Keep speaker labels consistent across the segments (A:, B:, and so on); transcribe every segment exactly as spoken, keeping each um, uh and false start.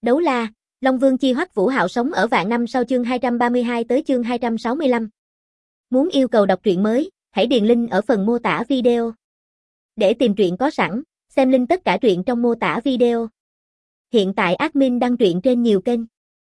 A: Đấu la, Long Vương chi Hoắc Vũ Hạo sống ở vạn năm sau chương hai trăm ba mươi hai tới chương hai trăm sáu mươi lăm. Muốn yêu cầu đọc truyện mới, hãy điền link ở phần mô tả video. Để tìm truyện có sẵn, xem link tất cả truyện trong mô tả video. Hiện tại admin đăng truyện trên nhiều kênh.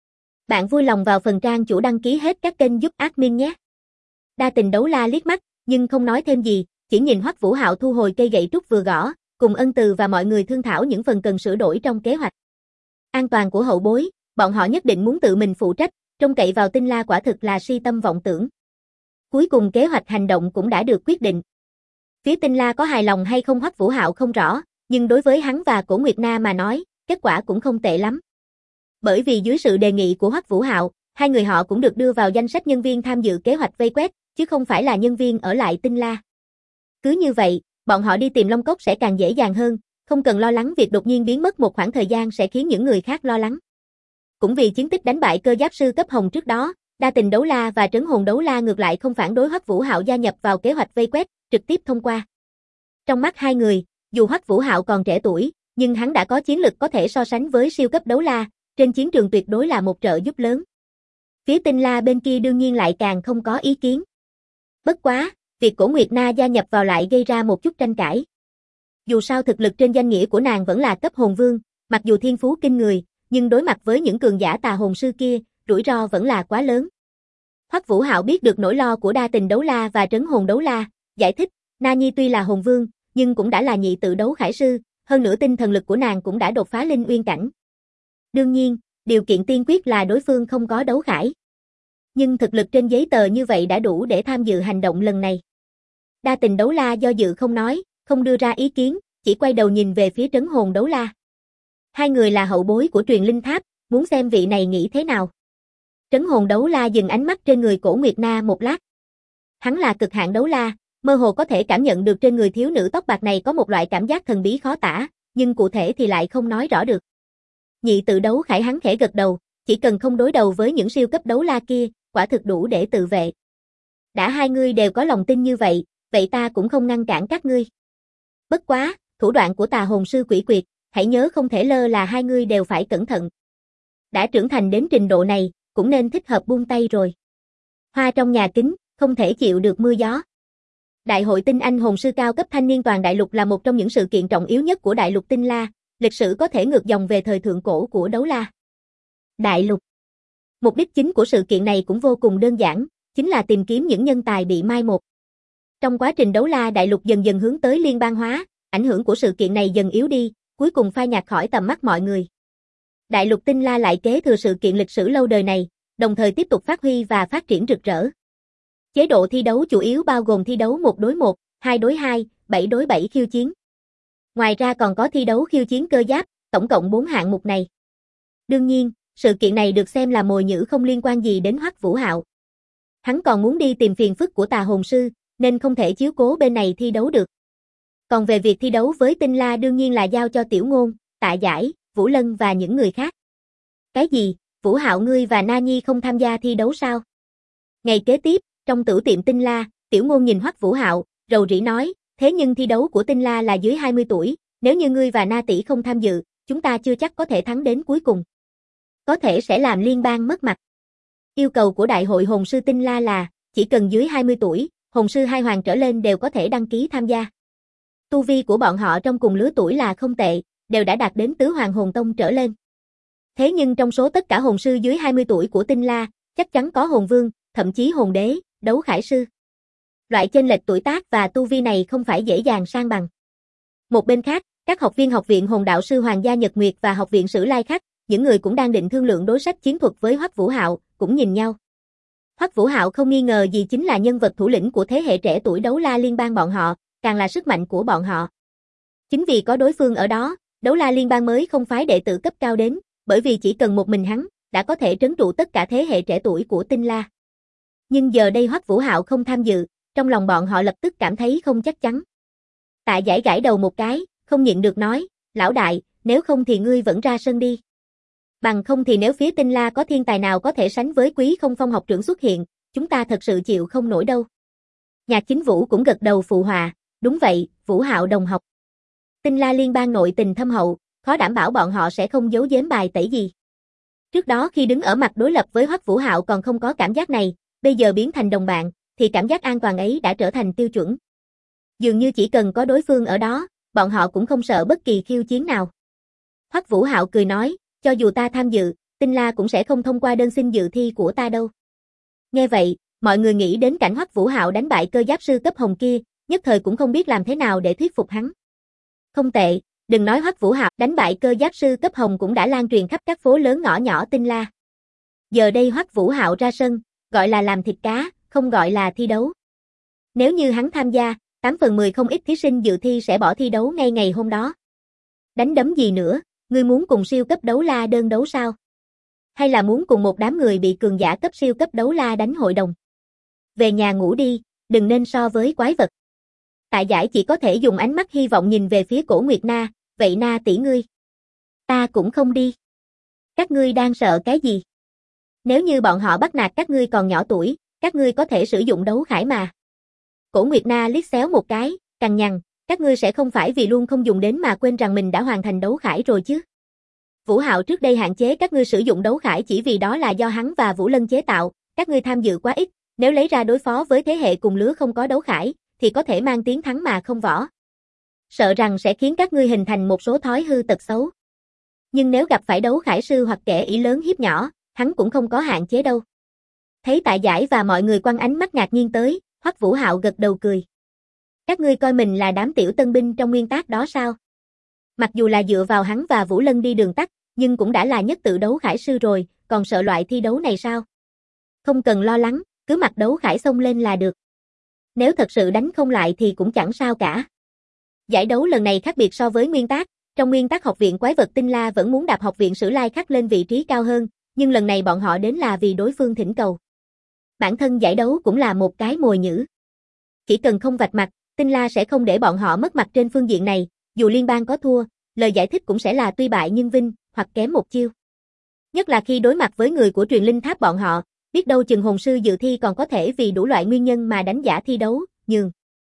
A: Bạn vui lòng vào phần trang chủ đăng ký hết các kênh giúp admin nhé. Đa Tình Đấu La liếc mắt, nhưng không nói thêm gì, chỉ nhìn Hoắc Vũ Hạo thu hồi cây gậy trúc vừa gõ, cùng Ân Từ và mọi người thương thảo những phần cần sửa đổi trong kế hoạch. An toàn của hậu bối, bọn họ nhất định muốn tự mình phụ trách, trông cậy vào Tinh La quả thực là si tâm vọng tưởng. Cuối cùng kế hoạch hành động cũng đã được quyết định. Phía Tinh La có hài lòng hay không Hoắc Vũ Hạo không rõ, nhưng đối với hắn và Cổ Nguyệt Na mà nói, kết quả cũng không tệ lắm. Bởi vì dưới sự đề nghị của Hoắc Vũ Hạo, hai người họ cũng được đưa vào danh sách nhân viên tham dự kế hoạch vây quét, chứ không phải là nhân viên ở lại Tinh La. Cứ như vậy, bọn họ đi tìm Long Cốc sẽ càng dễ dàng hơn, không cần lo lắng việc đột nhiên biến mất một khoảng thời gian sẽ khiến những người khác lo lắng. Cũng vì chiến tích đánh bại cơ giáp sư cấp hồng trước đó, Đa Tình Đấu La và Trấn Hồn Đấu La ngược lại không phản đối Hoắc Vũ Hạo gia nhập vào kế hoạch vây quét, trực tiếp thông qua. Trong mắt hai người, dù Hoắc Vũ Hạo còn trẻ tuổi, nhưng hắn đã có chiến lực có thể so sánh với siêu cấp đấu la, trên chiến trường tuyệt đối là một trợ giúp lớn. Phía Tinh La bên kia đương nhiên lại càng không có ý kiến. Bất quá, việc Cổ Nguyệt Na gia nhập vào lại gây ra một chút tranh cãi. Dù sao thực lực trên danh nghĩa của nàng vẫn là cấp hồn vương, mặc dù thiên phú kinh người, nhưng đối mặt với những cường giả tà hồn sư kia, rủi ro vẫn là quá lớn. Hoắc Vũ Hạo biết được nỗi lo của Đa Tình Đấu La và Trấn Hồn Đấu La, giải thích, Na Nhi tuy là hồn vương, nhưng cũng đã là nhị tự đấu khải sư, hơn nữa tinh thần lực của nàng cũng đã đột phá linh uyên cảnh. Đương nhiên, điều kiện tiên quyết là đối phương không có đấu khải. Nhưng thực lực trên giấy tờ như vậy đã đủ để tham dự hành động lần này. Đa Tình Đấu La do dự không nói, không đưa ra ý kiến, chỉ quay đầu nhìn về phía Trấn Hồn Đấu La. Hai người là hậu bối của truyền linh tháp, muốn xem vị này nghĩ thế nào. Trấn Hồn Đấu La dừng ánh mắt trên người Cổ Nguyệt Na một lát. Hắn là cực hạn đấu la, mơ hồ có thể cảm nhận được trên người thiếu nữ tóc bạc này có một loại cảm giác thần bí khó tả, nhưng cụ thể thì lại không nói rõ được. Nhị tự đấu khải hắn khẽ gật đầu, chỉ cần không đối đầu với những siêu cấp đấu la kia, quả thực đủ để tự vệ. Đã hai ngươi đều có lòng tin như vậy, vậy ta cũng không ngăn cản các ngươi. Bất quá, thủ đoạn của tà hồn sư quỷ quyệt, hãy nhớ không thể lơ là hai ngươi đều phải cẩn thận. Đã trưởng thành đến trình độ này, cũng nên thích hợp buông tay rồi. Hoa trong nhà kính, không thể chịu được mưa gió. Đại hội tinh anh hồn sư cao cấp thanh niên toàn đại lục là một trong những sự kiện trọng yếu nhất của đại lục Tinh La, lịch sử có thể ngược dòng về thời thượng cổ của đấu la. Đại lục. Mục đích chính của sự kiện này cũng vô cùng đơn giản, chính là tìm kiếm những nhân tài bị mai một. Trong quá trình đấu la đại lục dần dần hướng tới liên bang hóa, ảnh hưởng của sự kiện này dần yếu đi, cuối cùng phai nhạt khỏi tầm mắt mọi người. Đại lục Tinh La lại kế thừa sự kiện lịch sử lâu đời này, đồng thời tiếp tục phát huy và phát triển rực rỡ. Chế độ thi đấu chủ yếu bao gồm thi đấu một đối một, hai đối hai, bảy đối bảy khiêu chiến. Ngoài ra còn có thi đấu khiêu chiến cơ giáp, tổng cộng bốn hạng mục này. Đương nhiên, sự kiện này được xem là mồi nhử không liên quan gì đến Hoắc Vũ Hạo. Hắn còn muốn đi tìm phiền phức của tà hồn sư, nên không thể chiếu cố bên này thi đấu được. Còn về việc thi đấu với Tinh La đương nhiên là giao cho Tiểu Ngôn, Tạ Giải, Vũ Lân và những người khác. Cái gì, Vũ Hạo ngươi và Na Nhi không tham gia thi đấu sao? Ngày kế tiếp, trong tửu tiệm Tinh La, Tiểu Ngôn nhìn Hoắc Vũ Hạo, rầu rĩ nói, thế nhưng thi đấu của Tinh La là dưới hai mươi tuổi, nếu như ngươi và Na tỷ không tham dự, chúng ta chưa chắc có thể thắng đến cuối cùng. Có thể sẽ làm liên bang mất mặt. Yêu cầu của Đại hội Hồn sư Tinh La là, chỉ cần dưới hai mươi tuổi, hồn sư hai hoàng trở lên đều có thể đăng ký tham gia. Tu vi của bọn họ trong cùng lứa tuổi là không tệ, đều đã đạt đến tứ hoàng hồn tông trở lên. Thế nhưng trong số tất cả hồn sư dưới hai mươi tuổi của Tinh La, chắc chắn có hồn vương, thậm chí hồn đế, đấu khải sư. Loại chênh lệch tuổi tác và tu vi này không phải dễ dàng san bằng. Một bên khác, các học viên học viện Hồn Đạo sư Hoàng gia Nhật Nguyệt và học viện Sử Lai Khắc, những người cũng đang định thương lượng đối sách chiến thuật với Hoắc Vũ Hạo, cũng nhìn nhau. Hoắc Vũ Hạo không nghi ngờ gì chính là nhân vật thủ lĩnh của thế hệ trẻ tuổi đấu la liên bang bọn họ, càng là sức mạnh của bọn họ. Chính vì có đối phương ở đó, đấu la liên bang mới không phái đệ tử cấp cao đến, bởi vì chỉ cần một mình hắn, đã có thể trấn trụ tất cả thế hệ trẻ tuổi của Tinh La. Nhưng giờ đây Hoắc Vũ Hạo không tham dự, trong lòng bọn họ lập tức cảm thấy không chắc chắn. Tạ Giải gãi đầu một cái, không nhịn được nói, lão đại, nếu không thì ngươi vẫn ra sân đi. Bằng không thì nếu phía Tinh La có thiên tài nào có thể sánh với Quý Không Phong học trưởng xuất hiện, chúng ta thật sự chịu không nổi đâu. Nhạc Chính Vũ cũng gật đầu phụ họa, đúng vậy, Vũ Hạo đồng học. Tinh La liên bang nội tình thâm hậu, khó đảm bảo bọn họ sẽ không giấu giếm bài tẩy gì. Trước đó khi đứng ở mặt đối lập với Hoắc Vũ Hạo còn không có cảm giác này, bây giờ biến thành đồng bạn, thì cảm giác an toàn ấy đã trở thành tiêu chuẩn. Dường như chỉ cần có đối phương ở đó, bọn họ cũng không sợ bất kỳ khiêu chiến nào. Hoắc Vũ Hạo cười nói, cho dù ta tham dự, Tinh La cũng sẽ không thông qua đơn xin dự thi của ta đâu. Nghe vậy, mọi người nghĩ đến cảnh Hoắc Vũ Hạo đánh bại cơ giáp sư cấp hồng kia, nhất thời cũng không biết làm thế nào để thuyết phục hắn. Không tệ, đừng nói Hoắc Vũ Hạo đánh bại cơ giáp sư cấp hồng cũng đã lan truyền khắp các phố lớn ngõ nhỏ Tinh La. Giờ đây Hoắc Vũ Hạo ra sân, gọi là làm thịt cá, không gọi là thi đấu. Nếu như hắn tham gia, tám phần mười không ít thí sinh dự thi sẽ bỏ thi đấu ngay ngày hôm đó. Đánh đấm gì nữa, ngươi muốn cùng siêu cấp đấu la đơn đấu sao? Hay là muốn cùng một đám người bị cường giả cấp siêu cấp đấu la đánh hội đồng? Về nhà ngủ đi, đừng nên so với quái vật. Tạ Giải chỉ có thể dùng ánh mắt hy vọng nhìn về phía Cổ Nguyệt Na, vậy Na tỷ ngươi. Ta cũng không đi. Các ngươi đang sợ cái gì? Nếu như bọn họ bắt nạt các ngươi còn nhỏ tuổi, các ngươi có thể sử dụng đấu khải mà. Cổ Nguyệt Na liếc xéo một cái, cằn nhằn, các ngươi sẽ không phải vì luôn không dùng đến mà quên rằng mình đã hoàn thành đấu khải rồi chứ. Vũ Hạo trước đây hạn chế các ngươi sử dụng đấu khải chỉ vì đó là do hắn và Vũ Lân chế tạo, các ngươi tham dự quá ít, nếu lấy ra đối phó với thế hệ cùng lứa không có đấu khải, thì có thể mang tiếng thắng mà không võ. Sợ rằng sẽ khiến các ngươi hình thành một số thói hư tật xấu. Nhưng nếu gặp phải đấu khải sư hoặc kẻ ỷ lớn hiếp nhỏ, hắn cũng không có hạn chế đâu. Thấy Tạ Giải và mọi người quăng ánh mắt ngạc nhiên tới, Hoắc Vũ Hạo gật đầu cười. Các ngươi coi mình là đám tiểu tân binh trong nguyên tắc đó sao? Mặc dù là dựa vào hắn và Vũ Lân đi đường tắt, nhưng cũng đã là nhất tự đấu khải sư rồi, còn sợ loại thi đấu này sao? Không cần lo lắng, cứ mặc đấu khải xông lên là được. Nếu thật sự đánh không lại thì cũng chẳng sao cả. Giải đấu lần này khác biệt so với nguyên tắc, trong nguyên tắc học viện quái vật Tinh La vẫn muốn đạp học viện Sử Lai Khắc lên vị trí cao hơn, nhưng lần này bọn họ đến là vì đối phương thỉnh cầu. Bản thân giải đấu cũng là một cái mồi nhử. Chỉ cần không vạch mặt, Tinh La sẽ không để bọn họ mất mặt trên phương diện này, dù liên bang có thua, lời giải thích cũng sẽ là tuy bại nhưng vinh, hoặc kém một chiêu. Nhất là khi đối mặt với người của truyền linh tháp bọn họ, biết đâu chừng hồn sư dự thi còn có thể vì đủ loại nguyên nhân mà đánh giả thi đấu, nhường.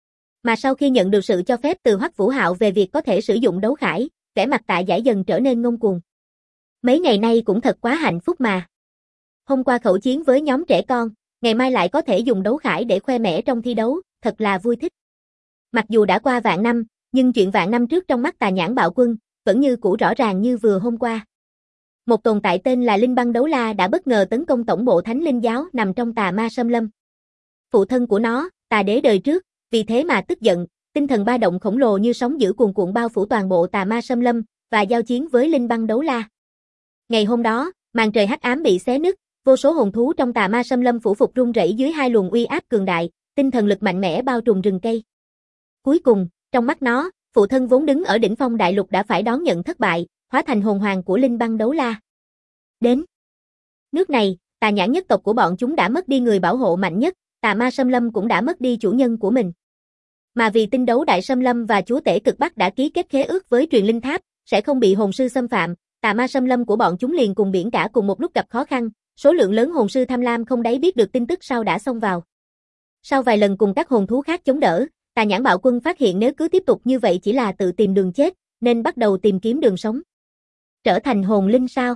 A: Mà sau khi nhận được sự cho phép từ Hoắc Vũ Hạo về việc có thể sử dụng đấu khải, vẻ mặt Tạ Giải dần trở nên ngông cuồng. Mấy ngày nay cũng thật quá hạnh phúc mà. Hôm qua khẩu chiến với nhóm trẻ con, ngày mai lại có thể dùng đấu khải để khoe mẽ trong thi đấu, thật là vui thích. Mặc dù đã qua vạn năm, nhưng chuyện vạn năm trước trong mắt Tà Nhãn Bạo Quân, vẫn như cũ rõ ràng như vừa hôm qua. Một tồn tại tên là Linh Băng Đấu La đã bất ngờ tấn công tổng bộ Thánh Linh Giáo nằm trong Tà Ma Xâm Lâm. Phụ thân của nó, Tà Đế đời trước, vì thế mà tức giận, tinh thần ba động khổng lồ như sóng dữ cuồn cuộn bao phủ toàn bộ Tà Ma Xâm Lâm, và giao chiến với Linh Băng Đấu La. Ngày hôm đó, màn trời hắc ám bị xé nứt, vô số hồn thú trong Tà Ma Xâm Lâm phủ phục run rẩy dưới hai luồng uy áp cường đại, tinh thần lực mạnh mẽ bao trùm rừng cây. Cuối cùng, trong mắt nó, phụ thân vốn đứng ở đỉnh phong đại lục đã phải đón nhận thất bại, hóa thành hồn hoàng của Linh Băng Đấu La. Đến nước này, Tà Nhãn nhất tộc của bọn chúng đã mất đi người bảo hộ mạnh nhất, Tà Ma Xâm Lâm cũng đã mất đi chủ nhân của mình. Mà vì tinh đấu Đại Xâm Lâm và chúa tể cực Bắc đã ký kết khế ước với truyền linh tháp, sẽ không bị hồn sư xâm phạm, Tà Ma Xâm Lâm của bọn chúng liền cùng biển cả cùng một lúc gặp khó khăn, số lượng lớn hồn sư tham lam không đáy biết được tin tức sau đã xông vào. Sau vài lần cùng các hồn thú khác chống đỡ, Tà Nhãn Bạo Quân phát hiện nếu cứ tiếp tục như vậy chỉ là tự tìm đường chết, nên bắt đầu tìm kiếm đường sống. Trở thành hồn linh sao?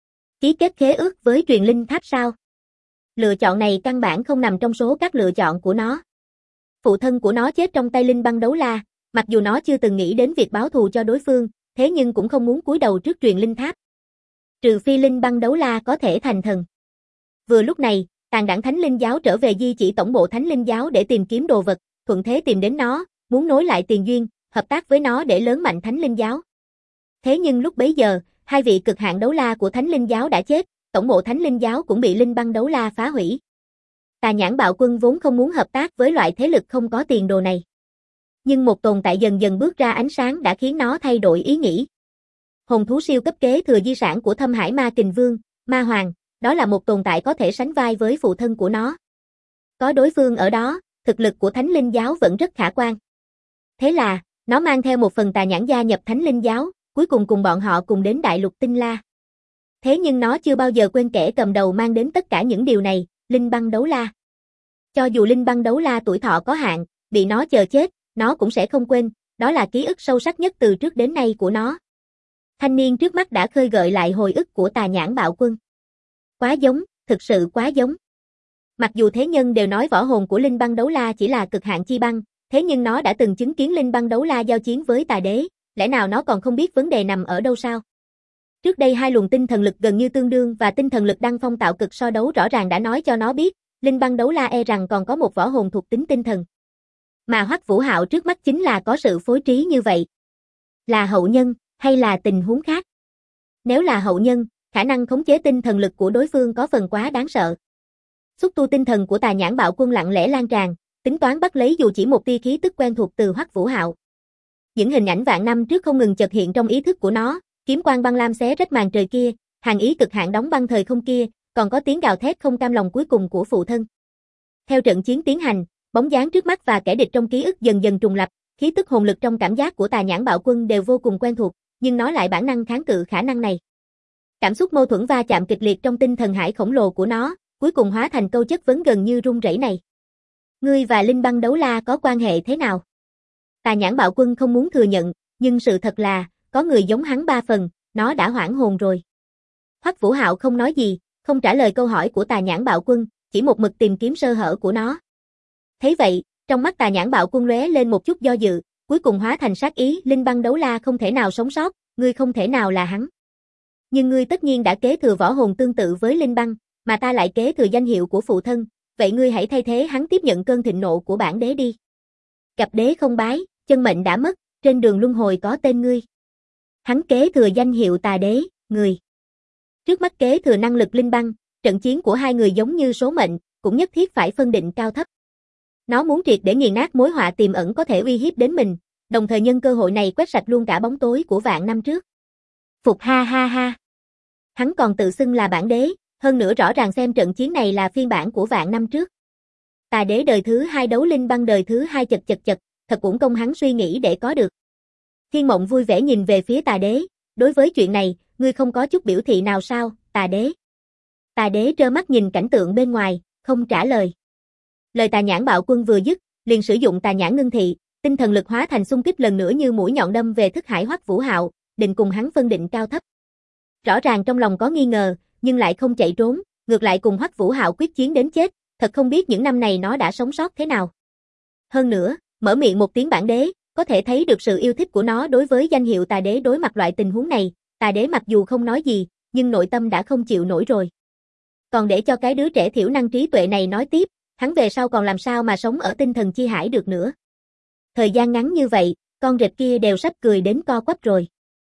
A: Ký kết khế ước với truyền linh tháp sao? Lựa chọn này căn bản không nằm trong số các lựa chọn của nó. Phụ thân của nó chết trong tay Linh Băng Đấu La, mặc dù nó chưa từng nghĩ đến việc báo thù cho đối phương, thế nhưng cũng không muốn cúi đầu trước truyền linh tháp. Trừ phi Linh Băng Đấu La có thể thành thần. Vừa lúc này, tàn đảng Thánh Linh Giáo trở về di chỉ tổng bộ Thánh Linh Giáo để tìm kiếm đồ vật, thuận thế tìm đến nó, muốn nối lại tiền duyên, hợp tác với nó để lớn mạnh Thánh Linh Giáo. Thế nhưng lúc bấy giờ, hai vị cực hạn đấu la của Thánh Linh Giáo đã chết, tổng bộ Thánh Linh Giáo cũng bị Linh Băng Đấu La phá hủy. Tà Nhãn Bạo Quân vốn không muốn hợp tác với loại thế lực không có tiền đồ này. Nhưng một tồn tại dần dần bước ra ánh sáng đã khiến nó thay đổi ý nghĩ. Hồn thú siêu cấp kế thừa di sản của Thâm Hải Ma Kình Vương, Ma Hoàng, đó là một tồn tại có thể sánh vai với phụ thân của nó. Có đối phương ở đó, thực lực của Thánh Linh Giáo vẫn rất khả quan. Thế là, nó mang theo một phần Tà Nhãn gia nhập Thánh Linh Giáo, cuối cùng cùng bọn họ cùng đến Đại Lục Tinh La. Thế nhưng nó chưa bao giờ quên kẻ cầm đầu mang đến tất cả những điều này, Linh Băng Đấu La. Cho dù Linh Băng Đấu La tuổi thọ có hạn, bị nó chờ chết, nó cũng sẽ không quên, đó là ký ức sâu sắc nhất từ trước đến nay của nó. Thanh niên trước mắt đã khơi gợi lại hồi ức của Tà Nhãn Bạo Quân. Quá giống, thực sự quá giống. Mặc dù thế nhân đều nói võ hồn của Linh Băng Đấu La chỉ là cực hạn chi băng, thế nhưng nó đã từng chứng kiến Linh Băng Đấu La giao chiến với Tà Đế, lẽ nào nó còn không biết vấn đề nằm ở đâu sao? Trước đây hai luồng tinh thần lực gần như tương đương và tinh thần lực đăng phong tạo cực so đấu rõ ràng đã nói cho nó biết, Linh Băng Đấu La e rằng còn có một võ hồn thuộc tính tinh thần. Mà Hoắc Vũ Hạo trước mắt chính là có sự phối trí như vậy. Là hậu nhân, hay là tình huống khác? Nếu là hậu nhân, khả năng khống chế tinh thần lực của đối phương có phần quá đáng sợ. Xúc tu tinh thần của Tà Nhãn Bạo Quân lặng lẽ lan tràn, tính toán bắt lấy dù chỉ một tia khí tức quen thuộc từ Hoắc Vũ Hạo. Những hình ảnh vạn năm trước không ngừng chợt hiện trong ý thức của nó, kiếm quang băng lam xé rách màn trời kia, hàn ý cực hạn đóng băng thời không kia, còn có tiếng gào thét không cam lòng cuối cùng của phụ thân. Theo trận chiến tiến hành, bóng dáng trước mắt và kẻ địch trong ký ức dần dần trùng lập, khí tức hồn lực trong cảm giác của Tà Nhãn Bạo Quân đều vô cùng quen thuộc, nhưng nó lại bản năng kháng cự khả năng này. Cảm xúc mâu thuẫn va chạm kịch liệt trong tinh thần hải khổng lồ của nó, cuối cùng hóa thành câu chất vấn gần như run rẩy này. Ngươi và Linh Băng Đấu La có quan hệ thế nào? Tà Nhãn Bạo Quân không muốn thừa nhận, nhưng sự thật là, có người giống hắn ba phần, nó đã hoảng hồn rồi. Hoắc Vũ Hạo không nói gì, không trả lời câu hỏi của Tà Nhãn Bạo Quân, chỉ một mực tìm kiếm sơ hở của nó. Thấy vậy, trong mắt Tà Nhãn Bạo Quân lóe lên một chút do dự, cuối cùng hóa thành sát ý, Linh Băng Đấu La không thể nào sống sót, ngươi không thể nào là hắn. Nhưng ngươi tất nhiên đã kế thừa võ hồn tương tự với Linh Băng, mà ta lại kế thừa danh hiệu của phụ thân, vậy ngươi hãy thay thế hắn tiếp nhận cơn thịnh nộ của bản đế đi. Gặp đế không bái, chân mệnh đã mất, trên đường luân hồi có tên ngươi. Hắn kế thừa danh hiệu Tà Đế, người. Trước mắt kế thừa năng lực Linh Băng, trận chiến của hai người giống như số mệnh, cũng nhất thiết phải phân định cao thấp. Nó muốn triệt để nghiền nát mối họa tiềm ẩn có thể uy hiếp đến mình, đồng thời nhân cơ hội này quét sạch luôn cả bóng tối của vạn năm trước. Phục ha ha ha. Hắn còn tự xưng là bản đế, hơn nữa rõ ràng xem trận chiến này là phiên bản của vạn năm trước. Tà Đế đời thứ hai đấu Linh Băng đời thứ hai chật chật chật, thật uổng công hắn suy nghĩ để có được. Thiên Mộng vui vẻ nhìn về phía Tà Đế, đối với chuyện này, ngươi không có chút biểu thị nào sao, Tà Đế? Tà Đế trơ mắt nhìn cảnh tượng bên ngoài, không trả lời. Lời Tà Nhãn Bạo Quân vừa dứt, liền sử dụng Tà Nhãn Ngưng Thị, tinh thần lực hóa thành xung kích lần nữa như mũi nhọn đâm về thức hải Hoắc Vũ Hạo, định cùng hắn phân định cao thấp. Rõ ràng trong lòng có nghi ngờ, nhưng lại không chạy trốn, ngược lại cùng Hoắc Vũ Hạo quyết chiến đến chết, thật không biết những năm này nó đã sống sót thế nào. Hơn nữa, mở miệng một tiếng bản đế, có thể thấy được sự yêu thích của nó đối với danh hiệu Tà Đế. Đối mặt loại tình huống này, Tà Đế mặc dù không nói gì, nhưng nội tâm đã không chịu nổi rồi. Còn để cho cái đứa trẻ thiểu năng trí tuệ này nói tiếp, hắn về sau còn làm sao mà sống ở tinh thần chi hải được nữa. Thời gian ngắn như vậy, con rệp kia đều sắp cười đến co quắp rồi.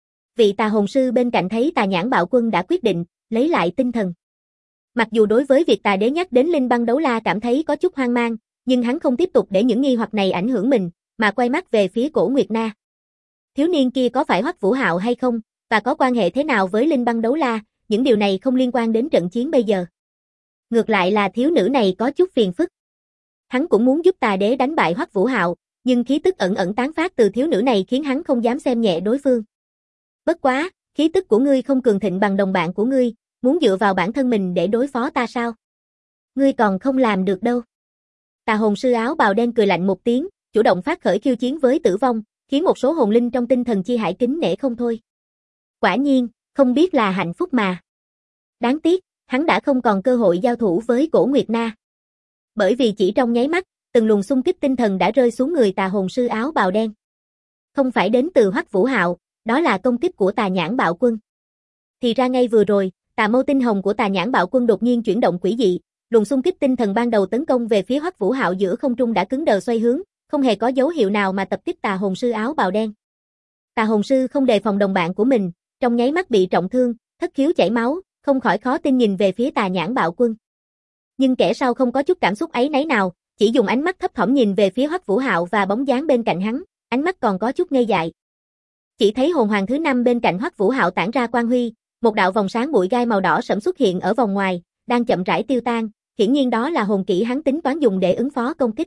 A: Vị tà hồn sư bên cạnh thấy Tà Nhãn Bạo Quân đã quyết định, lấy lại tinh thần. Mặc dù đối với việc Tà Đế nhắc đến Linh Băng Đấu La cảm thấy có chút hoang mang, nhưng hắn không tiếp tục để những nghi hoặc này ảnh hưởng mình, mà quay mắt về phía Cổ Nguyệt Na. Thiếu niên kia có phải Hoắc Vũ Hạo hay không, và có quan hệ thế nào với Linh Băng Đấu La, những điều này không liên quan đến trận chiến bây giờ. Ngược lại là thiếu nữ này có chút phiền phức. Hắn cũng muốn giúp Tà Đế đánh bại Hoắc Vũ Hạo, nhưng khí tức ẩn ẩn tán phát từ thiếu nữ này khiến hắn không dám xem nhẹ đối phương. Bất quá, khí tức của ngươi không cường thịnh bằng đồng bạn của ngươi, muốn dựa vào bản thân mình để đối phó ta sao? Ngươi còn không làm được đâu. Tà hồn sư áo bào đen cười lạnh một tiếng, chủ động phát khởi khiêu chiến với tử vong, khiến một số hồn linh trong tinh thần chi hải kính nể không thôi. Quả nhiên, không biết là hạnh phúc mà. Đáng tiếc, hắn đã không còn cơ hội giao thủ với Cổ Nguyệt Na. Bởi vì chỉ trong nháy mắt, từng luồng xung kích tinh thần đã rơi xuống người tà hồn sư áo bào đen. Không phải đến từ Hoắc Vũ Hạo, đó là công kích của Tà Nhãn Bạo Quân. Thì ra ngay vừa rồi, tà mâu tinh hồng của Tà Nhãn Bạo Quân đột nhiên chuyển động quỷ dị, luồng xung kích tinh thần ban đầu tấn công về phía Hoắc Vũ Hạo giữa không trung đã cứng đờ xoay hướng, không hề có dấu hiệu nào mà tập kích tà hồn sư áo bào đen. Tà hồn sư không đề phòng đồng bạn của mình, trong nháy mắt bị trọng thương, thất khiếu chảy máu, không khỏi khó tin nhìn về phía Tà Nhãn Bạo Quân. Nhưng kẻ sau không có chút cảm xúc ấy nấy nào, chỉ dùng ánh mắt thấp thỏm nhìn về phía Hoắc Vũ Hạo và bóng dáng bên cạnh hắn, ánh mắt còn có chút ngây dại. Chỉ thấy hồn hoàng thứ năm bên cạnh Hoắc Vũ Hạo tản ra quang huy, một đạo vòng sáng bụi gai màu đỏ sẫm xuất hiện ở vòng ngoài, đang chậm rãi tiêu tan, hiển nhiên đó là hồn kỹ hắn tính toán dùng để ứng phó công kích.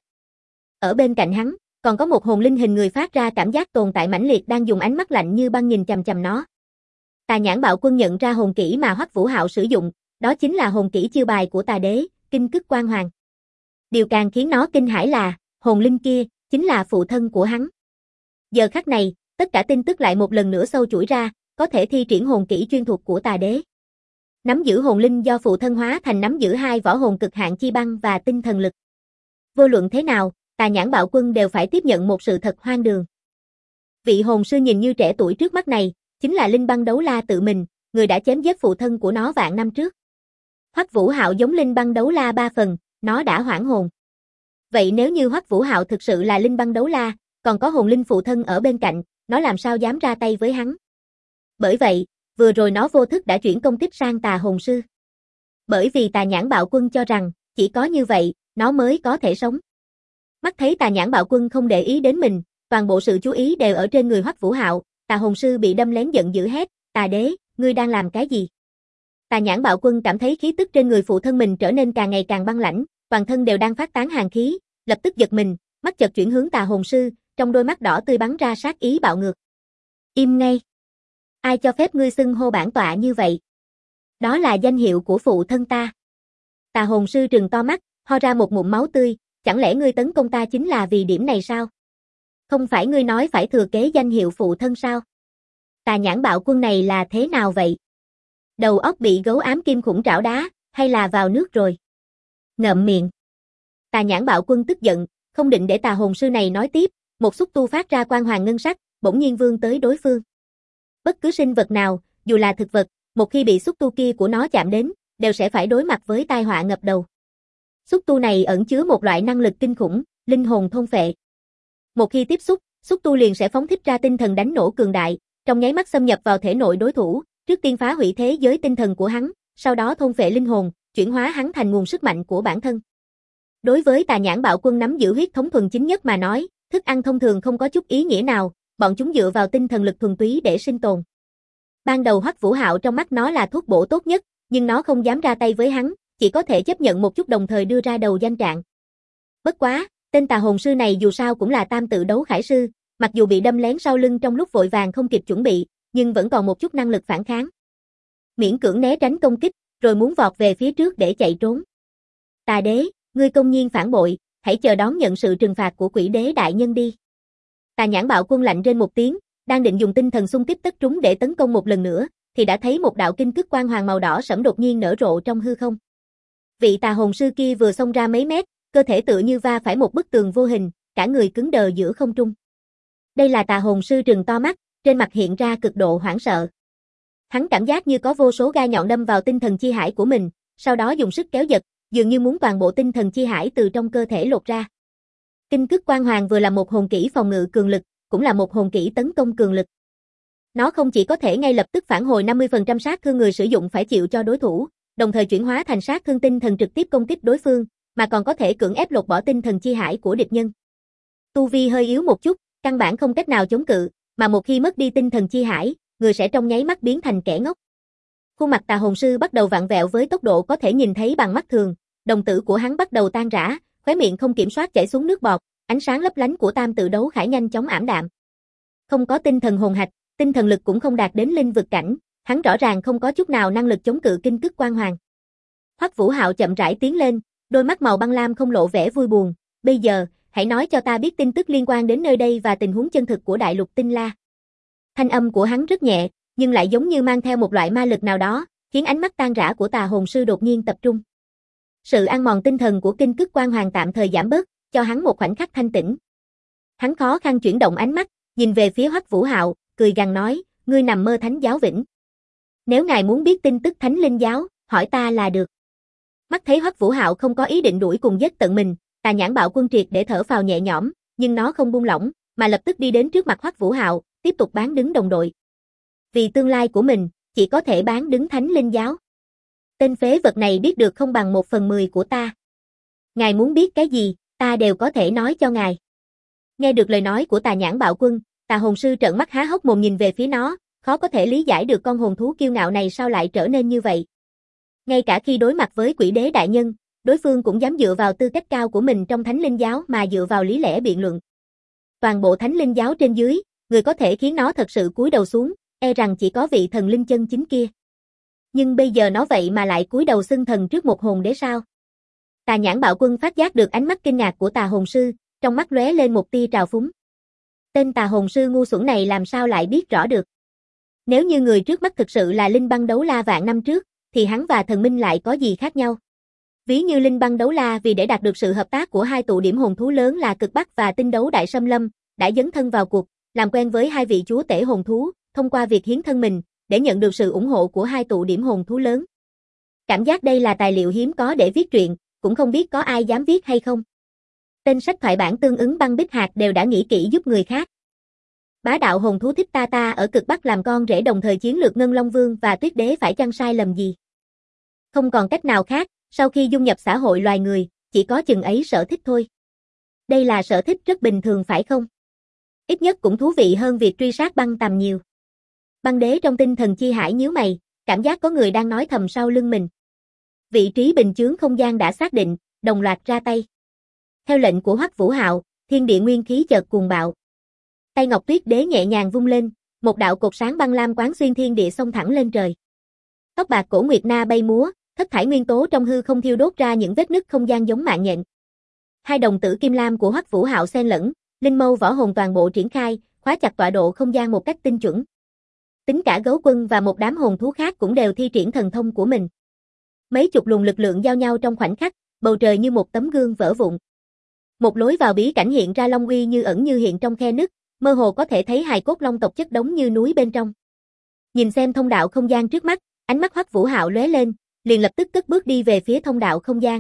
A: Ở bên cạnh hắn, còn có một hồn linh hình người phát ra cảm giác tồn tại mãnh liệt đang dùng ánh mắt lạnh như băng nhìn chằm chằm nó. Tà Nhãn Bạo Quân nhận ra hồn kỹ mà Hoắc Vũ Hạo sử dụng, đó chính là hồn kỹ chiêu bài của Tà Đế, Kinh Cức Quang Hoàng. Điều càng khiến nó kinh hãi là, hồn linh kia chính là phụ thân của hắn. Giờ khắc này, tất cả tin tức lại một lần nữa sâu chuỗi ra, có thể thi triển hồn kỹ chuyên thuộc của Tà Đế. Nắm giữ hồn linh do phụ thân hóa thành nắm giữ hai võ hồn cực hạn chi băng và tinh thần lực. Vô luận thế nào, Tà Nhãn Bạo Quân đều phải tiếp nhận một sự thật hoang đường. Vị hồn sư nhìn như trẻ tuổi trước mắt này, chính là Linh Băng Đấu La tự mình, người đã chém giết phụ thân của nó vạn năm trước. Hoắc Vũ Hạo giống Linh Băng Đấu La ba phần, nó đã hoảng hồn. Vậy nếu như Hoắc Vũ Hạo thực sự là Linh Băng Đấu La, còn có hồn linh phụ thân ở bên cạnh, nó làm sao dám ra tay với hắn? Bởi vậy, vừa rồi nó vô thức đã chuyển công kích sang Tà Hồn Sư. Bởi vì Tà Nhãn Bạo Quân cho rằng, chỉ có như vậy, nó mới có thể sống. Mắt thấy Tà Nhãn Bạo Quân không để ý đến mình, toàn bộ sự chú ý đều ở trên người Hoắc Vũ Hạo, Tà Hồn Sư bị đâm lén giận dữ hét, Tà Đế, ngươi đang làm cái gì? Tà Nhãn Bạo Quân cảm thấy khí tức trên người phụ thân mình trở nên càng ngày càng băng lãnh, toàn thân đều đang phát tán hàn khí, lập tức giật mình, mắt chợt chuyển hướng Tà Hồn Sư, trong đôi mắt đỏ tươi bắn ra sát ý bạo ngược. Im ngay! Ai cho phép ngươi xưng hô bản tọa như vậy? Đó là danh hiệu của phụ thân ta. Tà Hồn Sư trừng to mắt, ho ra một ngụm máu tươi, chẳng lẽ ngươi tấn công ta chính là vì điểm này sao? Không phải ngươi nói phải thừa kế danh hiệu phụ thân sao? Tà Nhãn Bạo Quân này là thế nào vậy? Đầu óc bị gấu ám kim khủng trảo đá, hay là vào nước rồi? Ngậm miệng. Tà Nhãn Bạo Quân tức giận, không định để Tà Hồn Sư này nói tiếp, một xúc tu phát ra quang hoàng ngân sắc, bỗng nhiên vươn tới đối phương. Bất cứ sinh vật nào, dù là thực vật, một khi bị xúc tu kia của nó chạm đến, đều sẽ phải đối mặt với tai họa ngập đầu. Xúc tu này ẩn chứa một loại năng lực kinh khủng, linh hồn thôn phệ. Một khi tiếp xúc, xúc tu liền sẽ phóng thích ra tinh thần đánh nổ cường đại, trong nháy mắt xâm nhập vào thể nội đối thủ, trước tiên phá hủy thế giới tinh thần của hắn, sau đó thôn phệ linh hồn, chuyển hóa hắn thành nguồn sức mạnh của bản thân. Đối với Tà Nhãn Bạo Quân nắm giữ huyết thống thuần chính nhất mà nói, thức ăn thông thường không có chút ý nghĩa nào, bọn chúng dựa vào tinh thần lực thuần túy để sinh tồn. Ban đầu Hoắc Vũ Hạo trong mắt nó là thuốc bổ tốt nhất, nhưng nó không dám ra tay với hắn, chỉ có thể chấp nhận một chút đồng thời đưa ra đầu danh trạng. Bất quá, tên Tà Hồn Sư này dù sao cũng là tam tự đấu khải sư, mặc dù bị đâm lén sau lưng trong lúc vội vàng không kịp chuẩn bị, nhưng vẫn còn một chút năng lực phản kháng. Miễn cưỡng né tránh công kích, rồi muốn vọt về phía trước để chạy trốn. Tà Đế, ngươi công nhiên phản bội, hãy chờ đón nhận sự trừng phạt của Quỷ Đế đại nhân đi. Tà Nhãn Bạo Quân lạnh rên một tiếng, đang định dùng tinh thần xung kích tất trúng để tấn công một lần nữa, thì đã thấy một đạo kinh cức quang hoàng màu đỏ sẫm đột nhiên nở rộ trong hư không. Vị Tà Hồn Sư kia vừa xông ra mấy mét, cơ thể tựa như va phải một bức tường vô hình, cả người cứng đờ giữa không trung. Đây là Tà Hồn Sư trừng to mắt, trên mặt hiện ra cực độ hoảng sợ. Hắn cảm giác như có vô số gai nhọn đâm vào tinh thần chi hải của mình, sau đó dùng sức kéo giật, dường như muốn toàn bộ tinh thần chi hải từ trong cơ thể lột ra. Kinh cức quang hoàng vừa là một hồn kỹ phòng ngự cường lực, cũng là một hồn kỹ tấn công cường lực. Nó không chỉ có thể ngay lập tức phản hồi năm mươi phần trăm sát thương người sử dụng phải chịu cho đối thủ, đồng thời chuyển hóa thành sát thương tinh thần trực tiếp công kích đối phương, mà còn có thể cưỡng ép lột bỏ tinh thần chi hải của địch nhân. Tu vi hơi yếu một chút, căn bản không cách nào chống cự, mà một khi mất đi tinh thần chi hải, người sẽ trong nháy mắt biến thành kẻ ngốc. Khuôn mặt Tà Hồn Sư bắt đầu vặn vẹo với tốc độ có thể nhìn thấy bằng mắt thường, đồng tử của hắn bắt đầu tan rã, khóe miệng không kiểm soát chảy xuống nước bọt, ánh sáng lấp lánh của tam tự đấu khải nhanh chóng ảm đạm. Không có tinh thần hồn hạch, tinh thần lực cũng không đạt đến linh vực cảnh, hắn rõ ràng không có chút nào năng lực chống cự kinh cức quang hoàng. Hoắc Vũ Hạo chậm rãi tiến lên, đôi mắt màu băng lam không lộ vẻ vui buồn, bây giờ, hãy nói cho ta biết tin tức liên quan đến nơi đây và tình huống chân thực của đại lục Tinh La. Thanh âm của hắn rất nhẹ, nhưng lại giống như mang theo một loại ma lực nào đó, khiến ánh mắt tan rã của Tà Hồn Sư đột nhiên tập trung. Sự ăn mòn tinh thần của kinh cức quang hoàng tạm thời giảm bớt, cho hắn một khoảnh khắc thanh tĩnh. Hắn khó khăn chuyển động ánh mắt, nhìn về phía Hoắc Vũ Hạo, cười gằn nói, ngươi nằm mơ Thánh giáo vĩnh. Nếu ngài muốn biết tin tức Thánh Linh giáo, hỏi ta là được. Mắt thấy Hoắc Vũ Hạo không có ý định đuổi cùng giết tận mình, Tà Nhãn Bạo Quân triệt để thở phào nhẹ nhõm, nhưng nó không buông lỏng, mà lập tức đi đến trước mặt Hoắc Vũ Hạo, tiếp tục bán đứng đồng đội. Vì tương lai của mình, chỉ có thể bán đứng Thánh Linh giáo. Tên phế vật này biết được không bằng một phần mười của ta. Ngài muốn biết cái gì, ta đều có thể nói cho ngài. Nghe được lời nói của Tà Nhãn Bạo Quân, Tà Hồn Sư trợn mắt há hốc mồm nhìn về phía nó, khó có thể lý giải được con hồn thú kiêu ngạo này sao lại trở nên như vậy. Ngay cả khi đối mặt với Quỷ Đế đại nhân, đối phương cũng dám dựa vào tư cách cao của mình trong Thánh Linh giáo mà dựa vào lý lẽ biện luận. Toàn bộ Thánh Linh giáo trên dưới, người có thể khiến nó thật sự cúi đầu xuống, e rằng chỉ có vị thần linh chân chính kia. Nhưng bây giờ nó vậy mà lại cúi đầu xưng thần trước một hồn đế sao? Tà Nhãn Bạo Quân phát giác được ánh mắt kinh ngạc của Tà Hồn Sư, trong mắt lóe lên một tia trào phúng. Tên Tà Hồn Sư ngu xuẩn này làm sao lại biết rõ được? Nếu như người trước mắt thực sự là Linh Băng Đấu La vạn năm trước, thì hắn và thần minh lại có gì khác nhau? Ví như Linh Băng Đấu La vì để đạt được sự hợp tác của hai tụ điểm hồn thú lớn là Cực Bắc và Tinh Đấu Đại Xâm Lâm, đã dấn thân vào cuộc, làm quen với hai vị chúa tể hồn thú, thông qua việc hiến thân mình, để nhận được sự ủng hộ của hai tụ điểm hồn thú lớn. Cảm giác đây là tài liệu hiếm có để viết truyện, cũng không biết có ai dám viết hay không. Tên sách thoại bản tương ứng Băng Bích Hạc đều đã nghĩ kỹ giúp người khác. Bá đạo hồn thú Thích Ta Ta ở Cực Bắc làm con rể đồng thời chiến lược Ngân Long Vương và Tuyết Đế phải chăng sai lầm gì? Không còn cách nào khác, sau khi dung nhập xã hội loài người, chỉ có chừng ấy sở thích thôi. Đây là sở thích rất bình thường phải không? Ít nhất cũng thú vị hơn việc truy sát băng tầm nhiều. Băng đế trong tinh thần chi hải nhíu mày, cảm giác có người đang nói thầm sau lưng mình. Vị trí bình chướng không gian đã xác định, đồng loạt ra tay. Theo lệnh của Hoắc Vũ Hạo, thiên địa nguyên khí chợt cuồng bạo. Tay Ngọc Tuyết Đế nhẹ nhàng vung lên, một đạo cột sáng băng lam quán xuyên thiên địa xông thẳng lên trời. Tóc bạc cổ Nguyệt Na bay múa, thất thải nguyên tố trong hư không thiêu đốt ra những vết nứt không gian giống mạng nhện. Hai đồng tử kim lam của Hoắc Vũ Hạo xen lẫn, linh mâu võ hồn toàn bộ triển khai, khóa chặt tọa độ không gian một cách tinh chuẩn. Tính cả Gấu Quân và một đám hồn thú khác cũng đều thi triển thần thông của mình. Mấy chục luồng lực lượng giao nhau trong khoảnh khắc, bầu trời như một tấm gương vỡ vụn. Một lối vào bí cảnh hiện ra long uy như ẩn như hiện trong khe nứt, mơ hồ có thể thấy hài cốt long tộc chất đống như núi bên trong. Nhìn xem thông đạo không gian trước mắt, ánh mắt Hoắc Vũ Hạo lóe lên, liền lập tức cất bước đi về phía thông đạo không gian.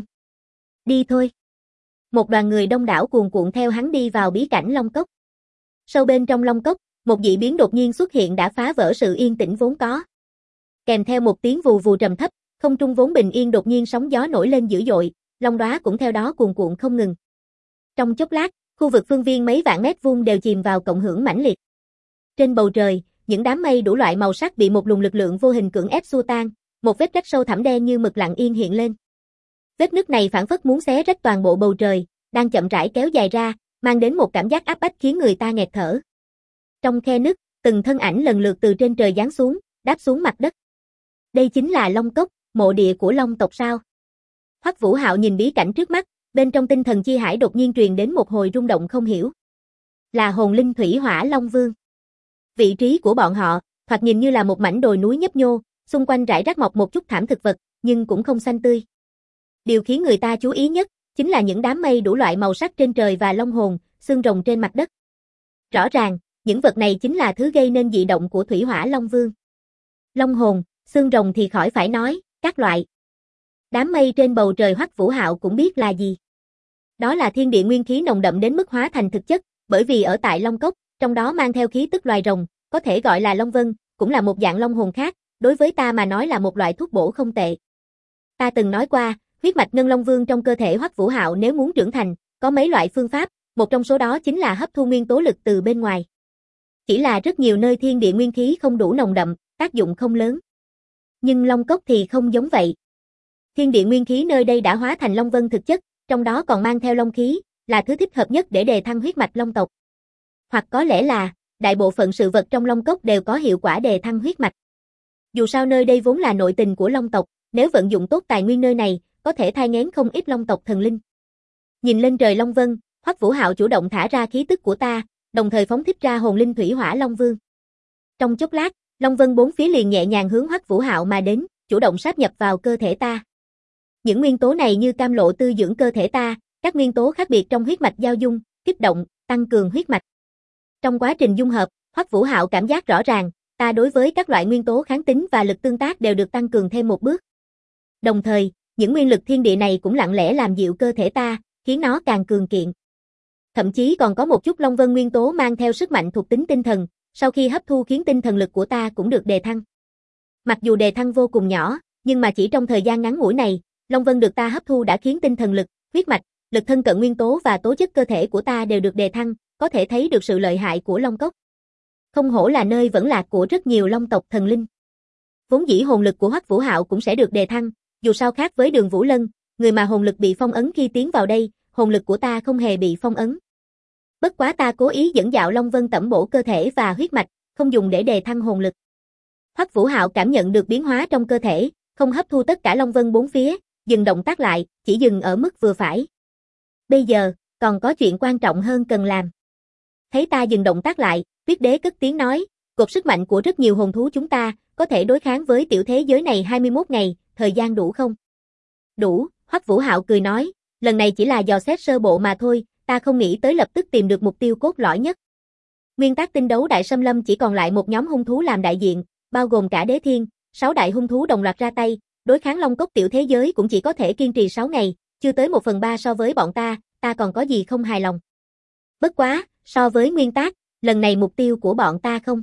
A: Đi thôi. Một đoàn người đông đảo cuồn cuộn theo hắn đi vào bí cảnh Long Cốc. Sâu bên trong Long Cốc, một dị biến đột nhiên xuất hiện đã phá vỡ sự yên tĩnh vốn có. Kèm theo một tiếng vù vù trầm thấp, không trung vốn bình yên đột nhiên sóng gió nổi lên dữ dội, long đóa cũng theo đó cuồn cuộn không ngừng. Trong chốc lát, khu vực phương viên mấy vạn mét vuông đều chìm vào cộng hưởng mãnh liệt. Trên bầu trời, những đám mây đủ loại màu sắc bị một luồng lực lượng vô hình cưỡng ép xua tan, một vết rách sâu thẳm đen như mực lặng yên hiện lên. Vết nứt này phảng phất muốn xé rách toàn bộ bầu trời, đang chậm rãi kéo dài ra, mang đến một cảm giác áp bách khiến người ta nghẹt thở. Trong khe nứt, từng thân ảnh lần lượt từ trên trời giáng xuống, đáp xuống mặt đất. Đây chính là Long Cốc, mộ địa của Long tộc sao? Hoắc Vũ Hạo nhìn bí cảnh trước mắt, bên trong tinh thần chi hải đột nhiên truyền đến một hồi rung động không hiểu. Là hồn linh Thủy Hỏa Long Vương. Vị trí của bọn họ, thoạt nhìn như là một mảnh đồi núi nhấp nhô, xung quanh rải rác mọc một chút thảm thực vật, nhưng cũng không xanh tươi. Điều khiến người ta chú ý nhất, chính là những đám mây đủ loại màu sắc trên trời và long hồn, xương rồng trên mặt đất. Rõ ràng, những vật này chính là thứ gây nên dị động của Thủy Hỏa Long Vương. Long hồn, xương rồng thì khỏi phải nói, các loại. Đám mây trên bầu trời Hoắc Vũ Hạo cũng biết là gì. Đó là thiên địa nguyên khí nồng đậm đến mức hóa thành thực chất, bởi vì ở tại Long Cốc, trong đó mang theo khí tức loài rồng, có thể gọi là Long Vân, cũng là một dạng long hồn khác, đối với ta mà nói là một loại thuốc bổ không tệ. Ta từng nói qua, huyết mạch Ngân Long Vương trong cơ thể Hoắc Vũ Hạo nếu muốn trưởng thành, có mấy loại phương pháp, một trong số đó chính là hấp thu nguyên tố lực từ bên ngoài. Chỉ là rất nhiều nơi thiên địa nguyên khí không đủ nồng đậm, tác dụng không lớn. Nhưng Long Cốc thì không giống vậy. Thiên địa nguyên khí nơi đây đã hóa thành Long Vân thực chất, trong đó còn mang theo long khí, là thứ thích hợp nhất để đề thăng huyết mạch Long tộc. Hoặc có lẽ là, đại bộ phận sự vật trong Long Cốc đều có hiệu quả đề thăng huyết mạch. Dù sao nơi đây vốn là nội tình của Long tộc, nếu vận dụng tốt tài nguyên nơi này, có thể thai nghén không ít Long tộc thần linh. Nhìn lên trời Long Vân, Hoắc Vũ Hạo chủ động thả ra khí tức của ta, đồng thời phóng thích ra hồn linh Thủy Hỏa Long Vương. Trong chốc lát, Long Vân bốn phía liền nhẹ nhàng hướng Hoắc Vũ Hạo mà đến, chủ động sáp nhập vào cơ thể ta. Những nguyên tố này như cam lộ tư dưỡng cơ thể ta, các nguyên tố khác biệt trong huyết mạch giao dung, kích động, tăng cường huyết mạch. Trong quá trình dung hợp, Hoắc Vũ Hạo cảm giác rõ ràng, ta đối với các loại nguyên tố kháng tính và lực tương tác đều được tăng cường thêm một bước. Đồng thời, những nguyên lực thiên địa này cũng lặng lẽ làm dịu cơ thể ta, khiến nó càng cường kiện. Thậm chí còn có một chút Long Vân nguyên tố mang theo sức mạnh thuộc tính tinh thần, sau khi hấp thu khiến tinh thần lực của ta cũng được đề thăng. Mặc dù đề thăng vô cùng nhỏ, nhưng mà chỉ trong thời gian ngắn ngủi này, Long Vân được ta hấp thu đã khiến tinh thần lực, huyết mạch, lực thân cận nguyên tố và tố chất cơ thể của ta đều được đề thăng, có thể thấy được sự lợi hại của Long Cốc. Không hổ là nơi vẫn lạc của rất nhiều Long tộc thần linh. Vốn dĩ hồn lực của Hoắc Vũ Hạo cũng sẽ được đề thăng, dù sao khác với Đường Vũ Lân, người mà hồn lực bị phong ấn khi tiến vào đây, hồn lực của ta không hề bị phong ấn. Bất quá ta cố ý dẫn dạo Long Vân tẩm bổ cơ thể và huyết mạch, không dùng để đề thăng hồn lực. Hoắc Vũ Hạo cảm nhận được biến hóa trong cơ thể, không hấp thu tất cả Long Vân bốn phía, dừng động tác lại, chỉ dừng ở mức vừa phải. Bây giờ, còn có chuyện quan trọng hơn cần làm. Thấy ta dừng động tác lại, Tuyết Đế cất tiếng nói, cột sức mạnh của rất nhiều hồn thú chúng ta, có thể đối kháng với tiểu thế giới này hai mươi mốt ngày, thời gian đủ không? Đủ, Hoắc Vũ Hạo cười nói, lần này chỉ là dò xét sơ bộ mà thôi, ta không nghĩ tới lập tức tìm được mục tiêu cốt lõi nhất. Nguyên tắc tinh đấu đại xâm lâm chỉ còn lại một nhóm hung thú làm đại diện, bao gồm cả đế thiên, sáu đại hung thú đồng loạt ra tay, đối kháng Long Cốc tiểu thế giới cũng chỉ có thể kiên trì sáu ngày, chưa tới một phần ba so với bọn ta, ta còn có gì không hài lòng. Bất quá, so với nguyên tắc, lần này mục tiêu của bọn ta không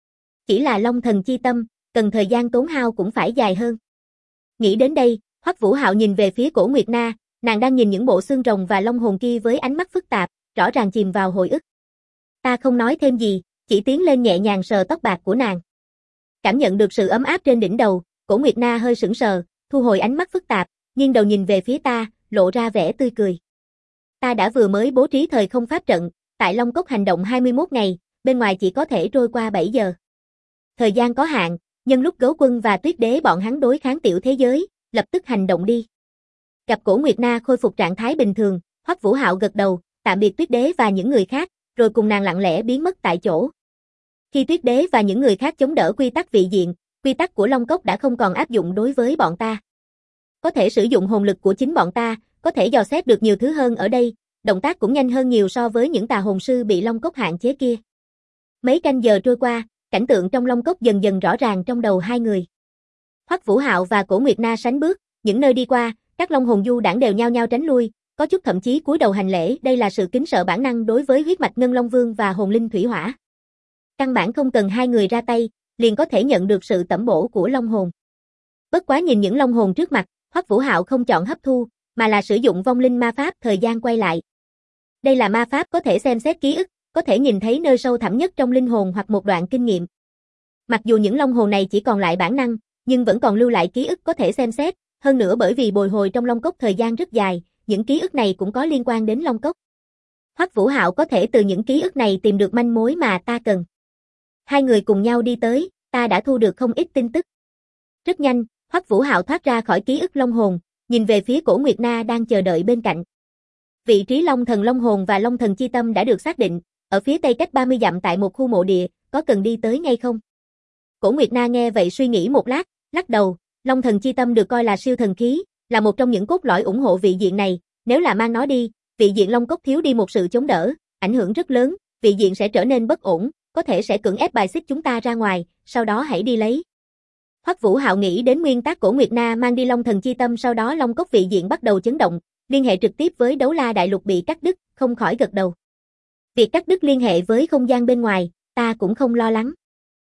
A: chỉ là Long Thần chi tâm, cần thời gian tốn hao cũng phải dài hơn. Nghĩ đến đây, Hoắc Vũ Hạo nhìn về phía Cổ Nguyệt Na, nàng đang nhìn những bộ xương rồng và long hồn kia với ánh mắt phức tạp, rõ ràng chìm vào hồi ức. Ta không nói thêm gì, chỉ tiến lên nhẹ nhàng sờ tóc bạc của nàng. Cảm nhận được sự ấm áp trên đỉnh đầu, Cổ Nguyệt Na hơi sững sờ, thu hồi ánh mắt phức tạp, nghiêng đầu nhìn về phía ta, lộ ra vẻ tươi cười. Ta đã vừa mới bố trí thời không pháp trận, tại Long Cốc hành động hai mươi mốt ngày, bên ngoài chỉ có thể trôi qua bảy giờ. Thời gian có hạn, nhân lúc Gấu Quân và Tuyết Đế bọn hắn đối kháng tiểu thế giới, lập tức hành động đi. Gặp Cổ Nguyệt Na khôi phục trạng thái bình thường, Hoắc Vũ Hạo gật đầu, tạm biệt Tuyết Đế và những người khác, rồi cùng nàng lặng lẽ biến mất tại chỗ. Khi Tuyết Đế và những người khác chống đỡ quy tắc vị diện, quy tắc của Long Cốc đã không còn áp dụng đối với bọn ta. Có thể sử dụng hồn lực của chính bọn ta, có thể dò xét được nhiều thứ hơn ở đây, động tác cũng nhanh hơn nhiều so với những tà hồn sư bị Long Cốc hạn chế kia. Mấy canh giờ trôi qua, cảnh tượng trong Long Cốc dần dần rõ ràng trong đầu hai người. Hoắc Vũ Hạo và Cổ Nguyệt Na sánh bước, những nơi đi qua, các long hồn du đãng đều nhao nhao tránh lui, có chút thậm chí cúi đầu hành lễ, đây là sự kính sợ bản năng đối với huyết mạch Ngân Long Vương và hồn linh thủy hỏa. Căn bản không cần hai người ra tay, liền có thể nhận được sự tẩm bổ của long hồn. Bất quá nhìn những long hồn trước mặt, Hoắc Vũ Hạo không chọn hấp thu, mà là sử dụng vong linh ma pháp thời gian quay lại. Đây là ma pháp có thể xem xét ký ức, có thể nhìn thấy nơi sâu thẳm nhất trong linh hồn hoặc một đoạn kinh nghiệm. Mặc dù những long hồn này chỉ còn lại bản năng, nhưng vẫn còn lưu lại ký ức có thể xem xét, hơn nữa bởi vì bồi hồi trong Long Cốc thời gian rất dài, những ký ức này cũng có liên quan đến Long Cốc. Hoắc Vũ Hạo có thể từ những ký ức này tìm được manh mối mà ta cần. Hai người cùng nhau đi tới, ta đã thu được không ít tin tức. Rất nhanh, Hoắc Vũ Hạo thoát ra khỏi ký ức long hồn, nhìn về phía Cổ Nguyệt Na đang chờ đợi bên cạnh. Vị trí Long Thần Long Hồn và Long Thần Chi Tâm đã được xác định, ở phía tây cách ba mươi dặm tại một khu mộ địa, có cần đi tới ngay không? Cổ Nguyệt Na nghe vậy suy nghĩ một lát, lắc đầu, Long Thần Chi Tâm được coi là siêu thần khí, là một trong những cốt lõi ủng hộ vị diện này, nếu là mang nó đi, vị diện Long Cốc thiếu đi một sự chống đỡ, ảnh hưởng rất lớn, vị diện sẽ trở nên bất ổn, có thể sẽ cưỡng ép bài xích chúng ta ra ngoài, sau đó hãy đi lấy. Hoắc Vũ Hạo nghĩ đến nguyên tắc Cổ Nguyệt Na mang đi Long Thần Chi Tâm, sau đó Long Cốc vị diện bắt đầu chấn động, liên hệ trực tiếp với Đấu La Đại Lục bị cắt đứt, không khỏi gật đầu. Việc cắt đứt liên hệ với không gian bên ngoài, ta cũng không lo lắng.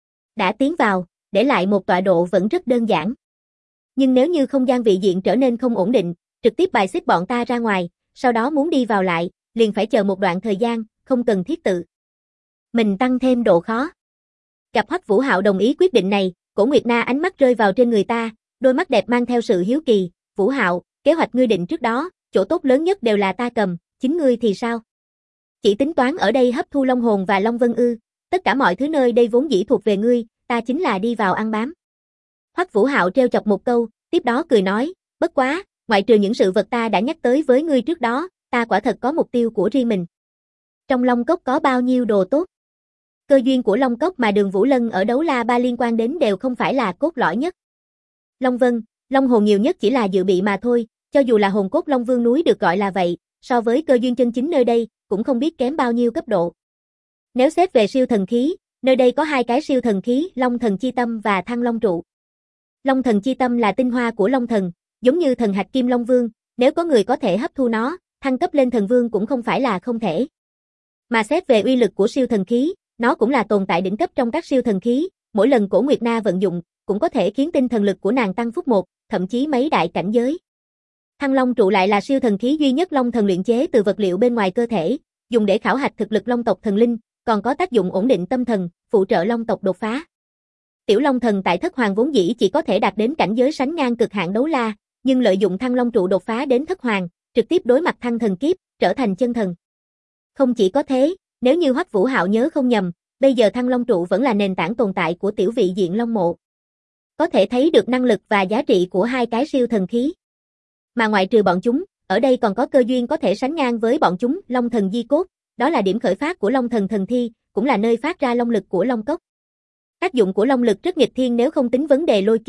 A: Đã tiến vào, để lại một tọa độ vẫn rất đơn giản. Nhưng nếu như không gian vị diện trở nên không ổn định, trực tiếp bài xích bọn ta ra ngoài, sau đó muốn đi vào lại, liền phải chờ một đoạn thời gian, không cần thiết tự mình tăng thêm độ khó. Gặp Hoắc Vũ Hạo đồng ý quyết định này, Cổ Nguyệt Na ánh mắt rơi vào trên người ta, đôi mắt đẹp mang theo sự hiếu kỳ, Vũ Hạo, kế hoạch ngươi định trước đó, chỗ tốt lớn nhất đều là ta cầm, chính ngươi thì sao? Chỉ tính toán ở đây hấp thu Long Hồn và Long Vân ư, tất cả mọi thứ nơi đây vốn dĩ thuộc về ngươi, ta chính là đi vào ăn bám. Hoắc Vũ Hạo trêu chọc một câu, tiếp đó cười nói, bất quá, ngoại trừ những sự vật ta đã nhắc tới với ngươi trước đó, ta quả thật có mục tiêu của riêng mình. Trong Long Cốc có bao nhiêu đồ tốt? Cơ duyên của Long Cốc mà Đường Vũ Lân ở Đấu La Ba liên quan đến đều không phải là cốt lõi nhất. Long Vân, Long hồn nhiều nhất chỉ là dự bị mà thôi, cho dù là hồn cốt Long Vương núi được gọi là vậy, so với cơ duyên chân chính nơi đây, cũng không biết kém bao nhiêu cấp độ. Nếu xét về siêu thần khí, nơi đây có hai cái siêu thần khí, Long Thần Chi Tâm và Thăng Long Trụ. Long Thần Chi Tâm là tinh hoa của Long Thần, giống như thần hạch Kim Long Vương, nếu có người có thể hấp thu nó, thăng cấp lên thần vương cũng không phải là không thể. Mà xét về uy lực của siêu thần khí, nó cũng là tồn tại đỉnh cấp trong các siêu thần khí, mỗi lần Cổ Nguyệt Na vận dụng, cũng có thể khiến tinh thần lực của nàng tăng phúc một, thậm chí mấy đại cảnh giới. Thăng Long Trụ lại là siêu thần khí duy nhất Long Thần luyện chế từ vật liệu bên ngoài cơ thể, dùng để khảo hạch thực lực Long tộc thần linh, còn có tác dụng ổn định tâm thần, phụ trợ Long tộc đột phá. Tiểu Long Thần tại Thất Hoàng vốn dĩ chỉ có thể đạt đến cảnh giới sánh ngang cực hạn Đấu La, nhưng lợi dụng Thăng Long Trụ đột phá đến Thất Hoàng, trực tiếp đối mặt thăng thần kiếp, trở thành chân thần. Không chỉ có thế, nếu như Hoắc Vũ Hạo nhớ không nhầm, bây giờ Thăng Long Trụ vẫn là nền tảng tồn tại của tiểu vị diện Long Mộ. Có thể thấy được năng lực và giá trị của hai cái siêu thần khí. Mà ngoại trừ bọn chúng, ở đây còn có cơ duyên có thể sánh ngang với bọn chúng, Long Thần Di Cốt, đó là điểm khởi phát của Long Thần Thần Thi, cũng là nơi phát ra long lực của Long Cốc. Tác dụng của long lực rất nghịch thiên nếu không tính vấn đề lôi kiếp,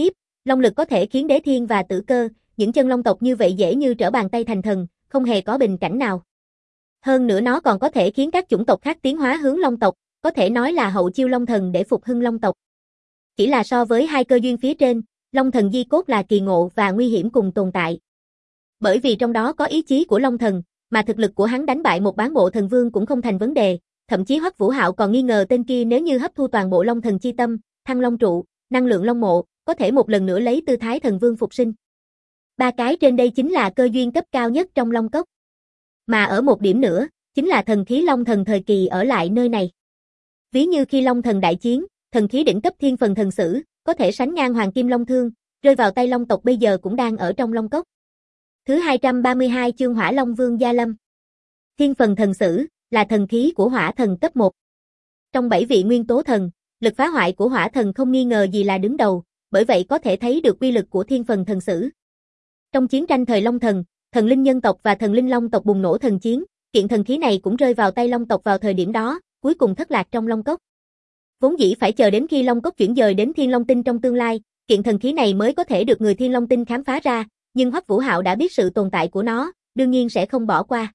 A: Long lực có thể khiến đế thiên và tử cơ, những chân long tộc như vậy dễ như trở bàn tay thành thần, không hề có bình cảnh nào. Hơn nữa nó còn có thể khiến các chủng tộc khác tiến hóa hướng long tộc, có thể nói là hậu chiêu long thần để phục hưng long tộc. Chỉ là so với hai cơ duyên phía trên, long thần di cốt là kỳ ngộ và nguy hiểm cùng tồn tại. Bởi vì trong đó có ý chí của long thần, mà thực lực của hắn đánh bại một bán bộ thần vương cũng không thành vấn đề, thậm chí Hoắc Vũ Hạo còn nghi ngờ tên kia nếu như hấp thu toàn bộ long thần chi tâm, thăng long trụ, năng lượng long mộ, có thể một lần nữa lấy tư thái thần vương phục sinh. Ba cái trên đây chính là cơ duyên cấp cao nhất trong long cốc. Mà ở một điểm nữa, chính là thần khí long thần thời kỳ ở lại nơi này. Ví như khi long thần đại chiến, thần khí đỉnh cấp thiên phần thần sử, có thể sánh ngang hoàng kim long thương, rơi vào tay long tộc bây giờ cũng đang ở trong long cốc. Thứ hai trăm ba mươi hai chương Hỏa Long Vương Gia Lâm. Thiên phần thần sử là thần khí của hỏa thần cấp một. Trong bảy vị nguyên tố thần, lực phá hoại của hỏa thần không nghi ngờ gì là đứng đầu, bởi vậy có thể thấy được uy lực của thiên phần thần sử. Trong chiến tranh thời Long Thần, thần linh nhân tộc và thần linh long tộc bùng nổ thần chiến, kiện thần khí này cũng rơi vào tay long tộc vào thời điểm đó, cuối cùng thất lạc trong long cốc. Vốn dĩ phải chờ đến khi long cốc chuyển dời đến Thiên Long Tinh trong tương lai, kiện thần khí này mới có thể được người Thiên Long Tinh khám phá ra, nhưng Hoắc Vũ Hạo đã biết sự tồn tại của nó, đương nhiên sẽ không bỏ qua.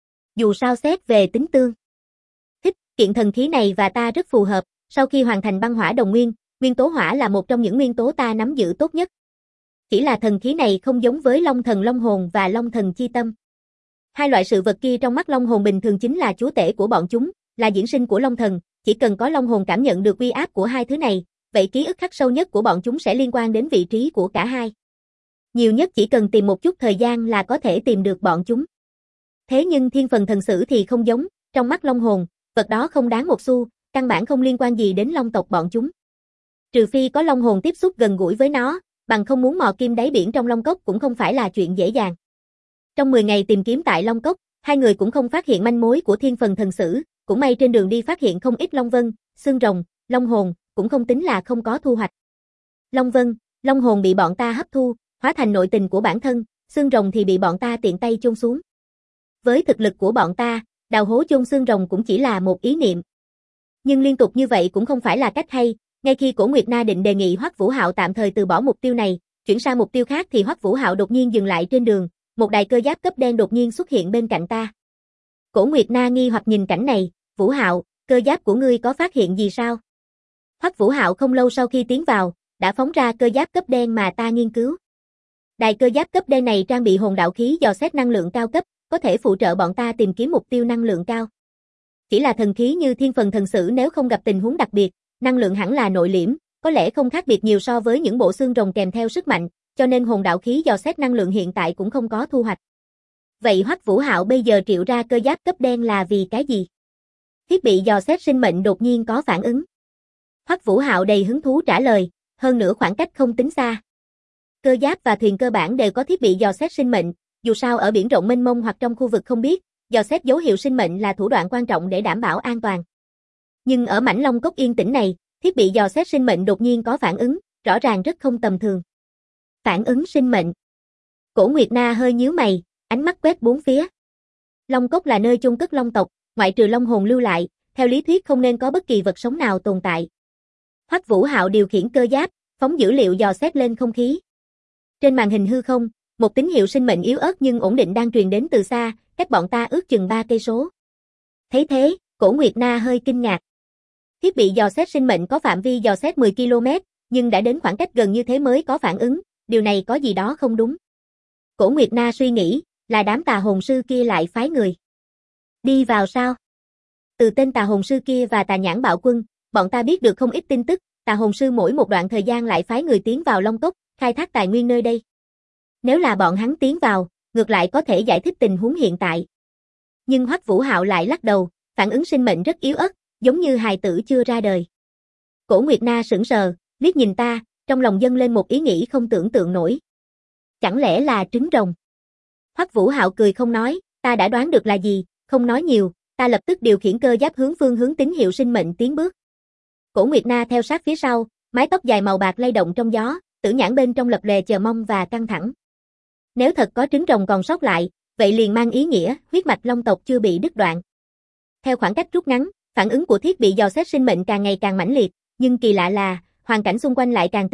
A: Dù sao xét về tính tương thích, kiện thần khí này và ta rất phù hợp, sau khi hoàn thành băng hỏa đồng nguyên, nguyên tố hỏa là một trong những nguyên tố ta nắm giữ tốt nhất. Chỉ là thần khí này không giống với Long Thần Long Hồn và Long Thần Chi Tâm. Hai loại sự vật kia trong mắt Long Hồn bình thường chính là chúa tể của bọn chúng, là diễn sinh của Long Thần, chỉ cần có Long Hồn cảm nhận được uy áp của hai thứ này, vậy ký ức khắc sâu nhất của bọn chúng sẽ liên quan đến vị trí của cả hai. Nhiều nhất chỉ cần tìm một chút thời gian là có thể tìm được bọn chúng. Thế nhưng thiên phần thần sử thì không giống, trong mắt Long Hồn, vật đó không đáng một xu, căn bản không liên quan gì đến Long tộc bọn chúng. Trừ phi có Long Hồn tiếp xúc gần gũi với nó, bằng không muốn mò kim đáy biển trong Long Cốc cũng không phải là chuyện dễ dàng. Trong mười ngày tìm kiếm tại Long Cốc, hai người cũng không phát hiện manh mối của thiên phần thần sử, cũng may trên đường đi phát hiện không ít Long Vân, xương rồng, Long Hồn, cũng không tính là không có thu hoạch. Long Vân, Long Hồn bị bọn ta hấp thu, hóa thành nội tình của bản thân, xương rồng thì bị bọn ta tiện tay chôn xuống. Với thực lực của bọn ta, đào hố chôn xương rồng cũng chỉ là một ý niệm. Nhưng liên tục như vậy cũng không phải là cách hay, ngay khi Cổ Nguyệt Na định đề nghị Hoắc Vũ Hạo tạm thời từ bỏ mục tiêu này, chuyển sang mục tiêu khác thì Hoắc Vũ Hạo đột nhiên dừng lại trên đường, một đài cơ giáp cấp đen đột nhiên xuất hiện bên cạnh ta. Cổ Nguyệt Na nghi hoặc nhìn cảnh này, Vũ Hạo, cơ giáp của ngươi có phát hiện gì sao? Hoắc Vũ Hạo không lâu sau khi tiến vào, đã phóng ra cơ giáp cấp đen mà ta nghiên cứu. Đài cơ giáp cấp đen này trang bị hồn đạo khí dò xét năng lượng cao cấp, có thể phụ trợ bọn ta tìm kiếm mục tiêu năng lượng cao. Chỉ là thần khí như thiên phần thần sử nếu không gặp tình huống đặc biệt, năng lượng hẳn là nội liễm, có lẽ không khác biệt nhiều so với những bộ xương rồng kèm theo sức mạnh, cho nên hồn đạo khí dò xét năng lượng hiện tại cũng không có thu hoạch. Vậy Hoắc Vũ Hạo bây giờ triệu ra cơ giáp cấp đen là vì cái gì? Thiết bị dò xét sinh mệnh đột nhiên có phản ứng. Hoắc Vũ Hạo đầy hứng thú trả lời, hơn nữa khoảng cách không tính xa. Cơ giáp và thuyền cơ bản đều có thiết bị dò xét sinh mệnh, dù sao ở biển rộng mênh mông hoặc trong khu vực không biết, dò xét dấu hiệu sinh mệnh là thủ đoạn quan trọng để đảm bảo an toàn. Nhưng ở mảnh Long Cốc yên tĩnh này, thiết bị dò xét sinh mệnh đột nhiên có phản ứng, rõ ràng rất không tầm thường. Phản ứng sinh mệnh. Cổ Nguyệt Na hơi nhíu mày, ánh mắt quét bốn phía. Long Cốc là nơi chôn cất long tộc, ngoại trừ long hồn lưu lại, theo lý thuyết không nên có bất kỳ vật sống nào tồn tại. Hoắc Vũ Hạo điều khiển cơ giáp, phóng dữ liệu dò xét lên không khí. Trên màn hình hư không, một tín hiệu sinh mệnh yếu ớt nhưng ổn định đang truyền đến từ xa, cách bọn ta ước chừng ba cây số. Thấy thế, Cổ Nguyệt Na hơi kinh ngạc. Thiết bị dò xét sinh mệnh có phạm vi dò xét mười ki lô mét, nhưng đã đến khoảng cách gần như thế mới có phản ứng, điều này có gì đó không đúng. Cổ Nguyệt Na suy nghĩ, là đám tà hồn sư kia lại phái người đi vào sao? Từ tên tà hồn sư kia và tà nhãn bạo quân, bọn ta biết được không ít tin tức, tà hồn sư mỗi một đoạn thời gian lại phái người tiến vào Long Cốc, khai thác tài nguyên nơi đây. Nếu là bọn hắn tiến vào, ngược lại có thể giải thích tình huống hiện tại. Nhưng Hoắc Vũ Hạo lại lắc đầu, phản ứng sinh mệnh rất yếu ớt, giống như hài tử chưa ra đời. Cổ Nguyệt Na sững sờ, liếc nhìn ta, trong lòng dâng lên một ý nghĩ không tưởng tượng nổi. Chẳng lẽ là trứng rồng? Hoắc Vũ Hạo cười không nói, ta đã đoán được là gì, không nói nhiều, ta lập tức điều khiển cơ giáp hướng phương hướng tín hiệu sinh mệnh tiến bước. Cổ Nguyệt Na theo sát phía sau, mái tóc dài màu bạc lay động trong gió, tử nhãn bên trong lập lè chờ mong và căng thẳng. Nếu thật có trứng rồng còn sót lại, vậy liền mang ý nghĩa huyết mạch long tộc chưa bị đứt đoạn. Theo khoảng cách rút ngắn, phản ứng của thiết bị dò xét sinh mệnh càng ngày càng mãnh liệt, nhưng kỳ lạ là, hoàn cảnh xung quanh lại càng tĩnh mịch,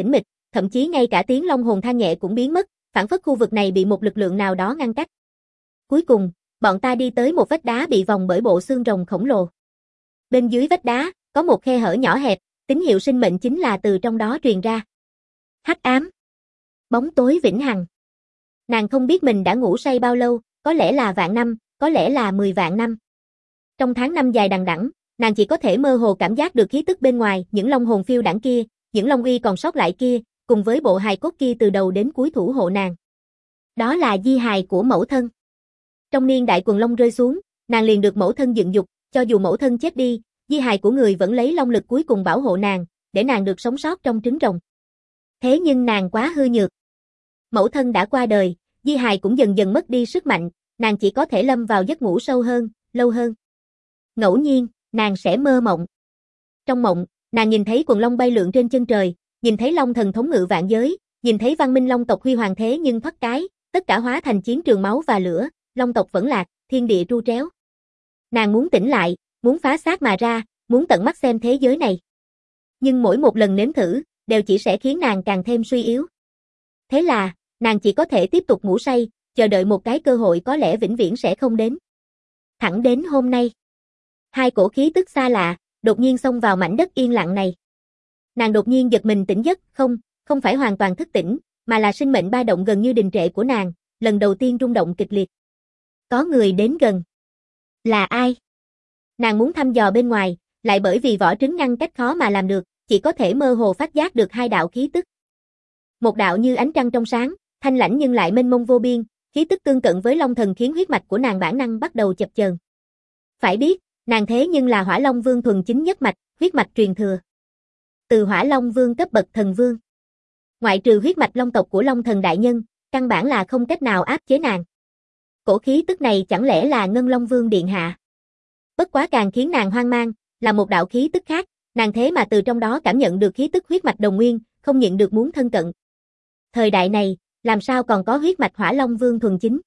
A: thậm chí ngay cả tiếng long hồn than nhẹ cũng biến mất, phảng phất khu vực này bị một lực lượng nào đó ngăn cách. Cuối cùng, bọn ta đi tới một vách đá bị vòng bởi bộ xương rồng khổng lồ. Bên dưới vách đá, có một khe hở nhỏ hẹp, tín hiệu sinh mệnh chính là từ trong đó truyền ra. Hắc ám. Bóng tối vĩnh hằng. Nàng không biết mình đã ngủ say bao lâu, có lẽ là vạn năm, có lẽ là mười vạn năm. Trong tháng năm dài đằng đẵng, nàng chỉ có thể mơ hồ cảm giác được khí tức bên ngoài, những long hồn phiêu đãng kia, những long uy còn sót lại kia, cùng với bộ hài cốt kia từ đầu đến cuối thủ hộ nàng. Đó là di hài của mẫu thân. Trong niên đại quần long rơi xuống, nàng liền được mẫu thân dựng dục, cho dù mẫu thân chết đi, di hài của người vẫn lấy long lực cuối cùng bảo hộ nàng, để nàng được sống sót trong trứng rồng. Thế nhưng nàng quá hư nhược. Mẫu thân đã qua đời, di hài cũng dần dần mất đi sức mạnh, nàng chỉ có thể lâm vào giấc ngủ sâu hơn, lâu hơn. Ngẫu nhiên, nàng sẽ mơ mộng. Trong mộng, nàng nhìn thấy quần long bay lượn trên chân trời, nhìn thấy long thần thống ngự vạn giới, nhìn thấy văn minh long tộc huy hoàng thế nhưng thoát cái, tất cả hóa thành chiến trường máu và lửa, long tộc vẫn lạc, thiên địa tru tréo. Nàng muốn tỉnh lại, muốn phá xác mà ra, muốn tận mắt xem thế giới này. Nhưng mỗi một lần nếm thử, đều chỉ sẽ khiến nàng càng thêm suy yếu. Thế là, nàng chỉ có thể tiếp tục ngủ say, chờ đợi một cái cơ hội có lẽ vĩnh viễn sẽ không đến. Thẳng đến hôm nay, hai cổ khí tức xa lạ, đột nhiên xông vào mảnh đất yên lặng này. Nàng đột nhiên giật mình tỉnh giấc, không, không phải hoàn toàn thức tỉnh, mà là sinh mệnh ba động gần như đình trệ của nàng, lần đầu tiên rung động kịch liệt. Có người đến gần. Là ai? Nàng muốn thăm dò bên ngoài, lại bởi vì vỏ trứng ngăn cách khó mà làm được, chỉ có thể mơ hồ phát giác được hai đạo khí tức. Một đạo như ánh trăng trong sáng, thanh lãnh nhưng lại mênh mông vô biên, khí tức tương cận với long thần khiến huyết mạch của nàng bản năng bắt đầu chập chờn. Phải biết, nàng thế nhưng là Hỏa Long Vương thuần chính nhất mạch, huyết mạch truyền thừa. Từ Hỏa Long Vương cấp bậc thần vương. Ngoại trừ huyết mạch long tộc của Long Thần đại nhân, căn bản là không cách nào áp chế nàng. Cổ khí tức này chẳng lẽ là Ngân Long Vương điện hạ? Bất quá càng khiến nàng hoang mang, là một đạo khí tức khác, nàng thế mà từ trong đó cảm nhận được khí tức huyết mạch đồng nguyên, không nhịn được muốn thân cận. Thời đại này, làm sao còn có huyết mạch Hỏa Long Vương thuần chính?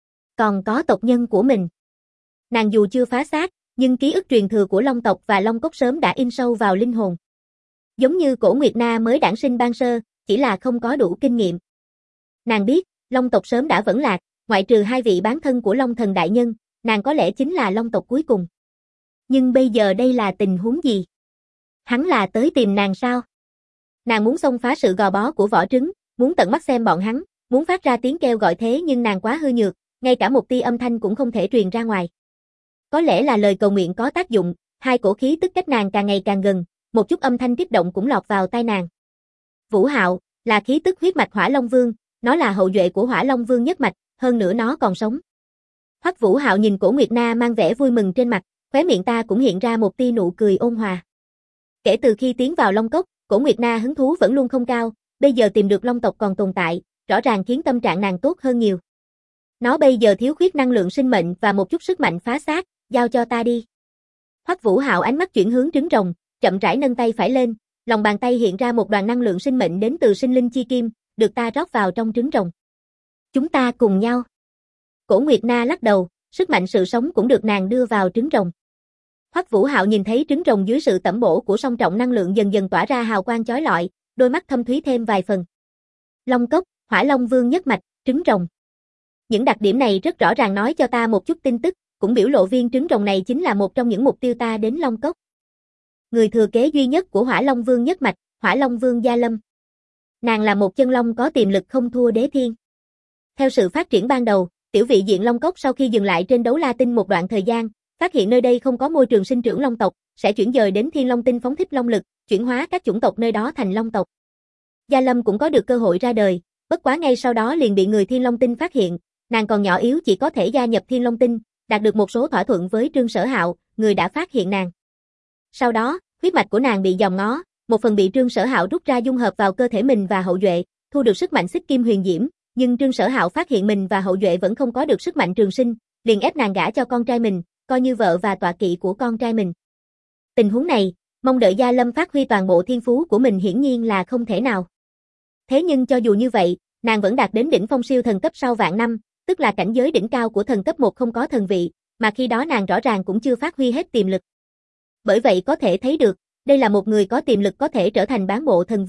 A: Còn có tộc nhân của mình. Nàng dù chưa phá xác, nhưng ký ức truyền thừa của Long tộc và Long cốc sớm đã in sâu vào linh hồn. Giống như Cổ Nguyệt Na mới đản sinh ban sơ, chỉ là không có đủ kinh nghiệm. Nàng biết, Long tộc sớm đã vẫn lạc, ngoại trừ hai vị bán thân của Long Thần đại nhân, nàng có lẽ chính là Long tộc cuối cùng. Nhưng bây giờ đây là tình huống gì? Hắn là tới tìm nàng sao? Nàng muốn xông phá sự gò bó của vỏ trứng, muốn tận mắt xem bọn hắn, muốn phát ra tiếng kêu gọi thế nhưng nàng quá hư nhược, ngay cả một tia âm thanh cũng không thể truyền ra ngoài. Có lẽ là lời cầu nguyện có tác dụng, hai cổ khí tức cách nàng càng ngày càng gần, một chút âm thanh kích động cũng lọt vào tai nàng. Vũ Hạo, là khí tức huyết mạch Hỏa Long Vương, nó là hậu duệ của Hỏa Long Vương nhất mạch, hơn nữa nó còn sống. Hoắc Vũ Hạo nhìn Cổ Nguyệt Na mang vẻ vui mừng trên mặt, khóe miệng ta cũng hiện ra một tia nụ cười ôn hòa. Kể từ khi tiến vào Long cốc, Cổ Nguyệt Na hứng thú vẫn luôn không cao, bây giờ tìm được Long tộc còn tồn tại, rõ ràng khiến tâm trạng nàng tốt hơn nhiều. Nó bây giờ thiếu khuyết năng lượng sinh mệnh và một chút sức mạnh phá xác, giao cho ta đi. Hoắc Vũ Hạo ánh mắt chuyển hướng trứng rồng, chậm rãi nâng tay phải lên, lòng bàn tay hiện ra một đoàn năng lượng sinh mệnh đến từ sinh linh chi kim, được ta rót vào trong trứng rồng. Chúng ta cùng nhau. Cổ Nguyệt Na lắc đầu, sức mạnh sự sống cũng được nàng đưa vào trứng rồng. Hoắc Vũ Hạo nhìn thấy trứng rồng dưới sự tẩm bổ của song trọng năng lượng dần dần tỏa ra hào quang chói lọi, đôi mắt thâm thúy thêm vài phần. Long cốc, Hỏa Long Vương nhất mạch, trứng rồng. Những đặc điểm này rất rõ ràng nói cho ta một chút tin tức, cũng biểu lộ viên trứng rồng này chính là một trong những mục tiêu ta đến Long cốc. Người thừa kế duy nhất của Hỏa Long Vương nhất mạch, Hỏa Long Vương Gia Lâm. Nàng là một chân long có tiềm lực không thua Đế Thiên. Theo sự phát triển ban đầu, tiểu vị diện Long cốc sau khi dừng lại trên Đấu La Tinh một đoạn thời gian, phát hiện nơi đây không có môi trường sinh trưởng long tộc, sẽ chuyển dời đến Thiên Long Tinh phóng thích long lực, chuyển hóa các chủng tộc nơi đó thành long tộc. Gia Lâm cũng có được cơ hội ra đời, bất quá ngay sau đó liền bị người Thiên Long Tinh phát hiện, nàng còn nhỏ yếu chỉ có thể gia nhập Thiên Long Tinh, đạt được một số thỏa thuận với Trương Sở Hạo, người đã phát hiện nàng. Sau đó, huyết mạch của nàng bị dòm ngó, một phần bị Trương Sở Hạo rút ra dung hợp vào cơ thể mình và hậu duệ, thu được sức mạnh xích kim huyền diễm, nhưng Trương Sở Hạo phát hiện mình và hậu duệ vẫn không có được sức mạnh trường sinh, liền ép nàng gả cho con trai mình, coi như vợ và tọa kỵ của con trai mình. Tình huống này, mong đợi Gia Lâm phát huy toàn bộ thiên phú của mình hiển nhiên là không thể nào. Thế nhưng cho dù như vậy, nàng vẫn đạt đến đỉnh phong siêu thần cấp sau vạn năm, tức là cảnh giới đỉnh cao của thần cấp một không có thần vị, mà khi đó nàng rõ ràng cũng chưa phát huy hết tiềm lực. Bởi vậy có thể thấy được, đây là một người có tiềm lực có thể trở thành bán bộ thần vương,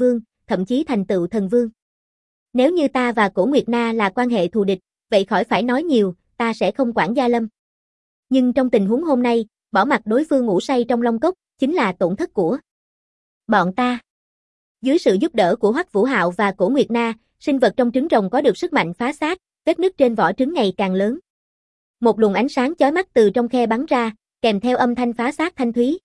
A: thậm chí thành tựu thần vương. Nếu như ta và Cổ Nguyệt Na là quan hệ thù địch, vậy khỏi phải nói nhiều, ta sẽ không quản Gia Lâm. Nhưng trong tình huống hôm nay, bỏ mặc đối phương ngủ say trong Long Cốc, chính là tổn thất của bọn ta. Dưới sự giúp đỡ của Hoắc Vũ Hạo và Cổ Nguyệt Na, sinh vật trong trứng rồng có được sức mạnh phá xác, vết nứt trên vỏ trứng ngày càng lớn. Một luồng ánh sáng chói mắt từ trong khe bắn ra, kèm theo âm thanh phá xác thanh thúy.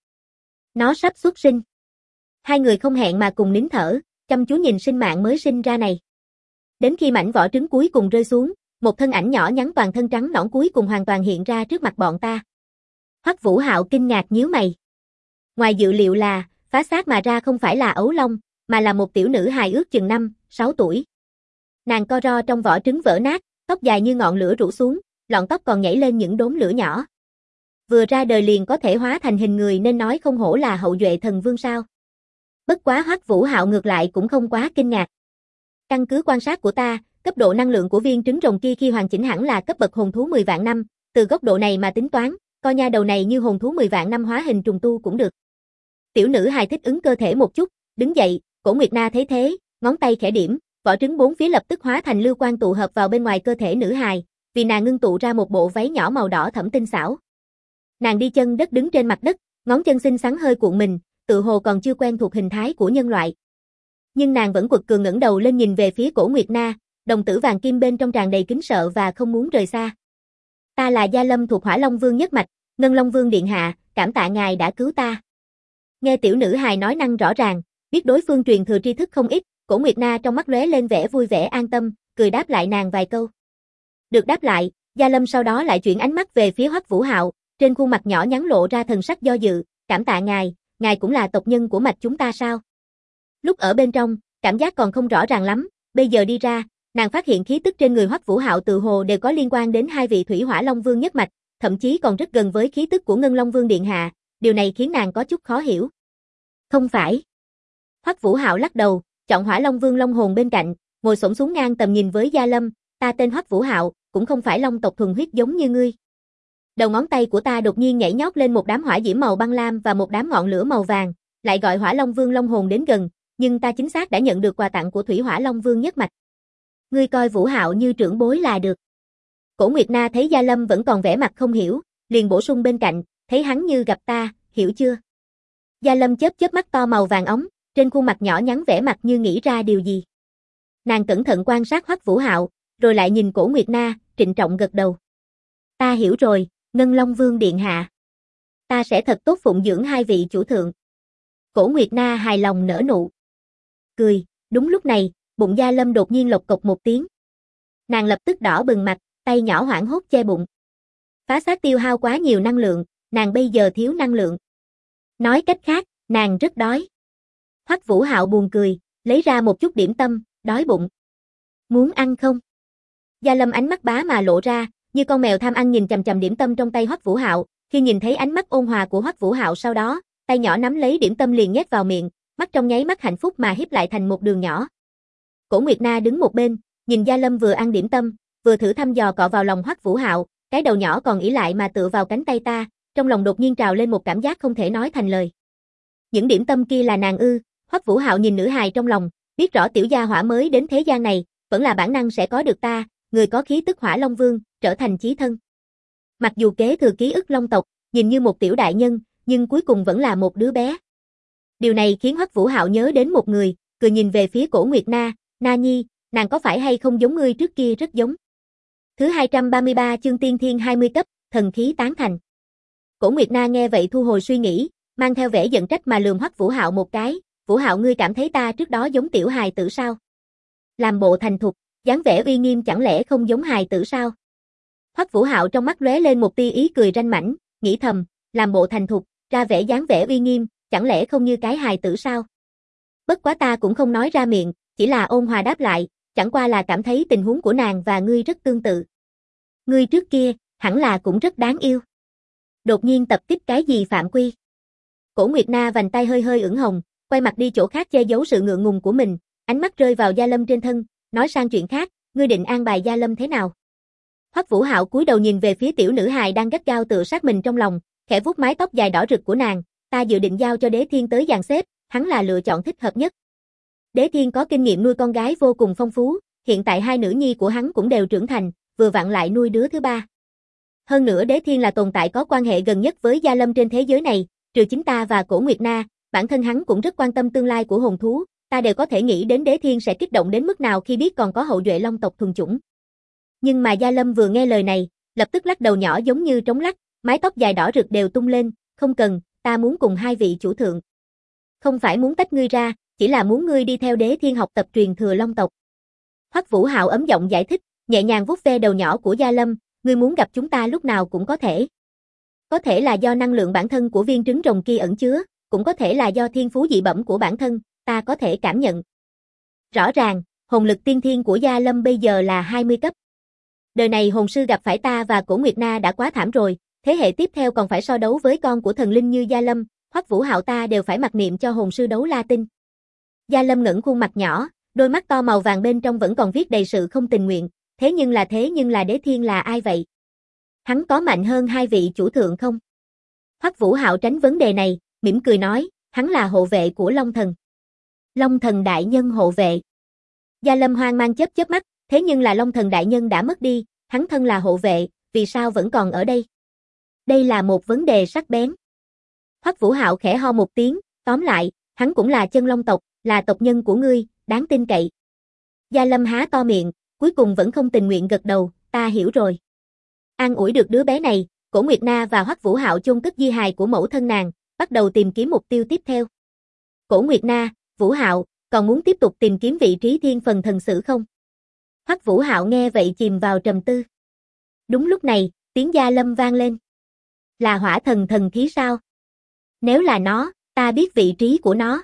A: Nó sắp xuất sinh. Hai người không hẹn mà cùng nín thở, chăm chú nhìn sinh mạng mới sinh ra này. Đến khi mảnh vỏ trứng cuối cùng rơi xuống, một thân ảnh nhỏ nhắn toàn thân trắng nõn cuối cùng hoàn toàn hiện ra trước mặt bọn ta. Hoắc Vũ Hạo kinh ngạc nhíu mày. Ngoài dự liệu là, phá xác mà ra không phải là ấu long, mà là một tiểu nữ hài ước chừng năm, sáu tuổi. Nàng co ro trong vỏ trứng vỡ nát, tóc dài như ngọn lửa rủ xuống, lọn tóc còn nhảy lên những đốm lửa nhỏ. Vừa ra đời liền có thể hóa thành hình người nên nói không hổ là hậu duệ thần vương sao. Bất quá Hoắc Vũ Hạo ngược lại cũng không quá kinh ngạc. Căn cứ quan sát của ta, cấp độ năng lượng của viên trứng rồng kia khi hoàn chỉnh hẳn là cấp bậc hồn thú mười vạn năm, từ góc độ này mà tính toán, coi nha đầu này như hồn thú mười vạn năm hóa hình trùng tu cũng được. Tiểu nữ hài thích ứng cơ thể một chút, đứng dậy, Cổ Nguyệt Na thấy thế, ngón tay khẽ điểm, vỏ trứng bốn phía lập tức hóa thành lưu quang tụ hợp vào bên ngoài cơ thể nữ hài, vì nàng ngưng tụ ra một bộ váy nhỏ màu đỏ thẫm tinh xảo. Nàng đi chân đất đứng trên mặt đất, ngón chân xinh xắn hơi cuộn mình, tự hồ còn chưa quen thuộc hình thái của nhân loại. Nhưng nàng vẫn quật cường ngẩng đầu lên nhìn về phía Cổ Nguyệt Na, đồng tử vàng kim bên trong tràn đầy kính sợ và không muốn rời xa. Ta là Gia Lâm thuộc Hỏa Long Vương nhất mạch, Ngân Long Vương điện hạ, cảm tạ ngài đã cứu ta. Nghe tiểu nữ hài nói năng rõ ràng, biết đối phương truyền thừa tri thức không ít, Cổ Nguyệt Na trong mắt lóe lên vẻ vui vẻ an tâm, cười đáp lại nàng vài câu. Được đáp lại, Gia Lâm sau đó lại chuyển ánh mắt về phía Hoắc Vũ Hạo, trên khuôn mặt nhỏ nhắn lộ ra thần sắc do dự, cảm tạ ngài, ngài cũng là tộc nhân của mạch chúng ta sao? Lúc ở bên trong, cảm giác còn không rõ ràng lắm, bây giờ đi ra, nàng phát hiện khí tức trên người Hoắc Vũ Hạo tự hồ đều có liên quan đến hai vị Thủy Hỏa Long Vương nhất mạch, thậm chí còn rất gần với khí tức của Ngân Long Vương điện hạ, điều này khiến nàng có chút khó hiểu. Không phải. Hoắc Vũ Hạo lắc đầu, chọn Hỏa Long Vương Long hồn bên cạnh, ngồi xổm xuống ngang tầm nhìn với Gia Lâm, ta tên Hoắc Vũ Hạo, cũng không phải Long tộc thuần huyết giống như ngươi. Đầu ngón tay của ta đột nhiên nhảy nhót lên một đám hỏa diễm màu băng lam và một đám ngọn lửa màu vàng, lại gọi Hỏa Long Vương Long hồn đến gần, nhưng ta chính xác đã nhận được quà tặng của Thủy Hỏa Long Vương nhất mạch. Ngươi coi Vũ Hạo như trưởng bối là được. Cổ Nguyệt Na thấy Gia Lâm vẫn còn vẻ mặt không hiểu, liền bổ sung bên cạnh, thấy hắn như gặp ta, hiểu chưa? Gia Lâm chớp chớp mắt to màu vàng óng, trên khuôn mặt nhỏ nhắn vẻ mặt như nghĩ ra điều gì. Nàng cẩn thận quan sát Hoắc Vũ Hạo, rồi lại nhìn Cổ Nguyệt Na, trịnh trọng gật đầu. Ta hiểu rồi, Ngân Long Vương điện hạ. Ta sẽ thật tốt phụng dưỡng hai vị chủ thượng. Cổ Nguyệt Na hài lòng nở nụ cười, đúng lúc này, bụng Gia Lâm đột nhiên lộc cộc một tiếng. Nàng lập tức đỏ bừng mặt, tay nhỏ hoảng hốt che bụng. Phá xác tiêu hao quá nhiều năng lượng, nàng bây giờ thiếu năng lượng. Nói cách khác, nàng rất đói. Hoắc Vũ Hạo buồn cười, lấy ra một chút điểm tâm, đói bụng. Muốn ăn không? Gia Lâm ánh mắt bá mà lộ ra, như con mèo tham ăn nhìn chằm chằm điểm tâm trong tay Hoắc Vũ Hạo, khi nhìn thấy ánh mắt ôn hòa của Hoắc Vũ Hạo sau đó, tay nhỏ nắm lấy điểm tâm liền nhét vào miệng, mắt trong nháy mắt hạnh phúc mà híp lại thành một đường nhỏ. Cổ Nguyệt Na đứng một bên, nhìn Gia Lâm vừa ăn điểm tâm, vừa thử thăm dò cọ vào lòng Hoắc Vũ Hạo, cái đầu nhỏ còn ỷ lại mà tựa vào cánh tay ta, trong lòng đột nhiên trào lên một cảm giác không thể nói thành lời. Những điểm tâm kia là nàng ư? Hoắc Vũ Hạo nhìn nữ hài trong lòng, biết rõ tiểu gia hỏa mới đến thế gian này, vẫn là bản năng sẽ có được ta, người có khí tức Hỏa Long Vương, trở thành chí thân. Mặc dù kế thừa ký ức Long tộc, nhìn như một tiểu đại nhân, nhưng cuối cùng vẫn là một đứa bé. Điều này khiến Hoắc Vũ Hạo nhớ đến một người, cười nhìn về phía Cổ Nguyệt Na, Na Nhi, nàng có phải hay không giống ngươi trước kia rất giống. Thứ hai trăm ba mươi ba chương tiên thiên hai mươi cấp, thần khí tán thành. Cổ Nguyệt Na nghe vậy thu hồi suy nghĩ, mang theo vẻ giận trách mà lườm Hoắc Vũ Hạo một cái, Vũ Hạo ngươi cảm thấy ta trước đó giống tiểu hài tử sao? Làm bộ thành thục, dáng vẻ uy nghiêm chẳng lẽ không giống hài tử sao? Hoắc Vũ Hạo trong mắt lóe lên một tia ý cười ranh mãnh, nghĩ thầm, làm bộ thành thục, ra vẻ dáng vẻ uy nghiêm, chẳng lẽ không như cái hài tử sao? Bất quá ta cũng không nói ra miệng, chỉ là ôn hòa đáp lại, chẳng qua là cảm thấy tình huống của nàng và ngươi rất tương tự. Ngươi trước kia, hẳn là cũng rất đáng yêu. Đột nhiên tập kích cái gì phạm quy? Cổ Nguyệt Na vành tay hơi hơi ửng hồng, quay mặt đi chỗ khác che giấu sự ngượng ngùng của mình, ánh mắt rơi vào Gia Lâm trên thân, nói sang chuyện khác, ngươi định an bài Gia Lâm thế nào? Hoắc Vũ Hạo cúi đầu nhìn về phía tiểu nữ hài đang gắt gao tựa sát mình trong lòng, khẽ vuốt mái tóc dài đỏ rực của nàng, ta dự định giao cho Đế Thiên tới dàn xếp, hắn là lựa chọn thích hợp nhất. Đế Thiên có kinh nghiệm nuôi con gái vô cùng phong phú, hiện tại hai nữ nhi của hắn cũng đều trưởng thành, vừa vặn lại nuôi đứa thứ ba. Hơn nữa Đế Thiên là tồn tại có quan hệ gần nhất với Gia Lâm trên thế giới này, trừ chính ta và Cổ Nguyệt Na, bản thân hắn cũng rất quan tâm tương lai của hồn thú, ta đều có thể nghĩ đến Đế Thiên sẽ kích động đến mức nào khi biết còn có hậu duệ long tộc thuần chủng. Nhưng mà Gia Lâm vừa nghe lời này, lập tức lắc đầu nhỏ giống như trống lắc, mái tóc dài đỏ rực đều tung lên, không cần, ta muốn cùng hai vị chủ thượng. Không phải muốn tách ngươi ra, chỉ là muốn ngươi đi theo Đế Thiên học tập truyền thừa long tộc. Hoắc Vũ Hạo ấm giọng giải thích, nhẹ nhàng vuốt ve đầu nhỏ của Gia Lâm, ngươi muốn gặp chúng ta lúc nào cũng có thể. Có thể là do năng lượng bản thân của viên trứng rồng kia ẩn chứa, cũng có thể là do thiên phú dị bẩm của bản thân, ta có thể cảm nhận. Rõ ràng, hồn lực tiên thiên của Gia Lâm bây giờ là hai mươi cấp. Đời này hồn sư gặp phải ta và Cổ Nguyệt Na đã quá thảm rồi, thế hệ tiếp theo còn phải so đấu với con của thần linh như Gia Lâm, Hoắc Vũ Hạo ta đều phải mặc niệm cho hồn sư đấu la tinh. Gia Lâm ngẩng khuôn mặt nhỏ, đôi mắt to màu vàng bên trong vẫn còn viết đầy sự không tình nguyện, thế nhưng là thế nhưng là Đế Thiên là ai vậy? Hắn có mạnh hơn hai vị chủ thượng không? Hoắc Vũ Hạo tránh vấn đề này, mỉm cười nói, hắn là hộ vệ của Long Thần. Long Thần đại nhân hộ vệ. Gia Lâm hoang mang chớp chớp mắt, thế nhưng là Long Thần đại nhân đã mất đi, hắn thân là hộ vệ, vì sao vẫn còn ở đây? Đây là một vấn đề sắc bén. Hoắc Vũ Hạo khẽ ho một tiếng, tóm lại, hắn cũng là chân long tộc, là tộc nhân của ngươi, đáng tin cậy. Gia Lâm há to miệng, cuối cùng vẫn không tình nguyện gật đầu, ta hiểu rồi. An ủi được đứa bé này, Cổ Nguyệt Na và Hoắc Vũ Hạo chôn cất di hài của mẫu thân nàng, bắt đầu tìm kiếm mục tiêu tiếp theo. Cổ Nguyệt Na, Vũ Hạo, còn muốn tiếp tục tìm kiếm vị trí thiên phần thần sử không? Hoắc Vũ Hạo nghe vậy chìm vào trầm tư. Đúng lúc này, tiếng Gia Lâm vang lên. Là hỏa thần thần khí sao? Nếu là nó, ta biết vị trí của nó.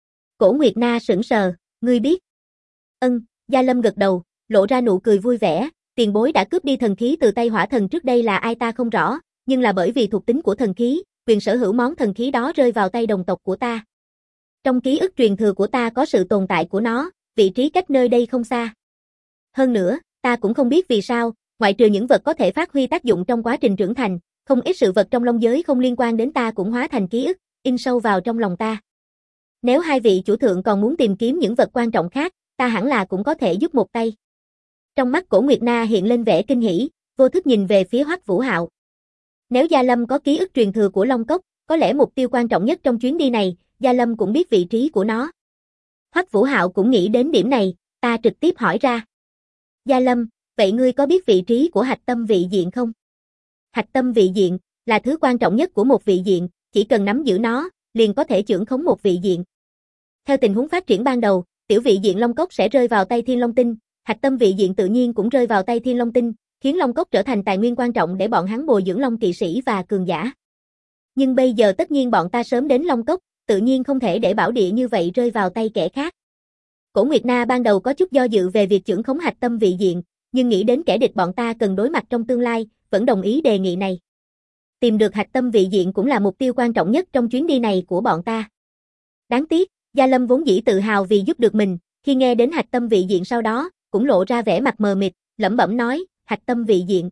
A: Cổ Nguyệt Na sững sờ, ngươi biết? Ân, Gia Lâm gật đầu, lộ ra nụ cười vui vẻ, tiền bối đã cướp đi thần khí từ tay hỏa thần trước đây là ai ta không rõ, nhưng là bởi vì thuộc tính của thần khí, quyền sở hữu món thần khí đó rơi vào tay đồng tộc của ta. Trong ký ức truyền thừa của ta có sự tồn tại của nó, vị trí cách nơi đây không xa. Hơn nữa, ta cũng không biết vì sao, ngoại trừ những vật có thể phát huy tác dụng trong quá trình trưởng thành, không ít sự vật trong long giới không liên quan đến ta cũng hóa thành ký ức, in sâu vào trong lòng ta. Nếu hai vị chủ thượng còn muốn tìm kiếm những vật quan trọng khác, ta hẳn là cũng có thể giúp một tay. Trong mắt Cổ Nguyệt Na hiện lên vẻ kinh hỉ, vô thức nhìn về phía Hoắc Vũ Hạo. Nếu Gia Lâm có ký ức truyền thừa của Long Cốc, có lẽ mục tiêu quan trọng nhất trong chuyến đi này, Gia Lâm cũng biết vị trí của nó. Hoắc Vũ Hạo cũng nghĩ đến điểm này, ta trực tiếp hỏi ra. Gia Lâm, vậy ngươi có biết vị trí của hạch tâm vị diện không? Hạch tâm vị diện là thứ quan trọng nhất của một vị diện, chỉ cần nắm giữ nó, liền có thể trưởng khống một vị diện. Theo tình huống phát triển ban đầu, tiểu vị diện Long Cốc sẽ rơi vào tay Thiên Long Tinh, hạch tâm vị diện tự nhiên cũng rơi vào tay Thiên Long Tinh, khiến Long Cốc trở thành tài nguyên quan trọng để bọn hắn bồi dưỡng Long kỵ sĩ và cường giả. Nhưng bây giờ tất nhiên bọn ta sớm đến Long Cốc, tự nhiên không thể để bảo địa như vậy rơi vào tay kẻ khác. Cổ Nguyệt Na ban đầu có chút do dự về việc trưởng khống hạch tâm vị diện, nhưng nghĩ đến kẻ địch bọn ta cần đối mặt trong tương lai, vẫn đồng ý đề nghị này. Tìm được hạch tâm vị diện cũng là mục tiêu quan trọng nhất trong chuyến đi này của bọn ta. Đáng tiếc, Gia Lâm vốn dĩ tự hào vì giúp được mình, khi nghe đến hạch tâm vị diện sau đó, cũng lộ ra vẻ mặt mờ mịt, lẩm bẩm nói, hạch tâm vị diện.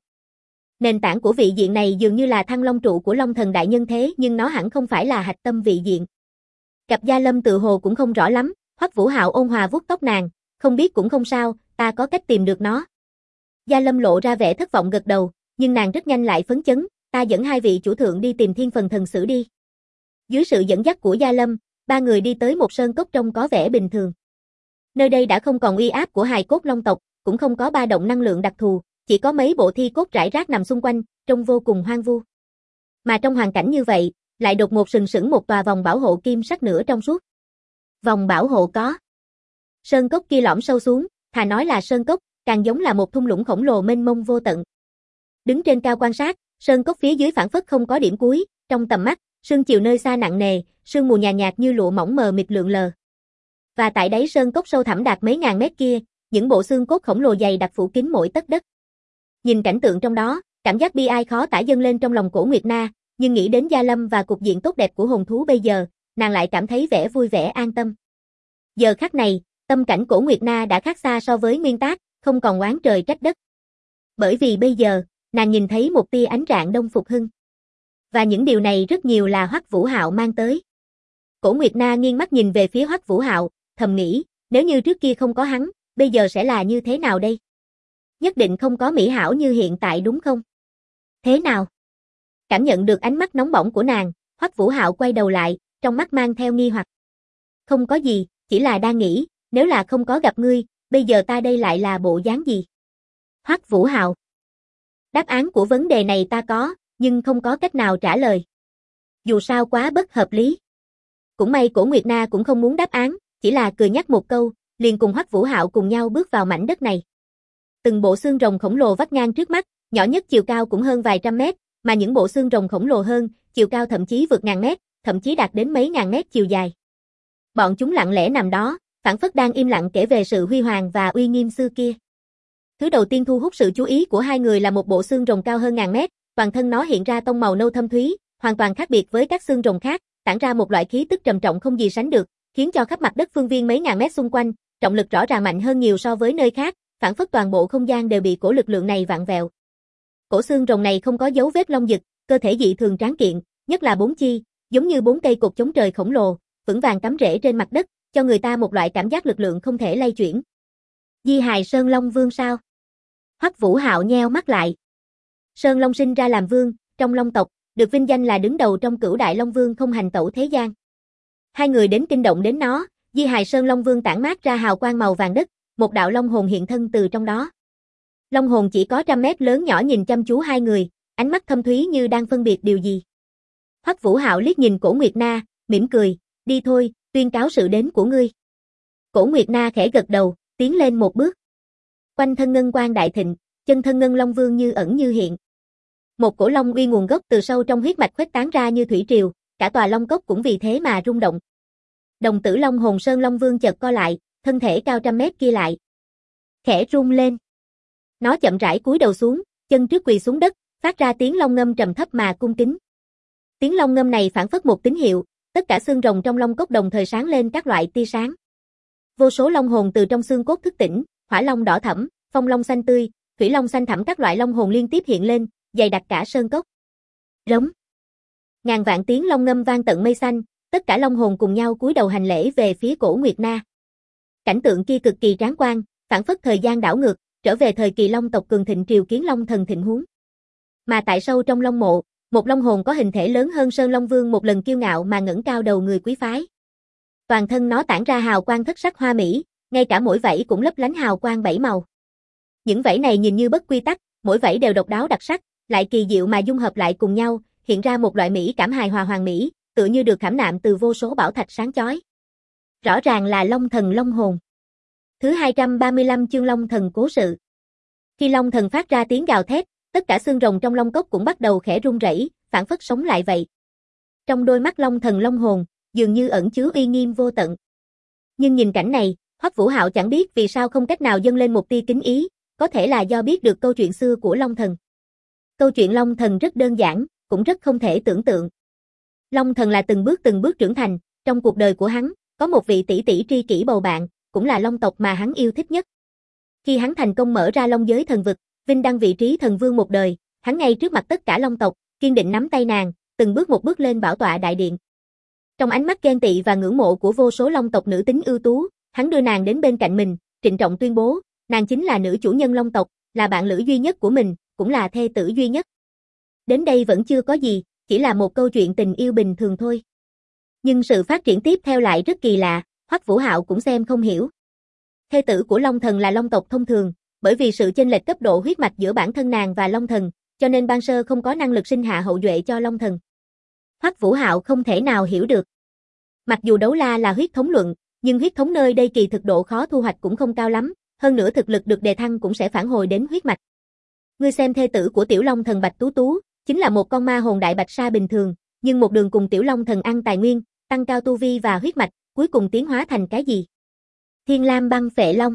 A: Nền tảng của vị diện này dường như là thăng long trụ của Long Thần đại nhân thế, nhưng nó hẳn không phải là hạch tâm vị diện. Cặp Gia Lâm tự hồ cũng không rõ lắm, Hoắc Vũ Hạo ôn hòa vuốt tóc nàng, không biết cũng không sao, ta có cách tìm được nó. Gia Lâm lộ ra vẻ thất vọng gật đầu, nhưng nàng rất nhanh lại phấn chấn, ta dẫn hai vị chủ thượng đi tìm thiên phần thần sử đi. Dưới sự dẫn dắt của Gia Lâm, ba người đi tới một sơn cốc trông có vẻ bình thường. Nơi đây đã không còn uy áp của hài cốt long tộc, cũng không có ba động năng lượng đặc thù, chỉ có mấy bộ thi cốt rải rác nằm xung quanh, trông vô cùng hoang vu. Mà trong hoàn cảnh như vậy, lại đột ngột sừng sững một tòa vòng bảo hộ kim sắc nửa trong suốt. Vòng bảo hộ có. Sơn cốc kia lõm sâu xuống, thà nói là sơn cốc, càng giống là một thung lũng khổng lồ mênh mông vô tận. Đứng trên cao quan sát, sơn cốc phía dưới phảng phất không có điểm cuối, trong tầm mắt, sương chiều nơi xa nặng nề, sương mù nhàn nhạt như lụa mỏng mờ mịt lượn lờ. Và tại đáy sơn cốc sâu thẳm đạt mấy ngàn mét kia, những bộ xương cốt khổng lồ dày đặc phủ kín mỗi tấc đất. Nhìn cảnh tượng trong đó, cảm giác bi ai khó tả dâng lên trong lòng Cổ Nguyệt Na, nhưng nghĩ đến Gia Lâm và cục diện tốt đẹp của hồn thú bây giờ, nàng lại cảm thấy vẻ vui vẻ an tâm. Giờ khắc này, tâm cảnh Cổ Nguyệt Na đã khác xa so với nguyên tác, không còn oán trời trách đất. Bởi vì bây giờ, nàng nhìn thấy một tia ánh rạng đông phục hưng. Và những điều này rất nhiều là Hoắc Vũ Hạo mang tới. Cổ Nguyệt Na nghiêng mắt nhìn về phía Hoắc Vũ Hạo, thầm nghĩ, Nếu như trước kia không có hắn, bây giờ sẽ là như thế nào đây? Nhất định không có mỹ hảo như hiện tại đúng không? Thế nào? Cảm nhận được ánh mắt nóng bỏng của nàng, Hoắc Vũ Hạo quay đầu lại, trong mắt mang theo nghi hoặc. Không có gì, chỉ là đang nghĩ, nếu là không có gặp ngươi, bây giờ ta đây lại là bộ dáng gì? Hoắc Vũ Hạo. Đáp án của vấn đề này ta có, nhưng không có cách nào trả lời. Dù sao quá bất hợp lý. Cũng may Cổ Nguyệt Na cũng không muốn đáp án, chỉ là cười nhắc một câu, liền cùng Hoắc Vũ Hạo cùng nhau bước vào mảnh đất này. Từng bộ xương rồng khổng lồ vắt ngang trước mắt, nhỏ nhất chiều cao cũng hơn vài trăm mét, mà những bộ xương rồng khổng lồ hơn, chiều cao thậm chí vượt ngàn mét, thậm chí đạt đến mấy ngàn mét chiều dài. Bọn chúng lặng lẽ nằm đó, phảng phất đang im lặng kể về sự huy hoàng và uy nghiêm xưa kia. Thứ đầu tiên thu hút sự chú ý của hai người là một bộ xương rồng cao hơn ngàn mét, toàn thân nó hiện ra tông màu nâu thâm thúy, hoàn toàn khác biệt với các xương rồng khác, tản ra một loại khí tức trầm trọng không gì sánh được, khiến cho khắp mặt đất phương viên mấy ngàn mét xung quanh, trọng lực rõ ràng mạnh hơn nhiều so với nơi khác, phảng phất toàn bộ không gian đều bị cổ lực lượng này vặn vẹo. Cổ xương rồng này không có dấu vết lông giật, cơ thể dị thường tráng kiện, nhất là bốn chi, giống như bốn cây cột chống trời khổng lồ, vững vàng cắm rễ trên mặt đất, cho người ta một loại cảm giác lực lượng không thể lay chuyển. Di hài Sơn Long Vương sao? Hoắc Vũ Hạo nheo mắt lại. Sơn Long sinh ra làm vương, trong Long tộc, được vinh danh là đứng đầu trong cửu đại Long Vương không hành tẩu thế gian. Hai người đến kinh động đến nó, di hài Sơn Long Vương tản mát ra hào quang màu vàng đất, một đạo long hồn hiện thân từ trong đó. Long hồn chỉ có trăm mét lớn nhỏ nhìn chăm chú hai người, ánh mắt thâm thúy như đang phân biệt điều gì. Hoắc Vũ Hạo liếc nhìn Cổ Nguyệt Na, mỉm cười, đi thôi, tuyên cáo sự đến của ngươi. Cổ Nguyệt Na khẽ gật đầu, tiến lên một bước. Quanh thân ngân quang đại thịnh, chân thân ngân long vương như ẩn như hiện. Một cổ long uy nguồn gốc từ sâu trong huyết mạch khuếch tán ra như thủy triều, cả tòa long cốc cũng vì thế mà rung động. Đồng tử long hồn Sơn Long Vương chợt co lại, thân thể cao trăm mét kia lại khẽ rung lên. Nó chậm rãi cúi đầu xuống, chân trước quỳ xuống đất, phát ra tiếng long ngâm trầm thấp mà cung kính. Tiếng long ngâm này phản phất một tín hiệu, tất cả xương rồng trong long cốc đồng thời sáng lên các loại tia sáng. Vô số long hồn từ trong xương cốt thức tỉnh, hỏa long đỏ thẫm, phong long xanh tươi, thủy long xanh thẳm các loại long hồn liên tiếp hiện lên, dày đặc cả sơn cốc. Rống. Ngàn vạn tiếng long ngâm vang tận mây xanh, tất cả long hồn cùng nhau cúi đầu hành lễ về phía Cổ Nguyệt Na. Cảnh tượng kia cực kỳ tráng quan, phản phất thời gian đảo ngược, trở về thời kỳ long tộc cường thịnh triều kiến long thần thịnh huống. Mà tại sâu trong long mộ, một long hồn có hình thể lớn hơn Sơn Long Vương một lần kiêu ngạo mà ngẩng cao đầu người quý phái. Toàn thân nó tản ra hào quang thất sắc hoa mỹ, ngay cả mỗi vảy cũng lấp lánh hào quang bảy màu. Những vảy này nhìn như bất quy tắc, mỗi vảy đều độc đáo đặc sắc, lại kỳ diệu mà dung hợp lại cùng nhau, hiện ra một loại mỹ cảm hài hòa hoàn mỹ, tựa như được khảm nạm từ vô số bảo thạch sáng chói. Rõ ràng là Long Thần Long Hồn. Thứ hai trăm ba mươi lăm chương Long Thần Cố Sự. Khi Long Thần phát ra tiếng gào thét, tất cả xương rồng trong long cốc cũng bắt đầu khẽ rung rẩy, phản phất sống lại vậy. Trong đôi mắt Long Thần Long Hồn, dường như ẩn chứa uy nghiêm vô tận. Nhưng nhìn cảnh này, Hoắc Vũ Hạo chẳng biết vì sao không cách nào dâng lên một tia kính ý, có thể là do biết được câu chuyện xưa của Long Thần. Câu chuyện Long Thần rất đơn giản, cũng rất không thể tưởng tượng. Long Thần là từng bước từng bước trưởng thành, trong cuộc đời của hắn, có một vị tỷ tỷ tri kỷ bầu bạn, cũng là long tộc mà hắn yêu thích nhất. Khi hắn thành công mở ra long giới thần vực, vinh đăng vị trí thần vương một đời, hắn ngay trước mặt tất cả long tộc, kiên định nắm tay nàng, từng bước một bước lên bảo tọa đại điện. Trong ánh mắt ghen tị và ngưỡng mộ của vô số long tộc nữ tính ưu tú, hắn đưa nàng đến bên cạnh mình, trịnh trọng tuyên bố, nàng chính là nữ chủ nhân long tộc, là bạn lữ duy nhất của mình, cũng là thê tử duy nhất. Đến đây vẫn chưa có gì, chỉ là một câu chuyện tình yêu bình thường thôi. Nhưng sự phát triển tiếp theo lại rất kỳ lạ, Hoắc Vũ Hạo cũng xem không hiểu. Thê tử của Long Thần là long tộc thông thường, bởi vì sự chênh lệch cấp độ huyết mạch giữa bản thân nàng và Long Thần, cho nên ban sơ không có năng lực sinh hạ hậu duệ cho Long Thần. Hoắc Vũ Hạo không thể nào hiểu được. Mặc dù đấu la là huyết thống luận, nhưng huyết thống nơi đây kỳ thực độ khó thu hoạch cũng không cao lắm, hơn nữa thực lực được đề thăng cũng sẽ phản hồi đến huyết mạch. Ngươi xem thê tử của Tiểu Long Thần Bạch Tú Tú, chính là một con ma hồn đại bạch sa bình thường, nhưng một đường cùng Tiểu Long Thần ăn tài nguyên, tăng cao tu vi và huyết mạch, cuối cùng tiến hóa thành cái gì? Thiên Lam Băng Phệ Long.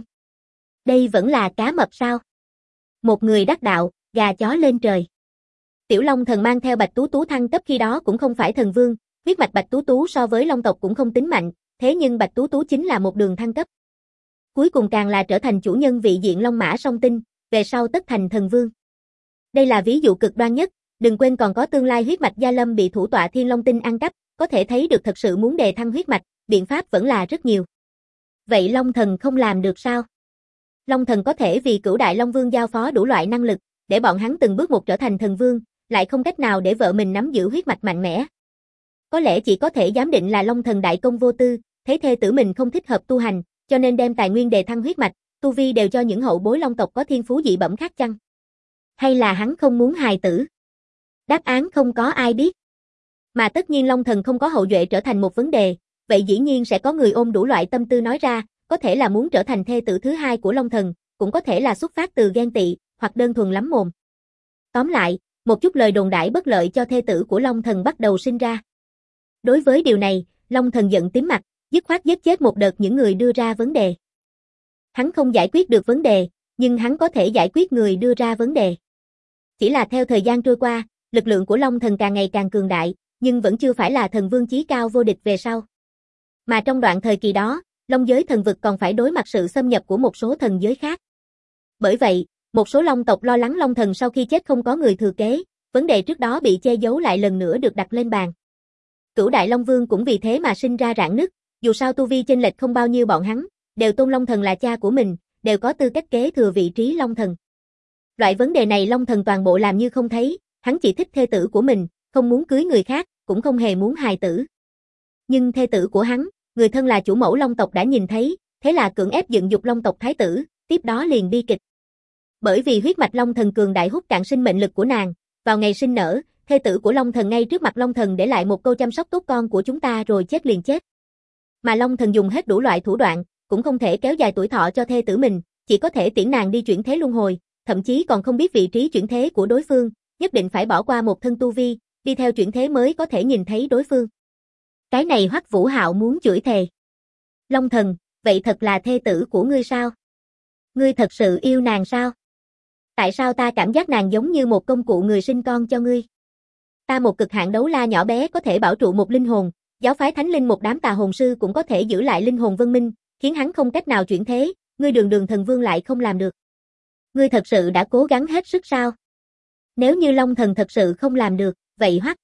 A: Đây vẫn là cá mập sao? Một người đắc đạo, gà chó lên trời. Tiểu Long Thần mang theo Bạch Tú Tú thăng cấp khi đó cũng không phải thần vương, huyết mạch Bạch Tú Tú so với long tộc cũng không tính mạnh, thế nhưng Bạch Tú Tú chính là một đường thăng cấp. Cuối cùng càng là trở thành chủ nhân vị diện Long Mã song tinh, về sau tất thành thần vương. Đây là ví dụ cực đoan nhất, đừng quên còn có tương lai huyết mạch Gia Lâm bị thủ tọa Thiên Long Tinh ăn cắp, có thể thấy được thật sự muốn đề thăng huyết mạch, biện pháp vẫn là rất nhiều. Vậy Long Thần không làm được sao? Long Thần có thể vì Cửu Đại Long Vương giao phó đủ loại năng lực, để bọn hắn từng bước một trở thành thần vương, lại không cách nào để vợ mình nắm giữ huyết mạch mạnh mẽ. Có lẽ chỉ có thể giám định là Long Thần đại công vô tư, thấy thê tử mình không thích hợp tu hành, cho nên đem tài nguyên đề thăng huyết mạch, tu vi đều cho những hậu bối Long tộc có thiên phú dị bẩm khác chăng? Hay là hắn không muốn hài tử? Đáp án không có ai biết. Mà tất nhiên Long Thần không có hậu duệ trở thành một vấn đề, vậy dĩ nhiên sẽ có người ôm đủ loại tâm tư nói ra, có thể là muốn trở thành thê tử thứ hai của Long Thần, cũng có thể là xuất phát từ ghen tị, hoặc đơn thuần lắm mồm. Tóm lại, một chút lời đồn đãi bất lợi cho thê tử của Long Thần bắt đầu sinh ra. Đối với điều này, Long Thần giận tím mặt, dứt khoát giết chết một đợt những người đưa ra vấn đề. Hắn không giải quyết được vấn đề, nhưng hắn có thể giải quyết người đưa ra vấn đề. Chỉ là theo thời gian trôi qua, lực lượng của Long Thần càng ngày càng cường đại, nhưng vẫn chưa phải là thần vương chí cao vô địch về sau. Mà trong đoạn thời kỳ đó, Long giới thần vực còn phải đối mặt sự xâm nhập của một số thần giới khác. Bởi vậy, một số Long tộc lo lắng Long Thần sau khi chết không có người thừa kế, vấn đề trước đó bị che giấu lại lần nữa được đặt lên bàn. Cửu Đại Long Vương cũng vì thế mà sinh ra rạn nứt, dù sao tu vi chênh lệch không bao nhiêu bọn hắn, đều tôn Long Thần là cha của mình, đều có tư cách kế thừa vị trí Long Thần. Loại vấn đề này Long Thần toàn bộ làm như không thấy, hắn chỉ thích thê tử của mình, không muốn cưới người khác, cũng không hề muốn hài tử. Nhưng thê tử của hắn, người thân là chủ mẫu Long tộc đã nhìn thấy, thế là cưỡng ép dựng dục Long tộc thái tử, tiếp đó liền bi kịch. Bởi vì huyết mạch Long Thần cường đại hút cạn sinh mệnh lực của nàng, vào ngày sinh nở, thê tử của Long Thần ngay trước mặt Long Thần để lại một câu chăm sóc tốt con của chúng ta rồi chết liền chết. Mà Long Thần dùng hết đủ loại thủ đoạn, cũng không thể kéo dài tuổi thọ cho thê tử mình, chỉ có thể tiễn nàng đi chuyển thế luân hồi, thậm chí còn không biết vị trí chuyển thế của đối phương, nhất định phải bỏ qua một thân tu vi, đi theo chuyển thế mới có thể nhìn thấy đối phương. Cái này Hoắc Vũ Hạo muốn chửi thề. Long Thần, vậy thật là thê tử của ngươi sao? Ngươi thật sự yêu nàng sao? Tại sao ta cảm giác nàng giống như một công cụ người sinh con cho ngươi? Ta một cực hạn đấu la nhỏ bé có thể bảo trụ một linh hồn, giáo phái thánh linh một đám tà hồn sư cũng có thể giữ lại linh hồn Vân Minh, khiến hắn không cách nào chuyển thế, ngươi đường đường thần vương lại không làm được. Ngươi thật sự đã cố gắng hết sức sao? Nếu như Long Thần thật sự không làm được, vậy Hoắc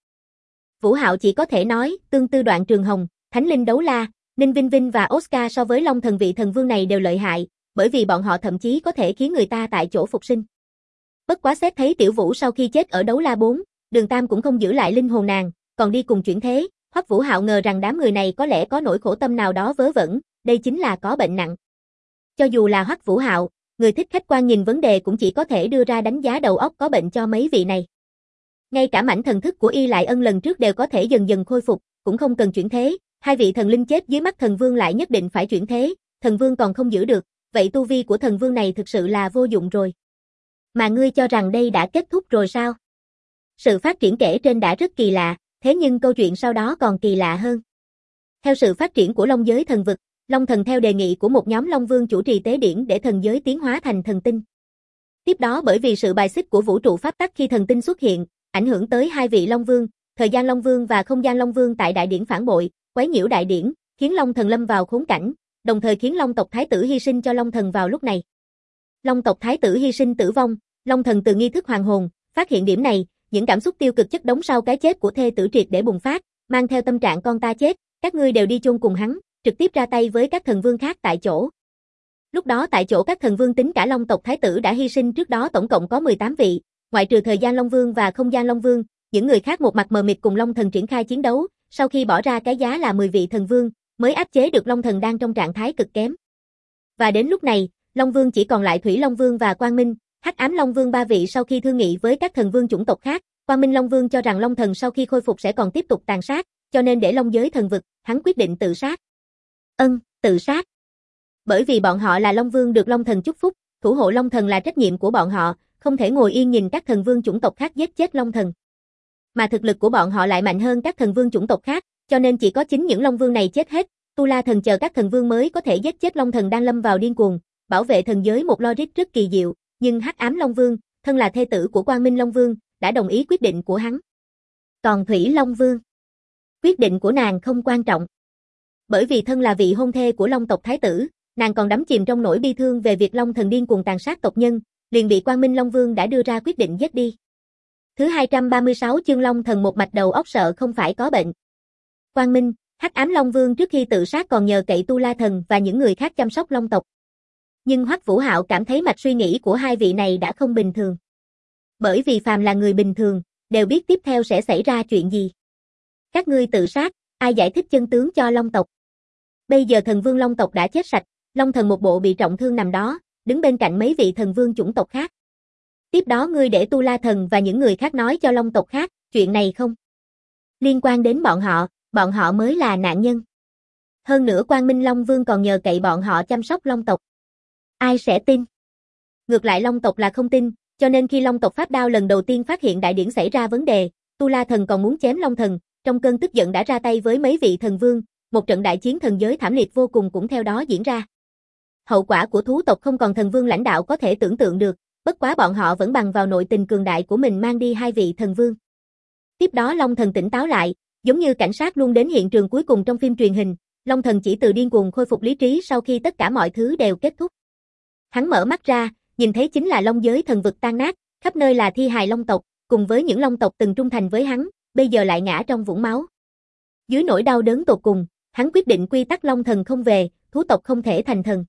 A: Vũ Hạo chỉ có thể nói, tương tư Đoạn Trường Hồng, Thánh Linh Đấu La, Ninh Vinh Vinh và Oscar so với Long Thần vị thần vương này đều lợi hại, bởi vì bọn họ thậm chí có thể khiến người ta tại chỗ phục sinh. Bất quá xét thấy Tiểu Vũ sau khi chết ở Đấu La bốn, Đường Tam cũng không giữ lại linh hồn nàng, còn đi cùng chuyển thế, Hoắc Vũ Hạo ngờ rằng đám người này có lẽ có nỗi khổ tâm nào đó vớ vẩn, đây chính là có bệnh nặng. Cho dù là Hoắc Vũ Hạo, người thích khách quan nhìn vấn đề cũng chỉ có thể đưa ra đánh giá đầu óc có bệnh cho mấy vị này. Ngay cả mảnh thần thức của Y Lại Ân lần trước đều có thể dần dần khôi phục, cũng không cần chuyển thế, hai vị thần linh chết dưới mắt thần vương lại nhất định phải chuyển thế, thần vương còn không giữ được, vậy tu vi của thần vương này thực sự là vô dụng rồi. Mà ngươi cho rằng đây đã kết thúc rồi sao? Sự phát triển kể trên đã rất kỳ lạ, thế nhưng câu chuyện sau đó còn kỳ lạ hơn. Theo sự phát triển của Long giới thần vực, Long Thần theo đề nghị của một nhóm Long Vương chủ trì tế điển để thần giới tiến hóa thành thần tinh. Tiếp đó bởi vì sự bài xích của vũ trụ pháp tắc khi thần tinh xuất hiện, ảnh hưởng tới hai vị Long Vương, Thời gian Long Vương và Không gian Long Vương tại đại điển phản bội, quấy nhiễu đại điển, khiến Long Thần lâm vào khốn cảnh, đồng thời khiến Long tộc thái tử hy sinh cho Long Thần vào lúc này. Long tộc thái tử hy sinh tử vong, Long Thần từ nghi thức hoàng hồn, phát hiện điểm này, những cảm xúc tiêu cực chất đống sau cái chết của thê tử triệt để bùng phát, mang theo tâm trạng con ta chết, các ngươi đều đi chôn cùng hắn, trực tiếp ra tay với các thần vương khác tại chỗ. Lúc đó tại chỗ các thần vương tính cả Long tộc thái tử đã hy sinh trước đó tổng cộng có mười tám vị, ngoại trừ Thời gian Long Vương và Không gian Long Vương, những người khác một mặt mờ mịt cùng Long Thần triển khai chiến đấu, sau khi bỏ ra cái giá là mười vị thần vương, mới áp chế được Long Thần đang trong trạng thái cực kém. Và đến lúc này, Long Vương chỉ còn lại Thủy Long Vương và Quang Minh, Hắc Ám Long Vương ba vị sau khi thương nghị với các thần vương chủng tộc khác, Quang Minh Long Vương cho rằng Long Thần sau khi khôi phục sẽ còn tiếp tục tàn sát, cho nên để Long giới thần vực, hắn quyết định tự sát. Ân, tự sát. Bởi vì bọn họ là Long Vương được Long Thần chúc phúc, thủ hộ Long Thần là trách nhiệm của bọn họ, không thể ngồi yên nhìn các thần vương chủng tộc khác giết chết Long Thần. Mà thực lực của bọn họ lại mạnh hơn các thần vương chủng tộc khác, cho nên chỉ có chính những Long Vương này chết hết, Tu La Thần chờ các thần vương mới có thể giết chết Long Thần đang lâm vào điên cuồng, bảo vệ thần giới một logic rất kỳ diệu, nhưng Hắc Ám Long Vương, thân là thê tử của Quang Minh Long Vương, đã đồng ý quyết định của hắn. Còn Thủy Long Vương, quyết định của nàng không quan trọng. Bởi vì thân là vị hôn thê của Long tộc thái tử, nàng còn đắm chìm trong nỗi bi thương về việc Long Thần điên cuồng tàn sát tộc nhân, liền bị Quang Minh Long Vương đã đưa ra quyết định giết đi. Thứ hai trăm ba mươi sáu chương Long Thần một mạch đầu óc sợ không phải có bệnh. Quang Minh, Hắc Ám Long Vương trước khi tự sát còn nhờ cậy Tu La Thần và những người khác chăm sóc Long tộc. Nhưng Hoắc Vũ Hạo cảm thấy mạch suy nghĩ của hai vị này đã không bình thường. Bởi vì phàm là người bình thường, đều biết tiếp theo sẽ xảy ra chuyện gì. Các ngươi tự sát, ai giải thích chân tướng cho Long tộc? Bây giờ thần vương Long tộc đã chết sạch, Long thần một bộ bị trọng thương nằm đó, đứng bên cạnh mấy vị thần vương chủng tộc khác. Tiếp đó ngươi để Tu La Thần và những người khác nói cho Long tộc khác, chuyện này không liên quan đến bọn họ, bọn họ mới là nạn nhân. Hơn nữa Quang Minh Long Vương còn nhờ cậy bọn họ chăm sóc Long tộc. Ai sẽ tin? Ngược lại Long tộc là không tin, cho nên khi Long tộc Pháp Đao lần đầu tiên phát hiện đại điển xảy ra vấn đề, Tu La Thần còn muốn chém Long Thần, trong cơn tức giận đã ra tay với mấy vị thần vương, một trận đại chiến thần giới thảm liệt vô cùng cũng theo đó diễn ra. Hậu quả của thú tộc không còn thần vương lãnh đạo có thể tưởng tượng được, bất quá bọn họ vẫn bằng vào nội tình cường đại của mình mang đi hai vị thần vương. Tiếp đó Long Thần tỉnh táo lại, giống như cảnh sát luôn đến hiện trường cuối cùng trong phim truyền hình, Long Thần chỉ từ điên cuồng khôi phục lý trí sau khi tất cả mọi thứ đều kết thúc. Hắn mở mắt ra, nhìn thấy chính là Long giới thần vực tan nát, khắp nơi là thi hài Long tộc, cùng với những Long tộc từng trung thành với hắn, bây giờ lại ngã trong vũng máu. Dưới nỗi đau đớn tột cùng, hắn quyết định quy tắc Long Thần không về, thú tộc không thể thành thần.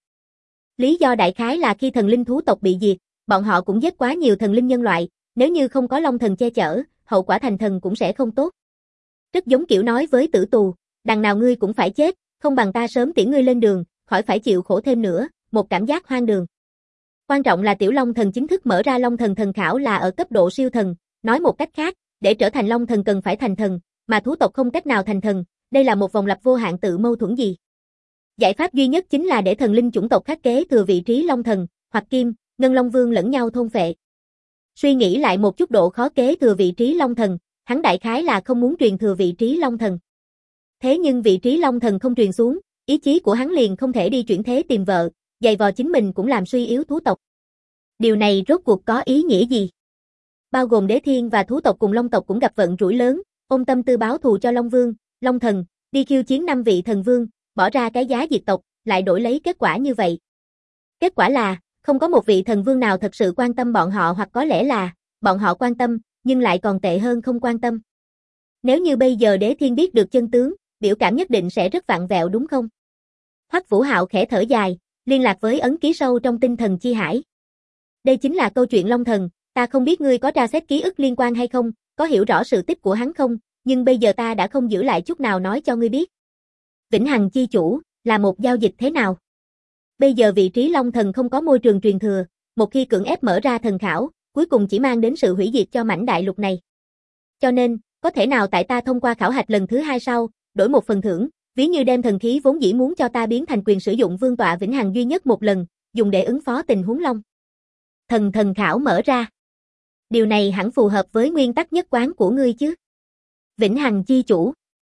A: Lý do đại khái là khi thần linh thú tộc bị diệt, bọn họ cũng giết quá nhiều thần linh nhân loại, nếu như không có Long Thần che chở, hậu quả thành thần cũng sẽ không tốt. Rất giống kiểu nói với tử tù, đằng nào ngươi cũng phải chết, không bằng ta sớm tiễn ngươi lên đường, khỏi phải chịu khổ thêm nữa, một cảm giác hoang đường. Quan trọng là Tiểu Long Thần chính thức mở ra Long Thần thần khảo là ở cấp độ siêu thần, nói một cách khác, để trở thành Long Thần cần phải thành thần, mà thú tộc không cách nào thành thần, đây là một vòng lặp vô hạn tự mâu thuẫn gì. Giải pháp duy nhất chính là để thần linh chủng tộc khác kế thừa vị trí Long Thần, hoặc Kim, Ngân Long Vương lẫn nhau thôn phệ. Suy nghĩ lại một chút độ khó kế thừa vị trí Long Thần, hắn đại khái là không muốn truyền thừa vị trí Long Thần. Thế nhưng vị trí Long Thần không truyền xuống, ý chí của hắn liền không thể đi chuyển thế tìm vợ, giày vò chính mình cũng làm suy yếu thú tộc. Điều này rốt cuộc có ý nghĩa gì? Bao gồm Đế Thiên và thú tộc cùng Long tộc cũng gặp vận rủi lớn, ôm tâm tư báo thù cho Long Vương, Long Thần, đi khiêu chiến năm vị thần vương, bỏ ra cái giá diệt tộc, lại đổi lấy kết quả như vậy. Kết quả là, không có một vị thần vương nào thật sự quan tâm bọn họ hoặc có lẽ là, bọn họ quan tâm, nhưng lại còn tệ hơn không quan tâm. Nếu như bây giờ Đế Thiên biết được chân tướng, biểu cảm nhất định sẽ rất vặn vẹo đúng không? Hoắc Vũ Hạo khẽ thở dài, liên lạc với ấn ký sâu trong tinh thần chi hải. Đây chính là câu chuyện Long Thần, ta không biết ngươi có tra xét ký ức liên quan hay không, có hiểu rõ sự tích của hắn không, nhưng bây giờ ta đã không giữ lại chút nào nói cho ngươi biết. Vĩnh Hằng chi chủ, là một giao dịch thế nào? Bây giờ vị trí Long Thần không có môi trường truyền thừa, một khi cưỡng ép mở ra thần khảo, cuối cùng chỉ mang đến sự hủy diệt cho mảnh đại lục này. Cho nên, có thể nào tại ta thông qua khảo hạch lần thứ hai sau, đổi một phần thưởng, ví như đem thần khí vốn dĩ muốn cho ta biến thành quyền sử dụng vương tọa vĩnh hằng duy nhất một lần, dùng để ứng phó tình huống Long Thần thần khảo mở ra. Điều này hẳn phù hợp với nguyên tắc nhất quán của ngươi chứ. Vĩnh Hằng chi chủ.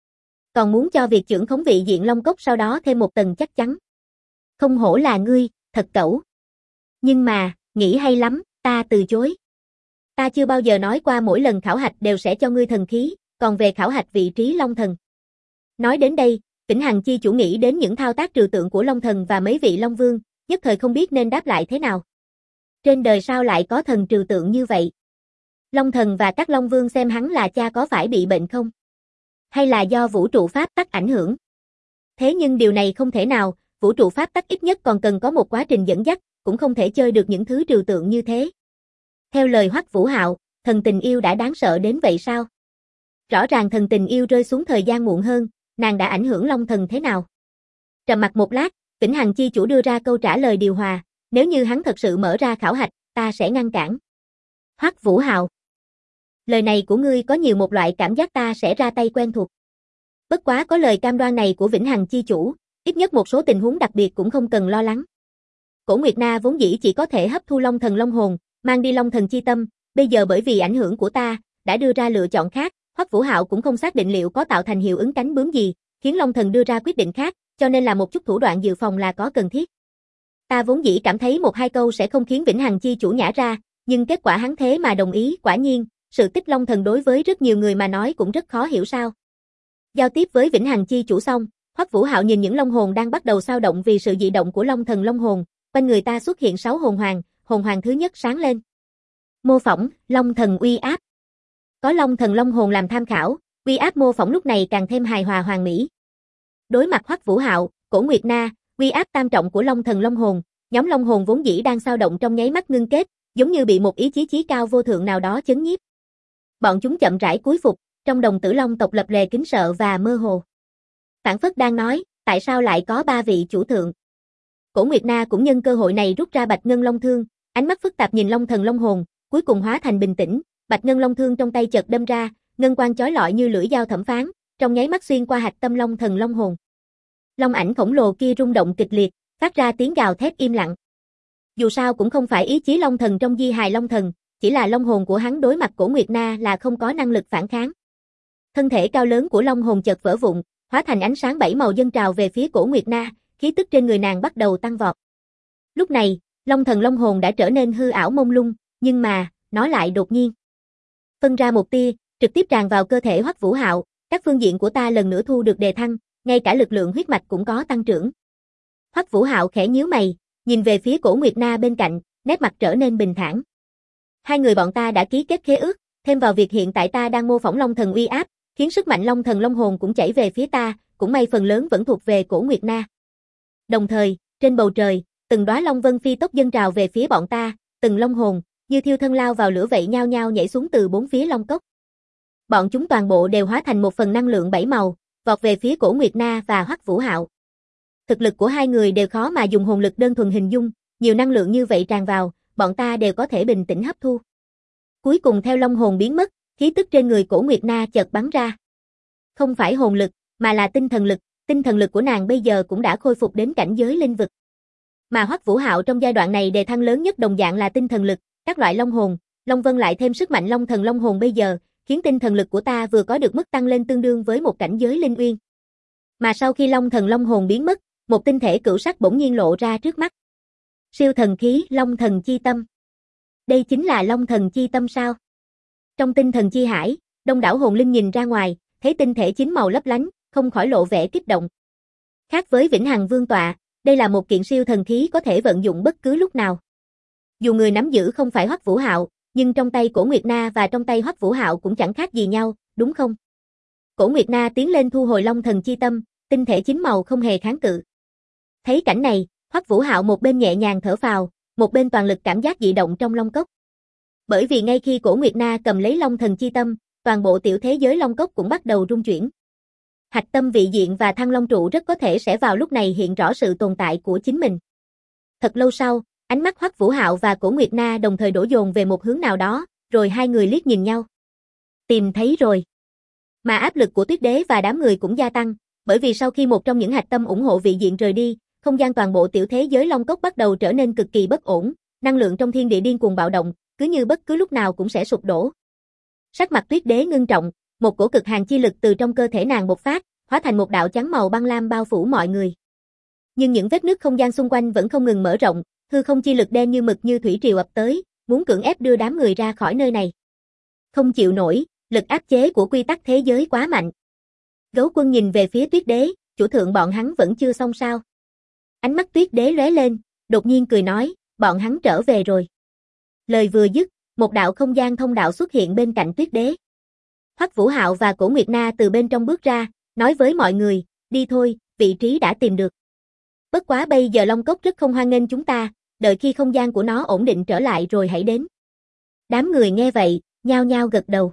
A: Còn muốn cho việc trưởng khống vị diện Long Cốc sau đó thêm một tầng chắc chắn. Không hổ là ngươi, thật cẩu. Nhưng mà, nghĩ hay lắm, ta từ chối. Ta chưa bao giờ nói qua mỗi lần khảo hạch đều sẽ cho ngươi thần khí, còn về khảo hạch vị trí Long Thần. Nói đến đây, Vĩnh Hằng chi chủ nghĩ đến những thao tác trừu tượng của Long Thần và mấy vị Long Vương, nhất thời không biết nên đáp lại thế nào. Trên đời sao lại có thần trừu tượng như vậy? Long Thần và các Long Vương xem hắn là cha có phải bị bệnh không? Hay là do vũ trụ pháp tắc ảnh hưởng? Thế nhưng điều này không thể nào, vũ trụ pháp tắc ít nhất còn cần có một quá trình dẫn dắt, cũng không thể chơi được những thứ trừu tượng như thế. Theo lời Hoắc Vũ Hạo, thần tình yêu đã đáng sợ đến vậy sao? Rõ ràng thần tình yêu rơi xuống thời gian muộn hơn, nàng đã ảnh hưởng Long Thần thế nào? Trầm mặc một lát, Vĩnh Hằng chi chủ đưa ra câu trả lời điều hòa, nếu như hắn thật sự mở ra khảo hạch, ta sẽ ngăn cản. Hoắc Vũ Hạo, lời này của ngươi có nhiều một loại cảm giác ta sẽ ra tay quen thuộc. Bất quá có lời cam đoan này của Vĩnh Hằng chi chủ, ít nhất một số tình huống đặc biệt cũng không cần lo lắng. Cổ Nguyệt Na vốn dĩ chỉ có thể hấp thu Long Thần Long hồn, mang đi Long Thần chi tâm, bây giờ bởi vì ảnh hưởng của ta, đã đưa ra lựa chọn khác, Hoắc Vũ Hạo cũng không xác định liệu có tạo thành hiệu ứng cánh bướm gì, khiến Long Thần đưa ra quyết định khác, cho nên là một chút thủ đoạn dự phòng là có cần thiết. Ta vốn dĩ cảm thấy một hai câu sẽ không khiến Vĩnh Hằng chi chủ nhả ra, nhưng kết quả hắn thế mà đồng ý, quả nhiên, sự tích Long Thần đối với rất nhiều người mà nói cũng rất khó hiểu sao. Giao tiếp với Vĩnh Hằng chi chủ xong, Hoắc Vũ Hạo nhìn những long hồn đang bắt đầu xao động vì sự dị động của Long Thần Long hồn, quanh người ta xuất hiện sáu hồn hoàng, hồn hoàng thứ nhất sáng lên. Mô phỏng, Long Thần uy áp. Có Long Thần Long hồn làm tham khảo, uy áp mô phỏng lúc này càng thêm hài hòa hoàn mỹ. Đối mặt Hoắc Vũ Hạo, Cổ Nguyệt Na, uy áp tam trọng của Long Thần Long Hồn, nhóm Long Hồn vốn dĩ đang xao động trong nháy mắt ngưng kết, giống như bị một ý chí chí cao vô thượng nào đó chấn nhiếp. Bọn chúng chậm rãi cúi phục, trong đồng tử Long tộc lập lè kính sợ và mơ hồ. Phản phất đang nói, tại sao lại có ba vị chủ thượng? Cổ Nguyệt Na cũng nhân cơ hội này rút ra Bạch Ngân Long Thương, ánh mắt phức tạp nhìn Long Thần Long Hồn, cuối cùng hóa thành bình tĩnh, Bạch Ngân Long Thương trong tay chợt đâm ra, ngân quang chói lọi như lưỡi dao thẩm phán, trong nháy mắt xuyên qua hạch tâm Long Thần Long Hồn. Long ảnh khổng lồ kia rung động kịch liệt, phát ra tiếng gào thét im lặng. Dù sao cũng không phải ý chí Long Thần trong di hài Long Thần, chỉ là Long Hồn của hắn đối mặt Cổ Nguyệt Na là không có năng lực phản kháng. Thân thể cao lớn của Long Hồn chợt vỡ vụn, hóa thành ánh sáng bảy màu dâng trào về phía Cổ Nguyệt Na, khí tức trên người nàng bắt đầu tăng vọt. Lúc này, Long Thần Long Hồn đã trở nên hư ảo mông lung, nhưng mà, nó lại đột nhiên phân ra một tia, trực tiếp tràn vào cơ thể Hoắc Vũ Hạo, các phương diện của ta lần nữa thu được đề thăng, ngay cả lực lượng huyết mạch cũng có tăng trưởng. Hoắc Vũ Hạo khẽ nhíu mày, nhìn về phía Cổ Nguyệt Na bên cạnh, nét mặt trở nên bình thản. Hai người bọn ta đã ký kết khế ước, thêm vào việc hiện tại ta đang mô phỏng Long Thần uy áp, khiến sức mạnh Long Thần Long Hồn cũng chảy về phía ta, cũng may phần lớn vẫn thuộc về Cổ Nguyệt Na. Đồng thời, trên bầu trời, từng đóa long vân phi tốc dâng trào về phía bọn ta, từng long hồn, như thiêu thân lao vào lửa vậy nhao nhao nhảy xuống từ bốn phía long cốc. Bọn chúng toàn bộ đều hóa thành một phần năng lượng bảy màu, vọt về phía Cổ Nguyệt Na và Hoắc Vũ Hạo. Thực lực của hai người đều khó mà dùng hồn lực đơn thuần hình dung, nhiều năng lượng như vậy tràn vào, bọn ta đều có thể bình tĩnh hấp thu. Cuối cùng theo long hồn biến mất, khí tức trên người Cổ Nguyệt Na chợt bắn ra. Không phải hồn lực, mà là tinh thần lực, tinh thần lực của nàng bây giờ cũng đã khôi phục đến cảnh giới linh vực. Mà Hoắc Vũ Hạo trong giai đoạn này đề thăng lớn nhất đồng dạng là tinh thần lực, các loại long hồn, long vân lại thêm sức mạnh Long Thần Long Hồn bây giờ, khiến tinh thần lực của ta vừa có được mức tăng lên tương đương với một cảnh giới linh uyên. Mà sau khi Long Thần Long Hồn biến mất, một tinh thể cửu sắc bỗng nhiên lộ ra trước mắt. Siêu thần khí Long Thần Chi Tâm. Đây chính là Long Thần Chi Tâm sao? Trong tinh thần chi hải, đông đảo hồn linh nhìn ra ngoài, thấy tinh thể chín màu lấp lánh, không khỏi lộ vẻ kích động. Khác với Vĩnh Hằng Vương tọa, đây là một kiện siêu thần khí có thể vận dụng bất cứ lúc nào. Dù người nắm giữ không phải Hoắc Vũ Hạo, nhưng trong tay Cổ Nguyệt Na và trong tay Hoắc Vũ Hạo cũng chẳng khác gì nhau, đúng không? Cổ Nguyệt Na tiến lên thu hồi Long Thần Chi Tâm, tinh thể chín màu không hề kháng cự. Thấy cảnh này, Hoắc Vũ Hạo một bên nhẹ nhàng thở phào, một bên toàn lực cảm giác dị động trong long cốc. Bởi vì ngay khi Cổ Nguyệt Na cầm lấy Long Thần Chi Tâm, toàn bộ tiểu thế giới long cốc cũng bắt đầu rung chuyển. Hạch tâm vị diện và Thăng Long trụ rất có thể sẽ vào lúc này hiện rõ sự tồn tại của chính mình. Thật lâu sau, ánh mắt Hoắc Vũ Hạo và Cổ Nguyệt Na đồng thời đổ dồn về một hướng nào đó, rồi hai người liếc nhìn nhau. Tìm thấy rồi. Mà áp lực của Tuyết Đế và đám người cũng gia tăng, bởi vì sau khi một trong những hạch tâm ủng hộ vị diện rời đi, không gian toàn bộ tiểu thế giới long cốc bắt đầu trở nên cực kỳ bất ổn, năng lượng trong thiên địa điên cuồng bạo động, cứ như bất cứ lúc nào cũng sẽ sụp đổ. Sắc mặt Tuyết Đế ngưng trọng, một cổ cực hàn chi lực từ trong cơ thể nàng bộc phát, hóa thành một đạo chắn màu băng lam bao phủ mọi người. Nhưng những vết nứt không gian xung quanh vẫn không ngừng mở rộng, hư không chi lực đen như mực như thủy triều ập tới, muốn cưỡng ép đưa đám người ra khỏi nơi này. Không chịu nổi, lực áp chế của quy tắc thế giới quá mạnh. Gấu Quân nhìn về phía Tuyết Đế, chủ thượng bọn hắn vẫn chưa xong sao? Ánh mắt Tuyết Đế lóe lên, đột nhiên cười nói, bọn hắn trở về rồi. Lời vừa dứt, một đạo không gian thông đạo xuất hiện bên cạnh Tuyết Đế. Hoắc Vũ Hạo và Cổ Nguyệt Na từ bên trong bước ra, nói với mọi người, đi thôi, vị trí đã tìm được. Bất quá bây giờ Long Cốc rất không hoan nghênh chúng ta, đợi khi không gian của nó ổn định trở lại rồi hãy đến. Đám người nghe vậy, nhao nhao gật đầu.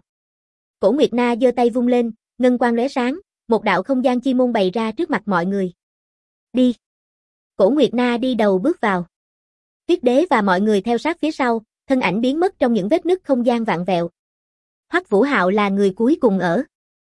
A: Cổ Nguyệt Na giơ tay vung lên, ngân quang lóe sáng, một đạo không gian chi môn bày ra trước mặt mọi người. Đi. Cổ Nguyệt Na đi đầu bước vào. Tuyết Đế và mọi người theo sát phía sau, thân ảnh biến mất trong những vết nứt không gian vạn vẹo. Hoắc Vũ Hạo là người cuối cùng ở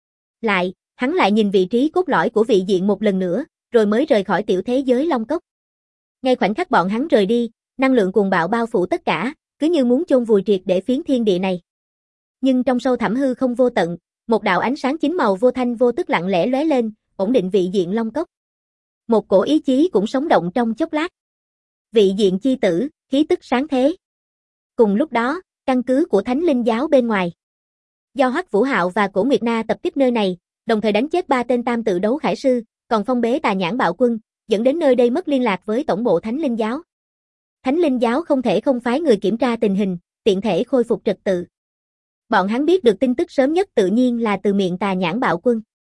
A: lại, hắn lại nhìn vị trí cốt lõi của vị diện một lần nữa, rồi mới rời khỏi tiểu thế giới Long Cốc. Ngay khoảnh khắc bọn hắn rời đi, năng lượng cuồng bạo bao phủ tất cả, cứ như muốn chôn vùi triệt để phiến thiên địa này. Nhưng trong sâu thẳm hư không vô tận, một đạo ánh sáng chín màu vô thanh vô tức lặng lẽ lóe lên, ổn định vị diện Long Cốc. Một cổ ý chí cũng sống động trong chốc lát. Vị diện chi tử, khí tức sáng thế. Cùng lúc đó, căn cứ của Thánh Linh giáo bên ngoài. Do Hoắc Vũ Hạo và Cổ Nguyệt Na tập kích nơi này, đồng thời đánh chết ba tên tam tự đấu khải sư, còn phong bế Tà Nhãn Bạo Quân, dẫn đến nơi đây mất liên lạc với tổng bộ Thánh Linh giáo. Thánh Linh giáo không thể không phái người kiểm tra tình hình, tiện thể khôi phục trật tự. Bọn hắn biết được tin tức sớm nhất tự nhiên là từ miệng Tà Nhãn Bạo Quân.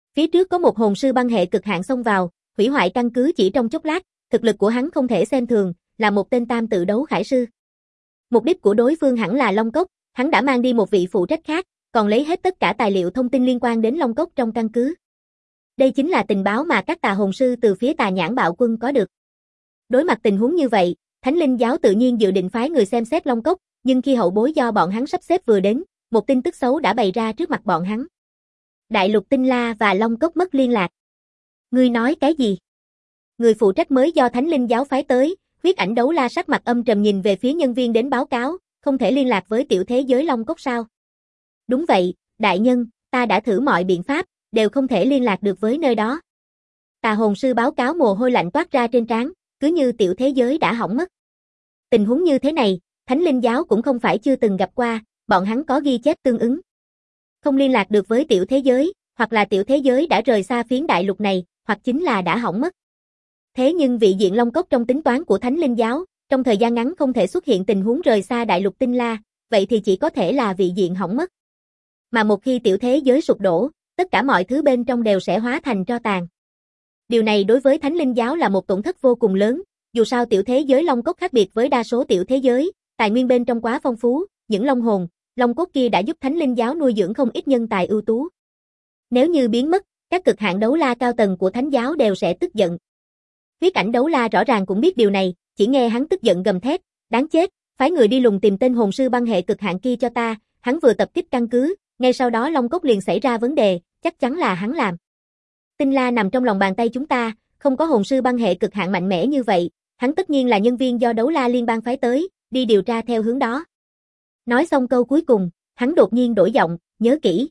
A: Phía trước có một hồn sư băng hệ cực hạn xông vào, hủy hoại căn cứ chỉ trong chốc lát, thực lực của hắn không thể xem thường, là một tên tam tự đấu khải sư. Mục đích của đối phương hẳn là Long Cốc, hắn đã mang đi một vị phụ trách khác, còn lấy hết tất cả tài liệu thông tin liên quan đến Long Cốc trong căn cứ. Đây chính là tình báo mà các tà hồn sư từ phía Tà Nhãn Bạo Quân có được. Đối mặt tình huống như vậy, Thánh Linh giáo tự nhiên dự định phái người xem xét Long Cốc, nhưng khi hậu bối do bọn hắn sắp xếp vừa đến, một tin tức xấu đã bày ra trước mặt bọn hắn. Đại Lục Tinh La và Long Cốc mất liên lạc. Ngươi nói cái gì? Người phụ trách mới do Thánh Linh giáo phái tới, Huyết Ảnh Đấu La sắc mặt âm trầm nhìn về phía nhân viên đến báo cáo, không thể liên lạc với tiểu thế giới Long Cốc sao? Đúng vậy, đại nhân, ta đã thử mọi biện pháp, đều không thể liên lạc được với nơi đó. Tà hồn sư báo cáo mồ hôi lạnh toát ra trên trán, cứ như tiểu thế giới đã hỏng mất. Tình huống như thế này, Thánh Linh giáo cũng không phải chưa từng gặp qua, bọn hắn có ghi chép tương ứng. Không liên lạc được với tiểu thế giới, hoặc là tiểu thế giới đã rời xa phiến đại lục này, hoặc chính là đã hỏng mất. Thế nhưng vị diện Long Cốc trong tính toán của Thánh Linh giáo, trong thời gian ngắn không thể xuất hiện tình huống rời xa đại lục Tinh La, vậy thì chỉ có thể là vị diện hỏng mất. Mà một khi tiểu thế giới sụp đổ, tất cả mọi thứ bên trong đều sẽ hóa thành tro tàn. Điều này đối với Thánh Linh giáo là một tổn thất vô cùng lớn, dù sao tiểu thế giới Long Cốc khác biệt với đa số tiểu thế giới, tài nguyên bên trong quá phong phú, những long hồn, long cốt kia đã giúp Thánh Linh giáo nuôi dưỡng không ít nhân tài ưu tú. Nếu như biến mất, các cực hạn đấu la cao tầng của Thánh giáo đều sẽ tức giận. Huyết Ảnh Đấu La rõ ràng cũng biết điều này, chỉ nghe hắn tức giận gầm thét, đáng chết, phái người đi lùng tìm tên hồn sư băng hệ cực hạn kia cho ta, hắn vừa tập kích căn cứ, ngay sau đó Long Cốc liền xảy ra vấn đề, chắc chắn là hắn làm. Tinh La nằm trong lòng bàn tay chúng ta, không có hồn sư băng hệ cực hạn mạnh mẽ như vậy, hắn tất nhiên là nhân viên do Đấu La Liên bang phái tới, đi điều tra theo hướng đó. Nói xong câu cuối cùng, hắn đột nhiên đổi giọng, nhớ kỹ.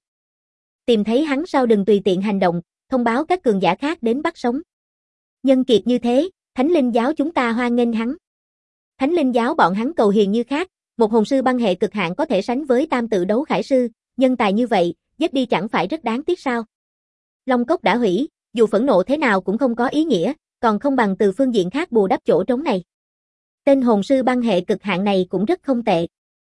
A: Tìm thấy hắn sau đừng tùy tiện hành động, thông báo các cường giả khác đến bắt sống. Nhân kiệt như thế, Thánh Linh giáo chúng ta hoan nghênh hắn. Thánh Linh giáo bọn hắn cầu hiền như khác, một hồn sư băng hệ cực hạn có thể sánh với tam tự đấu khải sư, nhân tài như vậy, giết đi chẳng phải rất đáng tiếc sao? Long Cốc đã hủy, dù phẫn nộ thế nào cũng không có ý nghĩa, còn không bằng từ phương diện khác bù đắp chỗ trống này. Tên hồn sư băng hệ cực hạn này cũng rất không tệ.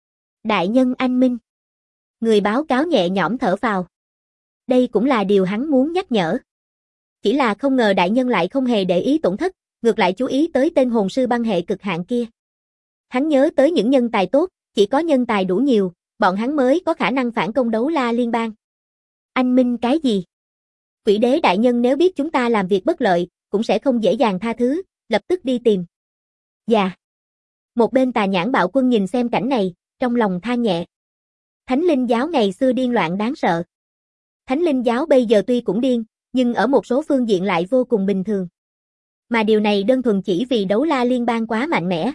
A: Đại nhân anh minh. Người báo cáo nhẹ nhõm thở phào. Đây cũng là điều hắn muốn nhắc nhở. Chỉ là không ngờ đại nhân lại không hề để ý tổn thất, ngược lại chú ý tới tên hồn sư băng hệ cực hạn kia. Hắn nhớ tới những nhân tài tốt, chỉ có nhân tài đủ nhiều, bọn hắn mới có khả năng phản công Đấu La Liên bang. Anh minh cái gì? Quỷ đế đại nhân nếu biết chúng ta làm việc bất lợi, cũng sẽ không dễ dàng tha thứ, lập tức đi tìm. Dạ. Một bên Tà Nhãn Bạo Quân nhìn xem cảnh này, trong lòng than nhẹ. Thánh Linh giáo ngày xưa điên loạn đáng sợ. Thánh Linh giáo bây giờ tuy cũng điên, nhưng ở một số phương diện lại vô cùng bình thường. Mà điều này đơn thuần chỉ vì Đấu La Liên bang quá mạnh mẽ.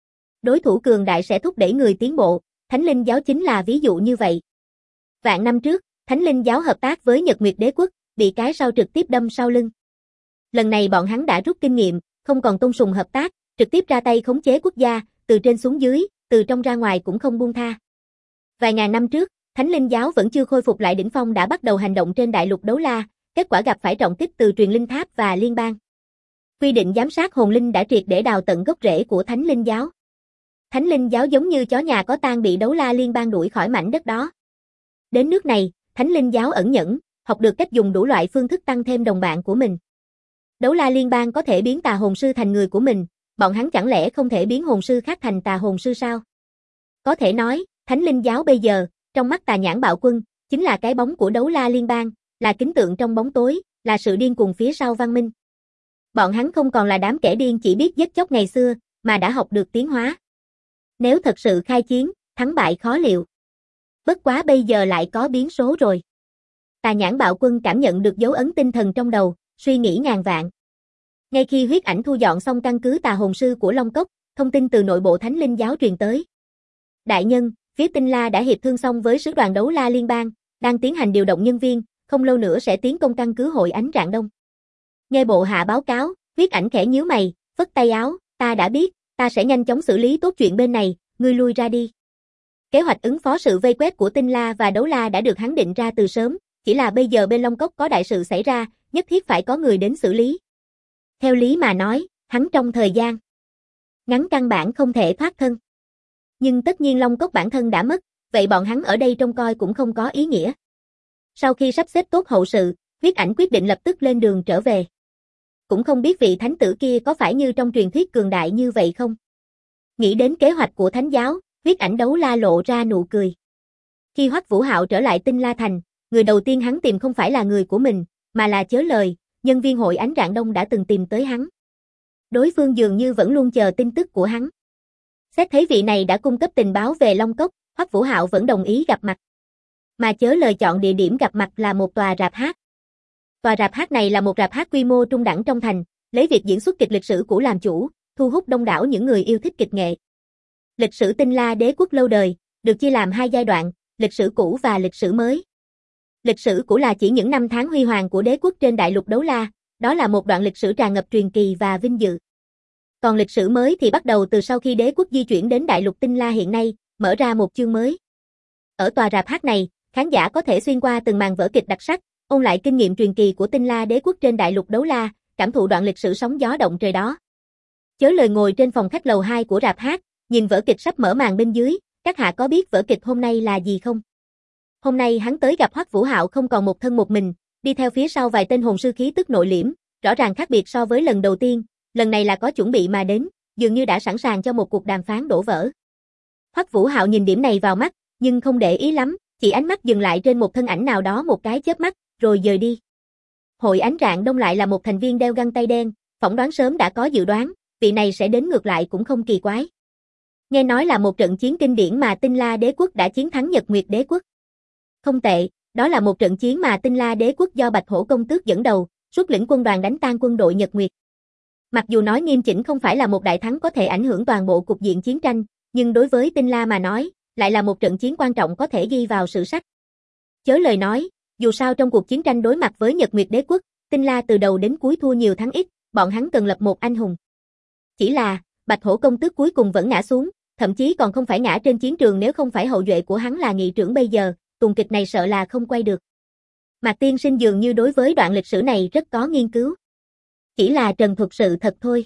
A: Đối thủ cường đại sẽ thúc đẩy người tiến bộ, Thánh Linh giáo chính là ví dụ như vậy. Vạn năm trước, Thánh Linh giáo hợp tác với Nhật Nguyệt Đế quốc, bị cái sau trực tiếp đâm sau lưng. Lần này bọn hắn đã rút kinh nghiệm, không còn tôn sùng hợp tác, trực tiếp ra tay khống chế quốc gia, từ trên xuống dưới, từ trong ra ngoài cũng không buông tha. Vài ngàn năm trước, Thánh Linh giáo vẫn chưa khôi phục lại đỉnh phong đã bắt đầu hành động trên đại lục Đấu La, kết quả gặp phải trọng kích từ truyền linh tháp và liên bang. Quy định giám sát hồn linh đã triệt để đào tận gốc rễ của Thánh Linh giáo. Thánh Linh giáo giống như chó nhà có tang bị Đấu La Liên bang đuổi khỏi mảnh đất đó. Đến nước này, Thánh Linh giáo ẩn nhẫn, học được cách dùng đủ loại phương thức tăng thêm đồng bạn của mình. Đấu La Liên bang có thể biến tà hồn sư thành người của mình, bọn hắn chẳng lẽ không thể biến hồn sư khác thành tà hồn sư sao? Có thể nói, Thánh Linh giáo bây giờ, trong mắt Tà Nhãn Bạo Quân, chính là cái bóng của Đấu La Liên bang, là kính tượng trong bóng tối, là sự điên cuồng phía sau văn minh. Bọn hắn không còn là đám kẻ điên chỉ biết giết chóc ngày xưa, mà đã học được tiến hóa. Nếu thật sự khai chiến, thắng bại khó liệu. Bất quá bây giờ lại có biến số rồi. Tà Nhãn Bạo Quân cảm nhận được dấu ấn tinh thần trong đầu, suy nghĩ ngàn vạn. Ngay khi Huyết Ảnh thu dọn xong căn cứ tà hồn sư của Long Cốc, thông tin từ nội bộ Thánh Linh giáo truyền tới. Đại nhân, phía Tinh La đã hiệp thương xong với sứ đoàn Đấu La Liên bang, đang tiến hành điều động nhân viên, không lâu nữa sẽ tiến công căn cứ Hội Ánh Rạng Đông. Nghe bộ hạ báo cáo, Huyết Ảnh khẽ nhíu mày, phất tay áo, ta đã biết, ta sẽ nhanh chóng xử lý tốt chuyện bên này, ngươi lui ra đi. Kế hoạch ứng phó sự vây quét của Tinh La và Đấu La đã được hắn định ra từ sớm, chỉ là bây giờ bên Long Cốc có đại sự xảy ra, nhất thiết phải có người đến xử lý. Theo lý mà nói, hắn trong thời gian ngắn căn bản không thể thoát thân. Nhưng tất nhiên Long Cốc bản thân đã mất, vậy bọn hắn ở đây trông coi cũng không có ý nghĩa. Sau khi sắp xếp tốt hậu sự, Huyết Ảnh quyết định lập tức lên đường trở về. Cũng không biết vị thánh tử kia có phải như trong truyền thuyết cường đại như vậy không? Nghĩ đến kế hoạch của thánh giáo, Huyết Ảnh đấu la lộ ra nụ cười. Khi Hoắc Vũ Hạo trở lại Tinh La Thành, người đầu tiên hắn tìm không phải là người của mình, mà là Chớ Lời, nhân viên hội Ánh Rạng Đông đã từng tìm tới hắn. Đối phương dường như vẫn luôn chờ tin tức của hắn. Xét thấy vị này đã cung cấp tình báo về Long Cốc, Hoắc Vũ Hạo vẫn đồng ý gặp mặt. Mà Chớ Lời chọn địa điểm gặp mặt là một tòa rạp hát. Tòa rạp hát này là một rạp hát quy mô trung đẳng trong thành, lấy việc diễn xuất kịch lịch sử cũ làm chủ, thu hút đông đảo những người yêu thích kịch nghệ. Lịch sử Tinh La đế quốc lâu đời, được chia làm hai giai đoạn, lịch sử cũ và lịch sử mới. Lịch sử cũ là chỉ những năm tháng huy hoàng của đế quốc trên đại lục Đấu La, đó là một đoạn lịch sử tràn ngập truyền kỳ và vinh dự. Còn lịch sử mới thì bắt đầu từ sau khi đế quốc di chuyển đến đại lục Tinh La hiện nay, mở ra một chương mới. Ở tòa rạp hát này, khán giả có thể xuyên qua từng màn vở kịch đặc sắc, ôn lại kinh nghiệm truyền kỳ của Tinh La đế quốc trên đại lục Đấu La, cảm thụ đoạn lịch sử sóng gió động trời đó. Chớ Lời ngồi trên phòng khách lầu hai của rạp hát, nhìn vở kịch sắp mở màn bên dưới, các hạ có biết vở kịch hôm nay là gì không? Hôm nay hắn tới gặp Hoắc Vũ Hạo không còn một thân một mình, đi theo phía sau vài tên hồn sư khí tức nội liễm, rõ ràng khác biệt so với lần đầu tiên, lần này là có chuẩn bị mà đến, dường như đã sẵn sàng cho một cuộc đàm phán đổ vỡ. Hoắc Vũ Hạo nhìn điểm này vào mắt, nhưng không để ý lắm, chỉ ánh mắt dừng lại trên một thân ảnh nào đó một cái chớp mắt, rồi dời đi. Hội Ánh Rạng Đông lại là một thành viên đeo găng tay đen, phỏng đoán sớm đã có dự đoán, vị này sẽ đến ngược lại cũng không kỳ quái. Nghe nói là một trận chiến kinh điển mà Tinh La đế quốc đã chiến thắng Nhật Nguyệt đế quốc. Không tệ, đó là một trận chiến mà Tinh La đế quốc do Bạch Hổ công tước dẫn đầu, xuất lĩnh quân đoàn đánh tan quân đội Nhật Nguyệt. Mặc dù nói nghiêm chỉnh không phải là một đại thắng có thể ảnh hưởng toàn bộ cục diện chiến tranh, nhưng đối với Tinh La mà nói, lại là một trận chiến quan trọng có thể ghi vào sử sách. Chớ Lời nói, dù sao trong cuộc chiến tranh đối mặt với Nhật Nguyệt đế quốc, Tinh La từ đầu đến cuối thua nhiều thắng ít, bọn hắn cần lập một anh hùng. Chỉ là, Bạch Hổ công tước cuối cùng vẫn ngã xuống, thậm chí còn không phải ngã trên chiến trường nếu không phải hậu duệ của hắn là nghị trưởng bây giờ, tuần kịch này sợ là không quay được. Mạc tiên sinh dường như đối với đoạn lịch sử này rất có nghiên cứu. Chỉ là trần thuật sự thật thôi.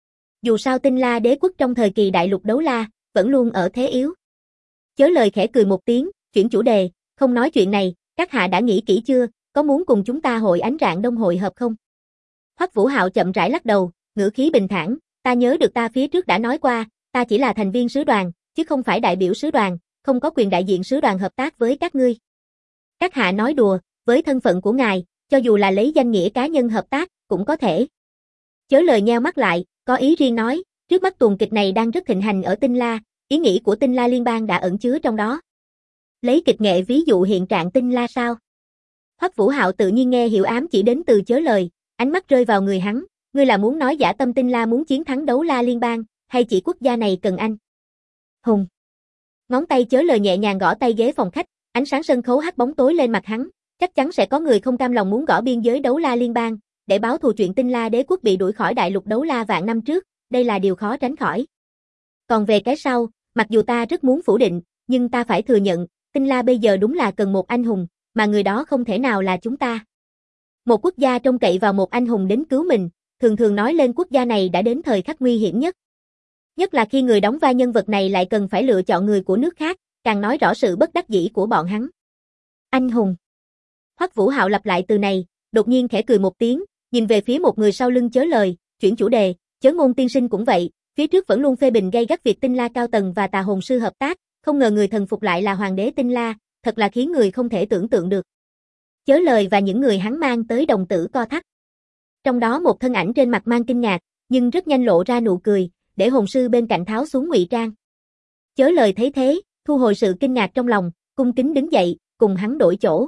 A: Dù sao Tinh La đế quốc trong thời kỳ đại lục Đấu La, vẫn luôn ở thế yếu. Chớ Lời khẽ cười một tiếng, chuyển chủ đề, không nói chuyện này, các hạ đã nghĩ kỹ chưa, có muốn cùng chúng ta hội Ánh Rạng Đông hội hợp không? Hoắc Vũ Hạo chậm rãi lắc đầu, ngữ khí bình thản, ta nhớ được ta phía trước đã nói qua, ta chỉ là thành viên sứ đoàn, chứ không phải đại biểu sứ đoàn, không có quyền đại diện sứ đoàn hợp tác với các ngươi. Các hạ nói đùa, với thân phận của ngài, cho dù là lấy danh nghĩa cá nhân hợp tác, cũng có thể. Chớ Lời nheo mắt lại, có ý riêng nói, trước mắt tuần kịch này đang rất thịnh hành ở Tinh La, ý nghĩ của Tinh La liên bang đã ẩn chứa trong đó. Lấy kịch nghệ ví dụ hiện trạng Tinh La sao? Hoắc Vũ Hạo tự nhiên nghe hiểu ám chỉ đến từ Chớ Lời, ánh mắt rơi vào người hắn, ngươi là muốn nói dã tâm Tinh La muốn chiến thắng Đấu La liên bang, hay chỉ quốc gia này cần anh? Hùng. Ngón tay Chớ Lời nhẹ nhàng gõ tay ghế phòng khách, ánh sáng sân khấu hắt bóng tối lên mặt hắn, chắc chắn sẽ có người không cam lòng muốn gõ biên giới Đấu La liên bang, để báo thù chuyện Tinh La đế quốc bị đuổi khỏi đại lục Đấu La vạn năm trước, đây là điều khó tránh khỏi. Còn về cái sau, mặc dù ta rất muốn phủ định, nhưng ta phải thừa nhận, Tinh La bây giờ đúng là cần một anh hùng, mà người đó không thể nào là chúng ta. Một quốc gia trông cậy vào một anh hùng đến cứu mình, thường thường nói lên quốc gia này đã đến thời khắc nguy hiểm nhất. Nhất là khi người đóng vai nhân vật này lại cần phải lựa chọn người của nước khác, càng nói rõ sự bất đắc dĩ của bọn hắn. Anh hùng. Hoắc Vũ Hạo lặp lại từ này, đột nhiên khẽ cười một tiếng, nhìn về phía một người sau lưng Chớ Lời, chuyển chủ đề, Chớ Ngôn tiên sinh cũng vậy, phía trước vẫn luôn phê bình gay gắt việc Tinh La cao tầng và Tà hồn sư hợp tác, không ngờ người thần phục lại là hoàng đế Tinh La, thật là khiến người không thể tưởng tượng được. Chớ Lời và những người hắn mang tới đồng tử co thắt. Trong đó một thân ảnh trên mặt mang kinh ngạc, nhưng rất nhanh lộ ra nụ cười, để hồn sư bên cạnh tháo xuống ngụy trang. Chớ Lời thấy thế, thu hồi sự kinh ngạc trong lòng, cung kính đứng dậy, cùng hắn đổi chỗ.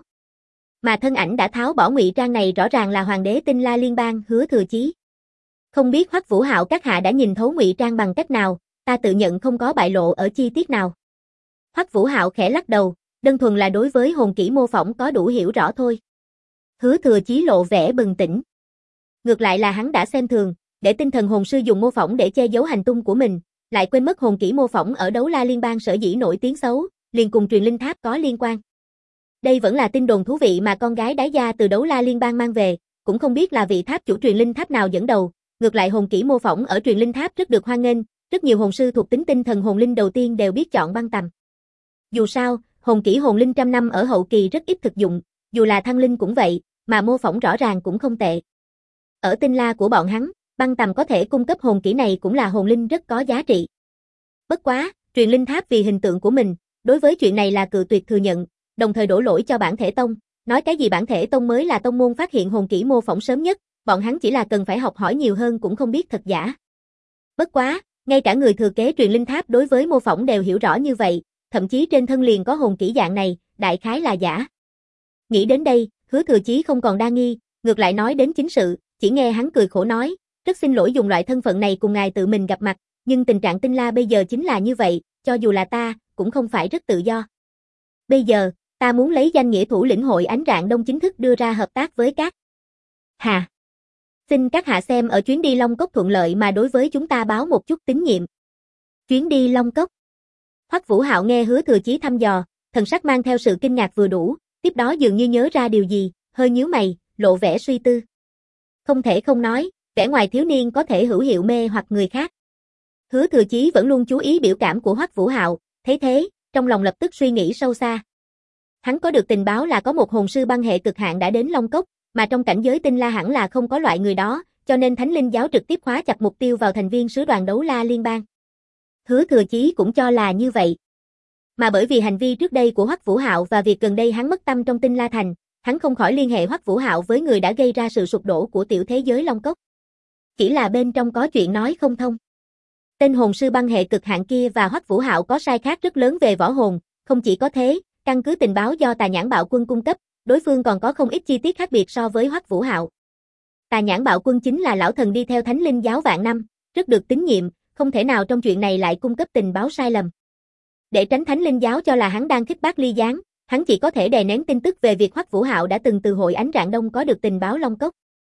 A: Mà thân ảnh đã tháo bỏ ngụy trang này rõ ràng là hoàng đế Tinh La liên bang Hứa Thừa Chí. Không biết Hoắc Vũ Hạo các hạ đã nhìn thấu ngụy trang bằng cách nào, ta tự nhận không có bại lộ ở chi tiết nào. Hoắc Vũ Hạo khẽ lắc đầu, đơn thuần là đối với hồn kỹ mô phỏng có đủ hiểu rõ thôi. Hứa Thừa Chí lộ vẻ bừng tỉnh. Ngược lại là hắn đã xem thường, để tinh thần hồn sư dùng mô phỏng để che giấu hành tung của mình, lại quên mất hồn kỹ mô phỏng ở Đấu La liên bang sở dĩ nổi tiếng xấu, liền cùng truyền linh tháp có liên quan. Đây vẫn là tin đồn thú vị mà con gái đái gia từ Đấu La liên bang mang về, cũng không biết là vị tháp chủ truyền linh tháp nào dẫn đầu, ngược lại hồn kỹ mô phỏng ở truyền linh tháp rất được hoan nghênh, rất nhiều hồn sư thuộc tính tinh thần hồn linh đầu tiên đều biết chọn băng tầm. Dù sao, hồn kỹ hồn linh trăm năm ở hậu kỳ rất ít thực dụng, dù là thăng linh cũng vậy, mà mô phỏng rõ ràng cũng không tệ. Ở tinh la của bọn hắn, băng tầm có thể cung cấp hồn kỹ này cũng là hồn linh rất có giá trị. Bất quá, truyền linh tháp vì hình tượng của mình, đối với chuyện này là cự tuyệt thừa nhận, đồng thời đổ lỗi cho bản thể tông, nói cái gì bản thể tông mới là tông môn phát hiện hồn kỹ mô phỏng sớm nhất, bọn hắn chỉ là cần phải học hỏi nhiều hơn cũng không biết thật giả. Bất quá, ngay cả người thừa kế truyền linh tháp đối với mô phỏng đều hiểu rõ như vậy, thậm chí trên thân liền có hồn kỹ dạng này, đại khái là giả. Nghĩ đến đây, Hứa Thừa Chí không còn đa nghi, ngược lại nói đến chính sự, chỉ nghe hắn cười khổ nói, rất xin lỗi dùng loại thân phận này cùng ngài tự mình gặp mặt, nhưng tình trạng tinh la bây giờ chính là như vậy, cho dù là ta, cũng không phải rất tự do. Bây giờ, ta muốn lấy danh nghĩa thủ lĩnh hội Ánh Rạng Đông chính thức đưa ra hợp tác với các Hà. Xin các hạ xem ở chuyến đi Long Cốc thuận lợi mà đối với chúng ta báo một chút tín nhiệm. Chuyến đi Long Cốc. Hoắc Vũ Hạo nghe Hứa Thừa Chí thăm dò, thần sắc mang theo sự kinh ngạc vừa đủ, tiếp đó dường như nhớ ra điều gì, hơi nhíu mày, lộ vẻ suy tư. Không thể không nói, vẻ ngoài thiếu niên có thể hữu hiệu mê hoặc người khác. Hứa Thừa Chí vẫn luôn chú ý biểu cảm của Hoắc Vũ Hạo, thấy thế, trong lòng lập tức suy nghĩ sâu xa. Hắn có được tình báo là có một hồn sư băng hệ cực hạn đã đến Long Cốc, mà trong cảnh giới tinh la hẳn là không có loại người đó, cho nên Thánh Linh giáo trực tiếp khóa chặt mục tiêu vào thành viên sứ đoàn đấu la liên bang. Hứa Thừa Chí cũng cho là như vậy. Mà bởi vì hành vi trước đây của Hoắc Vũ Hạo và việc gần đây hắn mất tâm trong Tinh La Thành, hắn không khỏi liên hệ Hoắc Vũ Hạo với người đã gây ra sự sụp đổ của tiểu thế giới Long Cốc. Chỉ là bên trong có chuyện nói không thông. Tên hồn sư băng hệ cực hạn kia và Hoắc Vũ Hạo có sai khác rất lớn về võ hồn, không chỉ có thế, căn cứ tình báo do Tà Nhãn Bạo Quân cung cấp, đối phương còn có không ít chi tiết khác biệt so với Hoắc Vũ Hạo. Tà Nhãn Bạo Quân chính là lão thần đi theo Thánh Linh giáo vạn năm, rất được tín nhiệm, không thể nào trong chuyện này lại cung cấp tình báo sai lầm. Để tránh Thánh Linh giáo cho là hắn đang khích bác ly gián, hắn chỉ có thể đè nén tin tức về việc Hoắc Vũ Hạo đã từng từ hội Ánh Rạng Đông có được tình báo Long Cốc.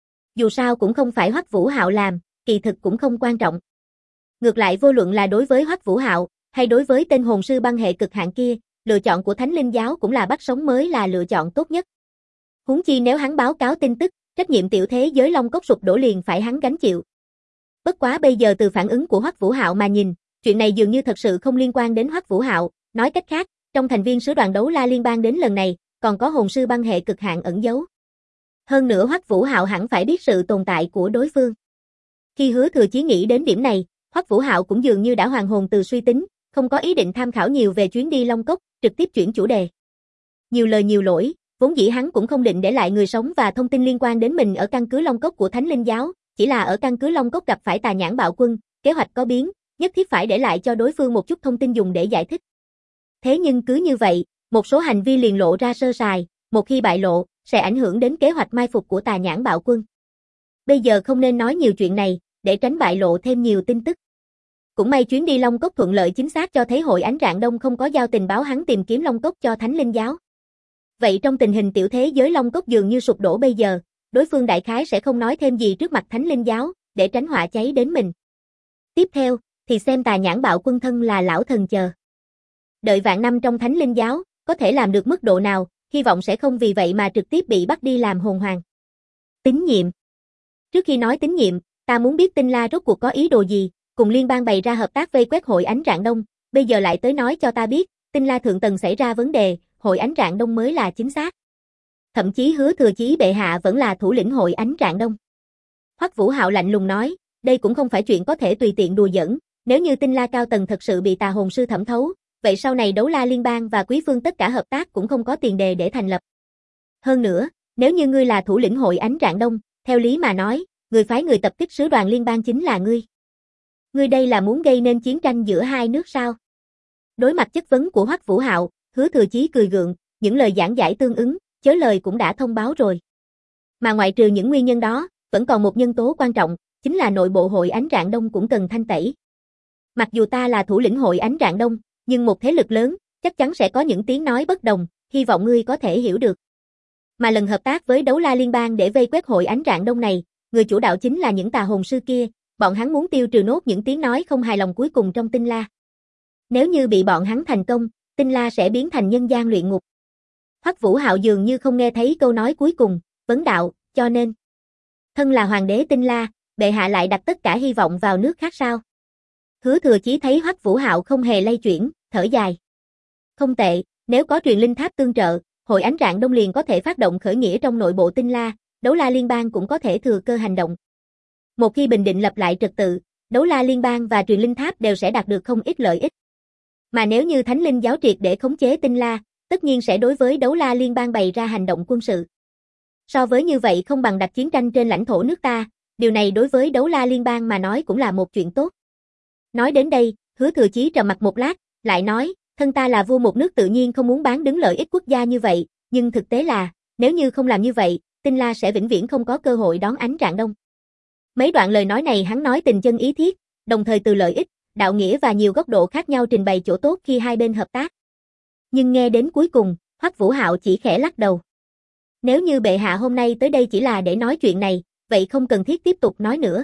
A: Dù sao cũng không phải Hoắc Vũ Hạo làm, kỳ thực cũng không quan trọng. Ngược lại vô luận là đối với Hoắc Vũ Hạo, hay đối với tên hồn sư băng hệ cực hạn kia, lựa chọn của Thánh Linh giáo cũng là bắt sống mới là lựa chọn tốt nhất. Huống chi nếu hắn báo cáo tin tức, trách nhiệm tiểu thế giới Long Cốc sụp đổ liền phải hắn gánh chịu. Bất quá bây giờ từ phản ứng của Hoắc Vũ Hạo mà nhìn, chuyện này dường như thật sự không liên quan đến Hoắc Vũ Hạo, nói cách khác, trong thành viên sứ đoàn đấu la liên bang đến lần này, còn có hồn sư băng hệ cực hạn ẩn giấu. Hơn nữa Hoắc Vũ Hạo hẳn phải biết sự tồn tại của đối phương. Khi Hứa Thừa Chí nghĩ đến điểm này, Hoắc Vũ Hạo cũng dường như đã hoàn hồn từ suy tính, không có ý định tham khảo nhiều về chuyến đi Long Cốc, trực tiếp chuyển chủ đề. Nhiều lời nhiều lỗi, vốn dĩ hắn cũng không định để lại người sống và thông tin liên quan đến mình ở căn cứ Long Cốc của Thánh Linh giáo, chỉ là ở căn cứ Long Cốc gặp phải Tà Nhãn Bạo Quân, kế hoạch có biến, nhất thiết phải để lại cho đối phương một chút thông tin dùng để giải thích. Thế nhưng cứ như vậy, một số hành vi liền lộ ra sơ sài, một khi bại lộ, sẽ ảnh hưởng đến kế hoạch mai phục của Tà Nhãn Bạo Quân. Bây giờ không nên nói nhiều chuyện này, để tránh bại lộ thêm nhiều tin tức. Cũng may chuyến đi Long Cốc thuận lợi chính xác cho thấy hội Ánh Rạng Đông không có giao tình báo hắn tìm kiếm Long Cốc cho Thánh Linh giáo. Vậy trong tình hình tiểu thế giới Long Cốc dường như sụp đổ bây giờ, đối phương đại khái sẽ không nói thêm gì trước mặt Thánh Linh giáo, để tránh họa cháy đến mình. Tiếp theo, thì xem Tà Nhãn Bạo Quân thân là lão thần chờ. Đợi vạn năm trong Thánh Linh giáo, có thể làm được mức độ nào, hy vọng sẽ không vì vậy mà trực tiếp bị bắt đi làm hồn hoàng. Tín nhiệm. Trước khi nói tín nhiệm, ta muốn biết Tinh La rốt cuộc có ý đồ gì, cùng liên bang bày ra hợp tác vây quét hội Ánh Rạng Đông, bây giờ lại tới nói cho ta biết, Tinh La thượng tầng xảy ra vấn đề, hội Ánh Rạng Đông mới là chính xác. Thậm chí Hứa Thừa Chí bệ hạ vẫn là thủ lĩnh hội Ánh Rạng Đông. Hoắc Vũ Hạo lạnh lùng nói, đây cũng không phải chuyện có thể tùy tiện đùa giỡn, nếu như Tinh La cao tầng thật sự bị tà hồn sư thẩm thấu, vậy sau này đấu la liên bang và quý phương tất cả hợp tác cũng không có tiền đề để thành lập. Hơn nữa, nếu như ngươi là thủ lĩnh hội Ánh Rạng Đông, theo lý mà nói, người phái người tập kích sứ đoàn liên bang chính là ngươi. Ngươi đây là muốn gây nên chiến tranh giữa hai nước sao? Đối mặt chất vấn của Hoắc Vũ Hạo, Hứa Thừa Chí cười gượng, những lời giảng giải tương ứng, chớ lời cũng đã thông báo rồi. Mà ngoại trừ những nguyên nhân đó, vẫn còn một nhân tố quan trọng, chính là nội bộ hội Ánh Rạng Đông cũng cần thanh tẩy. Mặc dù ta là thủ lĩnh hội Ánh Rạng Đông, nhưng một thế lực lớn, chắc chắn sẽ có những tiếng nói bất đồng, hy vọng ngươi có thể hiểu được. Mà lần hợp tác với đấu la liên bang để vây quét hội Ánh Rạng Đông này, người chủ đạo chính là những tà hồn sư kia, bọn hắn muốn tiêu trừ nốt những tiếng nói không hài lòng cuối cùng trong Tinh La. Nếu như bị bọn hắn thành công, Tinh La sẽ biến thành nhân gian luyện ngục. Hoắc Vũ Hạo dường như không nghe thấy câu nói cuối cùng, vấn đạo, cho nên, thân là hoàng đế Tinh La, bệ hạ lại đặt tất cả hy vọng vào nước khác sao? Hứa Thừa Chí thấy Hoắc Vũ Hạo không hề lay chuyển, thở dài. Không tệ, nếu có truyền linh tháp tương trợ, Hội Ánh Rạng Đông liền có thể phát động khởi nghĩa trong nội bộ Tinh La, Đấu La Liên bang cũng có thể thừa cơ hành động. Một khi bình định lập lại trật tự, Đấu La Liên bang và Truyền Linh Tháp đều sẽ đạt được không ít lợi ích. Mà nếu như Thánh Linh giáo triệt để khống chế Tinh La, tất nhiên sẽ đối với Đấu La Liên bang bày ra hành động quân sự. So với như vậy không bằng đặt chiến tranh trên lãnh thổ nước ta, điều này đối với Đấu La Liên bang mà nói cũng là một chuyện tốt. Nói đến đây, Hứa Thừa Chí trầm mặc một lát, lại nói, thân ta là vua một nước tự nhiên không muốn bán đứng lợi ích quốc gia như vậy, nhưng thực tế là, nếu như không làm như vậy, Tinh La sẽ vĩnh viễn không có cơ hội đón ánh rạng đông. Mấy đoạn lời nói này hắn nói tình chân ý thiết, đồng thời từ lợi ích, đạo nghĩa và nhiều góc độ khác nhau trình bày chỗ tốt khi hai bên hợp tác. Nhưng nghe đến cuối cùng, Hoắc Vũ Hạo chỉ khẽ lắc đầu. Nếu như bệ hạ hôm nay tới đây chỉ là để nói chuyện này, vậy không cần thiết tiếp tục nói nữa.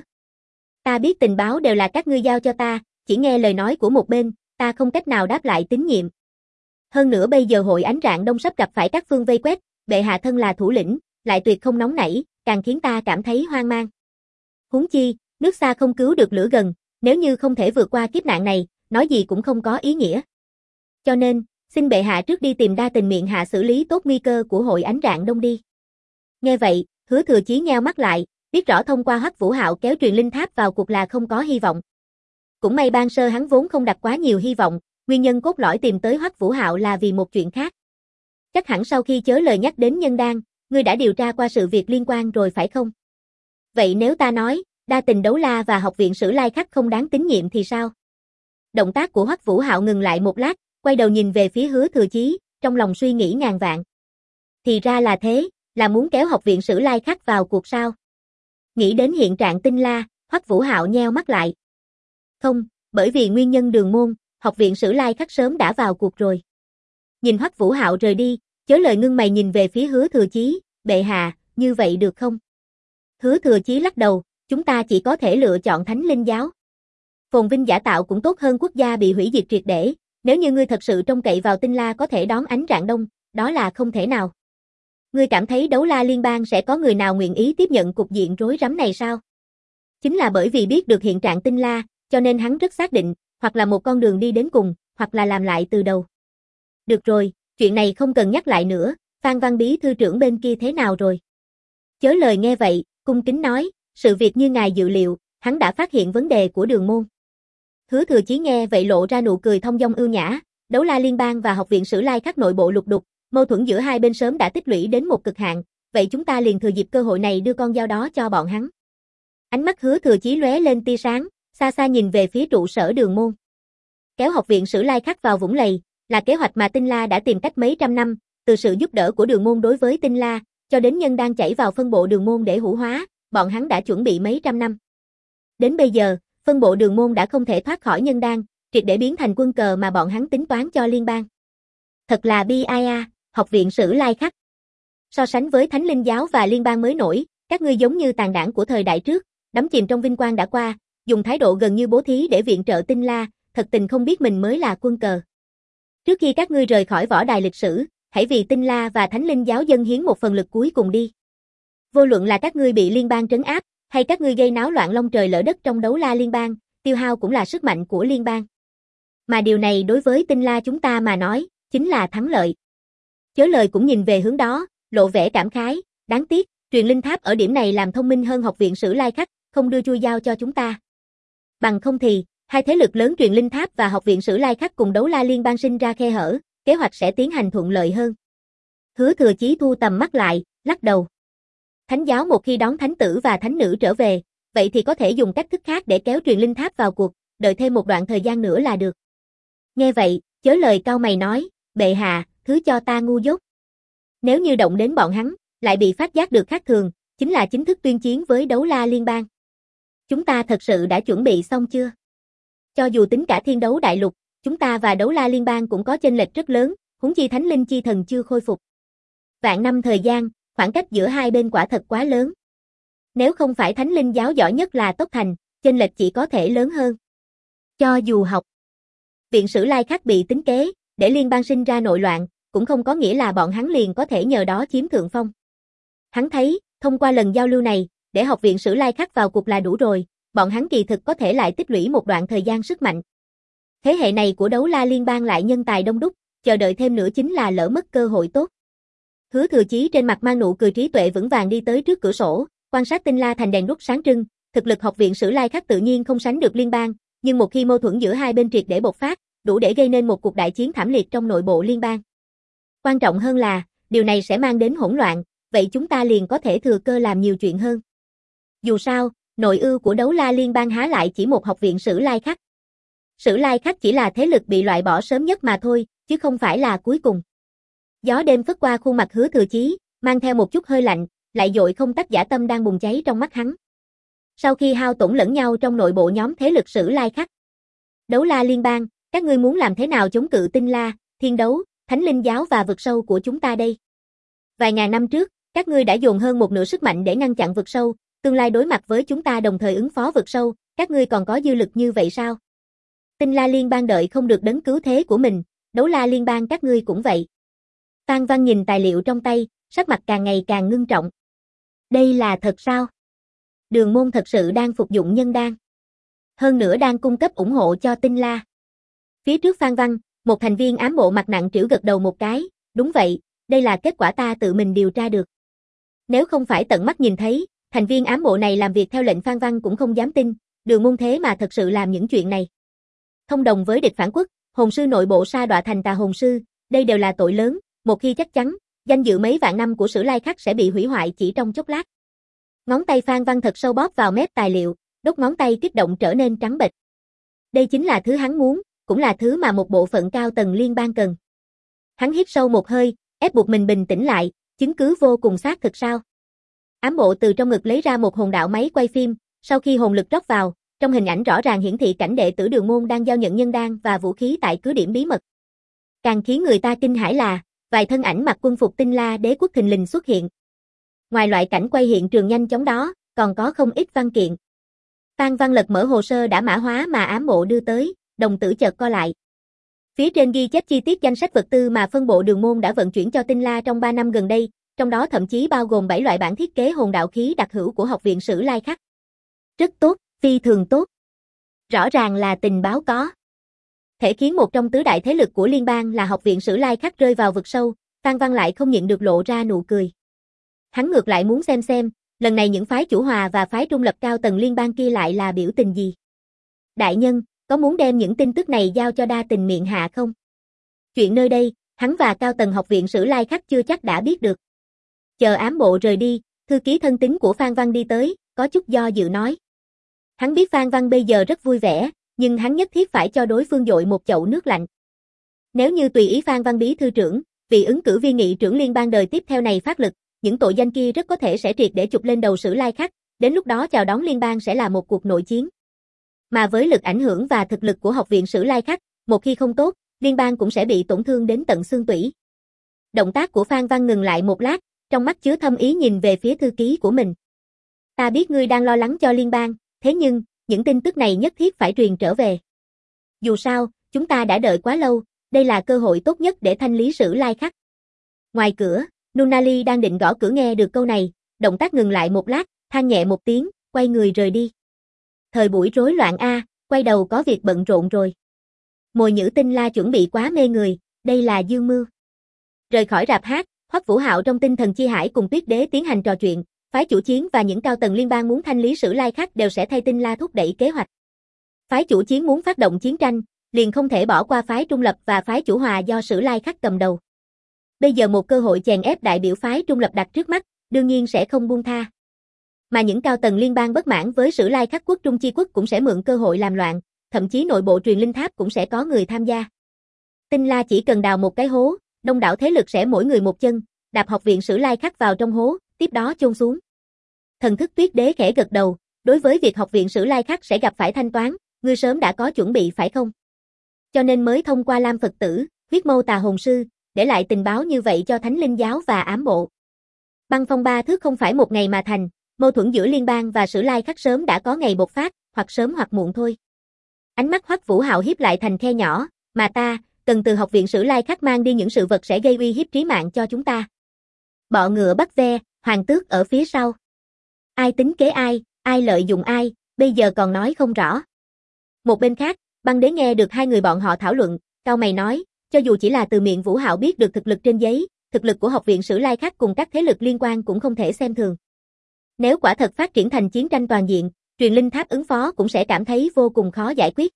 A: Ta biết tình báo đều là các ngươi giao cho ta, chỉ nghe lời nói của một bên, ta không cách nào đáp lại tín nhiệm. Hơn nữa bây giờ Hội Ánh Rạng Đông sắp gặp phải các phương vây quét, bệ hạ thân là thủ lĩnh, lại tuyệt không nóng nảy, càng khiến ta cảm thấy hoang mang. Huống chi, nước xa không cứu được lửa gần, nếu như không thể vượt qua kiếp nạn này, nói gì cũng không có ý nghĩa. Cho nên, xin bệ hạ trước đi tìm Đa Tình miệng hạ xử lý tốt nguy cơ của Hội Ánh Rạng Đông đi. Nghe vậy, Hứa Thừa Chí nheo mắt lại, biết rõ thông qua Hoắc Vũ Hạo kéo Truyền Linh Tháp vào cuộc là không có hy vọng. Cũng may ban sơ hắn vốn không đặt quá nhiều hy vọng, nguyên nhân cốt lõi tìm tới Hoắc Vũ Hạo là vì một chuyện khác. Chắc hẳn sau khi chớ lời nhắc đến nhân đan, ngươi đã điều tra qua sự việc liên quan rồi phải không? Vậy nếu ta nói, Đa Tình Đấu La và Học viện Sử Lai Khắc không đáng tín nhiệm thì sao? Động tác của Hoắc Vũ Hạo ngừng lại một lát, quay đầu nhìn về phía Hứa Thừa Chí, trong lòng suy nghĩ ngàn vạn. Thì ra là thế, là muốn kéo Học viện Sử Lai Khắc vào cuộc sao? Nghĩ đến hiện trạng Tinh La, Hoắc Vũ Hạo nheo mắt lại. Không, bởi vì nguyên nhân Đường Môn, Học viện Sử Lai Khắc sớm đã vào cuộc rồi. Nhìn Hoắc Vũ Hạo rời đi, chớ lời ngưng mày nhìn về phía Hứa Thừa Chí, bệ hạ, như vậy được không? Hứa Thừa Chí lắc đầu, chúng ta chỉ có thể lựa chọn Thánh Linh giáo. Phồn vinh giả tạo cũng tốt hơn quốc gia bị hủy diệt triệt để, nếu như ngươi thật sự trông cậy vào Tinh La có thể đón ánh rạng đông, đó là không thể nào. Ngươi cảm thấy Đấu La Liên bang sẽ có người nào nguyện ý tiếp nhận cục diện rối rắm này sao? Chính là bởi vì biết được hiện trạng Tinh La, cho nên hắn rất xác định, hoặc là một con đường đi đến cùng, hoặc là làm lại từ đầu. Được rồi, chuyện này không cần nhắc lại nữa, Phan Văn Bí thư trưởng bên kia thế nào rồi? Chớ lời nghe vậy, cung kính nói, sự việc như ngài dự liệu, hắn đã phát hiện vấn đề của Đường Môn. Hứa Thừa Chí nghe vậy lộ ra nụ cười thông dong ưu nhã, Đấu La Liên bang và Học viện Sử Lai Khắc nội bộ lục đục, mâu thuẫn giữa hai bên sớm đã tích lũy đến một cực hạn, vậy chúng ta liền thừa dịp cơ hội này đưa con dao đó cho bọn hắn. Ánh mắt Hứa Thừa Chí lóe lên tia sáng, xa xa nhìn về phía trụ sở Đường Môn. Kéo Học viện Sử Lai Khắc vào vũng lầy, là kế hoạch mà Tinh La đã tìm cách mấy trăm năm, từ sự giúp đỡ của Đường Môn đối với Tinh La, cho đến nhân đang chảy vào phân bộ Đường Môn để hủ hóa, bọn hắn đã chuẩn bị mấy trăm năm. Đến bây giờ, phân bộ Đường Môn đã không thể thoát khỏi nhân đan, triệt để biến thành quân cờ mà bọn hắn tính toán cho liên bang. Thật là bi ai a, Học viện Sử Lai Khắc. So sánh với Thánh Linh giáo và liên bang mới nổi, các ngươi giống như tàn đảng của thời đại trước, đắm chìm trong vinh quang đã qua, dùng thái độ gần như bố thí để viện trợ Tinh La, thật tình không biết mình mới là quân cờ. Trước khi các ngươi rời khỏi võ đài lịch sử, hãy vì Tinh La và Thánh Linh giáo dâng hiến một phần lực cuối cùng đi. Vô luận là các ngươi bị liên bang trấn áp, hay các ngươi gây náo loạn long trời lỡ đất trong Đấu La Liên bang, tiêu hao cũng là sức mạnh của liên bang. Mà điều này đối với Tinh La chúng ta mà nói, chính là thắng lợi. Chớ lời cũng nhìn về hướng đó, lộ vẻ cảm khái, đáng tiếc, Truyền Linh Tháp ở điểm này làm thông minh hơn Học viện Sử Lai Khắc, không đưa chui dao cho chúng ta. Bằng không thì, hai thế lực lớn Truyền Linh Tháp và Học viện Sử Lai Khắc cùng Đấu La Liên bang sinh ra khe hở, kế hoạch sẽ tiến hành thuận lợi hơn. Hứa Thừa Chí thu tầm mắt lại, lắc đầu. Thánh giáo một khi đón thánh tử và thánh nữ trở về, vậy thì có thể dùng cách thức khác để kéo Truyền Linh Tháp vào cuộc, đợi thêm một đoạn thời gian nữa là được. Nghe vậy, chớ lời cao mày nói, bệ hạ, thứ cho ta ngu dốt. Nếu như động đến bọn hắn, lại bị phát giác được khác thường, chính là chính thức tuyên chiến với Đấu La Liên bang. Chúng ta thật sự đã chuẩn bị xong chưa? Cho dù tính cả thiên đấu đại lục, chúng ta và Đấu La Liên bang cũng có chênh lệch rất lớn, huống chi Thánh Linh chi thần chưa khôi phục. Vạn năm thời gian, khoảng cách giữa hai bên quả thật quá lớn. Nếu không phải Thánh Linh giáo giỏi nhất là Tốc Thành, chênh lệch chỉ có thể lớn hơn. Cho dù học viện Sử Lai Khắc bị tính kế, để liên bang sinh ra nội loạn, cũng không có nghĩa là bọn hắn liền có thể nhờ đó chiếm thượng phong. Hắn thấy, thông qua lần giao lưu này, để Học viện Sử Lai Khắc vào cuộc là đủ rồi, bọn hắn kỳ thực có thể lại tích lũy một đoạn thời gian sức mạnh. Thế hệ này của Đấu La Liên bang lại nhân tài đông đúc, chờ đợi thêm nữa chính là lỡ mất cơ hội tốt. Hứa Thừa Chí trên mặt mang nụ cười trí tuệ vững vàng đi tới trước cửa sổ, quan sát Tinh La Thành đèn đuốc sáng trưng, thực lực học viện Sử Lai Khắc tự nhiên không sánh được liên bang, nhưng một khi mâu thuẫn giữa hai bên triệt để bộc phát, đủ để gây nên một cuộc đại chiến thảm liệt trong nội bộ liên bang. Quan trọng hơn là, điều này sẽ mang đến hỗn loạn, vậy chúng ta liền có thể thừa cơ làm nhiều chuyện hơn. Dù sao, nội ưu của Đấu La Liên bang há lại chỉ một học viện Sử Lai Khắc. Sử Lai Khắc chỉ là thế lực bị loại bỏ sớm nhất mà thôi, chứ không phải là cuối cùng. Gió đêm phất qua khuôn mặt Hứa Thừa Chí, mang theo một chút hơi lạnh, lại dội không tách dã tâm đang bùng cháy trong mắt hắn. Sau khi hao tổn lẫn nhau trong nội bộ nhóm thế lực Sử Lai Khắc, Đấu La Liên bang, các ngươi muốn làm thế nào chống cự Tinh La, Thiên Đấu, Thánh Linh giáo và vực sâu của chúng ta đây? Vài ngàn năm trước, các ngươi đã dồn hơn một nửa sức mạnh để ngăn chặn vực sâu, tương lai đối mặt với chúng ta đồng thời ứng phó vực sâu, các ngươi còn có dư lực như vậy sao? Tinh La Liên bang đợi không được đấng cứu thế của mình, Đấu La Liên bang các ngươi cũng vậy. Phan Văn nhìn tài liệu trong tay, sắc mặt càng ngày càng ngưng trọng. Đây là thật sao? Đường Môn thật sự đang phục dụng nhân đan. Hơn nữa đang cung cấp ủng hộ cho Tinh La. Phía trước Phan Văn, một thành viên ám bộ mặt nặng trĩu gật đầu một cái, đúng vậy, đây là kết quả ta tự mình điều tra được. Nếu không phải tận mắt nhìn thấy, thành viên ám bộ này làm việc theo lệnh Phan Văn cũng không dám tin, Đường Môn thế mà thật sự làm những chuyện này. Thông đồng với địch phản quốc, hồn sư nội bộ sa đọa thành tà hồn sư, đây đều là tội lớn, một khi chắc chắn, danh dự mấy vạn năm của Sử Lai Khắc sẽ bị hủy hoại chỉ trong chốc lát. Ngón tay Phan Văn thật sâu bóp vào mép tài liệu, đốt ngón tay kích động trở nên trắng bệch. Đây chính là thứ hắn muốn, cũng là thứ mà một bộ phận cao tầng liên bang cần. Hắn hít sâu một hơi, ép buộc mình bình tĩnh lại, chứng cứ vô cùng xác thực sao? Ám bộ từ trong ngực lấy ra một hồn đạo máy quay phim, sau khi hồn lực rót vào, trong hình ảnh rõ ràng hiển thị cảnh đệ tử Đường Môn đang giao nhận nhân đan và vũ khí tại cứ điểm bí mật. Càng khiến người ta kinh hãi là, vài thân ảnh mặc quân phục Tinh La đế quốc thình lình xuất hiện. Ngoài loại cảnh quay hiện trường nhanh chóng đó, còn có không ít văn kiện. Phan Văn lật mở hồ sơ đã mã hóa mà ám bộ đưa tới, đồng tử chợt co lại. Phía trên ghi chép chi tiết danh sách vật tư mà phân bộ Đường Môn đã vận chuyển cho Tinh La trong ba năm gần đây, trong đó thậm chí bao gồm bảy loại bản thiết kế hồn đạo khí đặc hữu của học viện Sử Lai Khắc. Rất tốt, phi thường tốt. Rõ ràng là tình báo có thể khiến một trong tứ đại thế lực của liên bang là học viện Sử Lai Khắc rơi vào vực sâu, Phan Văn lại không nhịn được lộ ra nụ cười. Hắn ngược lại muốn xem xem, lần này những phái chủ hòa và phái trung lập cao tầng liên bang kia lại là biểu tình gì. Đại nhân, có muốn đem những tin tức này giao cho đa tình miệng hạ không? Chuyện nơi đây, hắn và cao tầng học viện Sử Lai Khắc chưa chắc đã biết được. Chờ ám bộ rời đi, thư ký thân tín của Phan Văn đi tới, có chút do dự nói. Hắn biết Phan Văn bây giờ rất vui vẻ, nhưng hắn nhất thiết phải cho đối phương dội một chậu nước lạnh. Nếu như tùy ý Phan Văn bí thư trưởng, vị ứng cử viên nghị trưởng liên bang đời tiếp theo này phát lực, những tội danh kia rất có thể sẽ triệt để chụp lên đầu Sử Lai Khắc, đến lúc đó chào đón liên bang sẽ là một cuộc nội chiến. Mà với lực ảnh hưởng và thực lực của học viện Sử Lai Khắc, một khi không tốt, liên bang cũng sẽ bị tổn thương đến tận xương tủy. Động tác của Phan Văn ngừng lại một lát, trong mắt chứa thâm ý nhìn về phía thư ký của mình. Ta biết ngươi đang lo lắng cho liên bang, thế nhưng, những tin tức này nhất thiết phải truyền trở về. Dù sao, chúng ta đã đợi quá lâu, đây là cơ hội tốt nhất để thanh lý Sử Lai Khắc. Ngoài cửa, Nunali đang định gõ cửa nghe được câu này, động tác ngừng lại một lát, than nhẹ một tiếng, quay người rời đi. Thời buổi rối loạn a, quay đầu có việc bận rộn rồi. Mồi nhữ Tinh La chuẩn bị quá mê người, đây là dương mưu. Rời khỏi rạp hát, Hoắc Vũ Hạo trong tinh thần chi hải cùng Tuyết Đế tiến hành trò chuyện, phái chủ chiến và những cao tầng liên bang muốn thanh lý Sử Lai Khắc đều sẽ thay Tinh La thúc đẩy kế hoạch. Phái chủ chiến muốn phát động chiến tranh, liền không thể bỏ qua phái trung lập và phái chủ hòa do Sử Lai Khắc cầm đầu. Bây giờ một cơ hội chèn ép đại biểu phái trung lập đặt trước mắt, đương nhiên sẽ không buông tha. Mà những cao tầng liên bang bất mãn với Sử Lai Khắc quốc trung chi quốc cũng sẽ mượn cơ hội làm loạn, thậm chí nội bộ truyền linh tháp cũng sẽ có người tham gia. Tinh La chỉ cần đào một cái hố, đông đảo thế lực sẽ mỗi người một chân, đạp học viện Sử Lai Khắc vào trong hố, tiếp đó chôn xuống. Thần thức Tuyết Đế khẽ gật đầu, đối với việc học viện Sử Lai Khắc sẽ gặp phải thanh toán, ngươi sớm đã có chuẩn bị phải không? Cho nên mới thông qua Lam Phật Tử, huyết mâu tà hồn sư, để lại tình báo như vậy cho Thánh Linh giáo và ám bộ. Băng phong ba thước không phải một ngày mà thành, mâu thuẫn giữa liên bang và Sử Lai Khắc sớm đã có ngày bộc phát, hoặc sớm hoặc muộn thôi. Ánh mắt Hoắc Vũ Hạo hiếp lại thành khe nhỏ, mà ta, cần từ học viện Sử Lai Khắc mang đi những sự vật sẽ gây uy hiếp trí mạng cho chúng ta. Bọ ngựa bắt ve, hoàng tước ở phía sau. Ai tính kế ai, ai lợi dụng ai, bây giờ còn nói không rõ. Một bên khác, Băng Đế nghe được hai người bọn họ thảo luận, cau mày nói, cho dù chỉ là từ miệng Vũ Hạo biết được thực lực trên giấy, thực lực của Học viện Sử Lai Khắc cùng các thế lực liên quan cũng không thể xem thường. Nếu quả thật phát triển thành chiến tranh toàn diện, truyền linh tháp ứng phó cũng sẽ cảm thấy vô cùng khó giải quyết.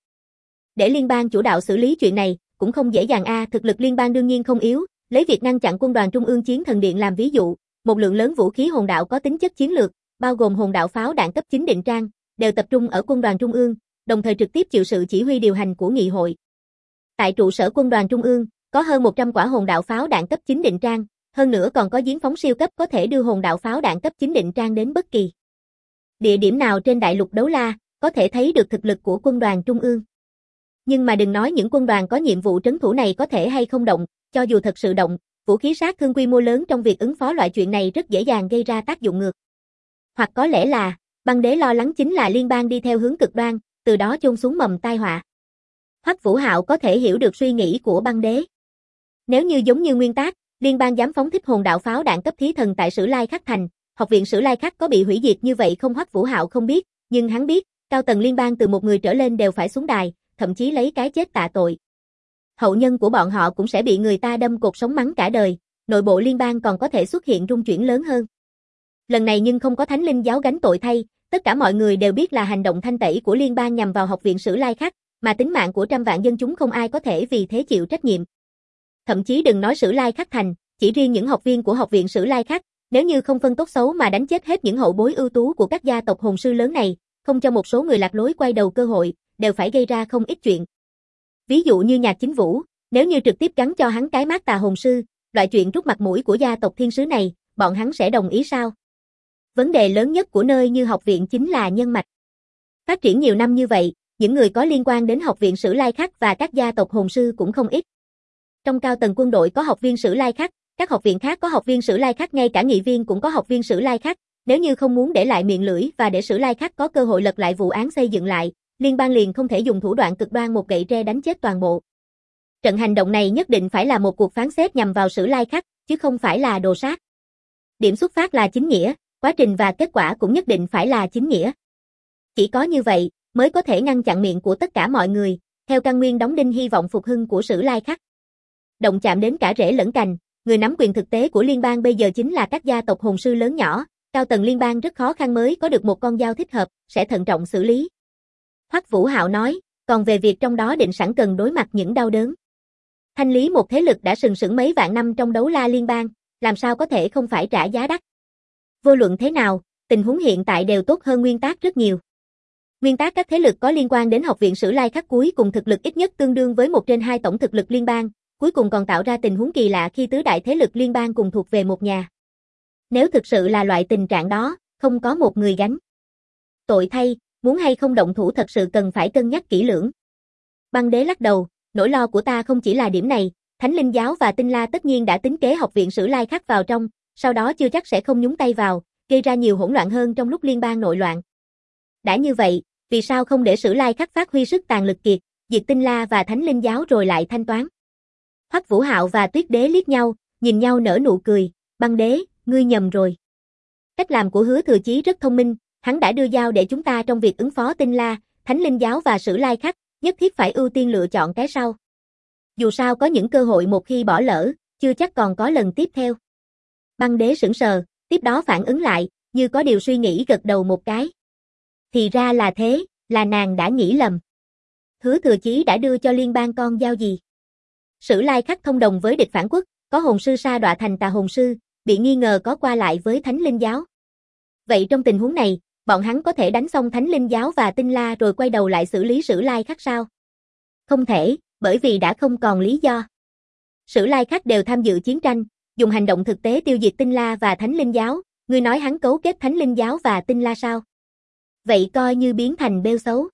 A: Để liên bang chủ đạo xử lý chuyện này, cũng không dễ dàng a, à, thực lực liên bang đương nhiên không yếu, lấy việc ngăn chặn quân đoàn Trung ương Chiến Thần Điện làm ví dụ, một lượng lớn vũ khí hồn đạo có tính chất chiến lược, bao gồm hồn đạo pháo đạn cấp chín định trang, đều tập trung ở quân đoàn Trung ương, đồng thời trực tiếp chịu sự chỉ huy điều hành của nghị hội. Tại trụ sở quân đoàn Trung ương, có hơn một trăm quả hồn đạo pháo đạn cấp chín định trang, hơn nữa còn có giếng phóng siêu cấp có thể đưa hồn đạo pháo đạn cấp chín định trang đến bất kỳ địa điểm nào trên đại lục Đấu La, có thể thấy được thực lực của quân đoàn Trung ương. Nhưng mà đừng nói những quân đoàn có nhiệm vụ trấn thủ này có thể hay không động, cho dù thật sự động, vũ khí sát thương quy mô lớn trong việc ứng phó loại chuyện này rất dễ dàng gây ra tác dụng ngược. Hoặc có lẽ là, Băng Đế lo lắng chính là liên bang đi theo hướng cực đoan, từ đó chôn xuống mầm tai họa. Hoắc Vũ Hạo có thể hiểu được suy nghĩ của Băng Đế. Nếu như giống như nguyên tác, liên bang dám phóng thích hồn đạo pháo đạn cấp thí thần tại Sử Lai Khắc thành, Học viện Sử Lai Khắc có bị hủy diệt như vậy không? Hoắc Vũ Hạo không biết, nhưng hắn biết, cao tầng liên bang từ một người trở lên đều phải xuống đài, thậm chí lấy cái chết tạ tội. Hậu nhân của bọn họ cũng sẽ bị người ta đâm cột sống mắng cả đời, nội bộ liên bang còn có thể xuất hiện rung chuyển lớn hơn. Lần này nhưng không có Thánh Linh giáo gánh tội thay, tất cả mọi người đều biết là hành động thanh tẩy của liên bang nhằm vào Học viện Sử Lai Khắc, mà tính mạng của trăm vạn dân chúng không ai có thể vì thế chịu trách nhiệm. Thậm chí đừng nói Sử Lai Khắc thành, chỉ riêng những học viên của Học viện Sử Lai Khắc, nếu như không phân tốt xấu mà đánh chết hết những hậu bối ưu tú của các gia tộc hồn sư lớn này, không cho một số người lạc lối quay đầu cơ hội, đều phải gây ra không ít chuyện. Ví dụ như Nhạc Chính Vũ, nếu như trực tiếp gắn cho hắn cái mác tà hồn sư, loại chuyện rút mặt mũi của gia tộc thiên sứ này, bọn hắn sẽ đồng ý sao? Vấn đề lớn nhất của nơi như học viện chính là nhân mạch. Phát triển nhiều năm như vậy, những người có liên quan đến Học viện Sử Lai Khắc và các gia tộc hồn sư cũng không ít. Trong cao tầng quân đội có học viên Sử Lai Khắc, các học viện khác có học viên Sử Lai Khắc, ngay cả nghị viên cũng có học viên Sử Lai Khắc, nếu như không muốn để lại miệng lưỡi và để Sử Lai Khắc có cơ hội lật lại vụ án xây dựng lại, liên bang liền không thể dùng thủ đoạn cực đoan một gậy tre đánh chết toàn bộ. Trận hành động này nhất định phải là một cuộc phán xét nhằm vào Sử Lai Khắc, chứ không phải là đồ sát. Điểm xuất phát là chính nghĩa, quá trình và kết quả cũng nhất định phải là chính nghĩa. Chỉ có như vậy, mới có thể ngăn chặn miệng của tất cả mọi người, theo căn nguyên đóng đinh hy vọng phục hưng của Sử Lai Khắc. Động chạm đến cả rễ lẫn cành, người nắm quyền thực tế của liên bang bây giờ chính là các gia tộc hồn sư lớn nhỏ, cao tầng liên bang rất khó khăn mới có được một con dao thích hợp, sẽ thận trọng xử lý. Hoắc Vũ Hạo nói, còn về việc trong đó định sẵn cần đối mặt những đau đớn. Thanh lý một thế lực đã sừng sững mấy vạn năm trong Đấu La liên bang, làm sao có thể không phải trả giá đắt. Vô luận thế nào, tình huống hiện tại đều tốt hơn nguyên tác rất nhiều. Nguyên tác các thế lực có liên quan đến Học viện Sử Lai Khắc cuối cùng thực lực ít nhất tương đương với một trên hai tổng thực lực liên bang, cuối cùng còn tạo ra tình huống kỳ lạ khi tứ đại thế lực liên bang cùng thuộc về một nhà. Nếu thực sự là loại tình trạng đó, không có một người gánh tội thay, muốn hay không động thủ thật sự cần phải cân nhắc kỹ lưỡng. Băng Đế lắc đầu, nỗi lo của ta không chỉ là điểm này, Thánh Linh giáo và Tinh La tất nhiên đã tính kế Học viện Sử Lai Khắc vào trong, sau đó chưa chắc sẽ không nhúng tay vào, gây ra nhiều hỗn loạn hơn trong lúc liên bang nội loạn. Đã như vậy, vì sao không để Sử Lai Khắc phát huy sức tàn lực kiệt, diệt Tinh La và Thánh Linh giáo rồi lại thanh toán? Hoắc Vũ Hạo và Tuyết Đế liếc nhau, nhìn nhau nở nụ cười, Băng Đế, ngươi nhầm rồi. Cách làm của Hứa Thừa Chí rất thông minh, hắn đã đưa dao để chúng ta trong việc ứng phó Tinh La, Thánh Linh giáo và Sử Lai Khắc, nhất thiết phải ưu tiên lựa chọn cái sau. Dù sao có những cơ hội một khi bỏ lỡ, chưa chắc còn có lần tiếp theo. Băng Đế sững sờ, tiếp đó phản ứng lại, như có điều suy nghĩ gật đầu một cái. Thì ra là thế, là nàng đã nghĩ lầm. Hứa Thừa Chí đã đưa cho liên bang con dao gì? Sử Lai Khắc thông đồng với địch phản quốc, có hồn sư sa đọa thành tà hồn sư, bị nghi ngờ có qua lại với Thánh Linh giáo. Vậy trong tình huống này, bọn hắn có thể đánh xong Thánh Linh giáo và Tinh La rồi quay đầu lại xử lý Sử Lai Khắc sao? Không thể, bởi vì đã không còn lý do. Sử Lai Khắc đều tham dự chiến tranh, dùng hành động thực tế tiêu diệt Tinh La và Thánh Linh giáo, ngươi nói hắn cấu kết Thánh Linh giáo và Tinh La sao? Vậy coi như biến thành bêu xấu.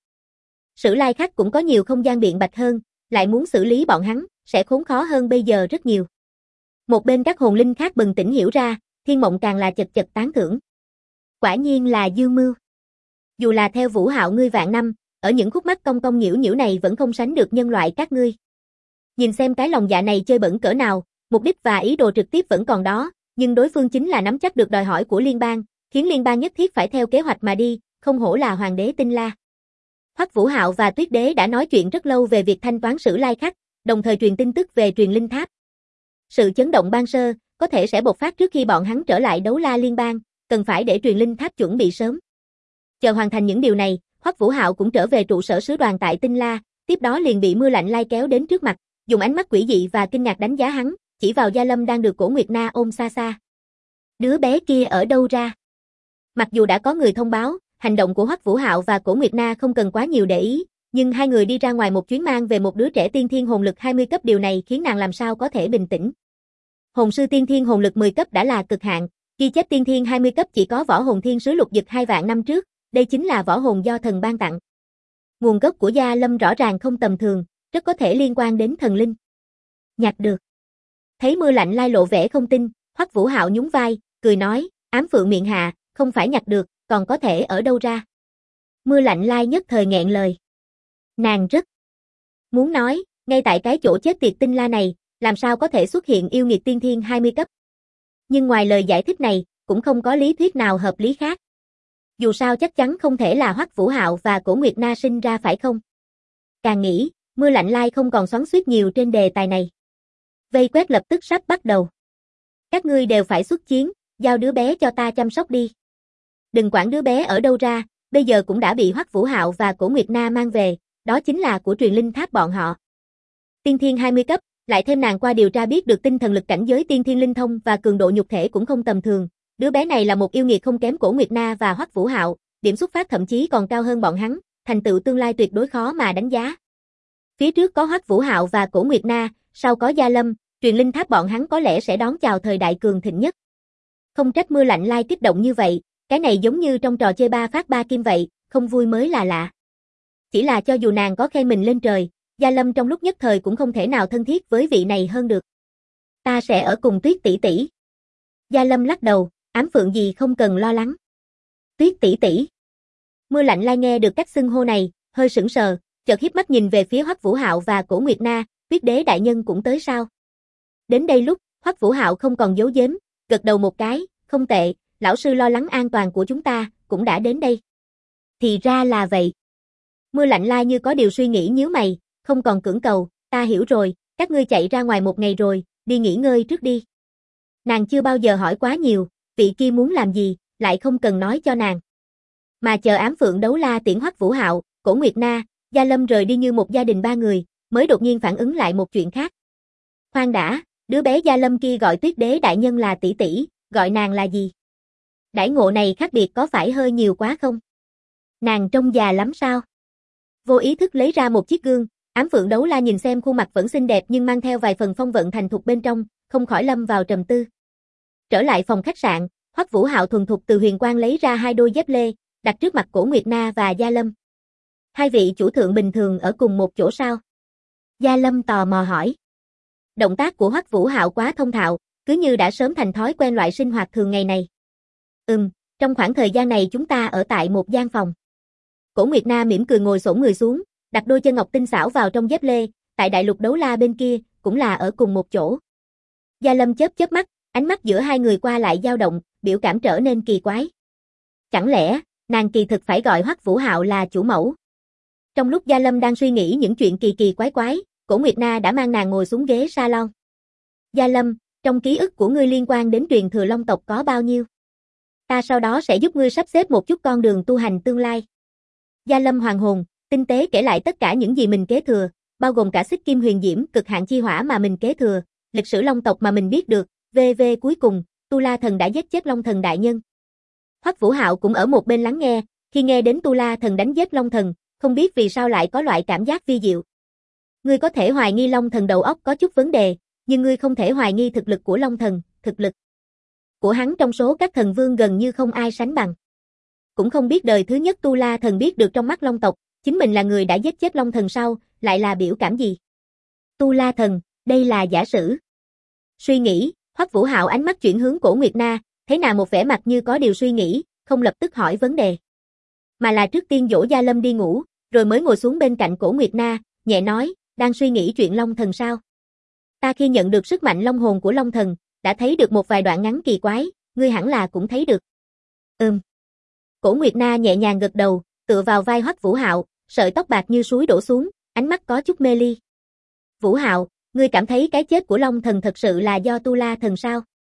A: Sử Lai Khắc cũng có nhiều không gian biện bạch hơn, lại muốn xử lý bọn hắn, sẽ khốn khó hơn bây giờ rất nhiều. Một bên các hồn linh khác bừng tỉnh hiểu ra, Thiên Mộng càng là chật chật tán thưởng. Quả nhiên là dương mưu. Dù là theo Vũ Hạo ngươi vạn năm, ở những khúc mắc cong cong nhiễu nhiễu này vẫn không sánh được nhân loại các ngươi. Nhìn xem cái lòng dạ này chơi bẩn cỡ nào, mục đích và ý đồ trực tiếp vẫn còn đó, nhưng đối phương chính là nắm chắc được đòi hỏi của liên bang, khiến liên bang nhất thiết phải theo kế hoạch mà đi, không hổ là hoàng đế Tinh La. Hoắc Vũ Hạo và Tuyết Đế đã nói chuyện rất lâu về việc thanh toán Sử Lai Khắc, đồng thời truyền tin tức về truyền linh tháp. Sự chấn động ban sơ, có thể sẽ bộc phát trước khi bọn hắn trở lại Đấu La Liên bang, cần phải để truyền linh tháp chuẩn bị sớm. Chờ hoàn thành những điều này, Hoắc Vũ Hạo cũng trở về trụ sở sứ đoàn tại Tinh La, tiếp đó liền bị Mưa Lạnh Lai kéo đến trước mặt, dùng ánh mắt quỷ dị và kinh ngạc đánh giá hắn, chỉ vào Gia Lâm đang được Cổ Nguyệt Na ôm xa xa. Đứa bé kia ở đâu ra? Mặc dù đã có người thông báo, hành động của Hoắc Vũ Hạo và Cổ Nguyệt Na không cần quá nhiều để ý, nhưng hai người đi ra ngoài một chuyến mang về một đứa trẻ tiên thiên hồn lực hai mươi cấp, điều này khiến nàng làm sao có thể bình tĩnh. Hồn sư tiên thiên hồn lực mười cấp đã là cực hạn, ghi chép tiên thiên hai mươi cấp chỉ có võ hồn thiên sứ Lục Dực hai vạn năm trước, đây chính là võ hồn do thần ban tặng. Nguồn gốc của Gia Lâm rõ ràng không tầm thường, rất có thể liên quan đến thần linh. Nhặt được. Thấy Mưa Lạnh Lai lộ vẻ không tin, Hoắc Vũ Hạo nhún vai, cười nói, ám phượng miệng hạ, không phải nhặt được, còn có thể ở đâu ra. Mưa Lạnh Lai nhất thời nghẹn lời. Nàng rất muốn nói, ngay tại cái chỗ chết tiệt Tinh La này, làm sao có thể xuất hiện yêu nghiệt tiên thiên hai mươi cấp. Nhưng ngoài lời giải thích này, cũng không có lý thuyết nào hợp lý khác. Dù sao chắc chắn không thể là Hoắc Vũ Hạo và Cổ Nguyệt Na sinh ra phải không? Càng nghĩ, Mưa Lạnh Lai không còn xoắn xuýt nhiều trên đề tài này. Vây quét lập tức sắp bắt đầu. Các ngươi đều phải xuất chiến, giao đứa bé cho ta chăm sóc đi. Đừng quản đứa bé ở đâu ra, bây giờ cũng đã bị Hoắc Vũ Hạo và Cổ Nguyệt Na mang về, đó chính là của truyền linh tháp bọn họ. Tiên thiên hai mươi cấp, lại thêm nàng qua điều tra biết được tinh thần lực cảnh giới tiên thiên linh thông và cường độ nhục thể cũng không tầm thường. Đứa bé này là một yêu nghiệt không kém Cổ Nguyệt Na và Hoắc Vũ Hạo, điểm xuất phát thậm chí còn cao hơn bọn hắn, thành tựu tương lai tuyệt đối khó mà đánh giá. Phía trước có Hoắc Vũ Hạo và Cổ Nguyệt Na, sau có Gia Lâm, truyền linh tháp bọn hắn có lẽ sẽ đón chào thời đại cường thịnh nhất. Không trách Mưa Lạnh Lai kích động như vậy, cái này giống như trong trò chơi ba phát ba kim vậy, không vui mới là lạ. Chỉ là cho dù nàng có khen mình lên trời, Gia Lâm trong lúc nhất thời cũng không thể nào thân thiết với vị này hơn được. Ta sẽ ở cùng Tuyết tỷ tỷ. Gia Lâm lắc đầu, ám phượng gì không cần lo lắng. Tuyết tỷ tỷ. Mưa Lạnh Lai nghe được cách xưng hô này, hơi sững sờ, chợt híp mắt nhìn về phía Hoắc Vũ Hạo và Cổ Nguyệt Na, Tuyết đế đại nhân cũng tới sao? Đến đây lúc, Hoắc Vũ Hạo không còn giấu giếm, gật đầu một cái, không tệ, lão sư lo lắng an toàn của chúng ta, cũng đã đến đây. Thì ra là vậy. Mưa Lạnh Lai như có điều suy nghĩ nhíu mày, không còn cưỡng cầu, ta hiểu rồi, các ngươi chạy ra ngoài một ngày rồi, đi nghỉ ngơi trước đi. Nàng chưa bao giờ hỏi quá nhiều, vị kia muốn làm gì, lại không cần nói cho nàng. Mà chờ ám phượng đấu la tiễn Hoắc Vũ Hạo, Cổ Nguyệt Na, Gia Lâm rời đi như một gia đình ba người, mới đột nhiên phản ứng lại một chuyện khác. Khoan đã, đứa bé Gia Lâm kia gọi Tuyết đế đại nhân là tỷ tỷ, gọi nàng là gì? Đãi ngộ này khác biệt có phải hơi nhiều quá không? Nàng trông già lắm sao? Vô ý thức lấy ra một chiếc gương, ám phượng đấu la nhìn xem khuôn mặt vẫn xinh đẹp nhưng mang theo vài phần phong vận thành thục bên trong, không khỏi lâm vào trầm tư. Trở lại phòng khách sạn, Hoắc Vũ Hạo thuần thục từ huyền quang lấy ra hai đôi dép lê, đặt trước mặt Cổ Nguyệt Na và Gia Lâm. Hai vị chủ thượng bình thường ở cùng một chỗ sao? Gia Lâm tò mò hỏi. Động tác của Hoắc Vũ Hạo quá thông thạo, cứ như đã sớm thành thói quen loại sinh hoạt thường ngày này. Ừm, trong khoảng thời gian này chúng ta ở tại một gian phòng. Cổ Nguyệt Na mỉm cười ngồi xổm người xuống, đặt đôi chân ngọc tinh xảo vào trong dép lê, tại đại lục đấu la bên kia, cũng là ở cùng một chỗ. Gia Lâm chớp chớp mắt, ánh mắt giữa hai người qua lại dao động, biểu cảm trở nên kỳ quái. Chẳng lẽ, nàng kỳ thực phải gọi Hoắc Vũ Hạo là chủ mẫu? Trong lúc Gia Lâm đang suy nghĩ những chuyện kỳ kỳ quái quái, Cổ Nguyệt Na đã mang nàng ngồi xuống ghế salon. Gia Lâm, trong ký ức của ngươi liên quan đến truyền thừa Long tộc có bao nhiêu? Ta sau đó sẽ giúp ngươi sắp xếp một chút con đường tu hành tương lai. Gia Lâm hoàng hồn, tinh tế kể lại tất cả những gì mình kế thừa, bao gồm cả xích kim huyền diễm cực hạn chi hỏa mà mình kế thừa, lịch sử Long tộc mà mình biết được, vv cuối cùng, Tu La thần đã giết chết Long thần đại nhân. Hoắc Vũ Hạo cũng ở một bên lắng nghe, khi nghe đến Tu La thần đánh giết Long thần, không biết vì sao lại có loại cảm giác vi diệu. Ngươi có thể hoài nghi Long thần đầu óc có chút vấn đề, nhưng ngươi không thể hoài nghi thực lực của Long thần, thực lực của hắn trong số các thần vương gần như không ai sánh bằng. Cũng không biết đời thứ nhất Tu La thần biết được trong mắt Long tộc, chính mình là người đã giết chết Long thần sau, lại là biểu cảm gì? Tu La thần, đây là giả sử. Suy nghĩ, Hoắc Vũ Hạo ánh mắt chuyển hướng Cổ Nguyệt Na, thấy nàng một vẻ mặt như có điều suy nghĩ, không lập tức hỏi vấn đề. Mà là trước tiên dỗ Gia Lâm đi ngủ, rồi mới ngồi xuống bên cạnh Cổ Nguyệt Na, nhẹ nói, đang suy nghĩ chuyện Long thần sao? Ta khi nhận được sức mạnh Long hồn của Long thần, đã thấy được một vài đoạn ngắn kỳ quái, ngươi hẳn là cũng thấy được. Ừm. Cổ Nguyệt Na nhẹ nhàng gật đầu, tựa vào vai Hoắc Vũ Hạo, sợi tóc bạc như suối đổ xuống, ánh mắt có chút mê ly. Vũ Hạo, ngươi cảm thấy cái chết của Long thần thật sự là do Tu La thần sao?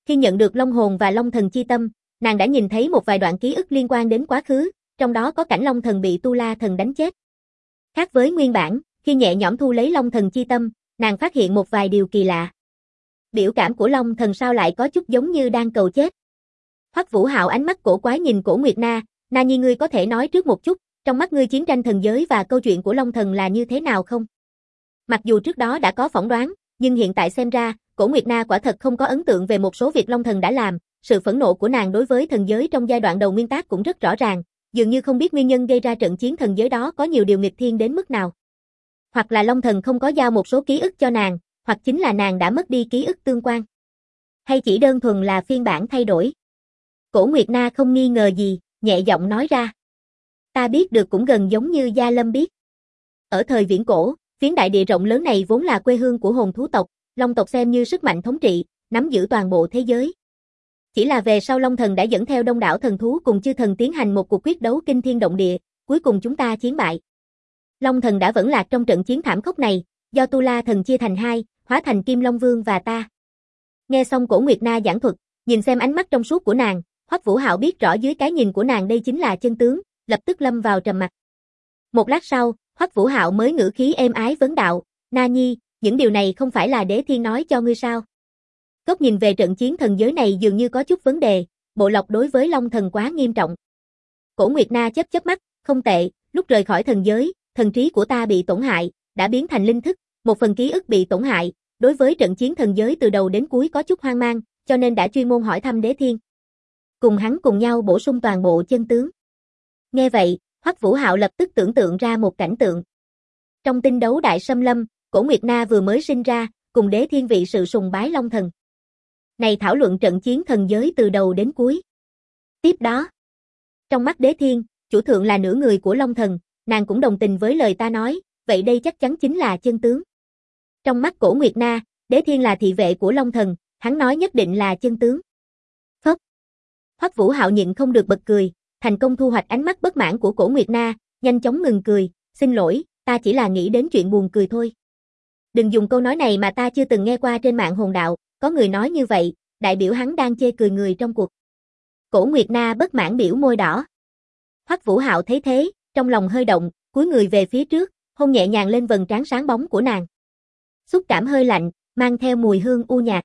A: Khi nhận được Long hồn và Long thần chi tâm, nàng đã nhìn thấy một vài đoạn ký ức liên quan đến quá khứ, trong đó có cảnh Long thần bị Tu La thần đánh chết. Khác với nguyên bản, khi nhẹ nhõm thu lấy Long thần chi tâm, nàng phát hiện một vài điều kỳ lạ. Biểu cảm của Long thần sao lại có chút giống như đang cầu chết. Hoắc Vũ Hạo ánh mắt cổ quái nhìn Cổ Nguyệt Na, "Na Nhi, ngươi có thể nói trước một chút, trong mắt ngươi chiến tranh thần giới và câu chuyện của Long thần là như thế nào không?" Mặc dù trước đó đã có phỏng đoán, nhưng hiện tại xem ra, Cổ Nguyệt Na quả thật không có ấn tượng về một số việc Long thần đã làm, sự phẫn nộ của nàng đối với thần giới trong giai đoạn đầu nguyên tác cũng rất rõ ràng, dường như không biết nguyên nhân gây ra trận chiến thần giới đó có nhiều điều nghịch thiên đến mức nào. Hoặc là Long thần không có giao một số ký ức cho nàng, hoặc chính là nàng đã mất đi ký ức tương quan. Hay chỉ đơn thuần là phiên bản thay đổi. Cổ Nguyệt Na không nghi ngờ gì, nhẹ giọng nói ra. Ta biết được cũng gần giống như Gia Lâm biết. Ở thời viễn cổ, phiến đại địa rộng lớn này vốn là quê hương của hồn thú tộc, Long tộc xem như sức mạnh thống trị, nắm giữ toàn bộ thế giới. Chỉ là về sau Long thần đã dẫn theo đông đảo thần thú cùng chư thần tiến hành một cuộc quyết đấu kinh thiên động địa, cuối cùng chúng ta chiến bại. Long thần đã vẫn lạc trong trận chiến thảm khốc này, do Tu La thần chia thành hai, hóa thành Kim Long Vương và ta. Nghe xong Cổ Nguyệt Na giảng thuật, nhìn xem ánh mắt trong suốt của nàng, Hoắc Vũ Hạo biết rõ dưới cái nhìn của nàng đây chính là chân tướng, lập tức lâm vào trầm mặc. Một lát sau, Hoắc Vũ Hạo mới ngữ khí êm ái vấn đạo, "Na Nhi, những điều này không phải là Đế Thiên nói cho ngươi sao?" Góc nhìn về trận chiến thần giới này dường như có chút vấn đề, bộ lọc đối với Long thần quá nghiêm trọng. Cổ Nguyệt Na chớp chớp mắt, "Không tệ, lúc rời khỏi thần giới, thần trí của ta bị tổn hại, đã biến thành linh thức, một phần ký ức bị tổn hại, đối với trận chiến thần giới từ đầu đến cuối có chút hoang mang, cho nên đã chuyên môn hỏi thăm Đế Thiên. Cùng hắn cùng nhau bổ sung toàn bộ chân tướng." Nghe vậy, Hoắc Vũ Hạo lập tức tưởng tượng ra một cảnh tượng. Trong tinh đấu đại xâm lâm, Cổ Nguyệt Na vừa mới sinh ra, cùng Đế Thiên vị sự sùng bái Long thần. Này thảo luận trận chiến thần giới từ đầu đến cuối. Tiếp đó, trong mắt Đế Thiên, chủ thượng là nửa người của Long thần, nàng cũng đồng tình với lời ta nói, vậy đây chắc chắn chính là chân tướng. Trong mắt Cổ Nguyệt Na, Đế Thiên là thị vệ của Long thần, hắn nói nhất định là chân tướng. Phốc. Hoắc Vũ Hạo nhịn không được bật cười, thành công thu hoạch ánh mắt bất mãn của Cổ Nguyệt Na, nhanh chóng ngừng cười, "Xin lỗi, ta chỉ là nghĩ đến chuyện buồn cười thôi." Đừng dùng câu nói này mà ta chưa từng nghe qua trên mạng hồn đạo, có người nói như vậy, đại biểu hắn đang chê cười người trong cuộc. Cổ Nguyệt Na bất mãn biểu môi đỏ. Hoắc Vũ Hạo thấy thế, trong lòng hơi động, cúi người về phía trước, hôn nhẹ nhàng lên vầng trán sáng bóng của nàng. Xúc cảm hơi lạnh, mang theo mùi hương u nhạt.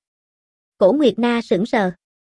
A: Cổ Nguyệt Na sững sờ.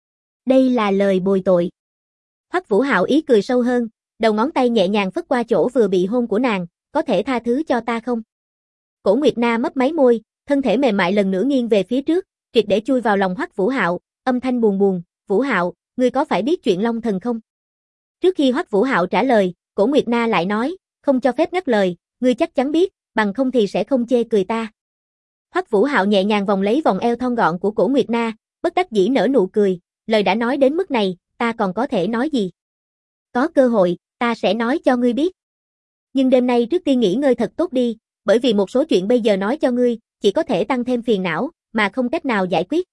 A: Đây là lời bồi tội. Hoắc Vũ Hạo ý cười sâu hơn, đầu ngón tay nhẹ nhàng phất qua chỗ vừa bị hôn của nàng, "Có thể tha thứ cho ta không?" Cổ Nguyệt Na mấp máy môi, thân thể mềm mại lần nữa nghiêng về phía trước, triệt để chui vào lòng Hoắc Vũ Hạo, âm thanh buồn buồn, "Vũ Hạo, ngươi có phải biết chuyện Long thần không?" Trước khi Hoắc Vũ Hạo trả lời, Cổ Nguyệt Na lại nói, "Không cho phép ngắt lời, ngươi chắc chắn biết, bằng không thì sẽ không chê cười ta." Hoắc Vũ Hạo nhẹ nhàng vòng lấy vòng eo thon gọn của Cổ Nguyệt Na, bất đắc dĩ nở nụ cười, "Lời đã nói đến mức này, ta còn có thể nói gì? Có cơ hội, ta sẽ nói cho ngươi biết. Nhưng đêm nay trước tiên nghỉ ngơi thật tốt đi, bởi vì một số chuyện bây giờ nói cho ngươi, chỉ có thể tăng thêm phiền não, mà không cách nào giải quyết."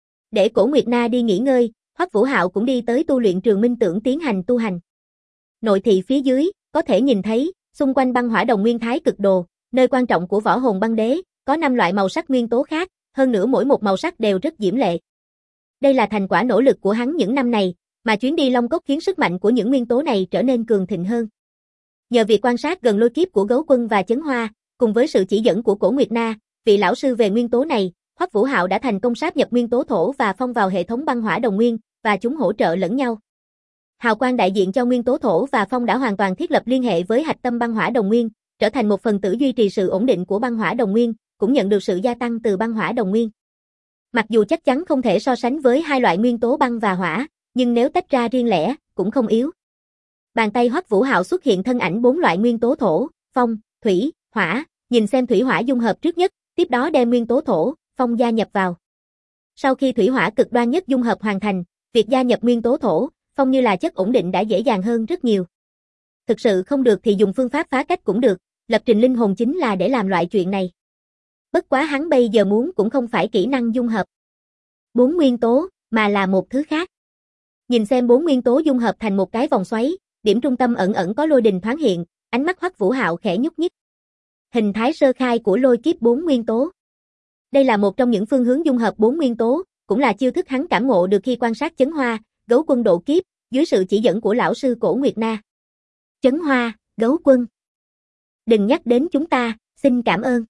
A: Để Cổ Nguyệt Na đi nghỉ ngơi, Hoắc Vũ Hạo cũng đi tới tu luyện trường Minh Tưởng tiến hành tu hành. Nội thị phía dưới, có thể nhìn thấy, xung quanh băng hỏa đồng nguyên thái cực đồ, nơi quan trọng của võ hồn băng đế, có năm loại màu sắc nguyên tố khác, hơn nữa mỗi một màu sắc đều rất diễm lệ. Đây là thành quả nỗ lực của hắn những năm này, mà chuyến đi Long Cốc khiến sức mạnh của những nguyên tố này trở nên cường thịnh hơn. Nhờ việc quan sát gần lôi kiếp của Gấu Quân và Chấn Hoa, cùng với sự chỉ dẫn của Cổ Nguyệt Na, vị lão sư về nguyên tố này, Hoắc Vũ Hạo đã thành công sáp nhập nguyên tố thổ và phong vào hệ thống băng hỏa đồng nguyên, và chúng hỗ trợ lẫn nhau. Hào quang đại diện cho nguyên tố thổ và phong đã hoàn toàn thiết lập liên hệ với hạch tâm băng hỏa đồng nguyên, trở thành một phần tử duy trì sự ổn định của băng hỏa đồng nguyên, cũng nhận được sự gia tăng từ băng hỏa đồng nguyên. Mặc dù chắc chắn không thể so sánh với hai loại nguyên tố băng và hỏa, nhưng nếu tách ra riêng lẻ, cũng không yếu. Bàn tay Hoắc Vũ Hạo xuất hiện thân ảnh bốn loại nguyên tố thổ, phong, thủy, hỏa, nhìn xem thủy hỏa dung hợp trước nhất, tiếp đó đem nguyên tố thổ, phong gia nhập vào. Sau khi thủy hỏa cực đoan nhất dung hợp hoàn thành, việc gia nhập nguyên tố thổ, phong như là chất ổn định đã dễ dàng hơn rất nhiều. Thực sự không được thì dùng phương pháp phá cách cũng được, lập trình linh hồn chính là để làm loại chuyện này. Bất quá hắn bây giờ muốn cũng không phải kỹ năng dung hợp bốn nguyên tố, mà là một thứ khác. Nhìn xem bốn nguyên tố dung hợp thành một cái vòng xoáy, điểm trung tâm ẩn ẩn có lôi đình thoáng hiện, ánh mắt Hoắc Vũ Hạo khẽ nhúc nhích. Hình thái sơ khai của lôi kiếp bốn nguyên tố. Đây là một trong những phương hướng dung hợp bốn nguyên tố, cũng là chiêu thức hắn cảm ngộ được khi quan sát Chấn Hoa, Gấu Quân độ kiếp, dưới sự chỉ dẫn của lão sư Cổ Nguyệt Na. Chấn Hoa, Gấu Quân. Đừng nhắc đến chúng ta, xin cảm ơn.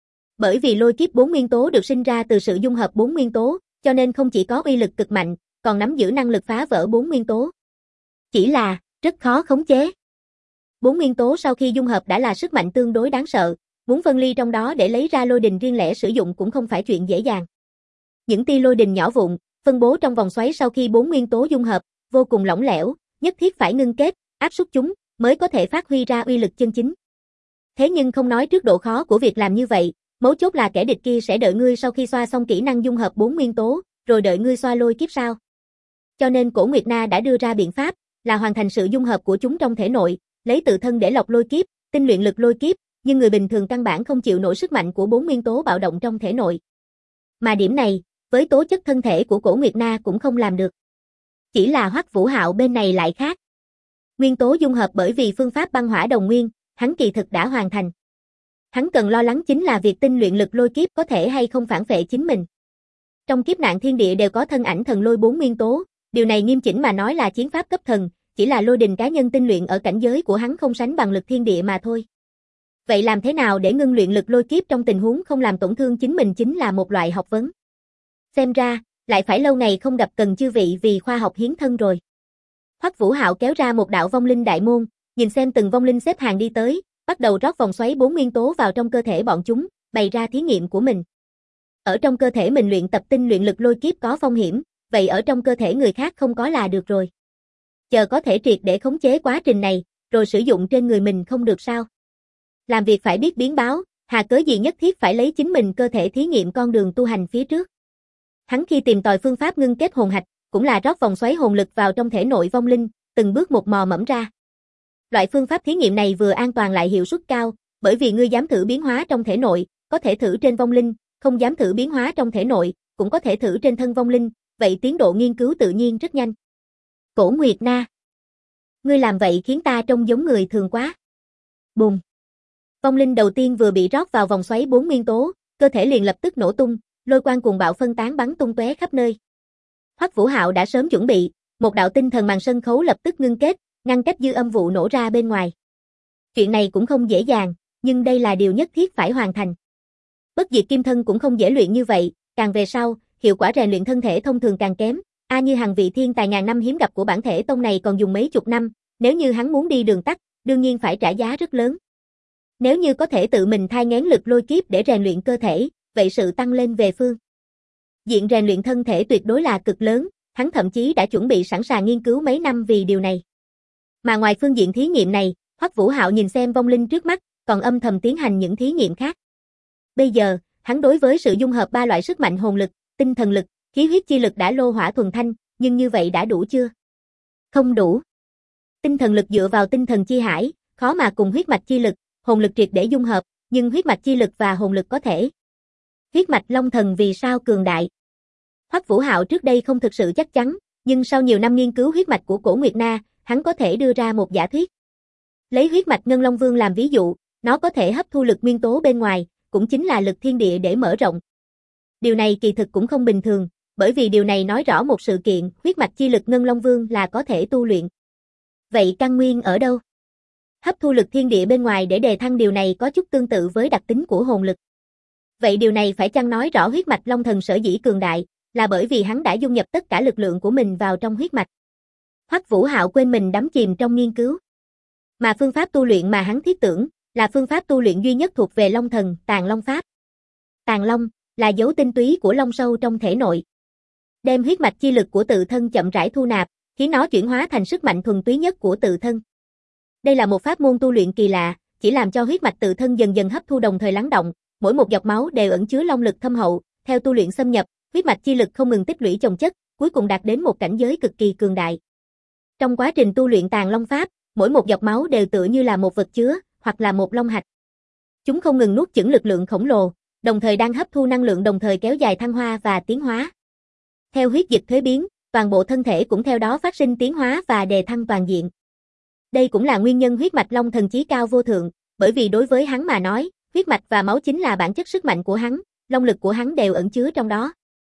A: Bởi vì lôi kiếp bốn nguyên tố được sinh ra từ sự dung hợp bốn nguyên tố, cho nên không chỉ có uy lực cực mạnh, còn nắm giữ năng lực phá vỡ bốn nguyên tố. Chỉ là, rất khó khống chế. Bốn nguyên tố sau khi dung hợp đã là sức mạnh tương đối đáng sợ, muốn phân ly trong đó để lấy ra lôi đình riêng lẻ sử dụng cũng không phải chuyện dễ dàng. Những tia lôi đình nhỏ vụn, phân bố trong vòng xoáy sau khi bốn nguyên tố dung hợp, vô cùng lỏng lẻo, nhất thiết phải ngưng kết, áp suất chúng, mới có thể phát huy ra uy lực chân chính. Thế nhưng không nói trước độ khó của việc làm như vậy, mấu chốt là kẻ địch kia sẽ đợi ngươi sau khi xoa xong kỹ năng dung hợp bốn nguyên tố, rồi đợi ngươi xoa lôi kiếp sao. Cho nên Cổ Nguyệt Na đã đưa ra biện pháp, là hoàn thành sự dung hợp của chúng trong thể nội, lấy tự thân để lọc lôi kiếp, tinh luyện lực lôi kiếp, nhưng người bình thường căn bản không chịu nổi sức mạnh của bốn nguyên tố bạo động trong thể nội. Mà điểm này, với tố chất thân thể của Cổ Nguyệt Na cũng không làm được. Chỉ là Hoắc Vũ Hạo bên này lại khác. Nguyên tố dung hợp bởi vì phương pháp băng hỏa đồng nguyên, hắn kỳ thực đã hoàn thành. Hắn cần lo lắng chính là việc tinh luyện lực lôi kiếp có thể hay không phản phệ chính mình. Trong kiếp nạn thiên địa đều có thân ảnh thần lôi bốn nguyên tố, điều này nghiêm chỉnh mà nói là chiến pháp cấp thần, chỉ là lôi đình cá nhân tinh luyện ở cảnh giới của hắn không sánh bằng lực thiên địa mà thôi. Vậy làm thế nào để ngưng luyện lực lôi kiếp trong tình huống không làm tổn thương chính mình chính là một loại học vấn. Xem ra, lại phải lâu ngày không gặp cần chư vị vì khoa học hiến thân rồi. Hoắc Vũ Hạo kéo ra một đạo vong linh đại môn, nhìn xem từng vong linh xếp hàng đi tới, bắt đầu rót vòng xoáy bốn nguyên tố vào trong cơ thể bọn chúng, bày ra thí nghiệm của mình. Ở trong cơ thể mình luyện tập tinh luyện lực lôi kiếp có phong hiểm, vậy ở trong cơ thể người khác không có là được rồi. Chờ có thể triệt để khống chế quá trình này, rồi sử dụng trên người mình không được sao? Làm việc phải biết biến báo, hà cớ gì nhất thiết phải lấy chính mình cơ thể thí nghiệm con đường tu hành phía trước. Hắn khi tìm tòi phương pháp ngưng kết hồn hạch, cũng là rót vòng xoáy hồn lực vào trong thể nội vong linh, từng bước một mò mẫm ra. Loại phương pháp thí nghiệm này vừa an toàn lại hiệu suất cao, bởi vì ngươi dám thử biến hóa trong thể nội, có thể thử trên vong linh, không dám thử biến hóa trong thể nội, cũng có thể thử trên thân vong linh, vậy tiến độ nghiên cứu tự nhiên rất nhanh. Cổ Nguyệt Na, ngươi làm vậy khiến ta trông giống người thường quá. Bùm. Vong linh đầu tiên vừa bị rót vào vòng xoáy bốn nguyên tố, cơ thể liền lập tức nổ tung, lôi quang cuồng bạo phân tán bắn tung tóe khắp nơi. Hoắc Vũ Hạo đã sớm chuẩn bị, một đạo tinh thần màn sân khấu lập tức ngưng kết, ngăn cách dư âm vụ nổ ra bên ngoài. Chuyện này cũng không dễ dàng, nhưng đây là điều nhất thiết phải hoàn thành. Bất diệt kim thân cũng không dễ luyện như vậy, càng về sau, hiệu quả rèn luyện thân thể thông thường càng kém. A Như Hằng vị thiên tài ngàn năm hiếm gặp của bản thể tông này còn dùng mấy chục năm, nếu như hắn muốn đi đường tắt, đương nhiên phải trả giá rất lớn. Nếu như có thể tự mình thai nghén lực lôi kiếp để rèn luyện cơ thể, vậy sự tăng lên về phương diện rèn luyện thân thể tuyệt đối là cực lớn, hắn thậm chí đã chuẩn bị sẵn sàng nghiên cứu mấy năm vì điều này. Mà ngoài phương diện thí nghiệm này, Hoắc Vũ Hạo nhìn xem vong linh trước mắt, còn âm thầm tiến hành những thí nghiệm khác. Bây giờ, hắn đối với sự dung hợp ba loại sức mạnh hồn lực, tinh thần lực, khí huyết chi lực đã lô hỏa thuần thanh, nhưng như vậy đã đủ chưa? Không đủ. Tinh thần lực dựa vào tinh thần chi hải, khó mà cùng huyết mạch chi lực, hồn lực triệt để dung hợp, nhưng huyết mạch chi lực và hồn lực có thể. Huyết mạch Long Thần vì sao cường đại? Hoắc Vũ Hạo trước đây không thực sự chắc chắn, nhưng sau nhiều năm nghiên cứu huyết mạch của Cổ Nguyệt Na, hắn có thể đưa ra một giả thuyết. Lấy huyết mạch Ngân Long Vương làm ví dụ, nó có thể hấp thu lực nguyên tố bên ngoài, cũng chính là lực thiên địa để mở rộng. Điều này kỳ thực cũng không bình thường, bởi vì điều này nói rõ một sự kiện, huyết mạch chi lực Ngân Long Vương là có thể tu luyện. Vậy căn nguyên ở đâu? Hấp thu lực thiên địa bên ngoài để đề thăng điều này có chút tương tự với đặc tính của hồn lực. Vậy điều này phải chăng nói rõ huyết mạch Long Thần sở dĩ cường đại, là bởi vì hắn đã dung nhập tất cả lực lượng của mình vào trong huyết mạch. Hoắc Vũ Hạo quên mình đắm chìm trong nghiên cứu. Mà phương pháp tu luyện mà hắn thiết tưởng, là phương pháp tu luyện duy nhất thuộc về Long Thần, Tàn Long Pháp. Tàn Long, là dấu tinh túy của Long Sâu trong thể nội. Đem huyết mạch chi lực của tự thân chậm rãi thu nạp, khiến nó chuyển hóa thành sức mạnh thuần túy nhất của tự thân. Đây là một pháp môn tu luyện kỳ lạ, chỉ làm cho huyết mạch tự thân dần dần hấp thu đồng thời lắng động, mỗi một giọt máu đều ẩn chứa long lực thâm hậu, theo tu luyện xâm nhập, huyết mạch chi lực không ngừng tích lũy chồng chất, cuối cùng đạt đến một cảnh giới cực kỳ cường đại. Trong quá trình tu luyện Tàn Long Pháp, mỗi một giọt máu đều tựa như là một vật chứa, hoặc là một long hạch. Chúng không ngừng nuốt chửng lực lượng khổng lồ, đồng thời đang hấp thu năng lượng đồng thời kéo dài thăng hoa và tiến hóa. Theo huyết dịch thuế biến, toàn bộ thân thể cũng theo đó phát sinh tiến hóa và đề thăng toàn diện. Đây cũng là nguyên nhân huyết mạch Long Thần chí cao vô thượng, bởi vì đối với hắn mà nói, huyết mạch và máu chính là bản chất sức mạnh của hắn, long lực của hắn đều ẩn chứa trong đó.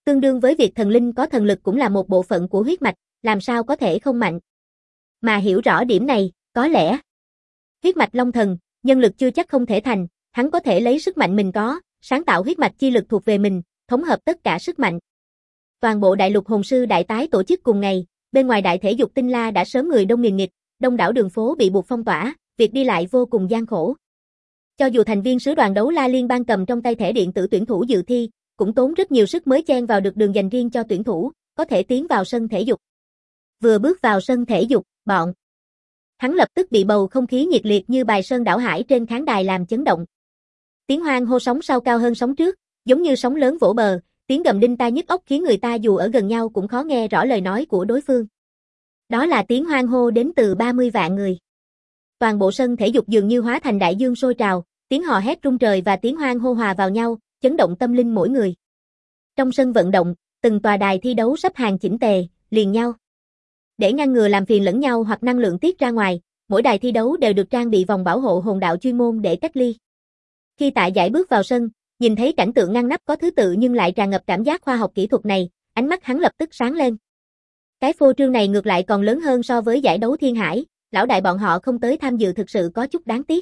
A: Tương đương với việc thần linh có thần lực cũng là một bộ phận của huyết mạch, làm sao có thể không mạnh. Mà hiểu rõ điểm này, có lẽ huyết mạch long thần, nhân lực chưa chắc không thể thành, hắn có thể lấy sức mạnh mình có, sáng tạo huyết mạch chi lực thuộc về mình, thống hợp tất cả sức mạnh. Toàn bộ đại lục hồn sư đại tái tổ chức cùng ngày, bên ngoài đại thể dục Tinh La đã sớm người đông nghìn nghịt, đông đảo đường phố bị buộc phong tỏa, việc đi lại vô cùng gian khổ. Cho dù thành viên sứ đoàn đấu la liên bang cầm trong tay thẻ điện tử tuyển thủ dự thi, cũng tốn rất nhiều sức mới chen vào được đường dành riêng cho tuyển thủ, có thể tiến vào sân thể dục. Vừa bước vào sân thể dục, bọn hắn lập tức bị bầu không khí nhiệt liệt như bài sơn đảo hải trên khán đài làm chấn động. Tiếng hoan hô sóng sau cao hơn sóng trước, giống như sóng lớn vỗ bờ, tiếng gầm đinh tai nhức óc khiến người ta dù ở gần nhau cũng khó nghe rõ lời nói của đối phương. Đó là tiếng hoan hô đến từ ba mươi vạn người. Toàn bộ sân thể dục dường như hóa thành đại dương sôi trào, tiếng hò hét rung trời và tiếng hoan hô hòa vào nhau, chấn động tâm linh mỗi người. Trong sân vận động, từng tòa đài thi đấu sắp hàng chỉnh tề, liền nhau. Để ngăn ngừa làm phiền lẫn nhau hoặc năng lượng tiết ra ngoài, mỗi đài thi đấu đều được trang bị vòng bảo hộ hồn đạo chuyên môn để cách ly. Khi Tạ Giải bước vào sân, nhìn thấy cảnh tượng ngăn nắp có thứ tự nhưng lại tràn ngập cảm giác khoa học kỹ thuật này, ánh mắt hắn lập tức sáng lên. Cái phô trương này ngược lại còn lớn hơn so với giải đấu Thiên Hải, lão đại bọn họ không tới tham dự thực sự có chút đáng tiếc.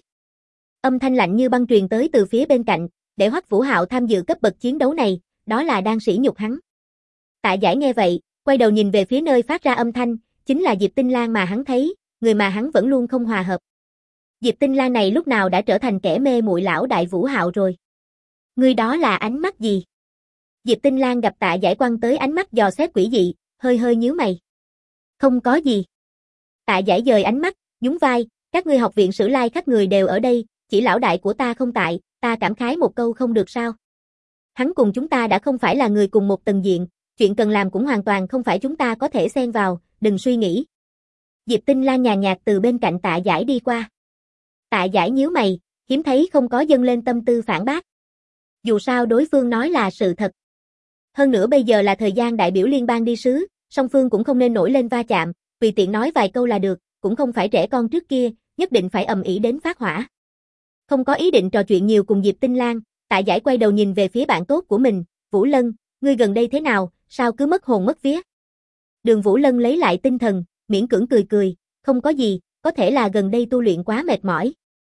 A: Âm thanh lạnh như băng truyền tới từ phía bên cạnh, để Hoắc Vũ Hạo tham dự cấp bậc chiến đấu này, đó là đang sỉ nhục hắn. Tạ Giải nghe vậy, quay đầu nhìn về phía nơi phát ra âm thanh, chính là Diệp Tinh Lan mà hắn thấy, người mà hắn vẫn luôn không hòa hợp. Diệp Tinh Lan này lúc nào đã trở thành kẻ mê muội lão đại Vũ Hạo rồi. Người đó là ánh mắt gì? Diệp Tinh Lan gặp Tạ Giải quăng tới ánh mắt dò xét quỷ dị, hơi hơi nhíu mày. Không có gì. Tạ Giải dời ánh mắt, nhún vai, các ngươi học viện Sử Lai khách người đều ở đây, chỉ lão đại của ta không tại, ta cảm khái một câu không được sao? Hắn cùng chúng ta đã không phải là người cùng một tầng diện, chuyện cần làm cũng hoàn toàn không phải chúng ta có thể xen vào, đừng suy nghĩ. Diệp Tinh Lan nhàn nhạt từ bên cạnh Tạ Giải đi qua. Tạ Giải nhíu mày, hiếm thấy không có dâng lên tâm tư phản bác. Dù sao đối phương nói là sự thật. Hơn nữa bây giờ là thời gian đại biểu liên bang đi sứ, song phương cũng không nên nổi lên va chạm, tùy tiện nói vài câu là được, cũng không phải trẻ con trước kia, nhất định phải ầm ĩ đến phát hỏa. Không có ý định trò chuyện nhiều cùng Diệp Tinh Lan, Tạ Giải quay đầu nhìn về phía bạn tốt của mình, Vũ Lân, ngươi gần đây thế nào, sao cứ mất hồn mất vía? Đường Vũ Lân lấy lại tinh thần, miễn cưỡng cười cười, không có gì, có thể là gần đây tu luyện quá mệt mỏi.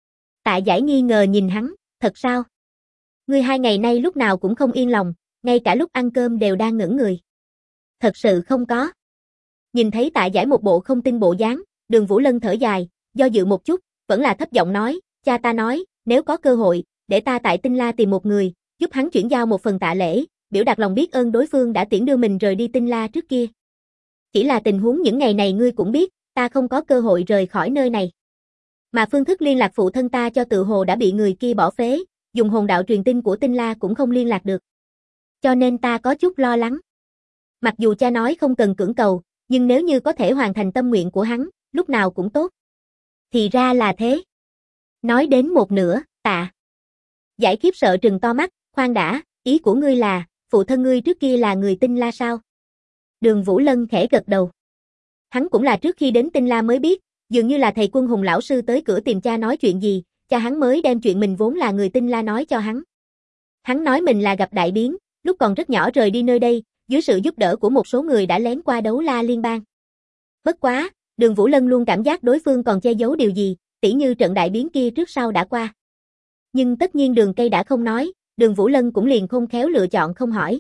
A: Tạ Giải nghi ngờ nhìn hắn, thật sao? Ngươi hai ngày nay lúc nào cũng không yên lòng, ngay cả lúc ăn cơm đều đang ngẩn người. Thật sự không có. Nhìn thấy Tạ Giải một bộ không tin bộ dáng, Đường Vũ Lân thở dài, do dự một chút, vẫn là thấp giọng nói, cha ta nói, nếu có cơ hội, để ta tại Tinh La tìm một người, giúp hắn chuyển giao một phần tạ lễ, biểu đạt lòng biết ơn đối phương đã tiễn đưa mình rời đi Tinh La trước kia. Chỉ là tình huống những ngày này ngươi cũng biết, ta không có cơ hội rời khỏi nơi này. Mà phương thức liên lạc phụ thân ta cho tự hồ đã bị người kia bỏ phế, dùng hồn đạo truyền tin của Tinh La cũng không liên lạc được. Cho nên ta có chút lo lắng. Mặc dù cha nói không cần cưỡng cầu, nhưng nếu như có thể hoàn thành tâm nguyện của hắn, lúc nào cũng tốt. Thì ra là thế. Nói đến một nửa, Tạ Giải khiếp sợ trừng to mắt, khoan đã, ý của ngươi là, phụ thân ngươi trước kia là người Tinh La sao? Đường Vũ Lân khẽ gật đầu. Hắn cũng là trước khi đến Tinh La mới biết, dường như là thầy Quân Hùng lão sư tới cửa tìm cha nói chuyện gì, cha hắn mới đem chuyện mình vốn là người Tinh La nói cho hắn. Hắn nói mình là gặp đại biến, lúc còn rất nhỏ rời đi nơi đây, dưới sự giúp đỡ của một số người đã lén qua đấu la liên bang. Bất quá, Đường Vũ Lân luôn cảm giác đối phương còn che giấu điều gì, tỉ như trận đại biến kia trước sau đã qua. Nhưng tất nhiên Đường Cây đã không nói, Đường Vũ Lân cũng liền khôn khéo lựa chọn không hỏi.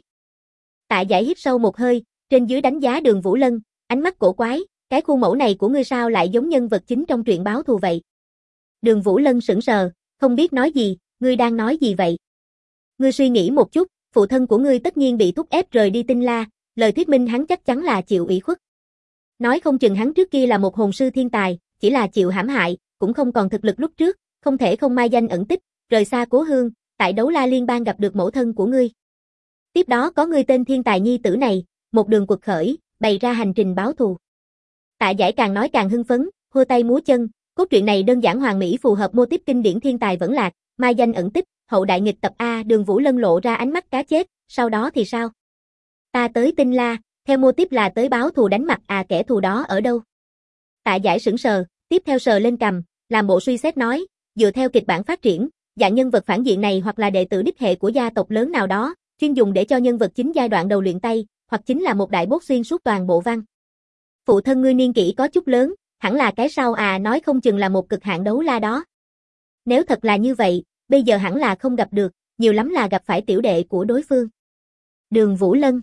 A: Tạ Giải hít sâu một hơi, trên dưới đánh giá Đường Vũ Lân, ánh mắt cổ quái, cái khuôn mẫu này của ngươi sao lại giống nhân vật chính trong truyện báo thù vậy? Đường Vũ Lân sững sờ, không biết nói gì, ngươi đang nói gì vậy? Ngươi suy nghĩ một chút, phụ thân của ngươi tất nhiên bị thúc ép rời đi Tinh La, lời thuyết minh hắn chắc chắn là chịu ủy khuất. Nói không chừng hắn trước kia là một hồn sư thiên tài, chỉ là chịu hãm hại, cũng không còn thực lực lúc trước, không thể không mai danh ẩn tích, rời xa cố hương, tại đấu la liên bang gặp được mẫu thân của ngươi. Tiếp đó có ngươi tên thiên tài nhi tử này, một đường quật khởi, bày ra hành trình báo thù. Tạ Giải càng nói càng hưng phấn, hô tay múa chân, cốt truyện này đơn giản hoàn mỹ phù hợp mô típ kinh điển thiên tài vẫn lạc, mai danh ẩn tích, hậu đại nghịch tập A. Đường Vũ Lân lộ ra ánh mắt cá chết, sau đó thì sao? Ta tới Tinh La, theo mô típ là tới báo thù đánh mặt à, kẻ thù đó ở đâu? Tạ Giải sững sờ, tiếp theo sờ lên cằm, làm bộ suy xét nói, dựa theo kịch bản phát triển, dạng nhân vật phản diện này hoặc là đệ tử đích hệ của gia tộc lớn nào đó, chuyên dùng để cho nhân vật chính giai đoạn đầu luyện tay, hoặc chính là một đại boss xuyên suốt toàn bộ văn. Phụ thân ngươi niên kỷ có chút lớn, hẳn là cái sau à, nói không chừng là một cực hạn đấu la đó. Nếu thật là như vậy, bây giờ hẳn là không gặp được, nhiều lắm là gặp phải tiểu đệ của đối phương. Đường Vũ Lân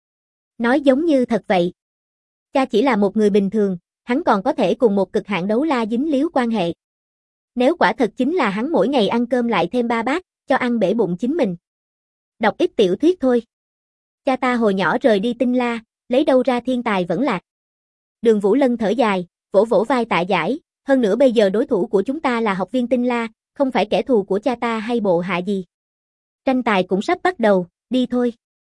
A: nói giống như thật vậy. Cha chỉ là một người bình thường, hắn còn có thể cùng một cực hạn đấu la dính líu quan hệ. Nếu quả thật chính là hắn mỗi ngày ăn cơm lại thêm ba bát, cho ăn bể bụng chính mình. Đọc ít tiểu thuyết thôi. Cha ta hồi nhỏ rời đi Tinh La, lấy đâu ra thiên tài vẫn lạc. Đường Vũ Lân thở dài, vỗ vỗ vai Tạ Giải, hơn nữa bây giờ đối thủ của chúng ta là học viên Tinh La, không phải kẻ thù của cha ta hay bộ hạ gì. Tranh tài cũng sắp bắt đầu, đi thôi.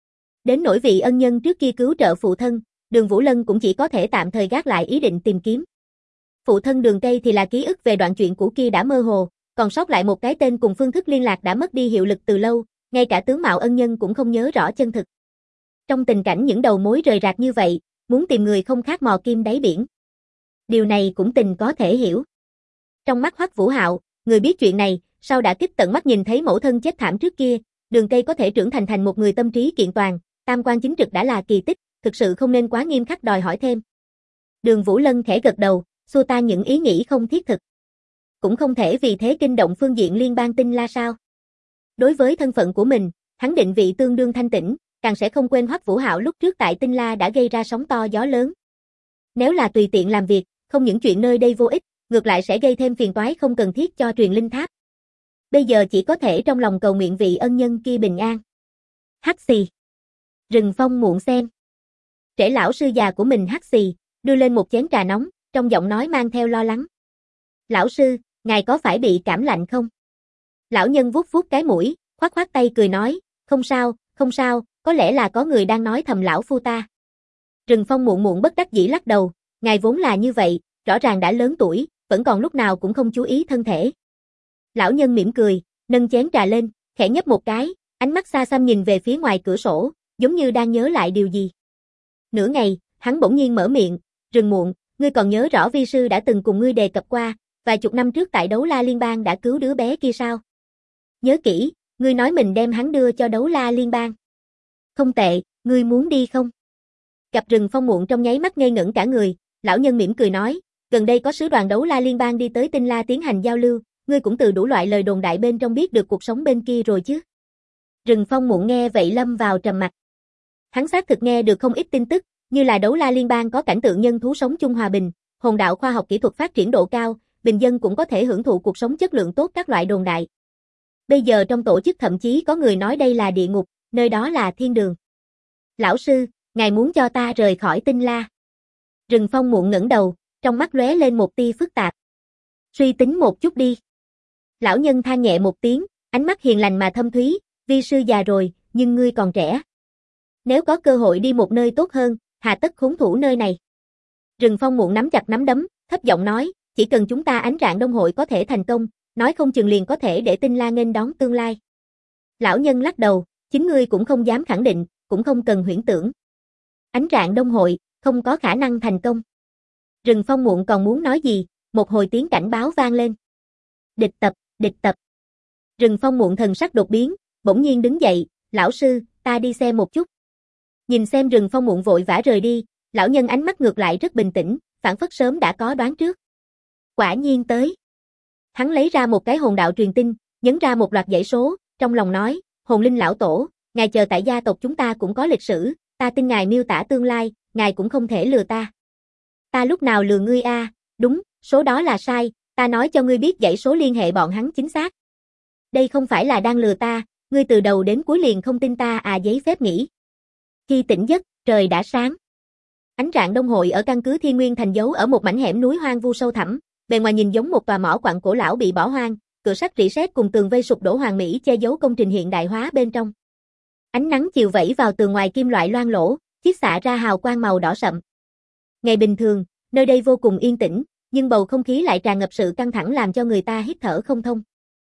A: Đến nỗi vị ân nhân trước kia cứu trợ phụ thân, Đường Vũ Lân cũng chỉ có thể tạm thời gác lại ý định tìm kiếm. Phụ thân Đường Cây thì là ký ức về đoạn chuyện cũ kia đã mơ hồ, còn sót lại một cái tên cùng phương thức liên lạc đã mất đi hiệu lực từ lâu, ngay cả tướng mạo ân nhân cũng không nhớ rõ chân thực. Trong tình cảnh những đầu mối rời rạc như vậy, muốn tìm người không khác mò kim đáy biển. Điều này cũng tình có thể hiểu. Trong mắt Hoắc Vũ Hạo, người biết chuyện này, sau đã kích tận mắt nhìn thấy mẫu thân chết thảm trước kia, Đường Cây có thể trưởng thành thành một người tâm trí kiện toàn, tam quan chính trực đã là kỳ tích, thực sự không nên quá nghiêm khắc đòi hỏi thêm. Đường Vũ Lân khẽ gật đầu, xua tan những ý nghĩ không thiết thực. Cũng không thể vì thế kinh động phương diện liên bang Tinh La sao? Đối với thân phận của mình, hắn định vị tương đương thanh tĩnh, càng sẽ không quên Hoắc Vũ Hạo lúc trước tại Tinh La đã gây ra sóng to gió lớn. Nếu là tùy tiện làm việc, không những chuyện nơi đây vô ích, ngược lại sẽ gây thêm phiền toái không cần thiết cho truyền linh tháp. Bây giờ chỉ có thể trong lòng cầu nguyện vị ân nhân kia bình an. Hắc xì. Rừng Phong muộn xem. Trễ lão sư già của mình hắc xì, đưa lên một chén trà nóng, trong giọng nói mang theo lo lắng. Lão sư, ngài có phải bị cảm lạnh không? Lão nhân vuốt vuốt cái mũi, khoát khoát tay cười nói, không sao, không sao, có lẽ là có người đang nói thầm lão phu ta. Rừng Phong muộn muộn bất đắc dĩ lắc đầu, ngài vốn là như vậy, rõ ràng đã lớn tuổi, vẫn còn lúc nào cũng không chú ý thân thể. Lão nhân mỉm cười, nâng chén trà lên, khẽ nhấp một cái, ánh mắt xa xăm nhìn về phía ngoài cửa sổ, giống như đang nhớ lại điều gì. Nửa ngày, hắn bỗng nhiên mở miệng, Rừng Muộn, ngươi còn nhớ rõ vi sư đã từng cùng ngươi đề cập qua, vài chục năm trước tại Đấu La Liên bang đã cứu đứa bé kia sao? Nhớ kỹ, ngươi nói mình đem hắn đưa cho Đấu La Liên bang. Không tệ, ngươi muốn đi không? Gặp Rừng Phong muộn trong nháy mắt ngây ngẩn cả người, lão nhân mỉm cười nói, gần đây có sứ đoàn Đấu La Liên bang đi tới Tinh La tiến hành giao lưu, ngươi cũng từ đủ loại lời đồn đại bên trong biết được cuộc sống bên kia rồi chứ? Rừng Phong muộn nghe vậy lâm vào trầm mặc. Hắn xác thực nghe được không ít tin tức, như là Đấu La Liên bang có cảnh tượng nhân thú sống chung hòa bình, hồn đạo khoa học kỹ thuật phát triển độ cao, bình dân cũng có thể hưởng thụ cuộc sống chất lượng tốt các loại đồn đại. Bây giờ trong tổ chức thậm chí có người nói đây là địa ngục, nơi đó là thiên đường. Lão sư, ngài muốn cho ta rời khỏi Tinh La. Rừng Phong muộn ngẩng đầu, trong mắt lóe lên một tia phức tạp. Suy tính một chút đi. Lão nhân than nhẹ một tiếng, ánh mắt hiền lành mà thâm thúy, vi sư già rồi, nhưng ngươi còn trẻ. Nếu có cơ hội đi một nơi tốt hơn, hà tất khốn thủ nơi này. Rừng Phong muộn nắm chặt nắm đấm, thấp giọng nói, chỉ cần chúng ta ánh rạng đông hội có thể thành công, nói không chừng liền có thể để Tinh La nghênh đón tương lai. Lão nhân lắc đầu, chính ngươi cũng không dám khẳng định, cũng không cần huyễn tưởng. Ánh rạng đông hội, không có khả năng thành công. Rừng Phong muộn còn muốn nói gì, một hồi tiếng cảnh báo vang lên. Địch tập, địch tập. Rừng Phong muộn thần sắc đột biến, bỗng nhiên đứng dậy, lão sư, ta đi xem một chút. Nhìn xem Rừng Phong muộn vội vã rời đi, lão nhân ánh mắt ngược lại rất bình tĩnh, phảng phất sớm đã có đoán trước. Quả nhiên tới. Hắn lấy ra một cái hồn đạo truyền tin, nhấn ra một loạt dãy số, trong lòng nói, hồn linh lão tổ, ngài chờ tại gia tộc chúng ta cũng có lịch sử, ta tin ngài miêu tả tương lai, ngài cũng không thể lừa ta. Ta lúc nào lừa ngươi a? À? Đúng, số đó là sai, ta nói cho ngươi biết dãy số liên hệ bọn hắn chính xác. Đây không phải là đang lừa ta, ngươi từ đầu đến cuối liền không tin ta à giấy phép nghỉ. Khi tỉnh giấc, trời đã sáng. Ánh rạng đông hội ở căn cứ Thiên Nguyên thành giấu ở một mảnh hẻm núi hoang vu sâu thẳm, bề ngoài nhìn giống một tòa mỏ quặng cổ lão bị bỏ hoang, cửa sắt rỉ sét cùng tường vây sụp đổ hoàn mỹ che giấu công trình hiện đại hóa bên trong. Ánh nắng chiều vẩy vào tường ngoài kim loại loang lỗ, chiết xạ ra hào quang màu đỏ sậm. Ngày bình thường, nơi đây vô cùng yên tĩnh, nhưng bầu không khí lại tràn ngập sự căng thẳng làm cho người ta hít thở không thông.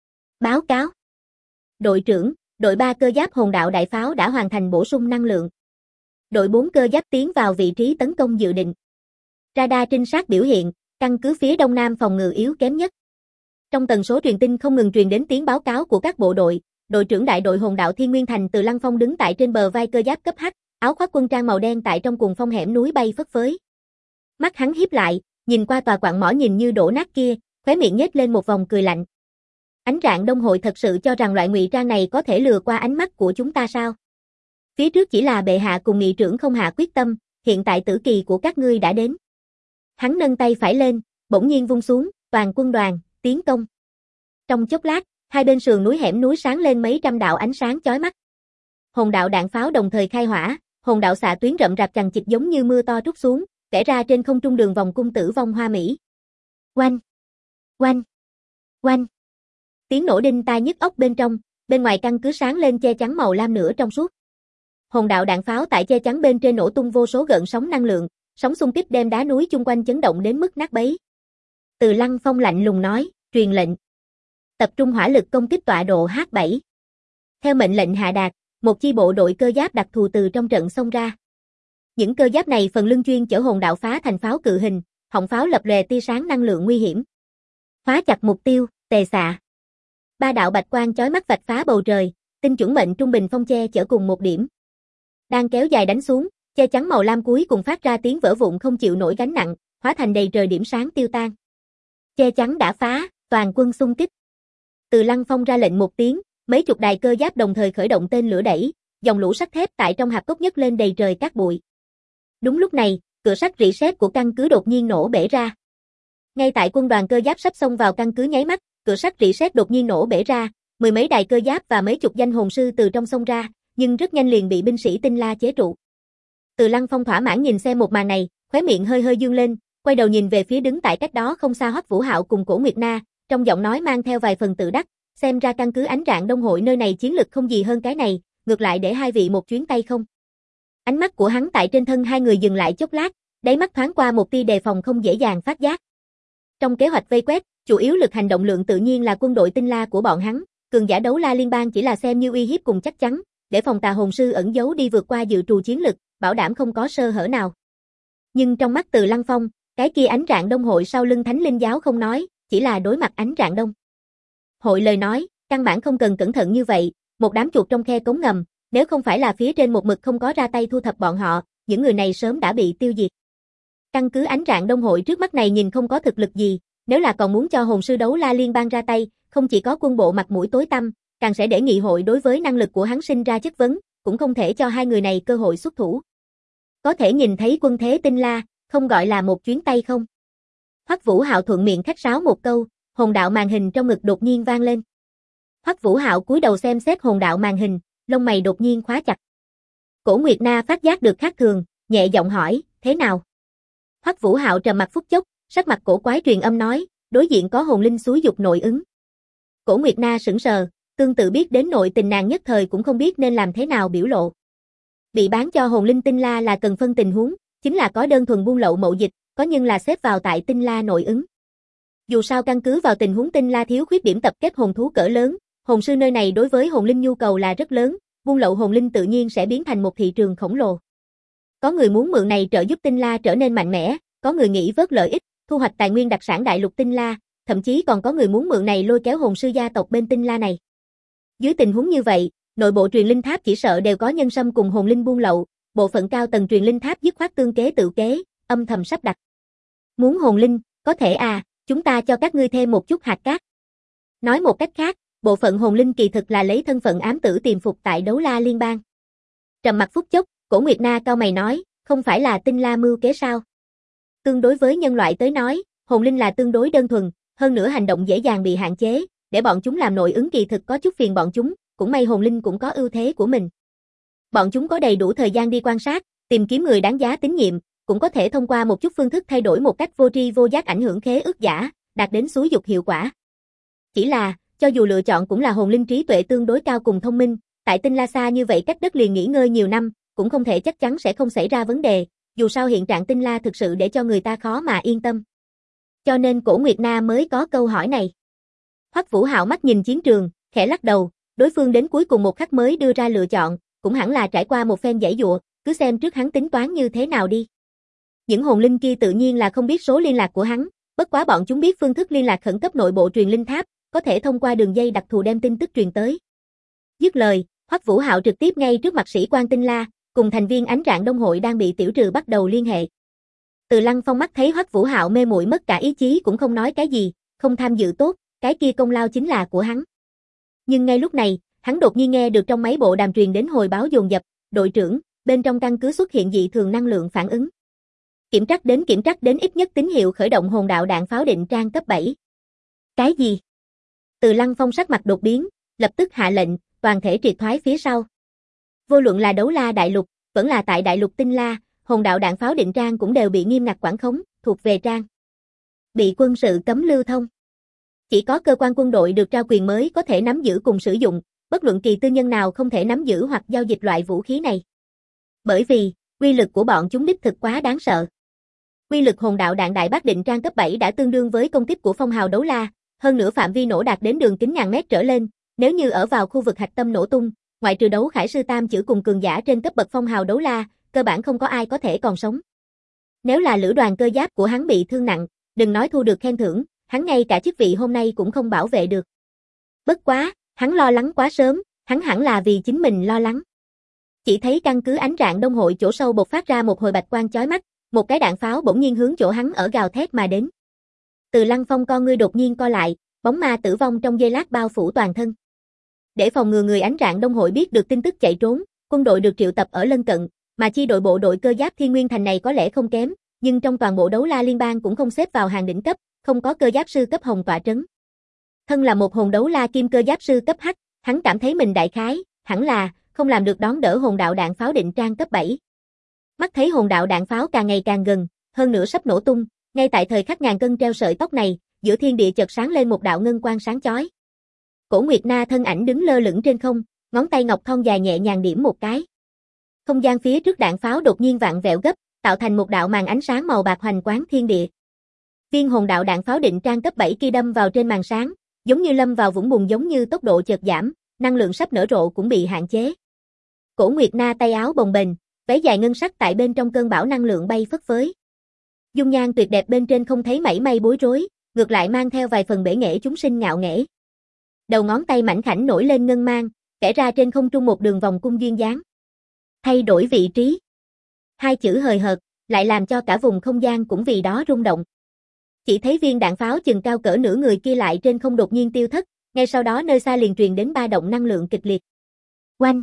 A: Báo cáo. Đội trưởng, đội ba cơ giáp hồn đạo đại pháo đã hoàn thành bổ sung năng lượng. Đội bốn cơ giáp tiến vào vị trí tấn công dự định. Radar trinh sát biểu hiện, căn cứ phía đông nam phòng ngự yếu kém nhất. Trong tần số truyền tin không ngừng truyền đến tiếng báo cáo của các bộ đội, đội trưởng đại đội hồn đạo Thiên Nguyên Thành Từ Lăng Phong đứng tại trên bờ vai cơ giáp cấp H, áo khoác quân trang màu đen tại trong cuồng phong hẻm núi bay phất phới. Mắt hắn híp lại, nhìn qua tòa quặng mỏ nhìn như đổ nát kia, khóe miệng nhếch lên một vòng cười lạnh. Ánh Rạng Đông hội thật sự cho rằng loại ngụy trang này có thể lừa qua ánh mắt của chúng ta sao? Phía trước chỉ là bệ hạ cùng nghị trưởng không hạ quyết tâm, hiện tại tử kỳ của các ngươi đã đến. Hắn nâng tay phải lên, bỗng nhiên vung xuống, toàn quân đoàn, tiến công. Trong chốc lát, hai bên sườn núi hẻm núi sáng lên mấy trăm đạo ánh sáng chói mắt. Hồn đạo đạn pháo đồng thời khai hỏa, hồn đạo xạ tuyến rậm rạp chằng chịt giống như mưa to trút xuống, vẽ ra trên không trung đường vòng cung tử vong hoa mỹ. Oanh, oanh, oanh. Tiếng nổ đinh tai nhức óc bên trong, bên ngoài căn cứ sáng lên che chắn màu lam nửa trong suốt. Hồn đạo đạn pháo tại che chắn bên trên nổ tung vô số gợn sóng năng lượng, sóng xung kích đem đá núi chung quanh chấn động đến mức nát bấy. Từ Lăng Phong lạnh lùng nói, truyền lệnh. Tập trung hỏa lực công kích tọa độ H bảy. Theo mệnh lệnh hạ đạt, một chi bộ đội cơ giáp đặc thù từ trong trận xông ra. Những cơ giáp này phần lưng chuyên chở hồn đạo phá thành pháo cự hình, họng pháo lập lòe tia sáng năng lượng nguy hiểm. Khóa chặt mục tiêu, tề xạ. Ba đạo bạch quang chói mắt vạch phá bầu trời, tinh chuẩn mệnh trung bình phong che chở cùng một điểm. Đang kéo dài đánh xuống, che chắn màu lam cuối cùng phát ra tiếng vỡ vụn không chịu nổi gánh nặng, hóa thành đầy trời điểm sáng tiêu tan. Che chắn đã phá, toàn quân xung kích. Từ Lăng Phong ra lệnh một tiếng, mấy chục đài cơ giáp đồng thời khởi động tên lửa đẩy, dòng lũ sắt thép tại trong hạp cốc nhấc lên đầy trời cát bụi. Đúng lúc này, cửa sắt rỉ sét của căn cứ đột nhiên nổ bể ra. Ngay tại quân đoàn cơ giáp sắp xông vào căn cứ nháy mắt, cửa sắt rỉ sét đột nhiên nổ bể ra, mười mấy đài cơ giáp và mấy chục danh hồn sư từ trong xông ra, nhưng rất nhanh liền bị binh sĩ Tinh La chế trụ. Từ Lăng Phong thỏa mãn nhìn xem một màn này, khóe miệng hơi hơi dương lên, quay đầu nhìn về phía đứng tại cách đó không xa Hoắc Vũ Hạo cùng Cổ Nguyệt Na, trong giọng nói mang theo vài phần tự đắc, xem ra căn cứ Ánh Rạng Đông hội nơi này chiến lực không gì hơn cái này, ngược lại để hai vị một chuyến tay không. Ánh mắt của hắn tại trên thân hai người dừng lại chốc lát, đáy mắt thoáng qua một tia đề phòng không dễ dàng phát giác. Trong kế hoạch vây quét, chủ yếu lực hành động lượng tự nhiên là quân đội Tinh La của bọn hắn, cường giả đấu la liên bang chỉ là xem như uy hiếp cùng chắc chắn, để phòng tà hồn sư ẩn giấu đi vượt qua dự trù chiến lực, bảo đảm không có sơ hở nào. Nhưng trong mắt Từ Lăng Phong, cái kia Ánh Rạng Đông hội sau lưng Thánh Linh giáo không nói, chỉ là đối mặt Ánh Rạng Đông hội lời nói, căn bản không cần cẩn thận như vậy, một đám chuột trong khe cống ngầm, nếu không phải là phía trên một mực không có ra tay thu thập bọn họ, những người này sớm đã bị tiêu diệt. Căn cứ Ánh Rạng Đông hội trước mắt này nhìn không có thực lực gì, nếu là còn muốn cho hồn sư đấu la liên bang ra tay, không chỉ có quân bộ mặt mũi tối tăm, càng sẽ để nghị hội đối với năng lực của hắn sinh ra chất vấn, cũng không thể cho hai người này cơ hội xuất thủ. Có thể nhìn thấy quân thế Tinh La, không gọi là một chuyến tay không? Hoắc Vũ Hạo thuận miệng khách sáo một câu, hồn đạo màn hình trong ngực đột nhiên vang lên. Hoắc Vũ Hạo cúi đầu xem xét hồn đạo màn hình, lông mày đột nhiên khóa chặt. Cổ Nguyệt Na phát giác được khác thường, nhẹ giọng hỏi, thế nào? Hoắc Vũ Hạo trầm mặt phút chốc, sắc mặt cổ quái truyền âm nói, đối diện có hồn linh xúi dục nội ứng. Cổ Nguyệt Na sững sờ, tương tự biết đến nội tình nàng nhất thời cũng không biết nên làm thế nào biểu lộ. Bị bán cho hồn linh Tinh La là cần phân tình huống, chính là có đơn thuần buôn lậu mậu dịch, có nhưng là xếp vào tại Tinh La nội ứng. Dù sao căn cứ vào tình huống Tinh La thiếu khuyết điểm tập kết hồn thú cỡ lớn, hồn sư nơi này đối với hồn linh nhu cầu là rất lớn, buôn lậu hồn linh tự nhiên sẽ biến thành một thị trường khổng lồ. Có người muốn mượn này trợ giúp Tinh La trở nên mạnh mẽ, có người nghĩ vớt lợi ích, thu hoạch tài nguyên đặc sản đại lục Tinh La, thậm chí còn có người muốn mượn này lôi kéo hồn sư gia tộc bên Tinh La này. Dưới tình huống như vậy, nội bộ truyền linh tháp chỉ sợ đều có nhân sâm cùng hồn linh buôn lậu, bộ phận cao tầng truyền linh tháp dứt khoát tương kế tự kế, âm thầm sắp đặt. Muốn hồn linh, có thể à, chúng ta cho các ngươi thêm một chút hạt cát. Nói một cách khác, bộ phận hồn linh kỳ thực là lấy thân phận ám tử tiềm phục tại đấu la liên bang. Trầm mặt phút chốc, Cổ Nguyệt Na cau mày nói, không phải là Tinh La mưu kế sao? Tương đối với nhân loại tới nói, hồn linh là tương đối đơn thuần, hơn nữa hành động dễ dàng bị hạn chế, để bọn chúng làm nội ứng kỳ thực có chút phiền bọn chúng, cũng may hồn linh cũng có ưu thế của mình. Bọn chúng có đầy đủ thời gian đi quan sát, tìm kiếm người đáng giá tín nhiệm, cũng có thể thông qua một chút phương thức thay đổi một cách vô tri vô giác ảnh hưởng khế ước giả, đạt đến xúi dục hiệu quả. Chỉ là, cho dù lựa chọn cũng là hồn linh trí tuệ tương đối cao cùng thông minh, tại Tinh La xa như vậy cách đất liền nghỉ ngơi nhiều năm, cũng không thể chắc chắn sẽ không xảy ra vấn đề, dù sao hiện trạng Tinh La thực sự để cho người ta khó mà yên tâm. Cho nên Cổ Nguyệt Na mới có câu hỏi này. Hoắc Vũ Hạo mắt nhìn chiến trường, khẽ lắc đầu, đối phương đến cuối cùng một khắc mới đưa ra lựa chọn, cũng hẳn là trải qua một phen giãy giụa, cứ xem trước hắn tính toán như thế nào đi. Những hồn linh kia tự nhiên là không biết số liên lạc của hắn, bất quá bọn chúng biết phương thức liên lạc khẩn cấp nội bộ truyền linh tháp, có thể thông qua đường dây đặc thù đem tin tức truyền tới. Dứt lời, Hoắc Vũ Hạo trực tiếp ngay trước mặt sĩ quan Tinh La, cùng thành viên Ánh Rạng Đông hội đang bị tiểu trừ bắt đầu liên hệ. Từ Lăng Phong mắt thấy Hoắc Vũ Hạo mê muội mất cả ý chí cũng không nói cái gì, không tham dự tốt, cái kia công lao chính là của hắn. Nhưng ngay lúc này, hắn đột nhiên nghe được trong máy bộ đàm truyền đến hồi báo dồn dập, đội trưởng, bên trong căn cứ xuất hiện dị thường năng lượng phản ứng. Kiểm trắc đến kiểm trắc đến ít nhất tín hiệu khởi động hồn đạo đạn pháo định trang cấp bảy. Cái gì? Từ Lăng Phong sắc mặt đột biến, lập tức hạ lệnh, toàn thể triệt thoái phía sau. Vô luận là Đấu La đại lục, vẫn là tại đại lục Tinh La, hồn đạo đạn pháo định trang cũng đều bị nghiêm ngặt quản khống, thuộc về trang bị quân sự cấm lưu thông. Chỉ có cơ quan quân đội được trao quyền mới có thể nắm giữ cùng sử dụng, bất luận kỳ tư nhân nào không thể nắm giữ hoặc giao dịch loại vũ khí này. Bởi vì, uy lực của bọn chúng đích thực quá đáng sợ. Uy lực hồn đạo đạn đại bác định trang cấp bảy đã tương đương với công kích của phong hào Đấu La, hơn nữa phạm vi nổ đạt đến đường kính ngàn mét trở lên, nếu như ở vào khu vực hạch tâm nổ tung, ngoại trừ đấu khải sư tam chữ cùng cường giả trên cấp bậc phong hào Đấu La, cơ bản không có ai có thể còn sống. Nếu là lữ đoàn cơ giáp của hắn bị thương nặng, đừng nói thu được khen thưởng, hắn ngay cả chức vị hôm nay cũng không bảo vệ được. Bất quá, hắn lo lắng quá sớm, hắn hẳn là vì chính mình lo lắng. Chỉ thấy căn cứ Ánh Rạng Đông hội chỗ sâu bộc phát ra một hồi bạch quang chói mắt, một cái đạn pháo bỗng nhiên hướng chỗ hắn ở gào thét mà đến. Từ Lăng Phong con ngươi đột nhiên co lại, bóng ma tử vong trong giây lát bao phủ toàn thân. Để phòng ngừa người Ánh Rạng Đông hội biết được tin tức chạy trốn, quân đội được triệu tập ở lân cận, mà chi đội bộ đội cơ giáp Thiên Nguyên Thành này có lẽ không kém, nhưng trong toàn bộ Đấu La liên bang cũng không xếp vào hàng đỉnh cấp, không có cơ giáp sư cấp hồng tọa trấn. Thân là một hồn Đấu La kim cơ giáp sư cấp H, hắn cảm thấy mình đại khái, hẳn là không làm được đón đỡ hồn đạo đạn pháo định trang cấp bảy. Mắt thấy hồn đạo đạn pháo càng ngày càng gần, hơn nữa sắp nổ tung, ngay tại thời khắc ngàn cân treo sợi tóc này, giữa thiên địa chợt sáng lên một đạo ngân quang sáng chói. Cổ Nguyệt Na thân ảnh đứng lơ lửng trên không, ngón tay ngọc thon dài nhẹ nhàng điểm một cái. Không gian phía trước đạn pháo đột nhiên vặn vẹo gấp, tạo thành một đạo màn ánh sáng màu bạc hoành quán thiên địa. Viên hồn đạo đạn pháo định trang cấp bảy kia đâm vào trên màn sáng, giống như lâm vào vũng bùn giống như tốc độ chợt giảm, năng lượng sắp nở rộ cũng bị hạn chế. Cổ Nguyệt Na tay áo bồng bềnh, váy dài ngân sắc tại bên trong cơn bão năng lượng bay phất phới. Dung nhan tuyệt đẹp bên trên không thấy mảy may bối rối, ngược lại mang theo vài phần bể nghệ chúng sinh ngạo nghễ. Đầu ngón tay mảnh khảnh nổi lên ngân mang, kẻ ra trên không trung một đường vòng cung duyên dáng. Thay đổi vị trí. Hai chữ hời hợt, lại làm cho cả vùng không gian cũng vì đó rung động. Chỉ thấy viên đạn pháo chừng cao cỡ nửa người kia lại trên không đột nhiên tiêu thất, ngay sau đó nơi xa liền truyền đến ba động năng lượng kịch liệt. Oanh!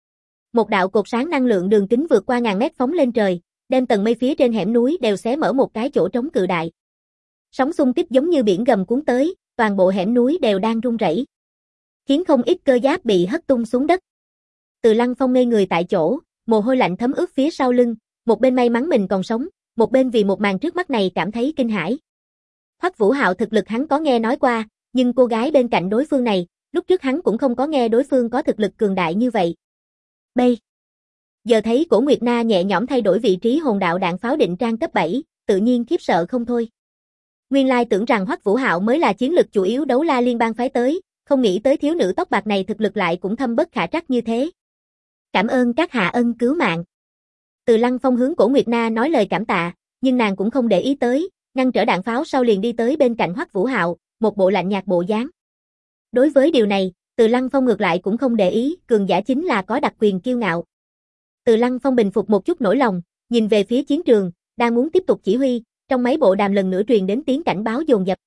A: Một đạo cột sáng năng lượng đường kính vượt qua ngàn mét phóng lên trời, đem tầng mây phía trên hẻm núi đều xé mở một cái chỗ trống cự đại. Sóng xung kích giống như biển gầm cuốn tới, toàn bộ hẻm núi đều đang rung rẩy, khiến không ít cơ giáp bị hất tung xuống đất. Từ Lăng Phong ngây người tại chỗ, mồ hôi lạnh thấm ướt phía sau lưng, một bên may mắn mình còn sống, một bên vì một màn trước mắt này cảm thấy kinh hãi. Hoắc Vũ Hạo thực lực hắn có nghe nói qua, nhưng cô gái bên cạnh đối phương này, lúc trước hắn cũng không có nghe đối phương có thực lực cường đại như vậy. Bây giờ thấy Cổ Nguyệt Na nhẹ nhõm thay đổi vị trí hồn đạo đạn pháo định trang cấp bảy, tự nhiên khiếp sợ không thôi. Nguyên lai tưởng rằng Hoắc Vũ Hạo mới là chiến lực chủ yếu Đấu La liên bang phái tới, không nghĩ tới thiếu nữ tóc bạc này thực lực lại cũng thâm bất khả trắc như thế. Cảm ơn các hạ ân cứu mạng. Từ Lăng Phong hướng Cổ Nguyệt Na nói lời cảm tạ, nhưng nàng cũng không để ý tới, ngăn trở đạn pháo sau liền đi tới bên cạnh Hoắc Vũ Hạo, một bộ lạnh nhạt bộ dáng. Đối với điều này, Từ Lăng Phong ngược lại cũng không để ý, cường giả chính là có đặc quyền kiêu ngạo. Từ Lăng Phong bình phục một chút nỗi lòng, nhìn về phía chiến trường, đang muốn tiếp tục chỉ huy, trong máy bộ đàm lần nữa truyền đến tiếng cảnh báo dồn dập.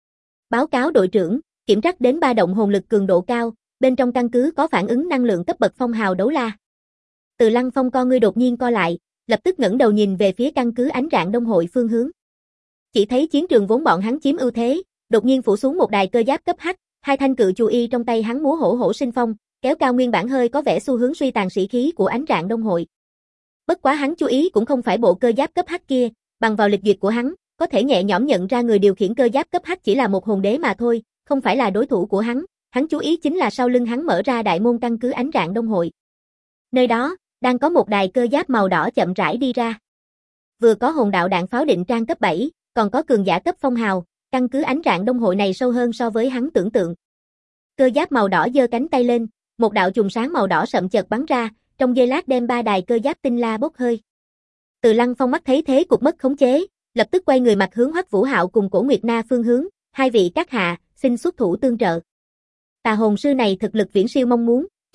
A: Báo cáo đội trưởng, kiểm trắc đến ba động hồn lực cường độ cao, bên trong căn cứ có phản ứng năng lượng cấp bậc phong hào Đấu La. Từ Lăng Phong con ngươi đột nhiên co lại, lập tức ngẩng đầu nhìn về phía căn cứ Ánh Rạng Đông hội phương hướng. Chỉ thấy chiến trường vốn bọn hắn chiếm ưu thế, đột nhiên phủ xuống một đài cơ giáp cấp H, hai thanh cự chu y trong tay hắn múa hổ hổ sinh phong, kéo cao nguyên bản hơi có vẻ xu hướng suy tàn sĩ khí của Ánh Rạng Đông hội. Bất quá hắn chú ý cũng không phải bộ cơ giáp cấp H kia, bằng vào lịch duyệt của hắn, có thể nhẹ nhõm nhận ra người điều khiển cơ giáp cấp H chỉ là một hồn đế mà thôi, không phải là đối thủ của hắn, hắn chú ý chính là sau lưng hắn mở ra đại môn căn cứ Ánh Rạng Đông hội. Nơi đó, đang có một đài cơ giáp màu đỏ chậm rãi đi ra. Vừa có hồn đạo đạn pháo định trang cấp bảy, còn có cường giả cấp phong hào, căn cứ Ánh Rạng Đông hội này sâu hơn so với hắn tưởng tượng. Cơ giáp màu đỏ giơ cánh tay lên, một đạo chùm sáng màu đỏ sậm chợt bắn ra, trong giây lát đem ba đài cơ giáp Tinh La bốc hơi. Từ Lăng Phong mắt thấy thế cục mất khống chế, lập tức quay người mặt hướng Hoắc Vũ Hạo cùng Cổ Nguyệt Na phương hướng, hai vị các hạ, xin xuất thủ tương trợ. Tà hồn sư này thực lực viễn siêu mong muốn,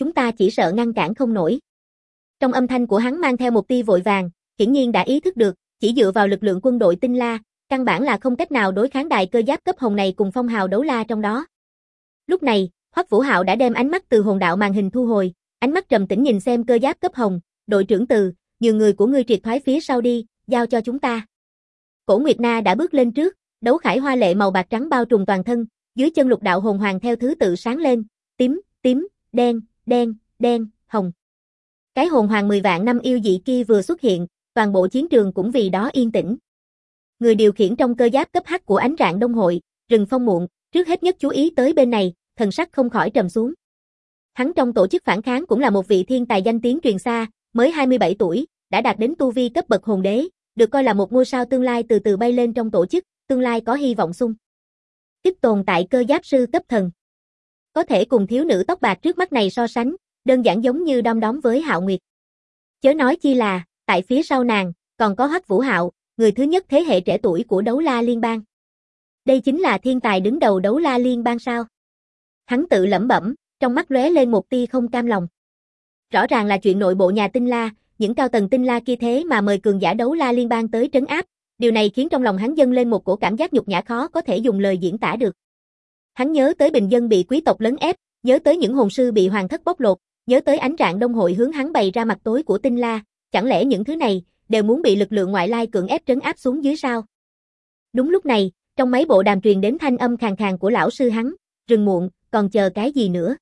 A: chúng ta chỉ sợ ngăn cản không nổi. Trong âm thanh của hắn mang theo một tia vội vàng, hiển nhiên đã ý thức được, chỉ dựa vào lực lượng quân đội Tinh La, căn bản là không cách nào đối kháng đại cơ giáp cấp hồng này cùng phong hào đấu la trong đó. Lúc này, Hoắc Vũ Hạo đã đem ánh mắt từ hồn đạo màn hình thu hồi, ánh mắt trầm tĩnh nhìn xem cơ giáp cấp hồng, đội trưởng Từ, nhường người của ngươi triệt thoái phía sau đi, giao cho chúng ta. Cổ Nguyệt Na đã bước lên trước, đấu khải hoa lệ màu bạc trắng bao trùm toàn thân, dưới chân lục đạo hồn hoàng theo thứ tự sáng lên, tím, tím, đen, đen, đen, hồng. Cái hồn hoàng mười vạn năm yêu dị kia vừa xuất hiện, toàn bộ chiến trường cũng vì đó yên tĩnh. Người điều khiển trong cơ giáp cấp H của Ánh Rạng Đông Hội, Rừng Phong Muộn, trước hết nhất chú ý tới bên này, thần sắc không khỏi trầm xuống. Hắn trong tổ chức phản kháng cũng là một vị thiên tài danh tiếng truyền xa, mới hai mươi bảy tuổi, đã đạt đến tu vi cấp bậc hồn đế, được coi là một ngôi sao tương lai từ từ bay lên trong tổ chức, tương lai có hy vọng sung tiếp tồn tại cơ giáp sư cấp thần. Có thể cùng thiếu nữ tóc bạc trước mắt này so sánh, đơn giản giống như đom đóm với Hạo Nguyệt. Chớ nói chi là, tại phía sau nàng, còn có Hoắc Vũ Hạo, người thứ nhất thế hệ trẻ tuổi của Đấu La Liên bang. Đây chính là thiên tài đứng đầu Đấu La Liên bang sao? Hắn tự lẩm bẩm, trong mắt lóe lên một tia không cam lòng. Rõ ràng là chuyện nội bộ nhà Tinh La, những cao tầng Tinh La kia thế mà mời cường giả Đấu La Liên bang tới trấn áp, điều này khiến trong lòng hắn dâng lên một cổ cảm giác nhục nhã khó có thể dùng lời diễn tả được. Hắn nhớ tới bình dân bị quý tộc lấn ép, nhớ tới những hồn sư bị hoàng thất bóc lột, nhớ tới Ánh Rạng Đông Hội hướng hắn bày ra mặt tối của Tinh La, chẳng lẽ những thứ này đều muốn bị lực lượng ngoại lai cưỡng ép trấn áp xuống dưới sao? Đúng lúc này, trong máy bộ đàm truyền đến thanh âm khàn khàn của lão sư hắn, Rừng Muộn, còn chờ cái gì nữa?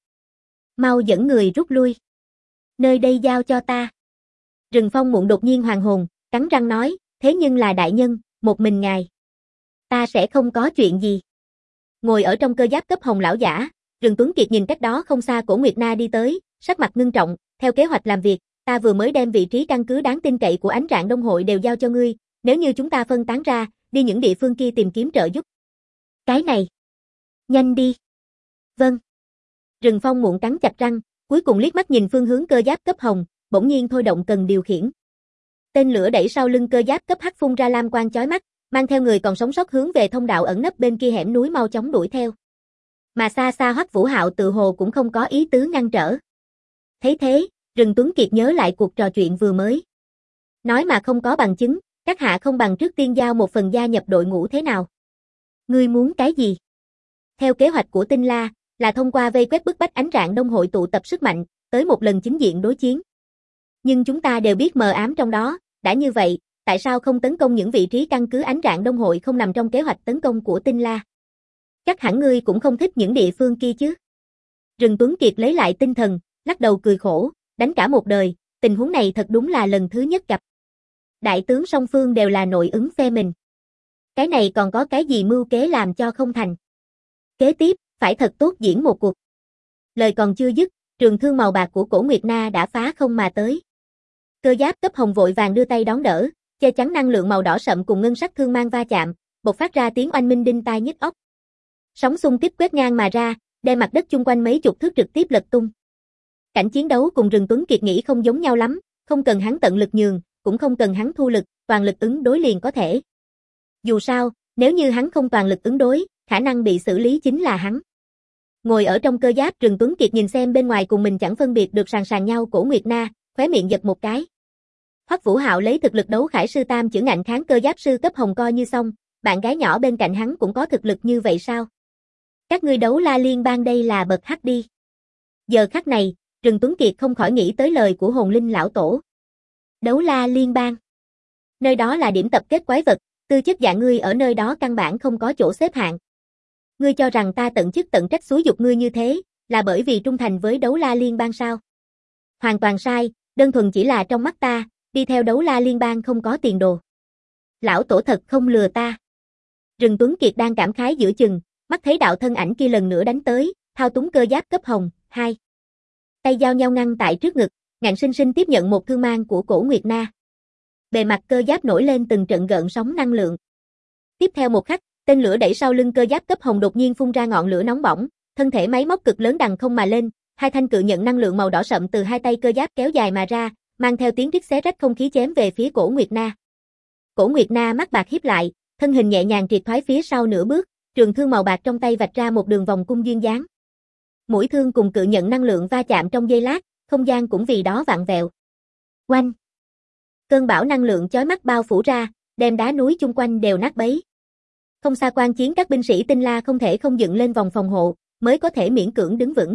A: Mau dẫn người rút lui. Nơi đây giao cho ta. Rừng Phong Muộn đột nhiên hoàn hồn, cắn răng nói, thế nhưng là đại nhân, một mình ngài. Ta sẽ không có chuyện gì. Ngồi ở trong cơ giáp cấp hồng lão giả, Rừng Tuấn Kiệt nhìn cách đó không xa Cổ Nguyệt Na đi tới, sắc mặt ngưng trọng, theo kế hoạch làm việc, ta vừa mới đem vị trí căn cứ đáng tin cậy của Ánh Rạng Đông Hội đều giao cho ngươi, nếu như chúng ta phân tán ra, đi những địa phương kia tìm kiếm trợ giúp. Cái này. Nhanh đi. Vâng. Rừng Phong Muộn cắn chặt răng, cuối cùng liếc mắt nhìn phương hướng cơ giáp cấp hồng, bỗng nhiên thôi động cần điều khiển. Tên lửa đẩy sau lưng cơ giáp cấp H phun ra lam quang chói mắt, mang theo người còn sống sót hướng về thông đạo ẩn nấp bên kia hẻm núi mau chóng đuổi theo. Mà xa xa Hoắc Vũ Hạo tự hồ cũng không có ý tứ ngăn trở. Thấy thế, Rừng Tuấn Kiệt nhớ lại cuộc trò chuyện vừa mới. Nói mà không có bằng chứng, các hạ không bằng trước tiên giao một phần gia nhập đội ngũ thế nào? Ngươi muốn cái gì? Theo kế hoạch của Tinh La, là thông qua vây quét bức bách Ánh Rạng Đông Hội tụ tập sức mạnh, tới một lần chính diện đối chiến. Nhưng chúng ta đều biết mờ ám trong đó, đã như vậy, tại sao không tấn công những vị trí căn cứ Ánh Rạng Đông Hội không nằm trong kế hoạch tấn công của Tinh La? Chắc hẳn ngươi cũng không thích những địa phương kia chứ? Rừng Tuấn Kiệt lấy lại tinh thần, lắc đầu cười khổ, đánh cả một đời, tình huống này thật đúng là lần thứ nhất gặp. Đại tướng song phương đều là nội ứng phe mình. Cái này còn có cái gì mưu kế làm cho không thành? Kế tiếp, phải thật tốt diễn một cuộc. Lời còn chưa dứt, trường thương màu bạc của Cổ Nguyệt Na đã phá không mà tới. Cơ giáp cấp hồng vội vàng đưa tay đón đỡ, che chắn năng lượng màu đỏ sậm cùng ngân sắc thương mang va chạm, bộc phát ra tiếng oanh minh đinh tai nhức óc. Sóng xung kích quét ngang mà ra, đem mặt đất chung quanh mấy chục thước trực tiếp lật tung. Cảnh chiến đấu cùng Rừng Tuấn Kiệt nghĩ không giống nhau lắm, không cần hắn tận lực nhường, cũng không cần hắn thu lực, toàn lực ứng đối liền có thể. Dù sao, nếu như hắn không toàn lực ứng đối, khả năng bị xử lý chính là hắn. Ngồi ở trong cơ giáp, Rừng Tuấn Kiệt nhìn xem bên ngoài cùng mình chẳng phân biệt được sàn sàn nhau Cổ Nguyệt Na, khóe miệng giật một cái. Hoắc Vũ Hạo lấy thực lực đấu khải sư tam chưởng ngạnh kháng cơ giáp sư cấp hồng coi như xong, bạn gái nhỏ bên cạnh hắn cũng có thực lực như vậy sao? Các ngươi Đấu La Liên bang đây là bậc hắc đi. Giờ khắc này, Rừng Tuấn Kiệt không khỏi nghĩ tới lời của hồn linh lão tổ. Đấu La Liên bang. Nơi đó là điểm tập kết quái vật, tư chất dạng ngươi ở nơi đó căn bản không có chỗ xếp hạng. Ngươi cho rằng ta tận chức tận trách xúi dục ngươi như thế, là bởi vì trung thành với Đấu La Liên bang sao? Hoàn toàn sai, đơn thuần chỉ là trong mắt ta, đi theo Đấu La Liên bang không có tiền đồ. Lão tổ thật không lừa ta. Rừng Tuấn Kiệt đang cảm khái giữa chừng, mắt thấy đạo thân ảnh kia lần nữa đánh tới, thao túng cơ giáp cấp hồng, hai. Tay giao nhau ngăn tại trước ngực, ngạnh sinh sinh tiếp nhận một thương mang của Cổ Nguyệt Na. Bề mặt cơ giáp nổi lên từng trận gợn sóng năng lượng. Tiếp theo một khắc, tên lửa đẩy sau lưng cơ giáp cấp hồng đột nhiên phun ra ngọn lửa nóng bỏng, thân thể máy móc cực lớn đằng không mà lên, hai thanh cự nhận năng lượng màu đỏ sậm từ hai tay cơ giáp kéo dài mà ra, mang theo tiếng rít xé rách không khí chém về phía Cổ Nguyệt Na. Cổ Nguyệt Na mắt bạc híp lại, thân hình nhẹ nhàng triệt thoái phía sau nửa bước, trường thương màu bạc trong tay vạch ra một đường vòng cung duyên dáng. Mũi thương cùng cự nhận năng lượng va chạm trong giây lát, không gian cũng vì đó vặn vẹo. Oanh! Cơn bão năng lượng chói mắt bao phủ ra, đem đá núi chung quanh đều nát bấy. Không xa quan chiến các binh sĩ Tinh La không thể không dựng lên vòng phòng hộ, mới có thể miễn cưỡng đứng vững.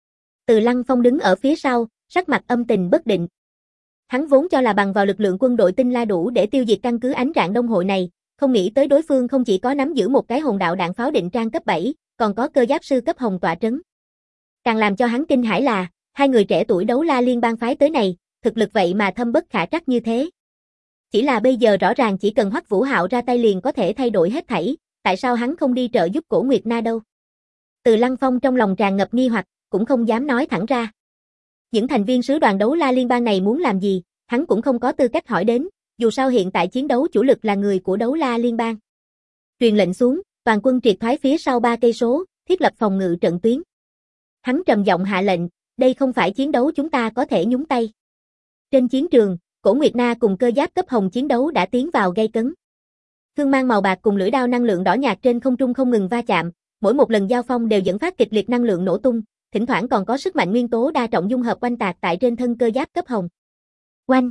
A: Từ Lăng Phong đứng ở phía sau, sắc mặt âm tình bất định. Hắn vốn cho là bằng vào lực lượng quân đội Tinh La đủ để tiêu diệt căn cứ Ánh Rạng Đông Hội này, không nghĩ tới đối phương không chỉ có nắm giữ một cái hồn đạo đạn pháo định trang cấp bảy, còn có cơ giáp sư cấp hồng tọa trấn. Càng làm cho hắn kinh hãi là, hai người trẻ tuổi Đấu La Liên bang phái tới này, thực lực vậy mà thâm bất khả trắc như thế. Chỉ là bây giờ rõ ràng chỉ cần Hoắc Vũ Hạo ra tay liền có thể thay đổi hết thảy, tại sao hắn không đi trợ giúp Cổ Nguyệt Na đâu? Từ Lăng Phong trong lòng tràn ngập nghi hoặc, cũng không dám nói thẳng ra. Những thành viên sứ đoàn Đấu La Liên bang này muốn làm gì, hắn cũng không có tư cách hỏi đến, dù sao hiện tại chiến đấu chủ lực là người của Đấu La Liên bang. Truyền lệnh xuống, toàn quân triệt thoái phía sau ba cây số, thiết lập phòng ngự trận tuyến. Hắn trầm giọng hạ lệnh, đây không phải chiến đấu chúng ta có thể nhúng tay. Trên chiến trường, Cổ Nguyệt Na cùng cơ giáp cấp hồng chiến đấu đã tiến vào gay cấn. Thương mang màu bạc cùng lưỡi đao năng lượng đỏ nhạt trên không trung không ngừng va chạm, mỗi một lần giao phong đều dẫn phát kịch liệt năng lượng nổ tung, thỉnh thoảng còn có sức mạnh nguyên tố đa trọng dung hợp oanh tạc tại trên thân cơ giáp cấp hồng. Oanh!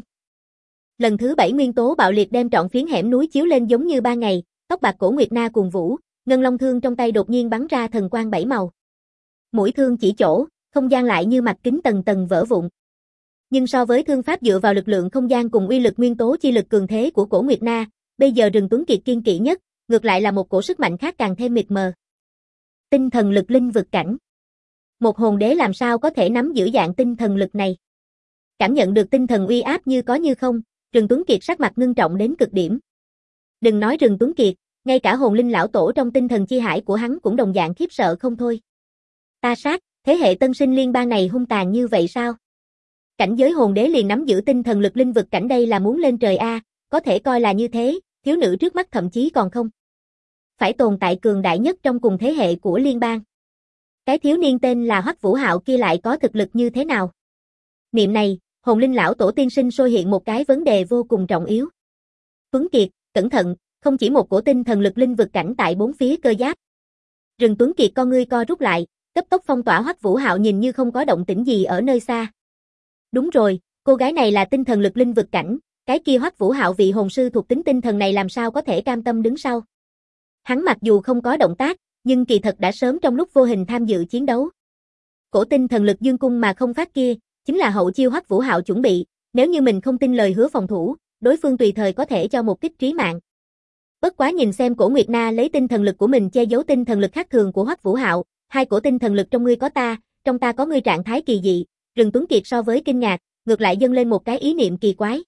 A: Lần thứ bảy nguyên tố bạo liệt đem trọn phiến hẻm núi chiếu lên giống như ba ngày, tóc bạc Cổ Nguyệt Na cuồng vũ, ngân long thương trong tay đột nhiên bắn ra thần quang bảy màu. Mũi thương chỉ chỗ, không gian lại như mặt kính tầng tầng vỡ vụn. Nhưng so với thương pháp dựa vào lực lượng không gian cùng uy lực nguyên tố chi lực cường thế của Cổ Nguyệt Na, bây giờ Rừng Tuấn Kiệt kiên kỵ nhất, ngược lại là một cổ sức mạnh khác càng thêm mịt mờ. Tinh thần lực linh vực cảnh. Một hồn đế làm sao có thể nắm giữ dạng tinh thần lực này? Cảm nhận được tinh thần uy áp như có như không, Rừng Tuấn Kiệt sắc mặt ngưng trọng đến cực điểm. Đừng nói Rừng Tuấn Kiệt, ngay cả hồn linh lão tổ trong tinh thần chi hải của hắn cũng đồng dạng khiếp sợ không thôi. Ta sát, thế hệ tân sinh liên bang này hung tàn như vậy sao? Cảnh giới hồn đế liền nắm giữ tinh thần lực linh vực cảnh đây là muốn lên trời a, có thể coi là như thế, thiếu nữ trước mắt thậm chí còn không. Phải tồn tại cường đại nhất trong cùng thế hệ của liên bang. Cái thiếu niên tên là Hoắc Vũ Hạo kia lại có thực lực như thế nào? Niệm này, hồn linh lão tổ tiên sinh sôi hiện một cái vấn đề vô cùng trọng yếu. Tuấn Kiệt, cẩn thận, không chỉ một cổ tinh thần lực linh vực cảnh tại bốn phía cơ giáp. Rừng Tuấn Kiệt con ngươi co rút lại, cấp tốc phong tỏa Hoắc Vũ Hạo nhìn như không có động tĩnh gì ở nơi xa. Đúng rồi, cô gái này là tinh thần lực linh vực cảnh, cái kia Hoắc Vũ Hạo vị hồn sư thuộc tính tinh thần này làm sao có thể cam tâm đứng sau. Hắn mặc dù không có động tác, nhưng kỳ thật đã sớm trong lúc vô hình tham dự chiến đấu. Cổ tinh thần lực dương cung mà không phát kia, chính là hậu chiêu Hoắc Vũ Hạo chuẩn bị, nếu như mình không tin lời hứa phòng thủ, đối phương tùy thời có thể cho một kích trí mạng. Bất quá nhìn xem Cổ Nguyệt Na lấy tinh thần lực của mình che giấu tinh thần lực khác thường của Hoắc Vũ Hạo, hai cổ tinh thần lực trong ngươi có ta, trong ta có ngươi trạng thái kỳ dị, Rừng Tuấn Kiệt so với kinh ngạc, ngược lại dâng lên một cái ý niệm kỳ quái.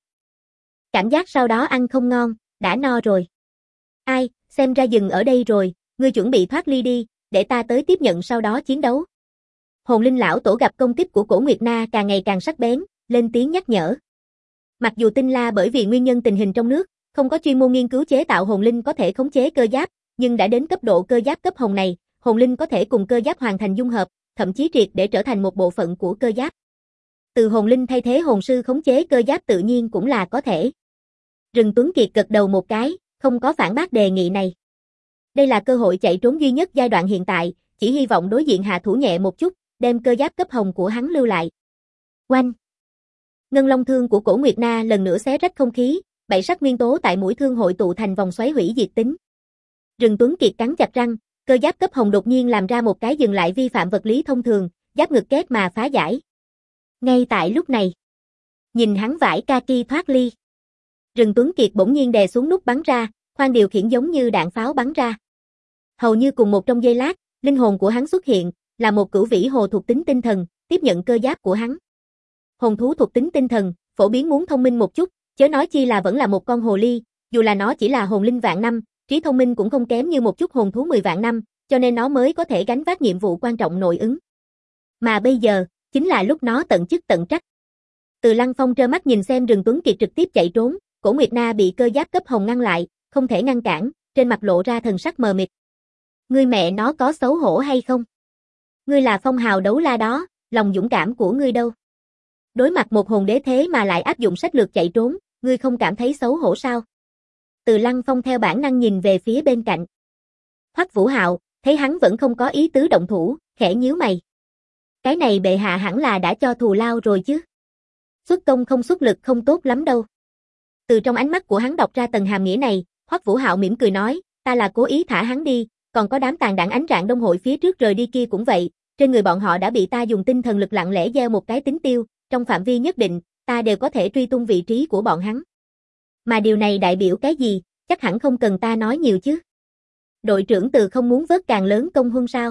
A: Cảm giác sau đó ăn không ngon, đã no rồi. Ai, xem ra dừng ở đây rồi, ngươi chuẩn bị thoát ly đi, để ta tới tiếp nhận sau đó chiến đấu. Hồn linh lão tổ gặp công kích của Cổ Nguyệt Na càng ngày càng sắc bén, lên tiếng nhắc nhở. Mặc dù Tinh La bởi vì nguyên nhân tình hình trong nước, không có chuyên môn nghiên cứu chế tạo hồn linh có thể khống chế cơ giáp, nhưng đã đến cấp độ cơ giáp cấp hồng này, hồn linh có thể cùng cơ giáp hoàn thành dung hợp, thậm chí triệt để trở thành một bộ phận của cơ giáp. Từ hồn linh thay thế hồn sư khống chế cơ giáp tự nhiên cũng là có thể. Rừng Tuấn Kiệt gật đầu một cái, không có phản bác đề nghị này. Đây là cơ hội chạy trốn duy nhất giai đoạn hiện tại, chỉ hy vọng đối diện hạ thủ nhẹ một chút, đem cơ giáp cấp hồng của hắn lưu lại. Oanh! Ngân long thương của Cổ Nguyệt Na lần nữa xé rách không khí, bảy sắc nguyên tố tại mũi thương hội tụ thành vòng xoáy hủy diệt tính. Rừng Tuấn Kiệt cắn chặt răng, cơ giáp cấp hồng đột nhiên làm ra một cái dừng lại vi phạm vật lý thông thường, giáp ngực két mà phá giải. Ngay tại lúc này, nhìn hắn vải kaki thoát ly. Rừng Tuấn Kiệt bỗng nhiên đè xuống nút bắn ra, khoang điều khiển giống như đạn pháo bắn ra. Hầu như cùng một trong giây lát, linh hồn của hắn xuất hiện, là một cửu vĩ hồ thuộc tính tinh thần, tiếp nhận cơ giáp của hắn. Hồn thú thuộc tính tinh thần, phổ biến muốn thông minh một chút, chớ nói chi là vẫn là một con hồ ly, dù là nó chỉ là hồn linh vạn năm, trí thông minh cũng không kém như một chút hồn thú mười vạn năm, cho nên nó mới có thể gánh vác nhiệm vụ quan trọng nội ứng. Mà bây giờ, chính là lúc nó tận chức tận trách. Từ Lăng Phong trơ mắt nhìn xem Rừng Tuấn Kiệt trực tiếp chạy trốn, Cổ Nguyệt Na bị cơ giáp cấp hồng ngăn lại, không thể ngăn cản, trên mặt lộ ra thần sắc mờ mịt. Ngươi mẹ nó có xấu hổ hay không? Ngươi là phong hào đấu la đó, lòng dũng cảm của ngươi đâu? Đối mặt một hồn đế thế mà lại áp dụng sách lược chạy trốn, ngươi không cảm thấy xấu hổ sao? Từ Lăng Phong theo bản năng nhìn về phía bên cạnh. Hoắc Vũ Hạo, thấy hắn vẫn không có ý tứ động thủ, khẽ nhíu mày. Cái này bệ hạ hẳn là đã cho thù lao rồi chứ. Xuất công không xuất lực không tốt lắm đâu. Từ trong ánh mắt của hắn đọc ra tầng hàm nghĩa này, Hoắc Vũ Hạo mỉm cười nói, ta là cố ý thả hắn đi, còn có đám tàn đảng ánh rạng đông hội phía trước rời đi kia cũng vậy, trên người bọn họ đã bị ta dùng tinh thần lực lặng lẽ gieo một cái tính tiêu, trong phạm vi nhất định, ta đều có thể truy tung vị trí của bọn hắn. Mà điều này đại biểu cái gì, chắc hẳn không cần ta nói nhiều chứ. Đội trưởng Từ không muốn vớt càng lớn công huân sao?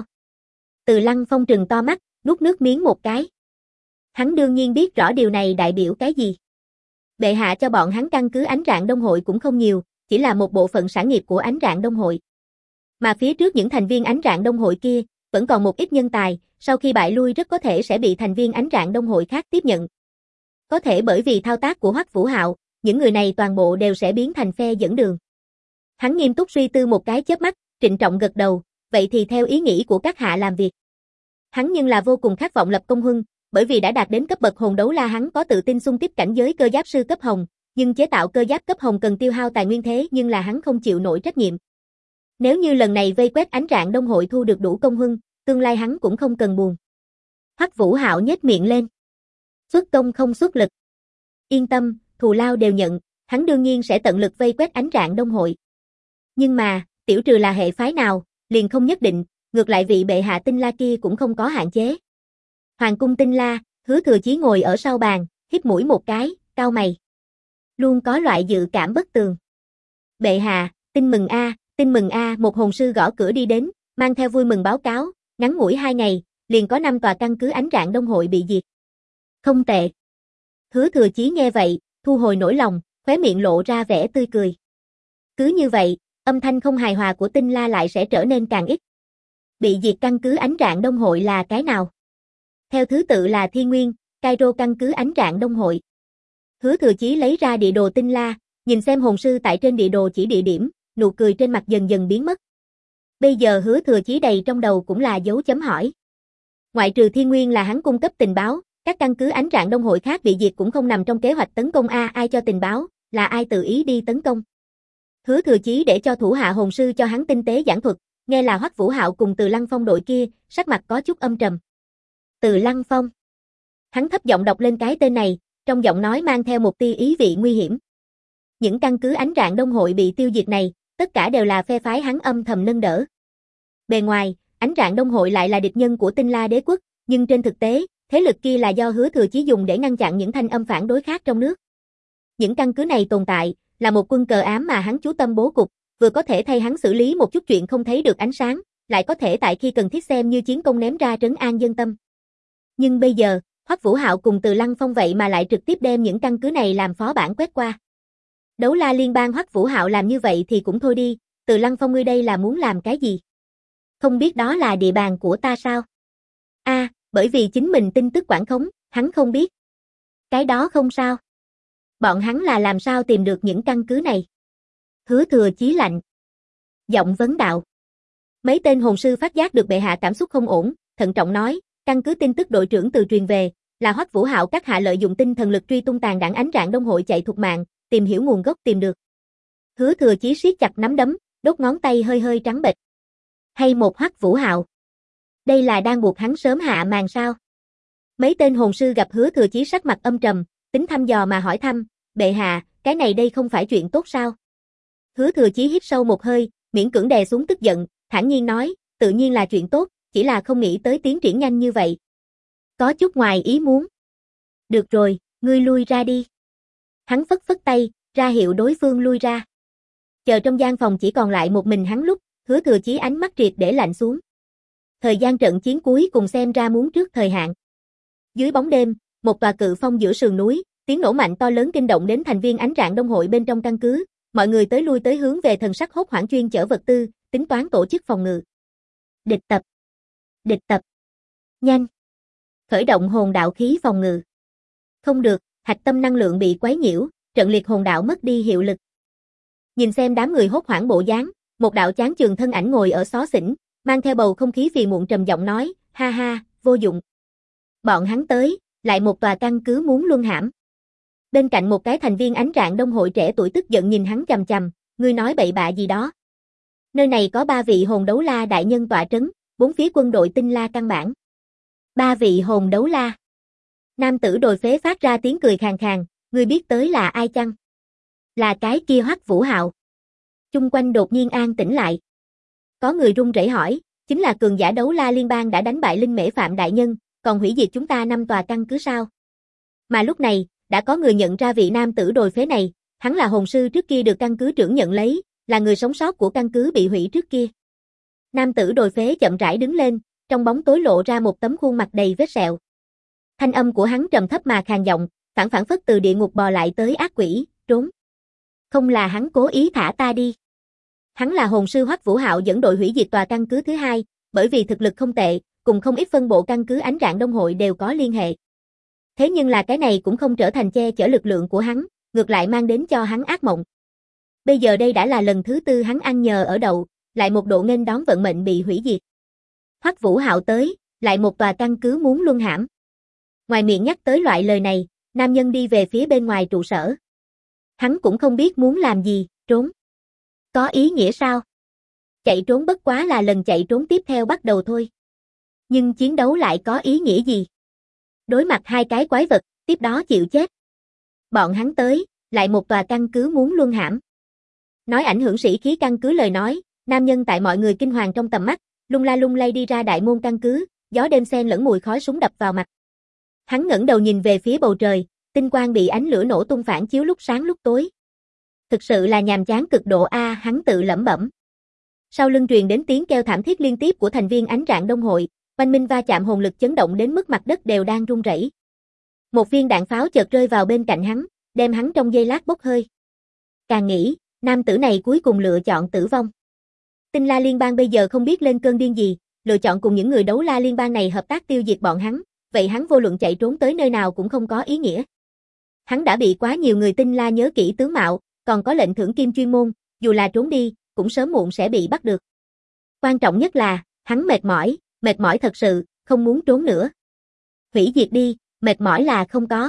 A: Từ Lăng Phong trừng to mắt, nuốt nước miếng một cái. Hắn đương nhiên biết rõ điều này đại biểu cái gì. Bệ hạ cho bọn hắn căn cứ ánh rạng đông hội cũng không nhiều, chỉ là một bộ phận sản nghiệp của ánh rạng đông hội. Mà phía trước những thành viên ánh rạng đông hội kia, vẫn còn một ít nhân tài, sau khi bại lui rất có thể sẽ bị thành viên ánh rạng đông hội khác tiếp nhận. Có thể bởi vì thao tác của Hoắc Vũ Hạo, những người này toàn bộ đều sẽ biến thành phe dẫn đường. Hắn nghiêm túc suy tư một cái chớp mắt, trịnh trọng gật đầu, vậy thì theo ý nghĩ của các hạ làm việc. Hắn nhưng là vô cùng khát vọng lập công huân, bởi vì đã đạt đến cấp bậc hồn đấu la hắn có tự tin xung tiếp cảnh giới cơ giáp sư cấp hồng, nhưng chế tạo cơ giáp cấp hồng cần tiêu hao tài nguyên thế nhưng là hắn không chịu nổi trách nhiệm. Nếu như lần này vây quét ánh rạng đông hội thu được đủ công huân, tương lai hắn cũng không cần buồn. Hoắc Vũ Hạo nhếch miệng lên. Xuất công không xuất lực. Yên tâm, thù lao đều nhận, hắn đương nhiên sẽ tận lực vây quét ánh rạng đông hội. Nhưng mà, tiểu trừ là hệ phái nào, liền không nhất định, ngược lại vị bệ hạ Tinh La kia cũng không có hạn chế. Hoàng cung Tinh La, Hứa Thừa Chí ngồi ở sau bàn, hít mũi một cái, cau mày. Luôn có loại dự cảm bất tường. Bệ hạ, tin mừng a, tin mừng a, một hồn sư gõ cửa đi đến, mang theo vui mừng báo cáo, ngắn ngủi hai ngày, liền có năm tòa căn cứ ánh rạng đông hội bị diệt. Không tệ. Hứa Thừa Chí nghe vậy, thu hồi nỗi lòng, khóe miệng lộ ra vẻ tươi cười. Cứ như vậy, âm thanh không hài hòa của Tinh La lại sẽ trở nên càng ít. Bị diệt căn cứ ánh rạng đông hội là cái nào? Theo thứ tự là Thiên Nguyên, Cairo căn cứ ánh rạng đông hội. Hứa Thừa Chí lấy ra địa đồ Tinh La, nhìn xem hồn sư tại trên địa đồ chỉ địa điểm, nụ cười trên mặt dần dần biến mất. Bây giờ Hứa Thừa Chí đầy trong đầu cũng là dấu chấm hỏi. Ngoại trừ Thiên Nguyên là hắn cung cấp tình báo, các căn cứ ánh rạng đông hội khác bị diệt cũng không nằm trong kế hoạch tấn công a, ai cho tình báo, là ai tự ý đi tấn công. Hứa Thừa Chí để cho thủ hạ hồn sư cho hắn tinh tế giảng thuật, nghe là Hoắc Vũ Hạo cùng Từ Lăng Phong đội kia, sắc mặt có chút âm trầm. Từ Lăng Phong. Hắn thấp giọng đọc lên cái tên này, trong giọng nói mang theo một tia ý vị nguy hiểm. Những căn cứ ánh rạng đông hội bị tiêu diệt này, tất cả đều là phe phái hắn âm thầm nâng đỡ. Bề ngoài, ánh rạng đông hội lại là địch nhân của Tinh La đế quốc, nhưng trên thực tế, thế lực kia là do Hứa Thừa Chí dùng để ngăn chặn những thanh âm phản đối khác trong nước. Những căn cứ này tồn tại, là một quân cờ ám mà hắn chú tâm bố cục, vừa có thể thay hắn xử lý một chút chuyện không thấy được ánh sáng, lại có thể tại khi cần thiết xem như chiến công ném ra trấn an dân tâm. Nhưng bây giờ, Hoắc Vũ Hạo cùng Từ Lăng Phong vậy mà lại trực tiếp đem những căn cứ này làm phó bản quét qua. Đấu la liên bang Hoắc Vũ Hạo làm như vậy thì cũng thôi đi, Từ Lăng Phong ngươi đây là muốn làm cái gì? Không biết đó là địa bàn của ta sao? A, à, bởi vì chính mình tin tức quản khống, hắn không biết. Cái đó không sao. Bọn hắn là làm sao tìm được những căn cứ này? Hứa Thừa Chí lạnh. Giọng vấn đạo. Mấy tên hồn sư phát giác được bệ hạ cảm xúc không ổn, thận trọng nói, căn cứ tin tức đội trưởng Từ truyền về, là Hoắc Vũ Hạo các hạ lợi dụng tinh thần lực truy tung tàn đảng ánh rạng đông hội chạy thục mạng, tìm hiểu nguồn gốc tìm được. Hứa Thừa Chí siết chặt nắm đấm, đốt ngón tay hơi hơi trắng bệch. Hay một Hoắc Vũ Hạo. Đây là đang buộc hắn sớm hạ màn sao? Mấy tên hồn sư gặp Hứa Thừa Chí sắc mặt âm trầm, tính thăm dò mà hỏi thăm, bệ hạ, cái này đây không phải chuyện tốt sao? Hứa Thừa Chí hít sâu một hơi, miễn cưỡng đè xuống tức giận, thản nhiên nói, tự nhiên là chuyện tốt, chỉ là không nghĩ tới tiến triển nhanh như vậy. Có chút ngoài ý muốn. Được rồi, ngươi lui ra đi. Hắn phất phất tay, ra hiệu đối phương lui ra. Chờ trong gian phòng chỉ còn lại một mình hắn lúc, Hứa Thừa Chí ánh mắt triệt để lạnh xuống. Thời gian trận chiến cuối cùng xem ra muốn trước thời hạn. Dưới bóng đêm, một tòa cự phong giữa sườn núi, tiếng nổ mạnh to lớn kinh động đến thành viên ánh rạng đông hội bên trong căn cứ, mọi người tới lui tới hướng về thần sắc hốt hoảng chuyên chở vật tư, tính toán tổ chức phòng ngự. Địch tập. Địch tập. Nhanh. Khởi động hồn đạo khí phòng ngự. Không được, hạch tâm năng lượng bị quấy nhiễu, trận liệt hồn đạo mất đi hiệu lực. Nhìn xem đám người hốt hoảng bộ dáng, một đạo chán chường thân ảnh ngồi ở xó xỉnh, mang theo bầu không khí phiền muộn trầm giọng nói, ha ha, vô dụng. Bọn hắn tới, lại một tòa căn cứ muốn luân hãm. Bên cạnh một cái thành viên ánh rạng đông hội trẻ tuổi tức giận nhìn hắn chằm chằm, ngươi nói bậy bạ gì đó. Nơi này có ba vị hồn đấu la đại nhân tọa trấn, bốn phía quân đội Tinh La căn bản. Ba vị hồn đấu la. Nam tử đồi phế phát ra tiếng cười khàn khàn, ngươi biết tới là ai chăng? Là cái kia Hoắc Vũ Hạo. Chung quanh đột nhiên an tĩnh lại. Có người run rẩy hỏi, chính là cường giả đấu la liên bang đã đánh bại Linh Mễ Phạm đại nhân, còn hủy diệt chúng ta năm tòa căn cứ sao? Mà lúc này, đã có người nhận ra vị nam tử đồi phế này, hắn là hồn sư trước kia được căn cứ trưởng nhận lấy, là người sống sót của căn cứ bị hủy trước kia. Nam tử đồi phế chậm rãi đứng lên, trong bóng tối lộ ra một tấm khuôn mặt đầy vết sẹo. Thanh âm của hắn trầm thấp mà khàn giọng, phảng phảng phất từ địa ngục bò lại tới ác quỷ, trốn. Không là hắn cố ý thả ta đi. Hắn là hồn sư Hoắc Vũ Hạo dẫn đội hủy diệt tòa căn cứ thứ hai, bởi vì thực lực không tệ, cùng không ít phân bộ căn cứ Ánh Rạng Đông Hội đều có liên hệ. Thế nhưng là cái này cũng không trở thành che chở lực lượng của hắn, ngược lại mang đến cho hắn ác mộng. Bây giờ đây đã là lần thứ tư hắn ăn nhờ ở đậu, lại một độ nghênh đón vận mệnh bị hủy diệt. Hoắc Vũ Hạo tới, lại một tòa căn cứ muốn luân hãm. Ngoài miệng nhắc tới loại lời này, nam nhân đi về phía bên ngoài trụ sở. Hắn cũng không biết muốn làm gì, trốn. Có ý nghĩa sao? Chạy trốn bất quá là lần chạy trốn tiếp theo bắt đầu thôi. Nhưng chiến đấu lại có ý nghĩa gì? Đối mặt hai cái quái vật, tiếp đó chịu chết. Bọn hắn tới, lại một tòa căn cứ muốn luân hãm. Nói ảnh hưởng sĩ khí căn cứ lời nói, nam nhân tại mọi người kinh hoàng trong tầm mắt, lung la lung lay đi ra đại môn căn cứ, gió đêm xen lẫn mùi khói súng đập vào mặt. Hắn ngẩng đầu nhìn về phía bầu trời, tinh quang bị ánh lửa nổ tung phản chiếu lúc sáng lúc tối. Thực sự là nhàm chán cực độ a, hắn tự lẩm bẩm. Sau lưng truyền đến tiếng kêu thảm thiết liên tiếp của thành viên Ánh Rạng Đông Hội, oanh minh va chạm hồn lực chấn động đến mức mặt đất đều đang rung rẩy. Một viên đạn pháo chợt rơi vào bên cạnh hắn, đem hắn trong giây lát bốc hơi. Càng nghĩ, nam tử này cuối cùng lựa chọn tử vong. Tinh La Liên bang bây giờ không biết lên cơn điên gì, lựa chọn cùng những người đấu la liên bang này hợp tác tiêu diệt bọn hắn, vậy hắn vô luận chạy trốn tới nơi nào cũng không có ý nghĩa. Hắn đã bị quá nhiều người Tinh La nhớ kỹ tướng mạo, còn có lệnh thưởng kim chuyên môn, dù là trốn đi, cũng sớm muộn sẽ bị bắt được. Quan trọng nhất là, hắn mệt mỏi, mệt mỏi thật sự, không muốn trốn nữa. Hủy diệt đi, mệt mỏi là không có.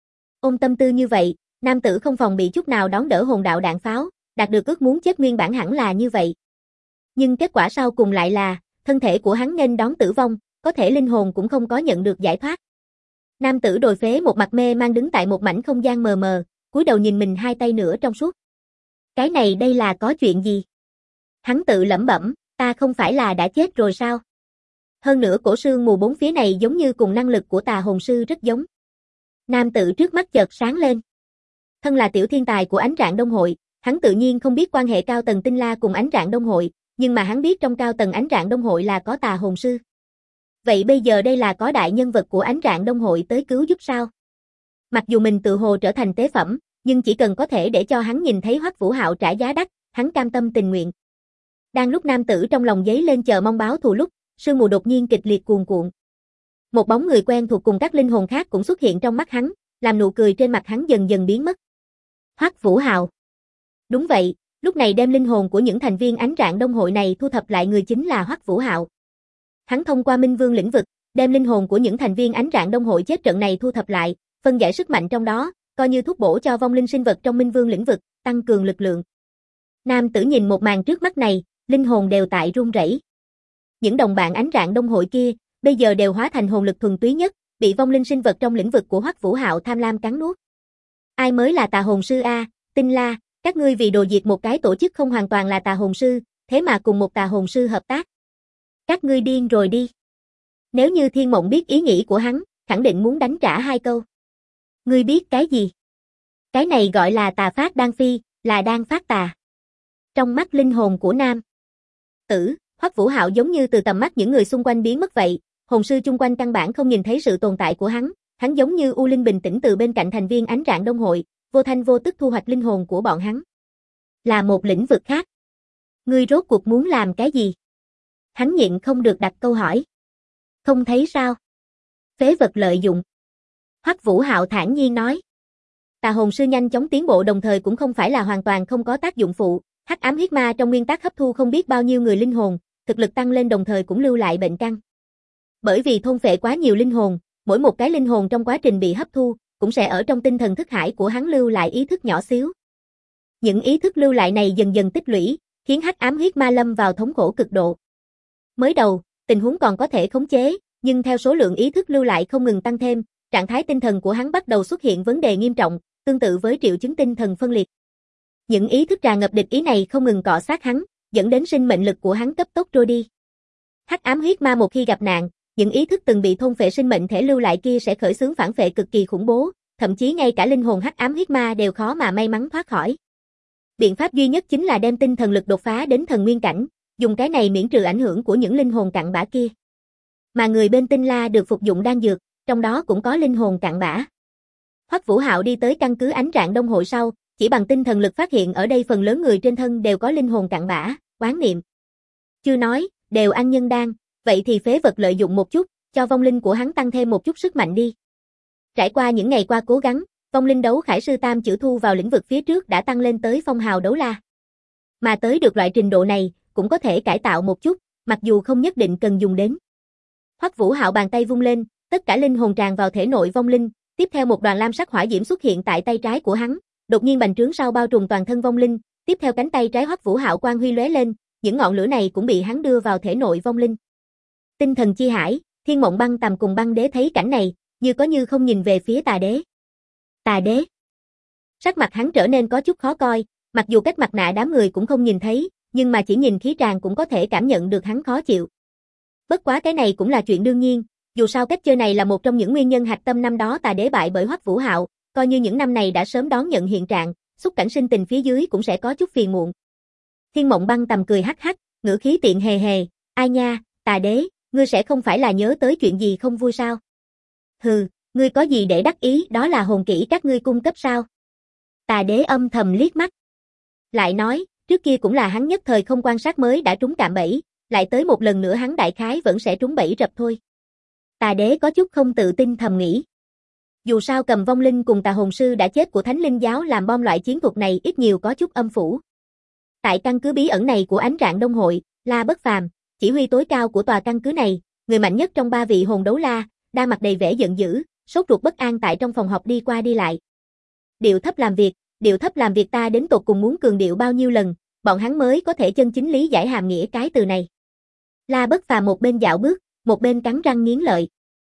A: Ôm tâm tư như vậy, nam tử không phòng bị chút nào đón đỡ hồn đạo đạn pháo, đạt được ước muốn chết nguyên bản hẳn là như vậy. Nhưng kết quả sau cùng lại là, thân thể của hắn nghênh đón tử vong, có thể linh hồn cũng không có nhận được giải thoát. Nam tử đồi phế một mặt mê mang đứng tại một mảnh không gian mờ mờ, cúi đầu nhìn mình hai tay nửa trong suốt. Cái này đây là có chuyện gì? Hắn tự lẩm bẩm, ta không phải là đã chết rồi sao? Hơn nữa cổ sương mù bốn phía này giống như cùng năng lực của tà hồn sư rất giống. Nam tử trước mắt chợt sáng lên. Thân là tiểu thiên tài của Ánh Rạng Đông Hội, hắn tự nhiên không biết quan hệ cao tầng Tinh La cùng Ánh Rạng Đông Hội, nhưng mà hắn biết trong cao tầng Ánh Rạng Đông Hội là có tà hồn sư. Vậy bây giờ đây là có đại nhân vật của Ánh Rạng Đông Hội tới cứu giúp sao? Mặc dù mình tự hồ trở thành tế phẩm, nhưng chỉ cần có thể để cho hắn nhìn thấy Hoắc Vũ Hạo trả giá đắt, hắn cam tâm tình nguyện. Đang lúc nam tử trong lòng giấy lên chờ mong báo thù lúc, sương mù đột nhiên kịch liệt cuồn cuộn. Một bóng người quen thuộc cùng các linh hồn khác cũng xuất hiện trong mắt hắn, làm nụ cười trên mặt hắn dần dần biến mất. Hoắc Vũ Hạo. Đúng vậy, lúc này đem linh hồn của những thành viên Ánh Rạng Đông Hội này thu thập lại người chính là Hoắc Vũ Hạo. Hắn thông qua Minh Vương lĩnh vực, đem linh hồn của những thành viên Ánh Rạng Đông Hội chết trận này thu thập lại, phân giải sức mạnh trong đó, coi như thuốc bổ cho vong linh sinh vật trong Minh Vương lĩnh vực, tăng cường lực lượng. Nam tử nhìn một màn trước mắt này, linh hồn đều tại run rẩy. Những đồng bạn Ánh Rạng Đông Hội kia, bây giờ đều hóa thành hồn lực thuần túy nhất, bị vong linh sinh vật trong lĩnh vực của Hoắc Vũ Hạo tham lam cắn nuốt. Ai mới là tà hồn sư a, Tinh La, các ngươi vì đồ diệt một cái tổ chức không hoàn toàn là tà hồn sư, thế mà cùng một tà hồn sư hợp tác. Các ngươi điên rồi đi. Nếu như Thiên Mộng biết ý nghĩ của hắn, khẳng định muốn đánh trả hai câu. Ngươi biết cái gì? Cái này gọi là tà phát đan phi, là đang phát tà. Trong mắt linh hồn của nam tử, Hoắc Vũ Hạo giống như từ tầm mắt những người xung quanh biến mất vậy, hồn sư chung quanh căn bản không nhìn thấy sự tồn tại của hắn, hắn giống như u linh bình tĩnh từ bên cạnh thành viên Ánh Rạng Đông Hội, vô thanh vô tức thu hoạch linh hồn của bọn hắn. Là một lĩnh vực khác. Ngươi rốt cuộc muốn làm cái gì? Hắn nhịn không được đặt câu hỏi. Không thấy sao? Phế vật lợi dụng. Hoắc Vũ Hạo thản nhiên nói. Tà hồn sư nhanh chóng tiến bộ đồng thời cũng không phải là hoàn toàn không có tác dụng phụ, hắc ám huyết ma trong nguyên tắc hấp thu không biết bao nhiêu người linh hồn, thực lực tăng lên đồng thời cũng lưu lại bệnh căn. Bởi vì thôn phệ quá nhiều linh hồn, mỗi một cái linh hồn trong quá trình bị hấp thu, cũng sẽ ở trong tinh thần thức hải của hắn lưu lại ý thức nhỏ xíu. Những ý thức lưu lại này dần dần tích lũy, khiến hắc ám huyết ma lâm vào thống khổ cực độ. Mới đầu, tình huống còn có thể khống chế, nhưng theo số lượng ý thức lưu lại không ngừng tăng thêm, trạng thái tinh thần của hắn bắt đầu xuất hiện vấn đề nghiêm trọng, tương tự với triệu chứng tinh thần phân liệt. Những ý thức tràn ngập địch ý này không ngừng cọ sát hắn, dẫn đến sinh mệnh lực của hắn cấp tốc trôi đi. Hắc ám huyết ma một khi gặp nạn, những ý thức từng bị thôn phệ sinh mệnh thể lưu lại kia sẽ khởi xướng phản phệ cực kỳ khủng bố, thậm chí ngay cả linh hồn hắc ám huyết ma đều khó mà may mắn thoát khỏi. Biện pháp duy nhất chính là đem tinh thần lực đột phá đến thần nguyên cảnh, dùng cái này miễn trừ ảnh hưởng của những linh hồn cặn bã kia. Mà người bên Tinh La được phục dụng đan dược, trong đó cũng có linh hồn cặn bã. Hoắc Vũ Hạo đi tới căn cứ Ánh Rạng Đông hội sau, chỉ bằng tinh thần lực phát hiện ở đây phần lớn người trên thân đều có linh hồn cặn bã, oán niệm. Chưa nói, đều ăn nhân đan, vậy thì phế vật lợi dụng một chút, cho vong linh của hắn tăng thêm một chút sức mạnh đi. Trải qua những ngày qua cố gắng, vong linh đấu khải sư tam chữ thu vào lĩnh vực phía trước đã tăng lên tới phong hào đấu la. Mà tới được loại trình độ này, cũng có thể cải tạo một chút, mặc dù không nhất định cần dùng đến. Hoắc Vũ Hạo bàn tay vung lên, tất cả linh hồn tràn vào thể nội vong linh, tiếp theo một đoàn lam sắc hỏa diễm xuất hiện tại tay trái của hắn, đột nhiên bành trướng sau bao trùm toàn thân vong linh, tiếp theo cánh tay trái Hoắc Vũ Hạo quang huy lóe lên, những ngọn lửa này cũng bị hắn đưa vào thể nội vong linh. Tinh thần chi hải, Thiên Mộng Băng Tầm cùng Băng Đế thấy cảnh này, như có như không nhìn về phía Tà Đế. Tà Đế. Sắc mặt hắn trở nên có chút khó coi, mặc dù cách mặt nạ đám người cũng không nhìn thấy, nhưng mà chỉ nhìn khí tràng cũng có thể cảm nhận được hắn khó chịu. Bất quá cái này cũng là chuyện đương nhiên, dù sao cách chơi này là một trong những nguyên nhân hạch tâm năm đó Tà Đế bại bởi Hoắc Vũ Hạo, coi như những năm này đã sớm đón nhận hiện trạng, xúc cảnh sinh tình phía dưới cũng sẽ có chút phiền muộn. Thiên Mộng Băng Tầm cười hắc hắc, ngữ khí tiện hề hề, ai nha, Tà Đế, ngươi sẽ không phải là nhớ tới chuyện gì không vui sao? Hừ, ngươi có gì để đắc ý, đó là hồn kỹ các ngươi cung cấp sao? Tà Đế âm thầm liếc mắt. Lại nói, trước kia cũng là hắn nhất thời không quan sát mới đã trúng cạm bẫy, lại tới một lần nữa hắn đại khái vẫn sẽ trúng bẫy rập thôi. Tà Đế có chút không tự tin thầm nghĩ. Dù sao cầm vong linh cùng tà hồn sư đã chết của Thánh Linh giáo làm bom loại chiến thuật này ít nhiều có chút âm phủ. Tại căn cứ bí ẩn này của Ánh Rạng Đông hội, La Bất Phàm, chỉ huy tối cao của tòa căn cứ này, người mạnh nhất trong ba vị hồn đấu la, đang mặt đầy vẻ giận dữ, sốt ruột bất an tại trong phòng họp đi qua đi lại. Điệu thấp làm việc, điệu thấp làm việc ta đến tột cùng muốn cường điệu bao nhiêu lần, bọn hắn mới có thể chân chính lý giải hàm nghĩa cái từ này. La Bất Phàm một bên dạo bước, một bên cắn răng nghiến lợi.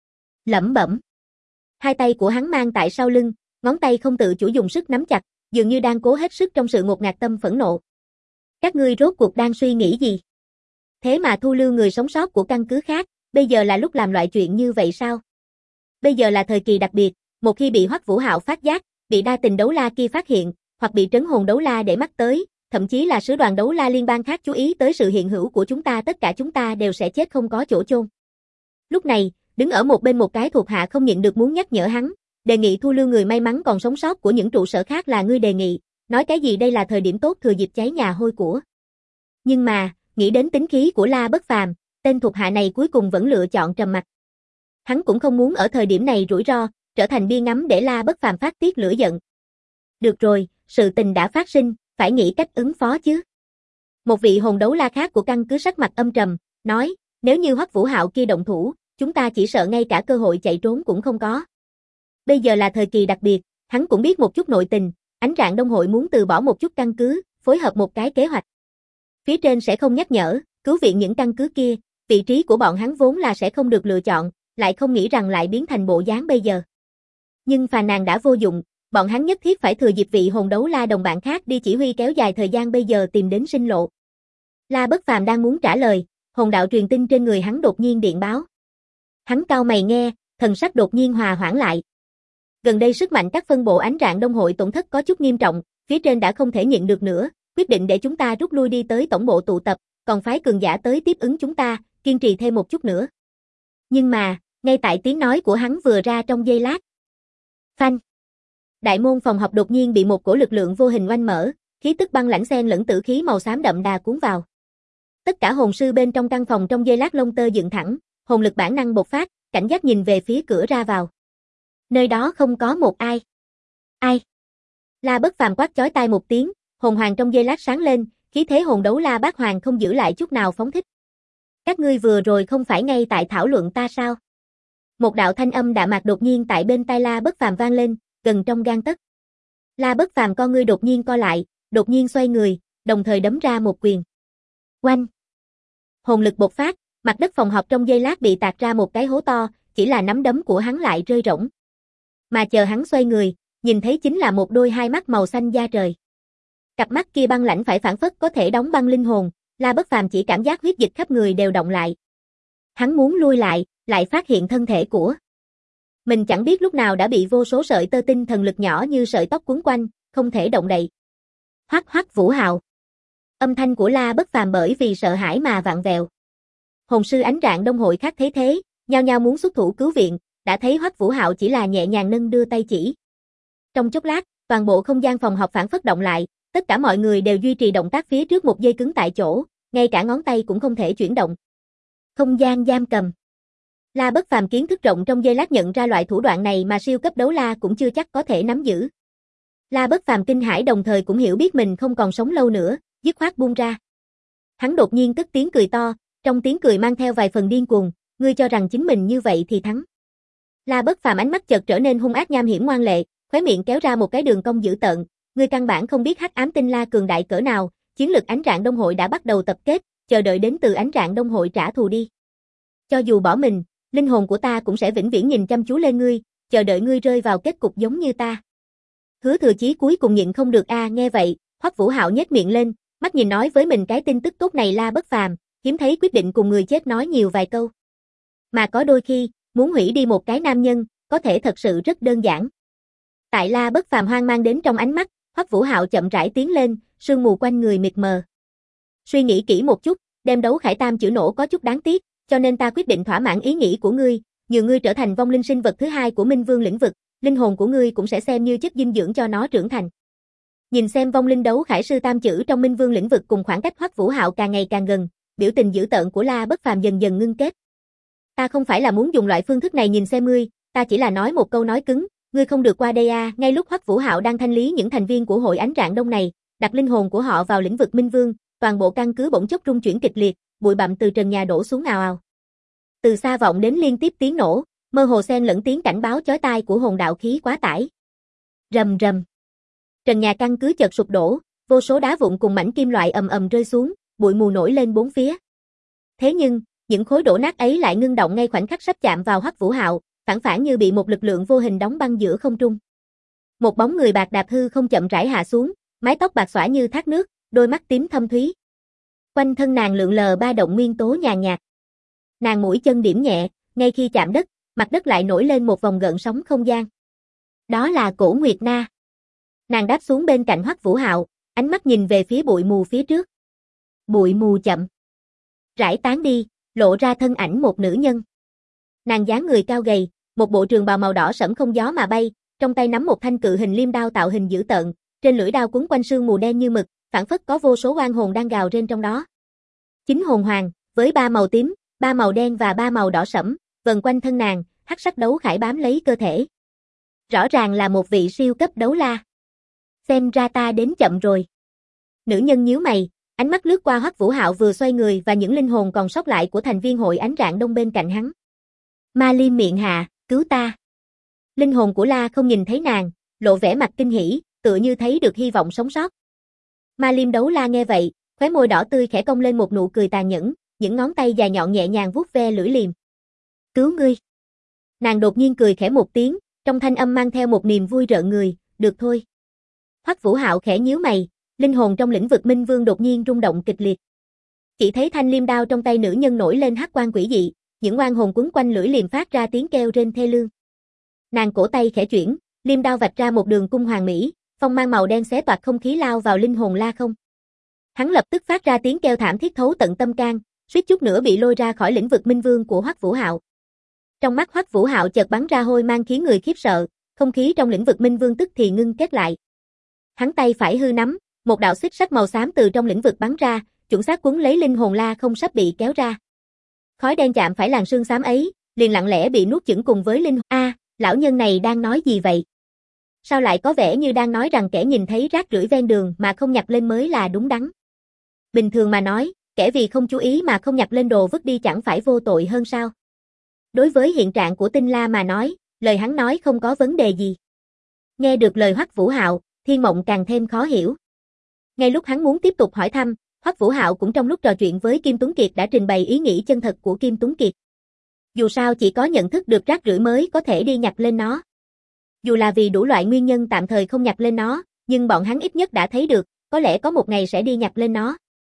A: Lẩm bẩm. Hai tay của hắn mang tại sau lưng, ngón tay không tự chủ dùng sức nắm chặt, dường như đang cố hết sức trong sự ngột ngạt tâm phẫn nộ. Các ngươi rốt cuộc đang suy nghĩ gì? Thế mà thu lưu người sống sót của căn cứ khác, bây giờ là lúc làm loại chuyện như vậy sao? Bây giờ là thời kỳ đặc biệt, một khi bị Hoắc Vũ Hạo phát giác, bị đa tình đấu la kia phát hiện, hoặc bị trấn hồn đấu la để mắt tới, thậm chí là sứ đoàn đấu la liên bang khác chú ý tới sự hiện hữu của chúng ta, tất cả chúng ta đều sẽ chết không có chỗ chôn. Lúc này, đứng ở một bên một cái thuộc hạ không nhịn được muốn nhắc nhở hắn, đề nghị thu lưu người may mắn còn sống sót của những trụ sở khác là ngươi đề nghị, nói cái gì đây là thời điểm tốt thừa dịp cháy nhà hôi của. Nhưng mà, nghĩ đến tính khí của La Bất Phàm, tên thuộc hạ này cuối cùng vẫn lựa chọn trầm mặc. Hắn cũng không muốn ở thời điểm này rủi ro, trở thành bia ngắm để La Bất Phàm phát tiết lửa giận. Được rồi, sự tình đã phát sinh, phải nghĩ cách ứng phó chứ. Một vị hồn đấu la khác của căn cứ sắc mặt âm trầm, nói, nếu như Hoắc Vũ Hạo kia động thủ, chúng ta chỉ sợ ngay cả cơ hội chạy trốn cũng không có. Bây giờ là thời kỳ đặc biệt, hắn cũng biết một chút nội tình, Ánh Rạng Đông hội muốn từ bỏ một chút căn cứ, phối hợp một cái kế hoạch. Phía trên sẽ không nhắc nhở, cứu viện những căn cứ kia, vị trí của bọn hắn vốn là sẽ không được lựa chọn, lại không nghĩ rằng lại biến thành bộ dáng bây giờ. Nhưng phàn nàn đã vô dụng, bọn hắn nhất thiết phải thừa dịp vị hồn đấu la đồng bạn khác đi chỉ huy kéo dài thời gian bây giờ tìm đến sinh lộ. La Bất Phàm đang muốn trả lời, hồn đạo truyền tin trên người hắn đột nhiên điện báo. Hắn cau mày nghe, thần sắc đột nhiên hòa hoãn lại. Gần đây sức mạnh các phân bộ Ánh Rạng Đông hội tổn thất có chút nghiêm trọng, phía trên đã không thể nhịn được nữa, quyết định để chúng ta rút lui đi tới tổng bộ tụ tập, còn phái cường giả tới tiếp ứng chúng ta, kiên trì thêm một chút nữa. Nhưng mà, ngay tại tiếng nói của hắn vừa ra trong giây lát. Phanh. Đại môn phòng họp đột nhiên bị một cổ lực lượng vô hình oanh mở, khí tức băng lãnh xen lẫn tử khí màu xám đậm đà cuốn vào. Tất cả hồn sư bên trong căn phòng trong giây lát lông tơ dựng thẳng, hồn lực bản năng bộc phát, cảnh giác nhìn về phía cửa ra vào. Nơi đó không có một ai. Ai? La Bất Phàm quát chói tai một tiếng, hồn hoàng trong giây lát sáng lên, khí thế hồn đấu la bát hoàng không giữ lại chút nào phóng thích. Các ngươi vừa rồi không phải ngay tại thảo luận ta sao? Một đạo thanh âm đạm mạc đột nhiên tại bên tai La Bất Phàm vang lên, gần trong gang tấc. La Bất Phàm con ngươi đột nhiên co lại, đột nhiên xoay người, đồng thời đấm ra một quyền. Oanh! Hồn lực bộc phát, Mặt đất phòng họp trong giây lát bị tạc ra một cái hố to, chỉ là nắm đấm của hắn lại rơi rỗng. Mà chờ hắn xoay người, nhìn thấy chính là một đôi hai mắt màu xanh da trời. Cặp mắt kia băng lãnh phải phảng phất có thể đóng băng linh hồn, La Bất Phàm chỉ cảm giác huyết dịch khắp người đều động lại. Hắn muốn lui lại, lại phát hiện thân thể của mình chẳng biết lúc nào đã bị vô số sợi tơ tinh thần lực nhỏ như sợi tóc quấn quanh, không thể động đậy. Hoắc Hoắc Vũ Hạo. Âm thanh của La Bất Phàm bởi vì sợ hãi mà vặn vẹo. Hồn sư Ánh Rạng Đông hội khác thấy thế, nhao nhao muốn xuất thủ cứu viện, đã thấy Hoắc Vũ Hạo chỉ là nhẹ nhàng nâng đưa tay chỉ. Trong chốc lát, toàn bộ không gian phòng họp phản phất động lại, tất cả mọi người đều duy trì động tác phía trước một giây cứng tại chỗ, ngay cả ngón tay cũng không thể chuyển động. Không gian giam cầm. La Bất Phàm kiến thức rộng trong giây lát nhận ra loại thủ đoạn này mà siêu cấp đấu la cũng chưa chắc có thể nắm giữ. La Bất Phàm kinh hãi đồng thời cũng hiểu biết mình không còn sống lâu nữa, dứt khoát buông ra. Hắn đột nhiên cất tiếng cười to, trong tiếng cười mang theo vài phần điên cuồng, ngươi cho rằng chính mình như vậy thì thắng. La Bất Phàm ánh mắt chợt trở nên hung ác nham hiểm ngoan lệ, khóe miệng kéo ra một cái đường cong dữ tợn, ngươi căn bản không biết Hắc Ám Tinh La cường đại cỡ nào, chiến lực Ánh Rạng Đông hội đã bắt đầu tập kết, chờ đợi đến từ Ánh Rạng Đông hội trả thù đi. Cho dù bỏ mình, linh hồn của ta cũng sẽ vĩnh viễn nhìn chăm chú lên ngươi, chờ đợi ngươi rơi vào kết cục giống như ta. Hứa Thừa Chí cuối cùng nhịn không được a, à, nghe vậy, Hoắc Vũ Hạo nhếch miệng lên, mắt nhìn nói với mình cái tin tức tốt này La Bất Phàm, hiếm thấy quyết định cùng người chết nói nhiều vài câu. Mà có đôi khi, muốn hủy đi một cái nam nhân, có thể thật sự rất đơn giản. Tại La Bất Phàm hoang mang đến trong ánh mắt, Hoắc Vũ Hạo chậm rãi tiến lên, sương mù quanh người mịt mờ. Suy nghĩ kỹ một chút, đem đấu khải tam chữ nổ có chút đáng tiếc, cho nên ta quyết định thỏa mãn ý nghĩ của ngươi, nhờ ngươi trở thành vong linh sinh vật thứ hai của Minh Vương lĩnh vực, linh hồn của ngươi cũng sẽ xem như chất dinh dưỡng cho nó trưởng thành. Nhìn xem vong linh đấu khải sư tam chữ trong Minh Vương lĩnh vực cùng khoảng cách Hoắc Vũ Hạo càng ngày càng gần, biểu tình dữ tợn của La Bất Phàm dần dần ngưng kết. Ta không phải là muốn dùng loại phương thức này nhìn xem ngươi, ta chỉ là nói một câu nói cứng, ngươi không được qua đây a. À. Ngay lúc Hoắc Vũ Hạo đang thanh lý những thành viên của hội Ánh Rạng Đông này, đặt linh hồn của họ vào lĩnh vực Minh Vương, toàn bộ căn cứ bỗng chốc rung chuyển kịch liệt, bụi bặm từ trần nhà đổ xuống ào ào. Từ xa vọng đến liên tiếp tiếng nổ, mơ hồ xen lẫn tiếng cảnh báo chói tai của hồn đạo khí quá tải. Rầm rầm. Trần nhà căn cứ chợt sụp đổ, vô số đá vụn cùng mảnh kim loại ầm ầm rơi xuống, bụi mù nổi lên bốn phía. Thế nhưng, những khối đổ nát ấy lại ngưng động ngay khoảnh khắc sắp chạm vào Hoắc Vũ Hạo, phản phản như bị một lực lượng vô hình đóng băng giữa không trung. Một bóng người bạc đạp hư không chậm rãi hạ xuống, mái tóc bạc xõa như thác nước, đôi mắt tím thâm thúy. Quanh thân nàng lượn lờ ba động nguyên tố nhàn nhạt. Nàng mũi chân điểm nhẹ, ngay khi chạm đất, mặt đất lại nổi lên một vòng gợn sóng không gian. Đó là Cổ Nguyệt Na. Nàng đáp xuống bên cạnh Hoắc Vũ Hạo, ánh mắt nhìn về phía bụi mù phía trước. Bụi mù chậm rải tán đi, lộ ra thân ảnh một nữ nhân. Nàng dáng người cao gầy, một bộ trường bào màu đỏ sẫm không gió mà bay, trong tay nắm một thanh cự hình liêm đao tạo hình dữ tợn, trên lưỡi đao quấn quanh sương mù đen như mực, phảng phất có vô số oan hồn đang gào rên trong đó. Chính hồn hoàng, với ba màu tím, ba màu đen và ba màu đỏ sẫm, vần quanh thân nàng, hắc sắc đấu khải bám lấy cơ thể. Rõ ràng là một vị siêu cấp đấu la. Xem ra ta đến chậm rồi. Nữ nhân nhíu mày, ánh mắt lướt qua Hoắc Vũ Hạo vừa xoay người và những linh hồn còn sót lại của thành viên hội Ánh Rạng Đông bên cạnh hắn. Ma Liêm miệng hạ, cứu ta. Linh hồn của La không nhìn thấy nàng, lộ vẻ mặt kinh hỉ, tựa như thấy được hy vọng sống sót. Ma Liêm đấu la nghe vậy, khóe môi đỏ tươi khẽ cong lên một nụ cười tàn nhẫn, những ngón tay dài nhọn nhẹ nhàng vuốt ve lưỡi liềm. Cứu ngươi. Nàng đột nhiên cười khẽ một tiếng, trong thanh âm mang theo một niềm vui rợn người, được thôi. Hoắc Vũ Hạo khẽ nhíu mày, linh hồn trong lĩnh vực Minh Vương đột nhiên rung động kịch liệt. Chỉ thấy thanh liêm đao trong tay nữ nhân nổi lên hắc quang quỷ dị, những oan hồn quấn quanh lưỡi liềm phát ra tiếng kêu rên thê lương. Nàng cổ tay khẽ chuyển, liêm đao vạch ra một đường cung hoàng mỹ, phong mang màu đen xé toạc không khí lao vào linh hồn La Không. Hắn lập tức phát ra tiếng kêu thảm thiết thấu tận tâm can, suýt chút nữa bị lôi ra khỏi lĩnh vực Minh Vương của Hoắc Vũ Hạo. Trong mắt Hoắc Vũ Hạo chợt bắn ra hôi mang khiến người khiếp sợ, không khí trong lĩnh vực Minh Vương tức thì ngưng kết lại. Hắn tay phải hư nắm, một đạo xích sắt màu xám từ trong lĩnh vực bắn ra, chuẩn xác quấn lấy linh hồn La Không sắp bị kéo ra. Khói đen chạm phải làn sương xám ấy, liền lặng lẽ bị nuốt chửng cùng với linh hồn. A, à, lão nhân này đang nói gì vậy? Sao lại có vẻ như đang nói rằng kẻ nhìn thấy rác rưởi ven đường mà không nhặt lên mới là đúng đắn? Bình thường mà nói, kẻ vì không chú ý mà không nhặt lên đồ vứt đi chẳng phải vô tội hơn sao? Đối với hiện trạng của Tinh La mà nói, lời hắn nói không có vấn đề gì. Nghe được lời Hoắc Vũ Hạo, Thiên Mộng càng thêm khó hiểu. Ngay lúc hắn muốn tiếp tục hỏi thăm, Hoắc Vũ Hạo cũng trong lúc trò chuyện với Kim Tuấn Kiệt đã trình bày ý nghĩ chân thật của Kim Tuấn Kiệt. Dù sao chỉ có nhận thức được rác rưởi mới có thể đi nhặt lên nó. Dù là vì đủ loại nguyên nhân tạm thời không nhặt lên nó, nhưng bọn hắn ít nhất đã thấy được, có lẽ có một ngày sẽ đi nhặt lên nó.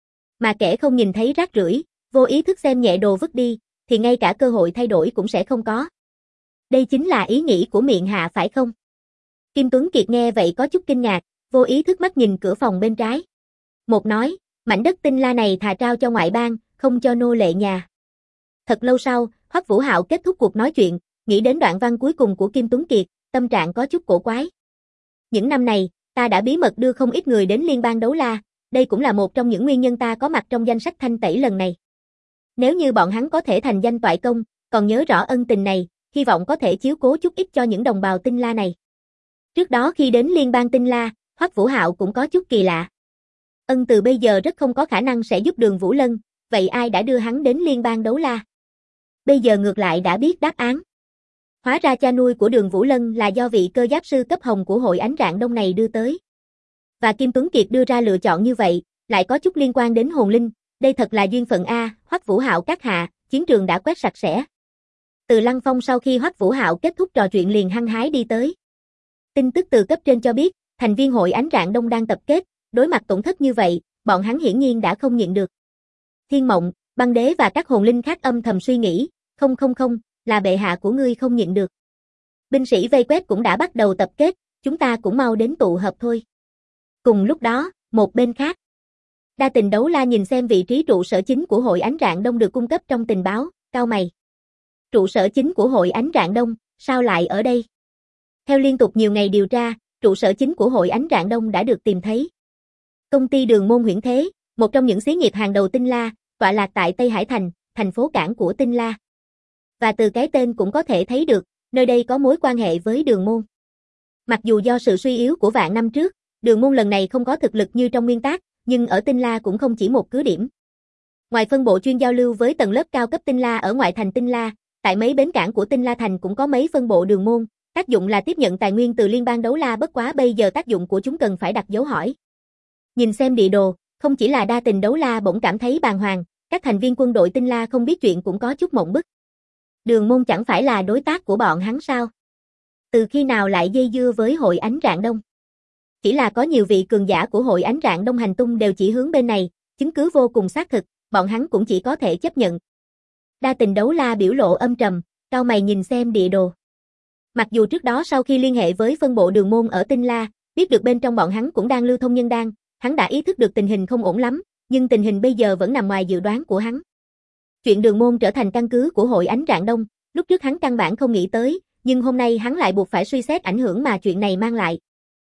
A: Mà kẻ không nhìn thấy rác rưởi, vô ý thức xem nhẹ đồ vứt đi, thì ngay cả cơ hội thay đổi cũng sẽ không có. Đây chính là ý nghĩ của miệng hạ phải không? Kim Tuấn Kiệt nghe vậy có chút kinh ngạc, vô ý thức mắt nhìn cửa phòng bên trái. Một nói, mảnh đất Tinh La này thà trao cho ngoại bang, không cho nô lệ nhà. Thật lâu sau, Hoắc Vũ Hạo kết thúc cuộc nói chuyện, nghĩ đến đoạn văn cuối cùng của Kim Tuấn Kiệt, tâm trạng có chút cổ quái. Những năm này, ta đã bí mật đưa không ít người đến liên bang đấu la, đây cũng là một trong những nguyên nhân ta có mặt trong danh sách thanh tẩy lần này. Nếu như bọn hắn có thể thành danh toại công, còn nhớ rõ ân tình này, hy vọng có thể chiếu cố chút ít cho những đồng bào Tinh La này. Trước đó khi đến liên bang Tinh La, Hoắc Vũ Hạo cũng có chút kỳ lạ. Ân từ bây giờ rất không có khả năng sẽ giúp Đường Vũ Lân, vậy ai đã đưa hắn đến liên bang đấu la? Bây giờ ngược lại đã biết đáp án. Hóa ra cha nuôi của Đường Vũ Lân là do vị cơ giáp sư cấp hồng của hội Ánh Rạng Đông này đưa tới. Và Kim Tuấn Kiệt đưa ra lựa chọn như vậy, lại có chút liên quan đến hồn linh, đây thật là duyên phận a. Hoắc Vũ Hạo các hạ, chiến trường đã quét sạch sẽ. Từ Lăng Phong sau khi Hoắc Vũ Hạo kết thúc trò chuyện liền hăng hái đi tới. Tin tức từ cấp trên cho biết, thành viên hội Ánh Rạng Đông đang tập kết, đối mặt tổn thất như vậy, bọn hắn hiển nhiên đã không nhịn được. Thiên Mộng, Băng Đế và các hồn linh khác âm thầm suy nghĩ, không không không, là bệ hạ của ngươi không nhịn được. Binh sĩ vây quét cũng đã bắt đầu tập kết, chúng ta cũng mau đến tụ hợp thôi. Cùng lúc đó, một bên khác. Đa Tình Đấu La nhìn xem vị trí trụ sở chính của hội Ánh Rạng Đông được cung cấp trong tình báo, cau mày. Trụ sở chính của hội Ánh Rạng Đông, sao lại ở đây? Theo liên tục nhiều ngày điều tra, trụ sở chính của hội Ánh Rạng Đông đã được tìm thấy. Công ty Đường Môn Huyễn Thế, một trong những xí nghiệp hàng đầu Tinh La, tọa lạc tại Tây Hải Thành, thành phố cảng của Tinh La. Và từ cái tên cũng có thể thấy được, nơi đây có mối quan hệ với Đường Môn. Mặc dù do sự suy yếu của vạn năm trước, Đường Môn lần này không có thực lực như trong nguyên tác, nhưng ở Tinh La cũng không chỉ một cứ điểm. Ngoài phân bộ chuyên giao lưu với tầng lớp cao cấp Tinh La ở ngoại thành Tinh La, tại mấy bến cảng của Tinh La thành cũng có mấy phân bộ Đường Môn, tác dụng là tiếp nhận tài nguyên từ liên bang đấu la, bất quá bây giờ tác dụng của chúng cần phải đặt dấu hỏi. Nhìn xem địa đồ, không chỉ là Đa Tình Đấu La bỗng cảm thấy bàng hoàng, các thành viên quân đội Tinh La không biết chuyện cũng có chút mộng bức. Đường Môn chẳng phải là đối tác của bọn hắn sao? Từ khi nào lại dây dưa với hội Ánh Rạng Đông? Chỉ là có nhiều vị cường giả của hội Ánh Rạng Đông hành tung đều chỉ hướng bên này, chứng cứ vô cùng xác thực, bọn hắn cũng chỉ có thể chấp nhận. Đa Tình Đấu La biểu lộ âm trầm, cau mày nhìn xem địa đồ. Mặc dù trước đó sau khi liên hệ với phân bộ Đường Môn ở Tinh La, biết được bên trong bọn hắn cũng đang lưu thông nhân đan, hắn đã ý thức được tình hình không ổn lắm, nhưng tình hình bây giờ vẫn nằm ngoài dự đoán của hắn. Chuyện Đường Môn trở thành căn cứ của hội Ánh Rạng Đông, lúc trước hắn căn bản không nghĩ tới, nhưng hôm nay hắn lại buộc phải suy xét ảnh hưởng mà chuyện này mang lại.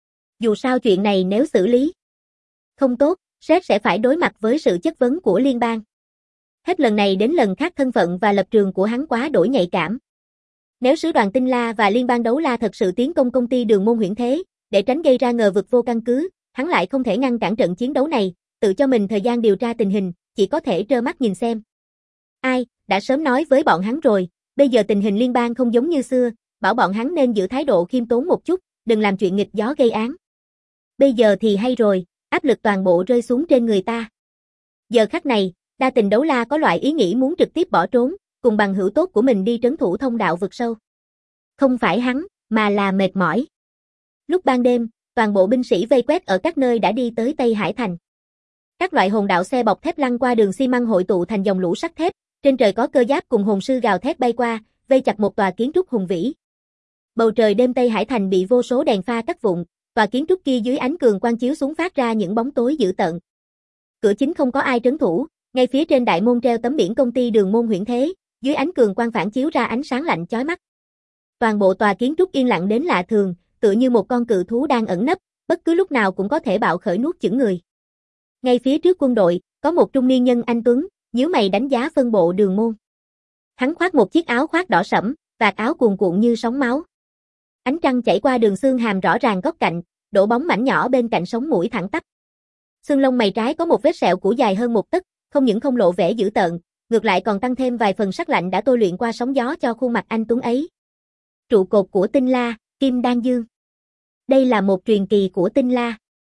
A: Dù sao chuyện này nếu xử lý không tốt, sếp sẽ phải đối mặt với sự chất vấn của liên bang. Hết lần này đến lần khác thân phận và lập trường của hắn quá đổi nhạy cảm. Nếu sứ đoàn Tinh La và liên bang đấu la thật sự tiến công công ty Đường Môn Huyễn Thế, để tránh gây ra ngờ vực vô căn cứ, hắn lại không thể ngăn cản trận chiến đấu này, tự cho mình thời gian điều tra tình hình, chỉ có thể trơ mắt nhìn xem. Ai, đã sớm nói với bọn hắn rồi, bây giờ tình hình liên bang không giống như xưa, bảo bọn hắn nên giữ thái độ khiêm tốn một chút, đừng làm chuyện nghịch gió gây án. Bây giờ thì hay rồi, áp lực toàn bộ rơi xuống trên người ta. Giờ khắc này, Đa Tình Đấu La có loại ý nghĩ muốn trực tiếp bỏ trốn, cùng bằng hữu tốt của mình đi trấn thủ thông đạo vực sâu. Không phải hắn, mà là mệt mỏi. Lúc ban đêm, toàn bộ binh sĩ vây quét ở các nơi đã đi tới Tây Hải Thành. Các loại hồn đạo xe bọc thép lăn qua đường xi măng hội tụ thành dòng lũ sắt thép, trên trời có cơ giáp cùng hồn sư gào thét bay qua, vây chặt một tòa kiến trúc hùng vĩ. Bầu trời đêm Tây Hải Thành bị vô số đèn pha cắt vụn, tòa kiến trúc kia dưới ánh cường quang chiếu xuống phát ra những bóng tối dữ tợn. Cửa chính không có ai trấn thủ, ngay phía trên đại môn treo tấm biển công ty Đường Môn Huyễn Thế, dưới ánh cường quang phản chiếu ra ánh sáng lạnh chói mắt. Toàn bộ tòa kiến trúc yên lặng đến lạ thường, tựa như một con cự thú đang ẩn nấp, bất cứ lúc nào cũng có thể bạo khởi nuốt chửng người. Ngay phía trước quân đội, có một trung niên nhân anh tuấn, nhíu mày đánh giá phân bộ Đường Môn. Hắn khoác một chiếc áo khoác đỏ sẫm, vạt áo cuồn cuộn như sóng máu. Ánh trăng chảy qua đường xương hàm rõ ràng góc cạnh, đổ bóng mảnh nhỏ bên cạnh sống mũi thẳng tắp. Xương lông mày trái có một vết sẹo cũ dài hơn một tấc, không những không lộ vẻ dữ tợn, ngược lại còn tăng thêm vài phần sắc lạnh đã tôi luyện qua sóng gió cho khuôn mặt anh tuấn ấy. Trụ cột của Tinh La, Kim Đan Dương. Đây là một truyền kỳ của Tinh La.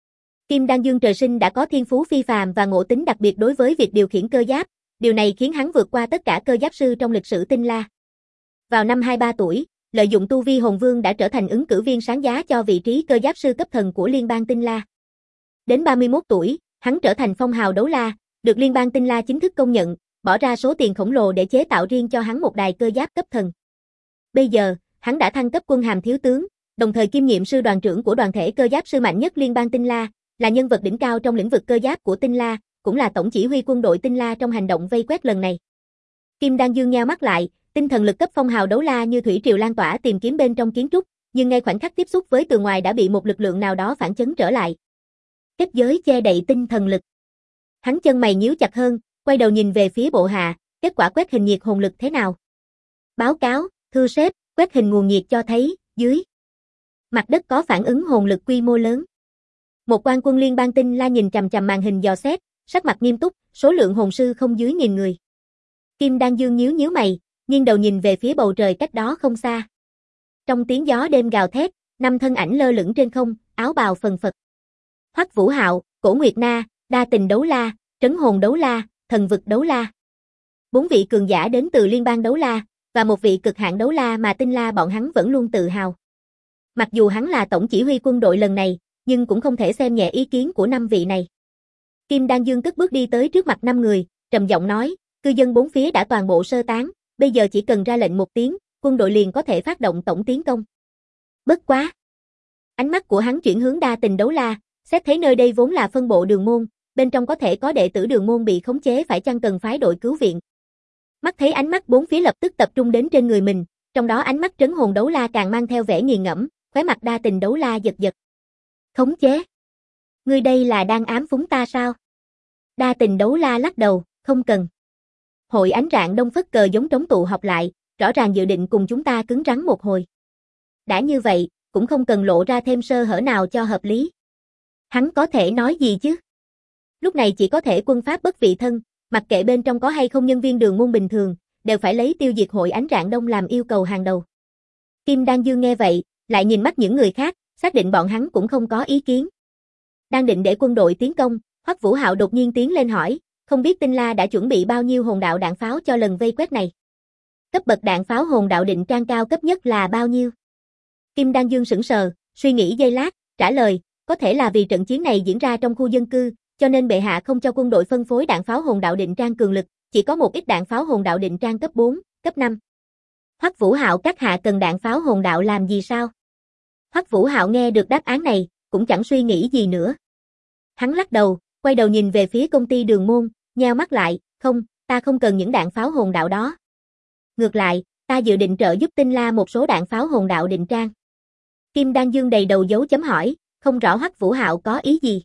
A: Kim Đan Dương trời sinh đã có thiên phú phi phàm và ngộ tính đặc biệt đối với việc điều khiển cơ giáp, điều này khiến hắn vượt qua tất cả cơ giáp sư trong lịch sử Tinh La. Vào năm hai mươi ba tuổi, lợi dụng tu vi hồn vương đã trở thành ứng cử viên sáng giá cho vị trí cơ giáp sư cấp thần của liên bang Tinh La. Đến ba mươi mốt tuổi, hắn trở thành phong hào đấu la, được liên bang Tinh La chính thức công nhận, bỏ ra số tiền khổng lồ để chế tạo riêng cho hắn một đài cơ giáp cấp thần. Bây giờ, hắn đã thăng cấp quân hàm thiếu tướng, đồng thời kiêm nhiệm sư đoàn trưởng của đoàn thể cơ giáp sư mạnh nhất liên bang Tinh La, là nhân vật đỉnh cao trong lĩnh vực cơ giáp của Tinh La, cũng là tổng chỉ huy quân đội Tinh La trong hành động vây quét lần này. Kim Đan Dương nheo mắt lại, tinh thần lực cấp phong hào đấu la như thủy triều lan tỏa tìm kiếm bên trong kiến trúc, nhưng ngay khoảnh khắc tiếp xúc với tường ngoài đã bị một lực lượng nào đó phản chấn trở lại. Kết giới che đậy tinh thần lực. Hắn chân mày nhíu chặt hơn, quay đầu nhìn về phía bộ hạ, kết quả quét hình nhiệt hồn lực thế nào? Báo cáo, thưa sếp, quét hình nguồn nhiệt cho thấy, dưới mặt đất có phản ứng hồn lực quy mô lớn. Một quan quân liên bang Tinh La nhìn chằm chằm màn hình dò xét, sắc mặt nghiêm túc, số lượng hồn sư không dưới nghìn người. Kim Đan Dương nhíu nhíu mày, nghiêng đầu nhìn về phía bầu trời cách đó không xa. Trong tiếng gió đêm gào thét, năm thân ảnh lơ lửng trên không, áo bào phần phật. Hoắc Vũ Hạo, Cổ Nguyệt Na, Đa Tình Đấu La, Trấn Hồn Đấu La, Thần Vực Đấu La. Bốn vị cường giả đến từ liên bang Đấu La, và một vị cực hạn Đấu La mà Tinh La bọn hắn vẫn luôn tự hào. Mặc dù hắn là tổng chỉ huy quân đội lần này, nhưng cũng không thể xem nhẹ ý kiến của năm vị này. Kim Đan Dương cất bước đi tới trước mặt năm người, trầm giọng nói, cư dân bốn phía đã toàn bộ sơ tán, bây giờ chỉ cần ra lệnh một tiếng, quân đội liền có thể phát động tổng tiến công. Bất quá. Ánh mắt của hắn chuyển hướng Đa Tình Đấu La, xét thấy nơi đây vốn là phân bộ đường môn, bên trong có thể có đệ tử đường môn bị khống chế phải chăng cần phái đội cứu viện. Mắt thấy ánh mắt bốn phía lập tức tập trung đến trên người mình, trong đó ánh mắt Trấn Hồn Đấu La càng mang theo vẻ nghiền ngẫm, khóe mặt Đa Tình Đấu La giật giật. Khống chế? Ngươi đây là đang ám phúng ta sao? Đa Tình Đấu La lắc đầu, không cần. Hội Ánh Rạng Đông phất cờ giống trống tụ họp lại, rõ ràng dự định cùng chúng ta cứng rắn một hồi. Đã như vậy, cũng không cần lộ ra thêm sơ hở nào cho hợp lý. Hắn có thể nói gì chứ? Lúc này chỉ có thể quân pháp bất vị thân, mặc kệ bên trong có hay không nhân viên đường môn bình thường, đều phải lấy tiêu diệt Hội Ánh Rạng Đông làm yêu cầu hàng đầu. Kim Đan Dương nghe vậy, lại nhìn mắt những người khác, xác định bọn hắn cũng không có ý kiến. Đang định để quân đội tiến công, Hoắc Vũ Hạo đột nhiên tiến lên hỏi, không biết Tinh La đã chuẩn bị bao nhiêu hồn đạo đạn pháo cho lần vây quét này? Cấp bậc đạn pháo hồn đạo định trang cao cấp nhất là bao nhiêu? Kim Đan Dương sững sờ, suy nghĩ giây lát, trả lời, có thể là vì trận chiến này diễn ra trong khu dân cư, cho nên bệ hạ không cho quân đội phân phối đạn pháo hồn đạo định trang cường lực, chỉ có một ít đạn pháo hồn đạo định trang cấp bốn, cấp năm. Hoắc Vũ Hạo các hạ cần đạn pháo hồn đạo làm gì sao? Hoắc Vũ Hạo nghe được đáp án này, cũng chẳng suy nghĩ gì nữa. Hắn lắc đầu, quay đầu nhìn về phía công ty Đường Môn, nheo mắt lại, không, ta không cần những đạn pháo hồn đạo đó. Ngược lại, ta dự định trợ giúp Tinh La một số đạn pháo hồn đạo định trang. Kim Đan Dương đầy đầu dấu chấm hỏi, không rõ Hoắc Vũ Hạo có ý gì.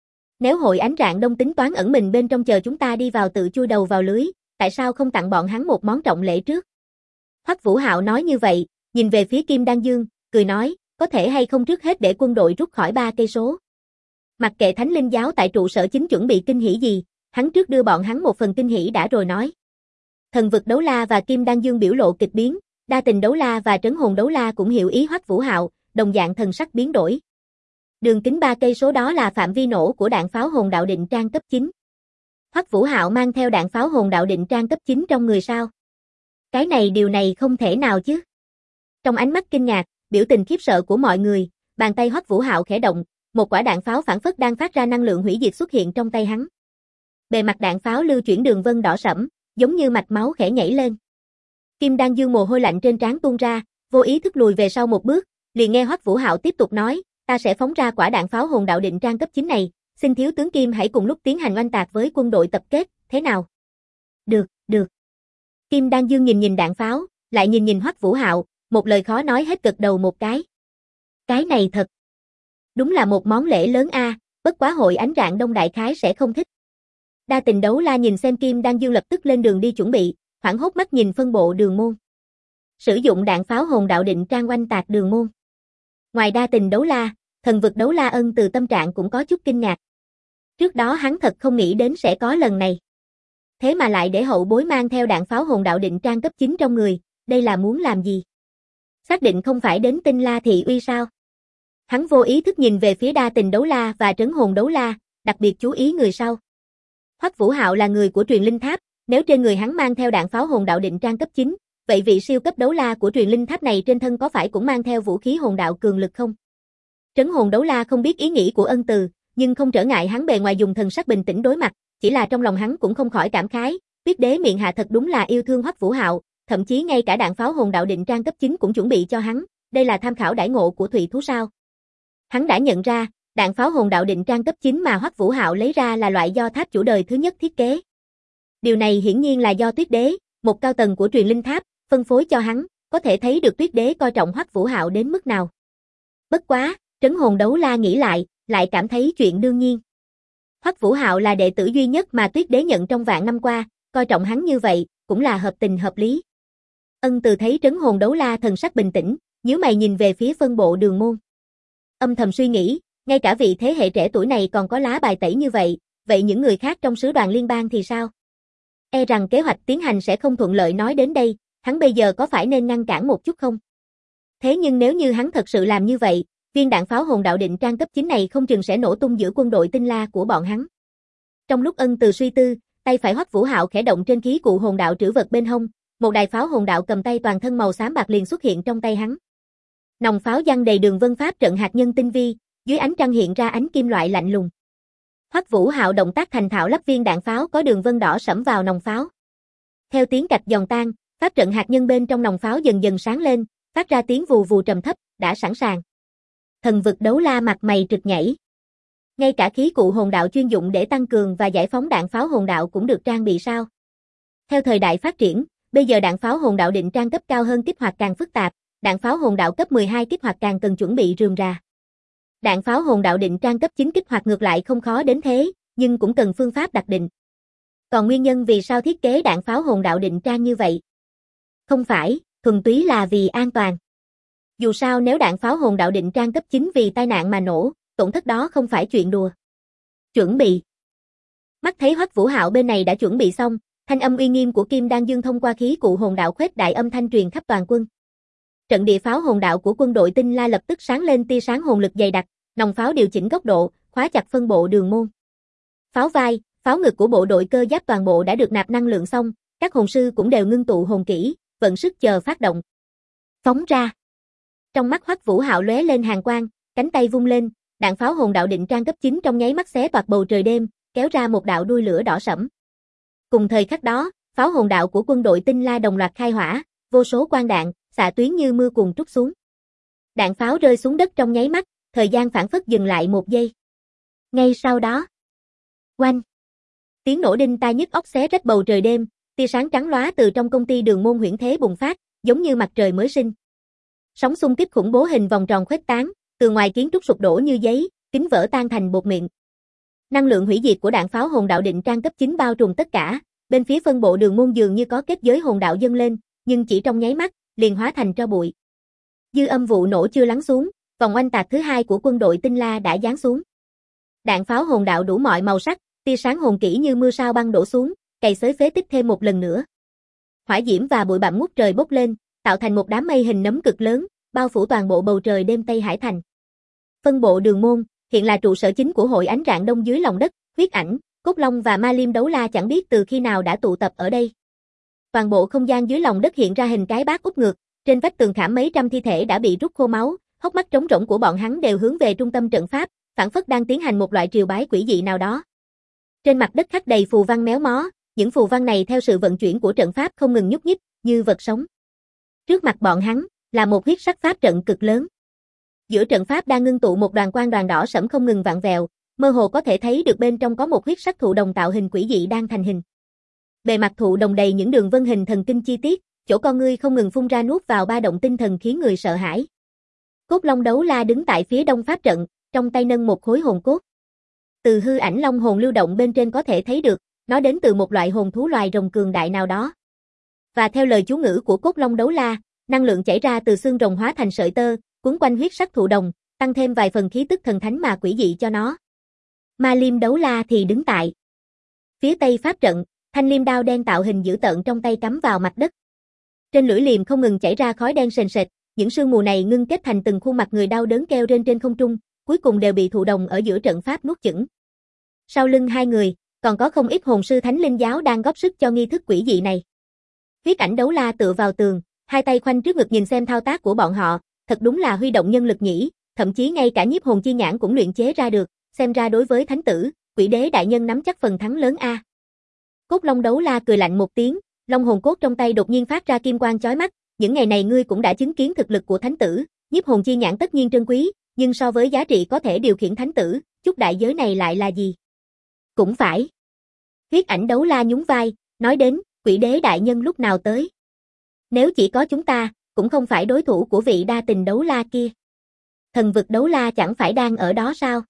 A: Nếu Hội Ánh Rạng Đông tính toán ẩn mình bên trong chờ chúng ta đi vào tự chui đầu vào lưới, tại sao không tặng bọn hắn một món trọng lễ trước? Hoắc Vũ Hạo nói như vậy, nhìn về phía Kim Đan Dương, cười nói, có thể hay không trước hết để quân đội rút khỏi ba cây số. Mặc kệ Thánh Linh giáo tại trụ sở chính chuẩn bị kinh hỉ gì, hắn trước đưa bọn hắn một phần kinh hỉ đã rồi nói. Thần Vực Đấu La và Kim Đan Dương biểu lộ kịch biến, Đa Tình Đấu La và Trấn Hồn Đấu La cũng hiểu ý Hoắc Vũ Hạo, đồng dạng thần sắc biến đổi. Đường kính ba cây số đó là phạm vi nổ của đạn pháo hồn đạo định trang cấp chín. Hoắc Vũ Hạo mang theo đạn pháo hồn đạo định trang cấp chín trong người sao? Cái này điều này không thể nào chứ. Trong ánh mắt kinh ngạc, biểu tình khiếp sợ của mọi người, bàn tay Hoắc Vũ Hạo khẽ động, một quả đạn pháo phản phất đang phát ra năng lượng hủy diệt xuất hiện trong tay hắn. Bề mặt đạn pháo lưu chuyển đường vân đỏ sẫm, giống như mạch máu khẽ nhảy lên. Kim Đan Dương mồ hôi lạnh trên trán tuôn ra, vô ý thức lùi về sau một bước, liền nghe Hoắc Vũ Hạo tiếp tục nói, ta sẽ phóng ra quả đạn pháo hồn đạo định trang cấp chín này, xin thiếu tướng Kim hãy cùng lúc tiến hành oanh tạc với quân đội tập kết, thế nào? Được, được. Kim Đan Dương nhìn nhìn đạn pháo, lại nhìn nhìn Hoắc Vũ Hạo, một lời khó nói hết gật đầu một cái. Cái này thật. Đúng là một món lễ lớn a, à, bất quá Hội Ánh Rạng Đông đại khái sẽ không thích. Đa Tình Đấu La nhìn xem Kim Đan Dương lập tức lên đường đi chuẩn bị, hoảng hốt mắt nhìn phân bộ Đường Môn. Sử dụng đạn pháo hồn đạo định trang oanh tạc Đường Môn. Ngoài Đa Tình Đấu La, Thần Vực Đấu La Ân từ tâm trạng cũng có chút kinh ngạc. Trước đó hắn thật không nghĩ đến sẽ có lần này. Thế mà lại để hậu bối mang theo đạn pháo hồn đạo định trang cấp chín trong người, đây là muốn làm gì? Xác định không phải đến Tinh La thị uy sao? Hắn vô ý thức nhìn về phía Đa Tình Đấu La và Trấn Hồn Đấu La, đặc biệt chú ý người sau. Hoắc Vũ Hạo là người của truyền linh tháp, nếu trên người hắn mang theo đạn pháo hồn đạo định trang cấp chín, vậy vị siêu cấp đấu la của truyền linh tháp này trên thân có phải cũng mang theo vũ khí hồn đạo cường lực không? Trấn Hồn Đấu La không biết ý nghĩ của Ân Từ, nhưng không trở ngại hắn bề ngoài dùng thần sắc bình tĩnh đối mặt, chỉ là trong lòng hắn cũng không khỏi cảm khái, Tuyết Đế miệng hạ thật đúng là yêu thương Hoắc Vũ Hạo, thậm chí ngay cả đạn pháo hồn đạo định trang cấp chín cũng chuẩn bị cho hắn, đây là tham khảo đãi ngộ của Thủy thú sao? Hắn đã nhận ra, đạn pháo hồn đạo định trang cấp chín mà Hoắc Vũ Hạo lấy ra là loại do tháp chủ đời thứ nhất thiết kế. Điều này hiển nhiên là do Tuyết Đế, một cao tầng của truyền linh tháp, phân phối cho hắn, có thể thấy được Tuyết Đế coi trọng Hoắc Vũ Hạo đến mức nào. Bất quá, Trấn Hồn Đấu La nghĩ lại, lại cảm thấy chuyện đương nhiên. Hoắc Vũ Hạo là đệ tử duy nhất mà Tuyết Đế nhận trong vạn năm qua, coi trọng hắn như vậy, cũng là hợp tình hợp lý. Ân Từ thấy Trấn Hồn Đấu La thần sắc bình tĩnh, nhíu mày nhìn về phía phân bộ Đường Môn. Âm thầm suy nghĩ, ngay cả vị thế hệ trẻ tuổi này còn có lá bài tẩy như vậy, vậy những người khác trong sứ đoàn liên bang thì sao? E rằng kế hoạch tiến hành sẽ không thuận lợi, nói đến đây, hắn bây giờ có phải nên ngăn cản một chút không? Thế nhưng nếu như hắn thật sự làm như vậy, viên đạn pháo hồn đạo định trang cấp chín này không chừng sẽ nổ tung giữa quân đội tinh la của bọn hắn. Trong lúc Ân Từ suy tư, tay phải Hoắc Vũ Hạo khẽ động trên khí cụ hồn đạo trữ vật bên hông, một đài pháo hồn đạo cầm tay toàn thân màu xám bạc liền xuất hiện trong tay hắn. Nòng pháo giăng đầy đường vân pháp trận hạt nhân tinh vi, dưới ánh trăng hiện ra ánh kim loại lạnh lùng. Hoắc Vũ Hạo động tác thành thạo lắp viên đạn pháo có đường vân đỏ sẫm vào nòng pháo. Theo tiếng cạch giòn tan, pháp trận hạt nhân bên trong nòng pháo dần dần sáng lên, phát ra tiếng vù vù trầm thấp, đã sẵn sàng. Thần vực đấu la mặt mày trực nhảy. Ngay cả khí cụ hồn đạo chuyên dụng để tăng cường và giải phóng đạn pháo hồn đạo cũng được trang bị sao? Theo thời đại phát triển, bây giờ đạn pháo hồn đạo định trang cấp cao hơn kích hoạt càng phức tạp, đạn pháo hồn đạo cấp mười hai kích hoạt càng cần chuẩn bị rườm rà. Đạn pháo hồn đạo định trang cấp chín kích hoạt ngược lại không khó đến thế, nhưng cũng cần phương pháp đặc định. Còn nguyên nhân vì sao thiết kế đạn pháo hồn đạo định trang như vậy? Không phải, thuần túy là vì an toàn. Dù sao nếu đạn pháo hồn đạo định trang cấp chín vì tai nạn mà nổ, tổn thất đó không phải chuyện đùa. Chuẩn bị. Mắt thấy Hoắc Vũ Hạo bên này đã chuẩn bị xong, thanh âm uy nghiêm của Kim Đan Dương thông qua khí cụ hồn đạo khuếch đại âm thanh truyền khắp toàn quân. Trận địa pháo hồn đạo của quân đội Tinh La lập tức sáng lên tia sáng hồn lực dày đặc, nòng pháo điều chỉnh góc độ, khóa chặt phân bộ Đường Môn. Pháo vai, pháo ngực của bộ đội cơ giáp toàn bộ đã được nạp năng lượng xong, các hồn sư cũng đều ngưng tụ hồn kỹ, vận sức chờ phát động. Phóng ra. Trong mắt Hoắc Vũ Hạo lóe lên hàn quang, cánh tay vung lên, đạn pháo hồn đạo định trang cấp chín trong nháy mắt xé toạc bầu trời đêm, kéo ra một đạo đuôi lửa đỏ sẫm. Cùng thời khắc đó, pháo hồn đạo của quân đội Tinh La đồng loạt khai hỏa, vô số quang đạn, xạ tuyến như mưa cuồn trút xuống. Đạn pháo rơi xuống đất trong nháy mắt, thời gian phảng phất dừng lại một giây. Ngay sau đó, oanh, tiếng nổ đinh tai nhức óc xé rách bầu trời đêm, tia sáng trắng lóa từ trong công ty Đường Môn huyễn thế bùng phát, giống như mặt trời mới sinh. Sóng xung kích khủng bố hình vòng tròn khuếch tán, từ ngoài kiến trúc sụp đổ như giấy, kính vỡ tan thành bột mịn. Năng lượng hủy diệt của đạn pháo hồn đạo định trang cấp chín bao trùm tất cả, bên phía phân bộ Đường Môn dường như có kết giới hồn đạo dâng lên, nhưng chỉ trong nháy mắt, liền hóa thành tro bụi. Dư âm vụ nổ chưa lắng xuống, vòng oanh tạc thứ hai của quân đội Tinh La đã giáng xuống. Đạn pháo hồn đạo đủ mọi màu sắc, tia sáng hồn kỹ như mưa sao băng đổ xuống, cày xới phế tích thêm một lần nữa. Hỏa diễm và bụi bặm ngút trời bốc lên, tạo thành một đám mây hình nấm cực lớn, bao phủ toàn bộ bầu trời đêm Tây Hải Thành. Phân bộ Đường Môn hiện là trụ sở chính của hội ánh rạng đông dưới lòng đất, huyết ảnh, cốt long và ma liêm đấu la chẳng biết từ khi nào đã tụ tập ở đây. Toàn bộ không gian dưới lòng đất hiện ra hình cái bát úp ngược, trên vách tường khảm mấy trăm thi thể đã bị rút khô máu, hốc mắt trống rỗng của bọn hắn đều hướng về trung tâm trận pháp, phảng phất đang tiến hành một loại triều bái quỷ dị nào đó. Trên mặt đất khắc đầy phù văn méo mó, những phù văn này theo sự vận chuyển của trận pháp không ngừng nhúc nhích, như vật sống. Trước mặt bọn hắn là một huyết sắc pháp trận cực lớn. Giữa trận pháp đang ngưng tụ một đoàn quang đoàn đỏ sẫm không ngừng vặn vẹo, mơ hồ có thể thấy được bên trong có một huyết sắc thụ đồng tạo hình quỷ dị đang thành hình. Bề mặt thụ đồng đầy những đường vân hình thần kinh chi tiết, chỗ con ngươi không ngừng phun ra nuốt vào ba động tinh thần khiến người sợ hãi. Cốt Long Đấu La đứng tại phía đông pháp trận, trong tay nâng một khối hồn cốt. Từ hư ảnh long hồn lưu động bên trên có thể thấy được, nó đến từ một loại hồn thú loài rồng cường đại nào đó. Và theo lời chú ngữ của Cốt Long Đấu La, năng lượng chảy ra từ xương rồng hóa thành sợi tơ, cuốn quanh huyết sắc thụ đồng, tăng thêm vài phần khí tức thần thánh mà quỷ dị cho nó. Ma Liêm Đấu La thì đứng tại phía tây pháp trận, thanh liêm đao đen tạo hình dữ tợn trong tay cắm vào mặt đất. Trên lưỡi liềm không ngừng chảy ra khói đen sền sệt, những sương mù này ngưng kết thành từng khuôn mặt người đau đớn kêu rên trên không trung, cuối cùng đều bị thụ đồng ở giữa trận pháp nuốt chửng. Sau lưng hai người, còn có không ít hồn sư thánh linh giáo đang góp sức cho nghi thức quỷ dị này. Huyết ảnh đấu la tựa vào tường, hai tay khoanh trước ngực nhìn xem thao tác của bọn họ, thật đúng là huy động nhân lực nhỉ, thậm chí ngay cả nhiếp hồn chi nhãn cũng luyện chế ra được, xem ra đối với thánh tử, quỷ đế đại nhân nắm chắc phần thắng lớn a. Cốt Long đấu la cười lạnh một tiếng, long hồn cốt trong tay đột nhiên phát ra kim quang chói mắt, những ngày này ngươi cũng đã chứng kiến thực lực của thánh tử, nhiếp hồn chi nhãn tất nhiên trân quý, nhưng so với giá trị có thể điều khiển thánh tử, chút đại giới này lại là gì? Cũng phải. Huyết ảnh đấu la nhún vai, nói đến, quỷ đế đại nhân lúc nào tới? Nếu chỉ có chúng ta, cũng không phải đối thủ của vị đa tình đấu la kia. Thần vực đấu la chẳng phải đang ở đó sao?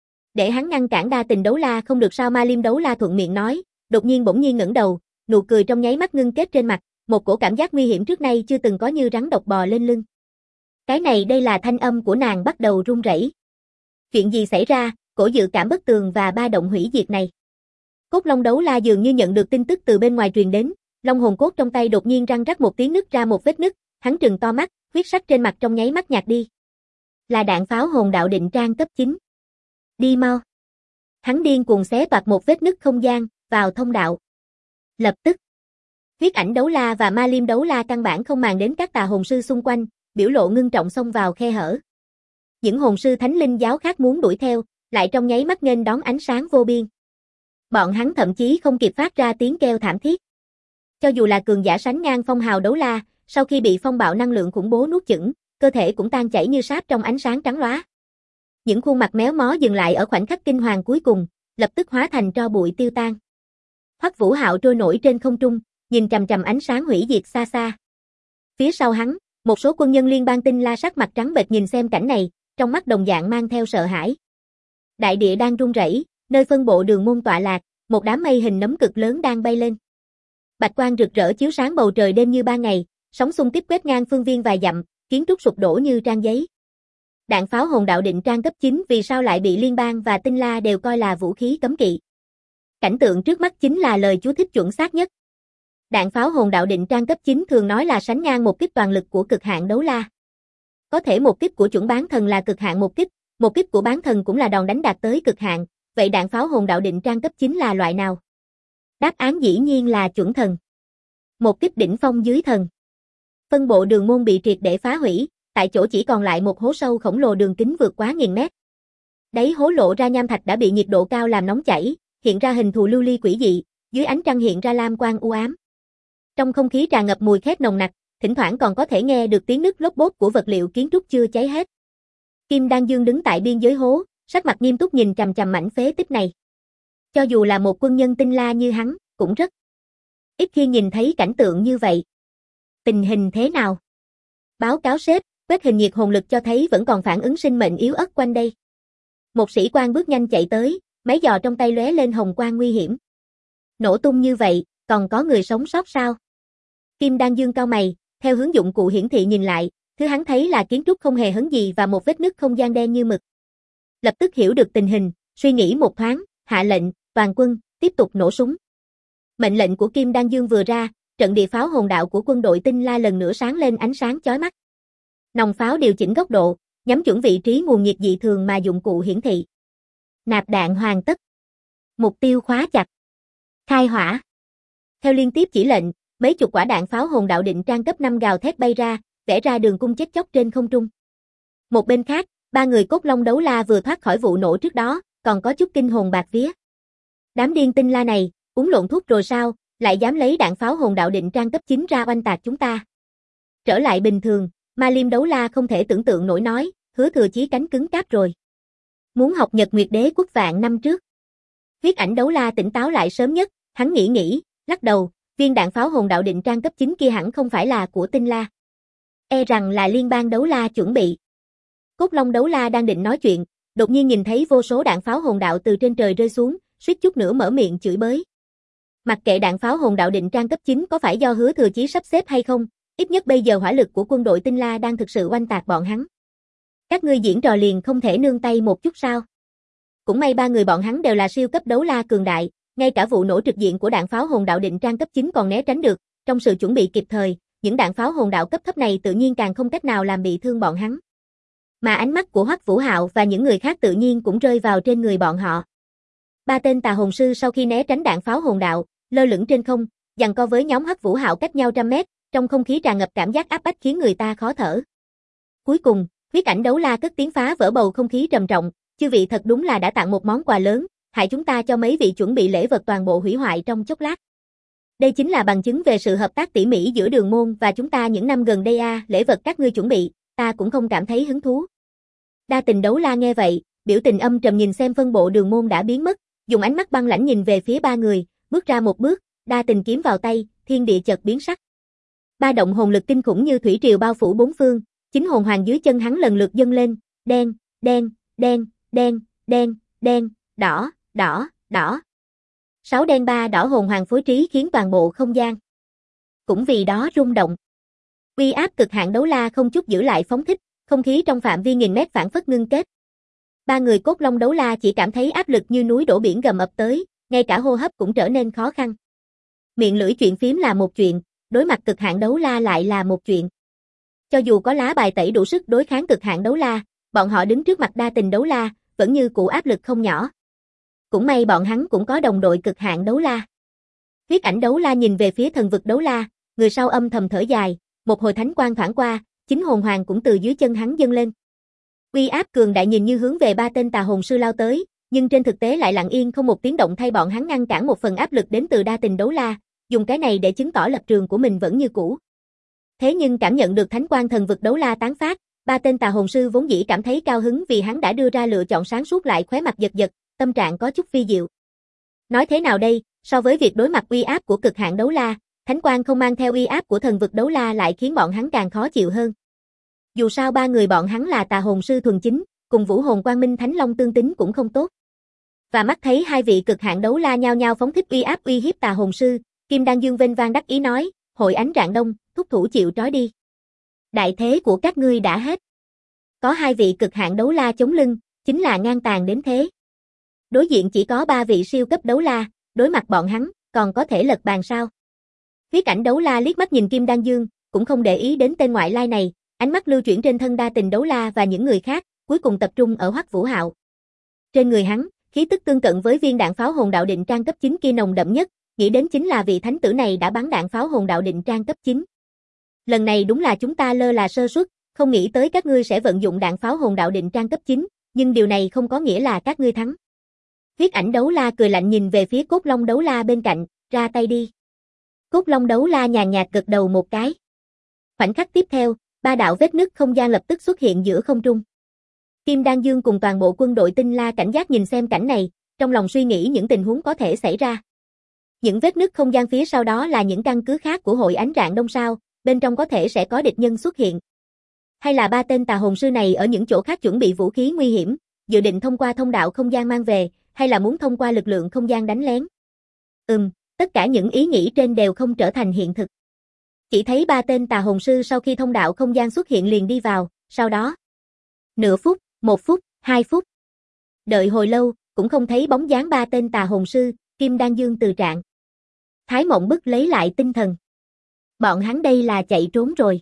A: Để hắn ngăn cản đa tình đấu la không được sao? Ma Liêm đấu la thuận miệng nói, đột nhiên bỗng nhiên ngẩng đầu, nụ cười trong nháy mắt ngưng kết trên mặt, một cổ cảm giác nguy hiểm trước nay chưa từng có như rắn độc bò lên lưng. Cái này đây là thanh âm của nàng bắt đầu run rẩy. Chuyện gì xảy ra, cổ dự cảm bất tường và ba động hủy diệt này? Cốt Long đấu la dường như nhận được tin tức từ bên ngoài truyền đến, long hồn cốt trong tay đột nhiên răng rắc một tiếng nứt ra một vết nứt, hắn trừng to mắt, huyết sắc trên mặt trong nháy mắt nhạt đi. Là đạn pháo hồn đạo định trang cấp chín. Đi mau. Hắn điên cuồng xé toạc một vết nứt không gian, vào thông đạo. Lập tức, huyết ảnh đấu la và ma liêm đấu la căn bản không màng đến các tà hồn sư xung quanh, biểu lộ ngưng trọng xông vào khe hở. Những hồn sư thánh linh giáo khác muốn đuổi theo, lại trong nháy mắt nghênh đón ánh sáng vô biên. Bọn hắn thậm chí không kịp phát ra tiếng kêu thảm thiết. Cho dù là cường giả sánh ngang phong hào đấu la, sau khi bị phong bạo năng lượng khủng bố nuốt chửng, cơ thể cũng tan chảy như sáp trong ánh sáng trắng lóa. Những khuôn mặt méo mó dừng lại ở khoảnh khắc kinh hoàng cuối cùng, lập tức hóa thành tro bụi tiêu tan. Hoắc Vũ Hạo trôi nổi trên không trung, nhìn trầm trầm ánh sáng hủy diệt xa xa. Phía sau hắn, một số quân nhân liên bang tinh la sắc mặt trắng bệch nhìn xem cảnh này, trong mắt đồng dạng mang theo sợ hãi. Đại địa đang rung rẩy, nơi phân bộ đường môn tọa lạc, một đám mây hình nấm cực lớn đang bay lên. Bạch quang rực rỡ chiếu sáng bầu trời đêm như ban ngày, sóng xung kích quét ngang phương viên vài dặm, kiến trúc sụp đổ như trang giấy. Đạn pháo hồn đạo định trang cấp chín vì sao lại bị liên bang và tinh la đều coi là vũ khí cấm kỵ? Cảnh tượng trước mắt chính là lời chú thích chuẩn xác nhất. Đạn pháo hồn đạo định trang cấp chín thường nói là sánh ngang một kích toàn lực của cực hạn đấu la. Có thể một kích của chuẩn bán thần là cực hạn một kích, một kích của bán thần cũng là đòn đánh đạt tới cực hạn, vậy đạn pháo hồn đạo định trang cấp chín là loại nào? Đáp án dĩ nhiên là chuẩn thần. Một kích đỉnh phong dưới thần. Phân bộ đường môn bị triệt để phá hủy, tại chỗ chỉ còn lại một hố sâu khổng lồ đường kính vượt quá nghìn mét. Đáy hố lộ ra nham thạch đã bị nhiệt độ cao làm nóng chảy, hiện ra hình thù lưu ly quỷ dị, dưới ánh trăng hiện ra lam quang u ám. Trong không khí tràn ngập mùi khét nồng nặc, thỉnh thoảng còn có thể nghe được tiếng nứt lốp bốp của vật liệu kiến trúc chưa cháy hết. Kim Đan Dương đứng tại biên giới hố, sắc mặt nghiêm túc nhìn chằm chằm mảnh phế tích này. Cho dù là một quân nhân tinh la như hắn, cũng rất ít khi nhìn thấy cảnh tượng như vậy. Tình hình thế nào? Báo cáo sếp, quét hình nhiệt hồn lực cho thấy vẫn còn phản ứng sinh mệnh yếu ớt quanh đây. Một sĩ quan bước nhanh chạy tới, máy dò trong tay lóe lên hồng quang nguy hiểm. Nổ tung như vậy, còn có người sống sót sao? Kim Đan Dương cau mày, theo hướng dụng cụ hiển thị nhìn lại, thứ hắn thấy là kiến trúc không hề hấn gì và một vết nứt không gian đen như mực. Lập tức hiểu được tình hình, suy nghĩ một thoáng, hạ lệnh, toàn quân, tiếp tục nổ súng. Mệnh lệnh của Kim Đan Dương vừa ra, trận địa pháo hồn đạo của quân đội tinh la lần nữa sáng lên ánh sáng chói mắt. Nòng pháo điều chỉnh góc độ, nhắm chuẩn vị trí nguồn nhiệt dị thường mà dụng cụ hiển thị. Nạp đạn hoàn tất. Mục tiêu khóa chặt. Khai hỏa. Theo liên tiếp chỉ lệnh, mấy chục quả đạn pháo hồn đạo định trang cấp năm gào thét bay ra, vẽ ra đường cung chết chóc trên không trung. Một bên khác, ba người Cốt Long đấu la vừa thoát khỏi vụ nổ trước đó, còn có chút kinh hồn bạc vía. Đám điên tinh la này, uống lộn thuốc rồi sao, lại dám lấy đạn pháo hồn đạo định trang cấp chín ra oanh tạc chúng ta. Trở lại bình thường, Ma Liêm đấu la không thể tưởng tượng nổi nói, Hứa Thừa Chí cánh cứng cáp rồi. Muốn học Nhật Nguyệt Đế quốc vạn năm trước. Huyết ảnh đấu la tỉnh táo lại sớm nhất, hắn nghĩ nghĩ, lắc đầu, viên đạn pháo hồn đạo định trang cấp chín kia hẳn không phải là của tinh la. E rằng là liên bang đấu la chuẩn bị. Cốt Long đấu la đang định nói chuyện, đột nhiên nhìn thấy vô số đạn pháo hồn đạo từ trên trời rơi xuống, suýt chút nữa mở miệng chửi bới. Mặc kệ đạn pháo hồn đạo định trang cấp chín có phải do Hứa Thừa Chí sắp xếp hay không, ít nhất bây giờ hỏa lực của quân đội tinh la đang thực sự oanh tạc bọn hắn. Các ngươi diễn trò liền không thể nương tay một chút sao? Cũng may ba người bọn hắn đều là siêu cấp đấu la cường đại, ngay cả vụ nổ trực diện của đạn pháo hồn đạo định trang cấp chín còn né tránh được, trong sự chuẩn bị kịp thời, những đạn pháo hồn đạo cấp thấp này tự nhiên càng không cách nào làm bị thương bọn hắn. Mà ánh mắt của Hoắc Vũ Hạo và những người khác tự nhiên cũng rơi vào trên người bọn họ. Ba tên tà hồn sư sau khi né tránh đạn pháo hồn đạo, lơ lửng trên không, giằng co với nhóm Hoắc Vũ Hạo cách nhau trăm mét, trong không khí tràn ngập cảm giác áp bách khiến người ta khó thở. Cuối cùng, huyết ảnh đấu la cất tiếng phá vỡ bầu không khí trầm trọng, chư vị thật đúng là đã tặng một món quà lớn, hại chúng ta cho mấy vị chuẩn bị lễ vật toàn bộ hủy hoại trong chốc lát. Đây chính là bằng chứng về sự hợp tác tỉ mỉ giữa Đường Môn và chúng ta những năm gần đây a, lễ vật các ngươi chuẩn bị, ta cũng không cảm thấy hứng thú. Đa Tình đấu la nghe vậy, biểu tình âm trầm nhìn xem phân bộ Đường Môn đã biến mất, dùng ánh mắt băng lãnh nhìn về phía ba người, bước ra một bước, Đa Tình kiếm vào tay, thiên địa chợt biến sắc. Ba động hồn lực kinh khủng như thủy triều bao phủ bốn phương, chính hồn hoàng dưới chân hắn lần lượt dâng lên, đen, đen, đen, đen, đen, đen, đỏ, đỏ, đỏ. Sáu đen ba đỏ hồn hoàng phối trí khiến toàn bộ không gian cũng vì đó rung động. Uy áp cực hạn đấu la không chút giữ lại phóng thích, không khí trong phạm vi nghìn mét phảng phất ngưng kết. Ba người cốt long đấu la chỉ cảm thấy áp lực như núi đổ biển gầm ập tới, ngay cả hô hấp cũng trở nên khó khăn. Miệng lưỡi chuyện phím là một chuyện, đối mặt cực hạn đấu la lại là một chuyện. Cho dù có lá bài tẩy đủ sức đối kháng cực hạn đấu la, bọn họ đứng trước mặt Đa Tình đấu la, vẫn như cũ áp lực không nhỏ. Cũng may bọn hắn cũng có đồng đội cực hạn đấu la. Huyết ảnh đấu la nhìn về phía thần vực đấu la, người sau âm thầm thở dài, một hồi thánh quang thoảng qua, chính hồn hoàng cũng từ dưới chân hắn dâng lên. Uy áp cường đại nhìn như hướng về ba tên tà hồn sư lao tới, nhưng trên thực tế lại lặng yên không một tiếng động thay bọn hắn ngăn cản một phần áp lực đến từ Đa Tình đấu la, dùng cái này để chứng tỏ lập trường của mình vẫn như cũ. Thế nhưng cảm nhận được thánh quang thần vực đấu la tán phát, ba tên tà hồn sư vốn dĩ cảm thấy cao hứng vì hắn đã đưa ra lựa chọn sáng suốt lại khóe mặt giật giật, tâm trạng có chút vi diệu. Nói thế nào đây, so với việc đối mặt uy áp của cực hạn đấu la, thánh quang không mang theo uy áp của thần vực đấu la lại khiến bọn hắn càng khó chịu hơn. Dù sao ba người bọn hắn là tà hồn sư thuần chính, cùng vũ hồn quang minh thánh long tương tính cũng không tốt. Và mắt thấy hai vị cực hạn đấu la nhao nhao phóng thích uy áp uy hiếp tà hồn sư, Kim Đan Dương vênh vang đắc ý nói, hội ánh rạng đông, thúc thủ chịu trói đi. Đại thế của các ngươi đã hết. Có hai vị cực hạn đấu la chống lưng, chính là ngang tàn đến thế. Đối diện chỉ có ba vị siêu cấp đấu la, đối mặt bọn hắn, còn có thể lật bàn sao? Huyết ảnh đấu la liếc mắt nhìn Kim Đan Dương, cũng không để ý đến tên ngoại lai này, ánh mắt lưu chuyển trên thân Đa Tình đấu la và những người khác, cuối cùng tập trung ở Hoắc Vũ Hạo. Trên người hắn, khí tức tương cận với viên đạn pháo hồn đạo định trang cấp chín kia nồng đậm nhất, nghĩ đến chính là vị thánh tử này đã bắn đạn pháo hồn đạo định trang cấp chín. Lần này đúng là chúng ta lơ là sơ suất, không nghĩ tới các ngươi sẽ vận dụng đạn pháo hồn đạo định trang cấp chín, nhưng điều này không có nghĩa là các ngươi thắng. Huyết ảnh đấu la cười lạnh nhìn về phía cốt long đấu la bên cạnh, ra tay đi. Cốt long đấu la nhàn nhạt gật đầu một cái. Khoảnh khắc tiếp theo, ba đạo vết nứt không gian lập tức xuất hiện giữa không trung. Kim Đan Dương cùng toàn bộ quân đội Tinh La cảnh giác nhìn xem cảnh này, trong lòng suy nghĩ những tình huống có thể xảy ra. Những vết nứt không gian phía sau đó là những căn cứ khác của hội ánh rạng đông sao, bên trong có thể sẽ có địch nhân xuất hiện. Hay là ba tên tà hồn sư này ở những chỗ khác chuẩn bị vũ khí nguy hiểm, dự định thông qua thông đạo không gian mang về, hay là muốn thông qua lực lượng không gian đánh lén. Ừm, tất cả những ý nghĩ trên đều không trở thành hiện thực. Chỉ thấy ba tên tà hồn sư sau khi thông đạo không gian xuất hiện liền đi vào, sau đó nửa phút, một phút, hai phút. Đợi hồi lâu, cũng không thấy bóng dáng ba tên tà hồn sư, Kim Đan Dương từ trạng Thái Mộng Bức lấy lại tinh thần. Bọn hắn đây là chạy trốn rồi.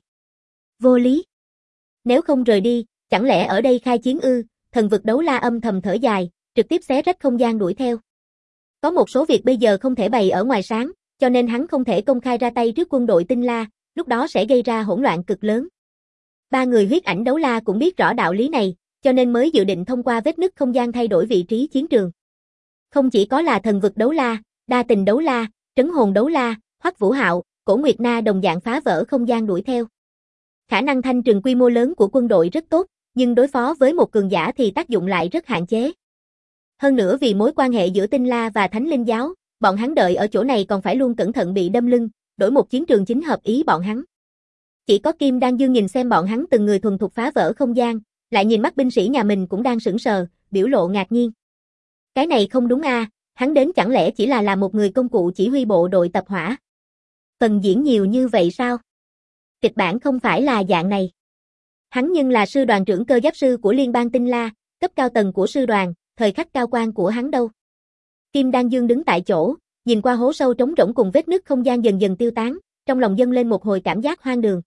A: Vô lý. Nếu không rời đi, chẳng lẽ ở đây khai chiến ư? Thần vực đấu la âm thầm thở dài, trực tiếp xé rách không gian đuổi theo. Có một số việc bây giờ không thể bày ở ngoài sáng, cho nên hắn không thể công khai ra tay trước quân đội Tinh La, lúc đó sẽ gây ra hỗn loạn cực lớn. Ba người huyết ảnh đấu la cũng biết rõ đạo lý này, cho nên mới dự định thông qua vết nứt không gian thay đổi vị trí chiến trường. Không chỉ có là thần vực đấu la, Đa Tình đấu la, Trấn hồn đấu la, Hoắc Vũ Hạo, Cổ Nguyệt Na đồng dạng phá vỡ không gian đuổi theo. Khả năng thanh trừng quy mô lớn của quân đội rất tốt, nhưng đối phó với một cường giả thì tác dụng lại rất hạn chế. Hơn nữa vì mối quan hệ giữa Tinh La và Thánh Linh giáo, bọn hắn đợi ở chỗ này còn phải luôn cẩn thận bị đâm lưng, đổi một chiến trường chính hợp ý bọn hắn. Chỉ có Kim Đan Dương nhìn xem bọn hắn từng người thuần thục phá vỡ không gian, lại nhìn mắt binh sĩ nhà mình cũng đang sững sờ, biểu lộ ngạc nhiên. Cái này không đúng a, à, hắn đến chẳng lẽ chỉ là làm một người công cụ chỉ huy bộ đội tập hỏa? Phần diễn nhiều như vậy sao? Kịch bản không phải là dạng này. Hắn nhưng là sư đoàn trưởng cơ giáp sư của liên bang Tinh La, cấp cao tầng của sư đoàn, thời khắc cao quan của hắn đâu. Kim Đan Dương đứng tại chỗ, nhìn qua hố sâu trống rỗng cùng vết nứt không gian dần dần tiêu tán, trong lòng dâng lên một hồi cảm giác hoang đường.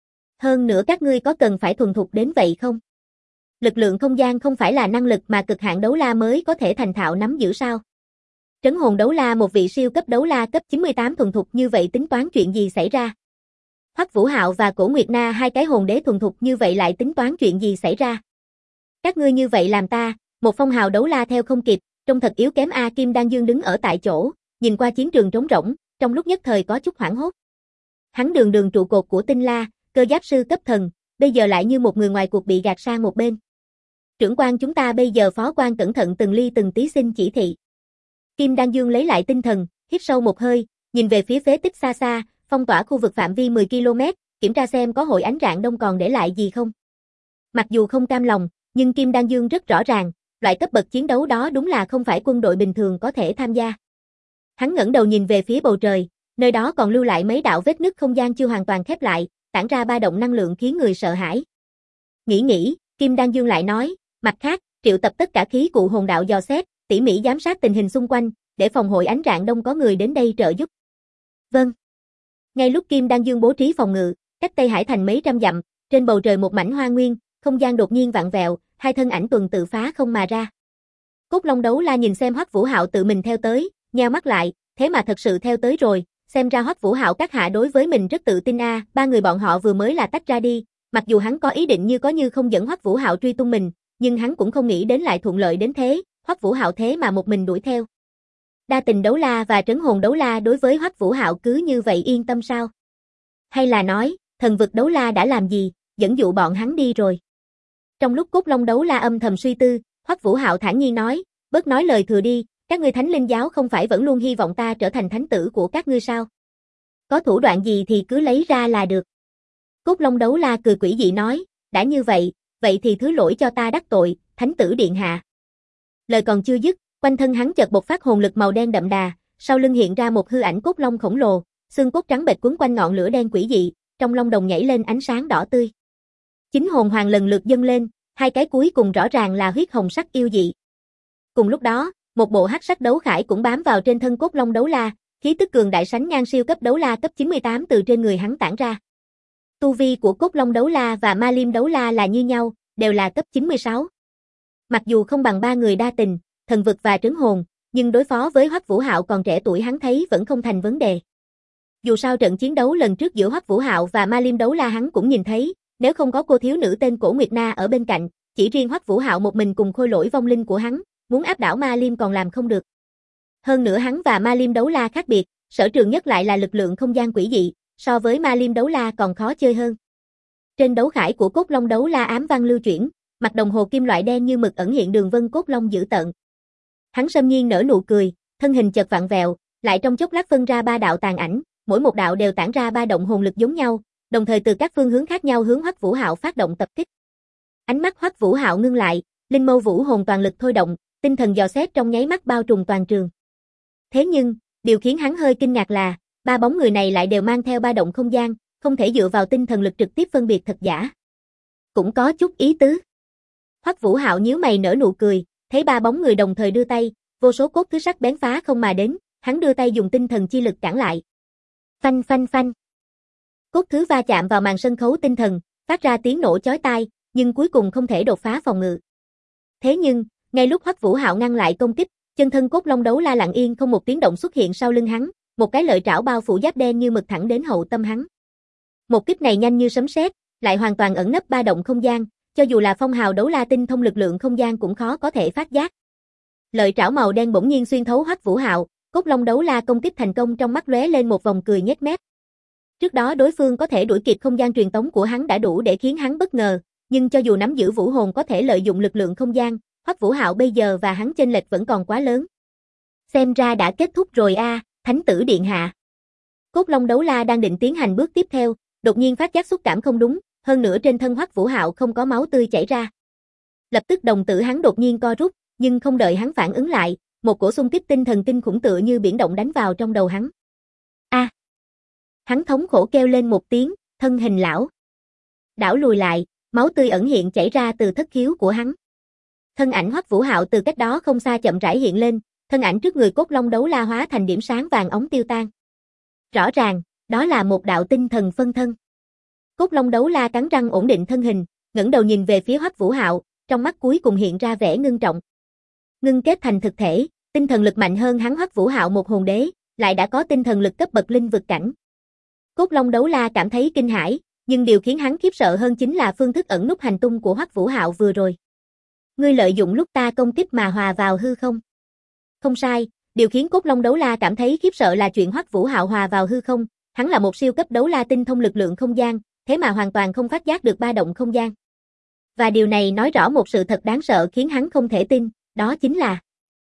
A: Hơn nữa các ngươi có cần phải thuần thục đến vậy không? Lực lượng không gian không phải là năng lực mà cực hạn đấu la mới có thể thành thạo nắm giữ sao? Trấn hồn đấu la một vị siêu cấp đấu la cấp chín mươi tám thuần thục như vậy tính toán chuyện gì xảy ra? Hoắc Vũ Hạo và Cổ Nguyệt Na hai cái hồn đế thuần thục như vậy lại tính toán chuyện gì xảy ra? Các ngươi như vậy làm ta, một phong hào đấu la theo không kịp, trông thật yếu kém a. Kim Đan Dương đứng ở tại chỗ, nhìn qua chiến trường trống rỗng, trong lúc nhất thời có chút hoảng hốt. Hắn đường đường trụ cột của Tinh La, cơ giáp sư cấp thần, bây giờ lại như một người ngoài cuộc bị gạt sang một bên. Trưởng quan chúng ta bây giờ phó quan cẩn thận từng ly từng tí xin chỉ thị. Kim Đan Dương lấy lại tinh thần, hít sâu một hơi, nhìn về phía phế tích xa xa, phong tỏa khu vực phạm vi mười ki lô mét, kiểm tra xem có hội ánh rạng đông còn để lại gì không. Mặc dù không cam lòng, nhưng Kim Đan Dương rất rõ ràng, loại cấp bậc chiến đấu đó đúng là không phải quân đội bình thường có thể tham gia. Hắn ngẩng đầu nhìn về phía bầu trời, nơi đó còn lưu lại mấy đạo vết nứt không gian chưa hoàn toàn khép lại, tản ra ba động năng lượng khiến người sợ hãi. Nghĩ nghĩ, Kim Đan Dương lại nói, mặt khác, triệu tập tất cả khí cụ hồn đạo dò xét, tỉ mỉ giám sát tình hình xung quanh, để phòng hội ánh rạng đông có người đến đây trợ giúp. Vâng. Ngay lúc Kim Đan Dương bố trí phòng ngự, cách Tây Hải thành mấy trăm dặm, trên bầu trời một mảnh hoa nguyên, không gian đột nhiên vặn vẹo, hai thân ảnh tuần tự phá không mà ra. Cốt Long đấu la nhìn xem Hoắc Vũ Hạo tự mình theo tới, nheo mắt lại, thế mà thật sự theo tới rồi, xem ra Hoắc Vũ Hạo các hạ đối với mình rất tự tin a. Ba người bọn họ vừa mới là tách ra đi, mặc dù hắn có ý định như có như không dẫn Hoắc Vũ Hạo truy tung mình, nhưng hắn cũng không nghĩ đến lại thuận lợi đến thế, Hoắc Vũ Hạo thế mà một mình đuổi theo. Đa tình đấu la và trấn hồn đấu la đối với Hoắc Vũ Hạo cứ như vậy yên tâm sao? Hay là nói, thần vực đấu la đã làm gì, dẫn dụ bọn hắn đi rồi? Trong lúc Cốt Long đấu la âm thầm suy tư, Hoắc Vũ Hạo thản nhiên nói, bớt nói lời thừa đi, các ngươi Thánh Linh giáo không phải vẫn luôn hy vọng ta trở thành thánh tử của các ngươi sao? Có thủ đoạn gì thì cứ lấy ra là được. Cốt Long đấu la cười quỷ dị nói, đã như vậy, vậy thì thứ lỗi cho ta đắc tội, thánh tử điện hạ. Lời còn chưa dứt, quanh thân hắn chợt bộc phát hồn lực màu đen đậm đà, sau lưng hiện ra một hư ảnh cốt long khổng lồ, xương cốt trắng bệch quấn quanh ngọn lửa đen quỷ dị, trong long đồng nhảy lên ánh sáng đỏ tươi. Chính hồn hoàng lần lượt dâng lên, hai cái cuối cùng rõ ràng là huyết hồng sắc yêu dị. Cùng lúc đó, một bộ hắc sắc đấu khải cũng bám vào trên thân Cốt Long đấu la, khí tức cường đại sánh ngang siêu cấp đấu la cấp chín mươi tám từ trên người hắn tản ra. Tu vi của Cốt Long đấu la và Ma Liêm đấu la là như nhau, đều là cấp chín mươi sáu. Mặc dù không bằng ba người đa tình, thần vực và trấn hồn, nhưng đối phó với Hoắc Vũ Hạo còn trẻ tuổi hắn thấy vẫn không thành vấn đề. Dù sao trận chiến đấu lần trước giữa Hoắc Vũ Hạo và Ma Liêm đấu la hắn cũng nhìn thấy, nếu không có cô thiếu nữ tên Cổ Nguyệt Na ở bên cạnh, chỉ riêng Hoắc Vũ Hạo một mình cùng khôi lỗi vong linh của hắn, muốn áp đảo Ma Liêm còn làm không được. Hơn nữa hắn và Ma Liêm đấu la khác biệt, sở trường nhất lại là lực lượng không gian quỷ dị, so với Ma Liêm đấu la còn khó chơi hơn. Trên đấu khải của Cốt Long đấu la ám văn lưu chuyển, mặt đồng hồ kim loại đen như mực ẩn hiện đường vân cốt long dữ tợn. Hắn xâm nhiên nở nụ cười, thân hình chợt vặn vẹo, lại trong chốc lát phân ra ba đạo tàn ảnh, mỗi một đạo đều tản ra ba động hồn lực giống nhau, đồng thời từ các phương hướng khác nhau hướng Hoắc Vũ Hạo phát động tập kích. Ánh mắt Hoắc Vũ Hạo ngưng lại, linh mâu vũ hồn toàn lực thôi động, tinh thần dò xét trong nháy mắt bao trùm toàn trường. Thế nhưng, điều khiến hắn hơi kinh ngạc là, ba bóng người này lại đều mang theo ba động không gian, không thể dựa vào tinh thần lực trực tiếp phân biệt thật giả. Cũng có chút ý tứ. Hoắc Vũ Hạo nhíu mày nở nụ cười, thấy ba bóng người đồng thời đưa tay, vô số cốt thứ sắc bén phá không mà đến, hắn đưa tay dùng tinh thần chi lực cản lại. Phanh phanh phanh. Cốt thứ va chạm vào màn sân khấu tinh thần, phát ra tiếng nổ chói tai, nhưng cuối cùng không thể đột phá phòng ngự. Thế nhưng, ngay lúc Hoắc Vũ Hạo ngăn lại công kích, chân thân Cốt Long đấu la lặng yên không một tiếng động xuất hiện sau lưng hắn, một cái lợi trảo bao phủ giáp đen như mực thẳng đến hậu tâm hắn. Một kích này nhanh như sấm sét, lại hoàn toàn ẩn nấp ba động không gian, cho dù là phong hào đấu la tinh thông lực lượng không gian cũng khó có thể phát giác. Lợi trảo màu đen bỗng nhiên xuyên thấu Hoắc Vũ Hạo, Cốt Long đấu la công kích thành công trong mắt lóe lên một vòng cười nhếch mép. Trước đó đối phương có thể đuổi kịp không gian truyền tống của hắn đã đủ để khiến hắn bất ngờ, nhưng cho dù nắm giữ vũ hồn có thể lợi dụng lực lượng không gian, Hoắc Vũ Hạo bây giờ và hắn chênh lệch vẫn còn quá lớn. Xem ra đã kết thúc rồi a, à, thánh tử điện hạ. Cốt Long đấu la đang định tiến hành bước tiếp theo, đột nhiên phát giác xúc cảm không đúng, hơn nữa trên thân Hoắc Vũ Hạo không có máu tươi chảy ra. Lập tức đồng tử hắn đột nhiên co rút, nhưng không đợi hắn phản ứng lại, một cổ xung kích tinh thần kinh khủng tựa như biển động đánh vào trong đầu hắn. A! À. Hắn thống khổ kêu lên một tiếng, thân hình lão đảo lùi lại, máu tươi ẩn hiện chảy ra từ thất khiếu của hắn. Thân ảnh Hoắc Vũ Hạo từ cách đó không xa chậm rãi hiện lên, thân ảnh trước người Cốt Long đấu la hóa thành điểm sáng vàng óng tiêu tan. Rõ ràng, Đó là một đạo tinh thần phân thân. Cốt Long Đấu La cắn răng ổn định thân hình, ngẩng đầu nhìn về phía Hoắc Vũ Hạo, trong mắt cuối cùng hiện ra vẻ ngưng trọng. Ngưng kết thành thực thể, tinh thần lực mạnh hơn hắn Hoắc Vũ Hạo một hồn đế, lại đã có tinh thần lực cấp bậc linh vực cảnh. Cốt Long Đấu La cảm thấy kinh hãi, nhưng điều khiến hắn khiếp sợ hơn chính là phương thức ẩn núp hành tung của Hoắc Vũ Hạo vừa rồi. Ngươi lợi dụng lúc ta công kích mà hòa vào hư không? Không sai, điều khiến Cốt Long Đấu La cảm thấy khiếp sợ là chuyện Hoắc Vũ Hạo hòa vào hư không, hắn là một siêu cấp đấu la tinh thông lực lượng không gian, thế mà hoàn toàn không phát giác được ba động không gian. Và điều này nói rõ một sự thật đáng sợ khiến hắn không thể tin, đó chính là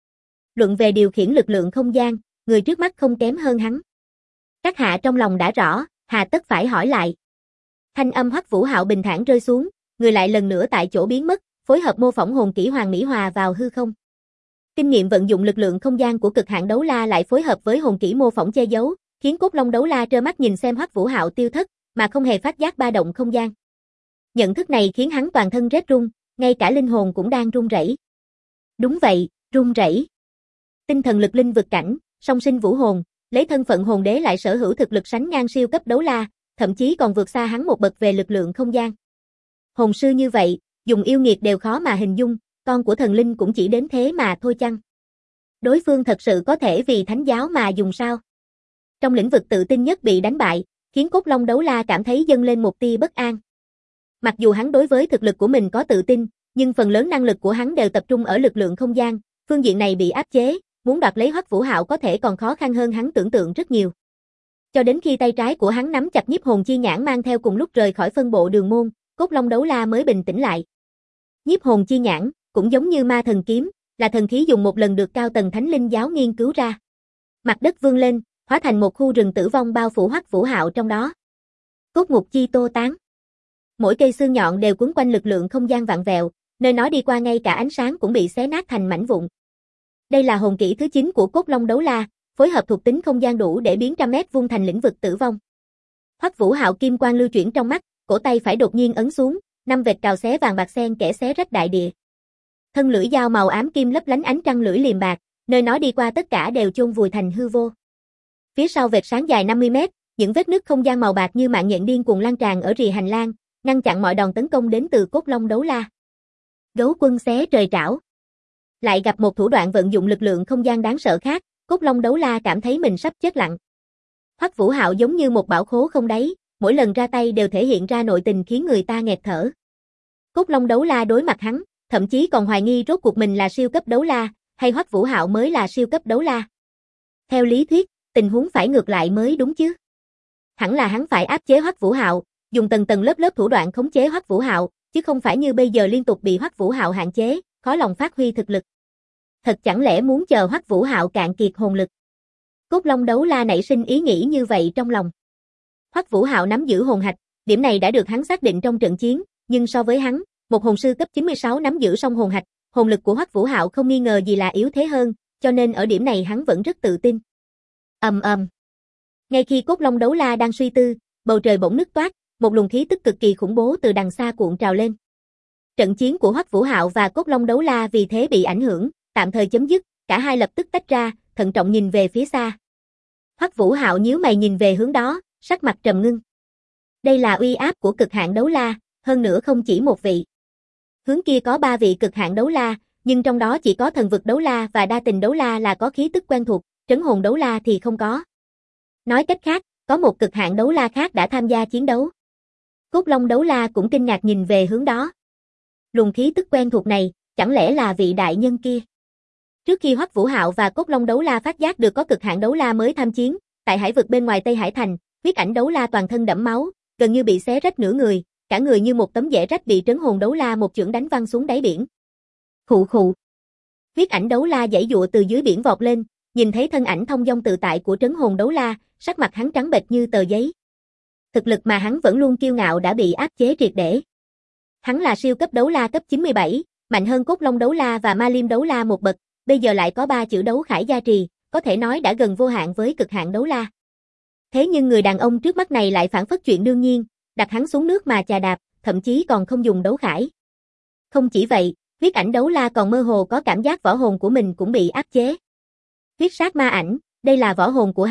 A: luận về điều khiển lực lượng không gian, người trước mắt không kém hơn hắn. Các hạ trong lòng đã rõ, hà tất phải hỏi lại. Thanh âm Hoắc Vũ Hạo bình thản rơi xuống, người lại lần nữa tại chỗ biến mất, phối hợp mô phỏng hồn kỹ Hoàng Mỹ hòa vào hư không. Kinh nghiệm vận dụng lực lượng không gian của cực hạn đấu la lại phối hợp với hồn kỹ mô phỏng che giấu, khiến Cốt Long Đấu La trơ mắt nhìn xem Hoắc Vũ Hạo tiêu thất, mà không hề phát giác ba động không gian. Nhận thức này khiến hắn toàn thân rét run, ngay cả linh hồn cũng đang run rẩy. Đúng vậy, run rẩy. Tinh thần lực linh vực cảnh, song sinh vũ hồn, lấy thân phận hồn đế lại sở hữu thực lực sánh ngang siêu cấp đấu la, thậm chí còn vượt xa hắn một bậc về lực lượng không gian. Hồn sư như vậy, dùng yêu nghiệt đều khó mà hình dung, con của thần linh cũng chỉ đến thế mà thôi chăng? Đối phương thật sự có thể vì thánh giáo mà dùng sao? Trong lĩnh vực tự tin nhất bị đánh bại, khiến Cốt Long Đấu La cảm thấy dâng lên một tia bất an. Mặc dù hắn đối với thực lực của mình có tự tin, nhưng phần lớn năng lực của hắn đều tập trung ở lực lượng không gian, phương diện này bị áp chế, muốn đoạt lấy Hoắc Vũ Hạo có thể còn khó khăn hơn hắn tưởng tượng rất nhiều. Cho đến khi tay trái của hắn nắm chặt nhiếp hồn chi nhãn mang theo cùng lúc rời khỏi phân bộ đường môn, Cốt Long Đấu La mới bình tĩnh lại. Nhiếp hồn chi nhãn, cũng giống như ma thần kiếm, là thần khí dùng một lần được cao tầng thánh linh giáo nghiên cứu ra. Mặt đất vươn lên, hóa thành một khu rừng tử vong bao phủ Hoắc Vũ Hạo trong đó. Cốt ngục chi tô tán. Mỗi cây xương nhọn đều quấn quanh lực lượng không gian vặn vẹo, nơi nó đi qua ngay cả ánh sáng cũng bị xé nát thành mảnh vụn. Đây là hồn kỹ thứ chín của Cốt Long Đấu La, phối hợp thuộc tính không gian đủ để biến trăm mét vuông thành lĩnh vực tử vong. Hoắc Vũ Hạo kim quang lưu chuyển trong mắt, cổ tay phải đột nhiên ấn xuống, năm vệt cào xé vàng bạc xen kẽ xé rách đại địa. Thân lưỡi dao màu ám kim lấp lánh ánh trăng lưỡi liềm bạc, nơi nó đi qua tất cả đều chôn vùi thành hư vô. Phía sau vệt sáng dài năm mươi mét, những vết nứt không gian màu bạc như mạng nhện điên cuồng lan tràn ở rìa hành lang, ngăn chặn mọi đòn tấn công đến từ Cốt Long Đấu La. Gấu quân xé trời trảo. Lại gặp một thủ đoạn vận dụng lực lượng không gian đáng sợ khác, Cốt Long Đấu La cảm thấy mình sắp chết lặng. Hoắc Vũ Hạo giống như một bão khố không đáy, mỗi lần ra tay đều thể hiện ra nội tình khiến người ta nghẹt thở. Cốt Long Đấu La đối mặt hắn, thậm chí còn hoài nghi rốt cuộc mình là siêu cấp đấu la, hay Hoắc Vũ Hạo mới là siêu cấp đấu la. Theo lý thuyết, tình huống phải ngược lại mới đúng chứ. Hẳn là hắn phải áp chế Hoắc Vũ Hạo, dùng tầng tầng lớp lớp thủ đoạn khống chế Hoắc Vũ Hạo, chứ không phải như bây giờ liên tục bị Hoắc Vũ Hạo hạn chế, khó lòng phát huy thực lực. Thật chẳng lẽ muốn chờ Hoắc Vũ Hạo cạn kiệt hồn lực? Cốt Long Đấu La nảy sinh ý nghĩ như vậy trong lòng. Hoắc Vũ Hạo nắm giữ hồn hạch, điểm này đã được hắn xác định trong trận chiến, nhưng so với hắn, một hồn sư cấp chín mươi sáu nắm giữ song hồn hạch, hồn lực của Hoắc Vũ Hạo không nghi ngờ gì là yếu thế hơn, cho nên ở điểm này hắn vẫn rất tự tin. Ầm ầm. Ngay khi Cốt Long Đấu La đang suy tư, bầu trời bỗng nứt toát, một luồng khí tức cực kỳ khủng bố từ đằng xa cuộn trào lên. Trận chiến của Hoắc Vũ Hạo và Cốt Long Đấu La vì thế bị ảnh hưởng, tạm thời chấm dứt, cả hai lập tức tách ra, thận trọng nhìn về phía xa. Hoắc Vũ Hạo nhíu mày nhìn về hướng đó, sắc mặt trầm ngưng. Đây là uy áp của cực hạn đấu la, hơn nữa không chỉ một vị. Hướng kia có ba vị cực hạn đấu la, nhưng trong đó chỉ có thần vực đấu la và đa tình đấu la là có khí tức quen thuộc, trấn hồn đấu la thì không có. Nói cách khác, có một cực hạn đấu la khác đã tham gia chiến đấu. Cốt Long Đấu La cũng kinh ngạc nhìn về hướng đó. Luồng khí tức quen thuộc này, chẳng lẽ là vị đại nhân kia? Trước khi Hoắc Vũ Hạo và Cốt Long Đấu La phát giác được có cực hạn đấu la mới tham chiến, tại hải vực bên ngoài Tây Hải Thành, huyết ảnh đấu la toàn thân đẫm máu, gần như bị xé rách nửa người, cả người như một tấm dẻ rách bị trấn hồn đấu la một chưởng đánh văng xuống đáy biển. Khụ khụ. Huyết ảnh đấu la giãy giụa từ dưới biển vọt lên, nhìn thấy thân ảnh thông dong tự tại của trấn hồn đấu la, sắc mặt hắn trắng bệch như tờ giấy. Thực lực mà hắn vẫn luôn kiêu ngạo đã bị áp chế triệt để. Hắn là siêu cấp đấu la cấp chín mươi bảy, mạnh hơn Cốt Long Đấu La và Ma Liêm Đấu La một bậc, bây giờ lại có ba chữ đấu khải gia trì, có thể nói đã gần vô hạn với cực hạn đấu la. Thế nhưng người đàn ông trước mắt này lại phản phất chuyện đương nhiên, đặt hắn xuống nước mà chà đạp, thậm chí còn không dùng đấu khải. Không chỉ vậy, huyết ảnh đấu la còn mơ hồ có cảm giác võ hồn của mình cũng bị áp chế. Huyết sát ma ảnh, đây là võ hồn của hắn,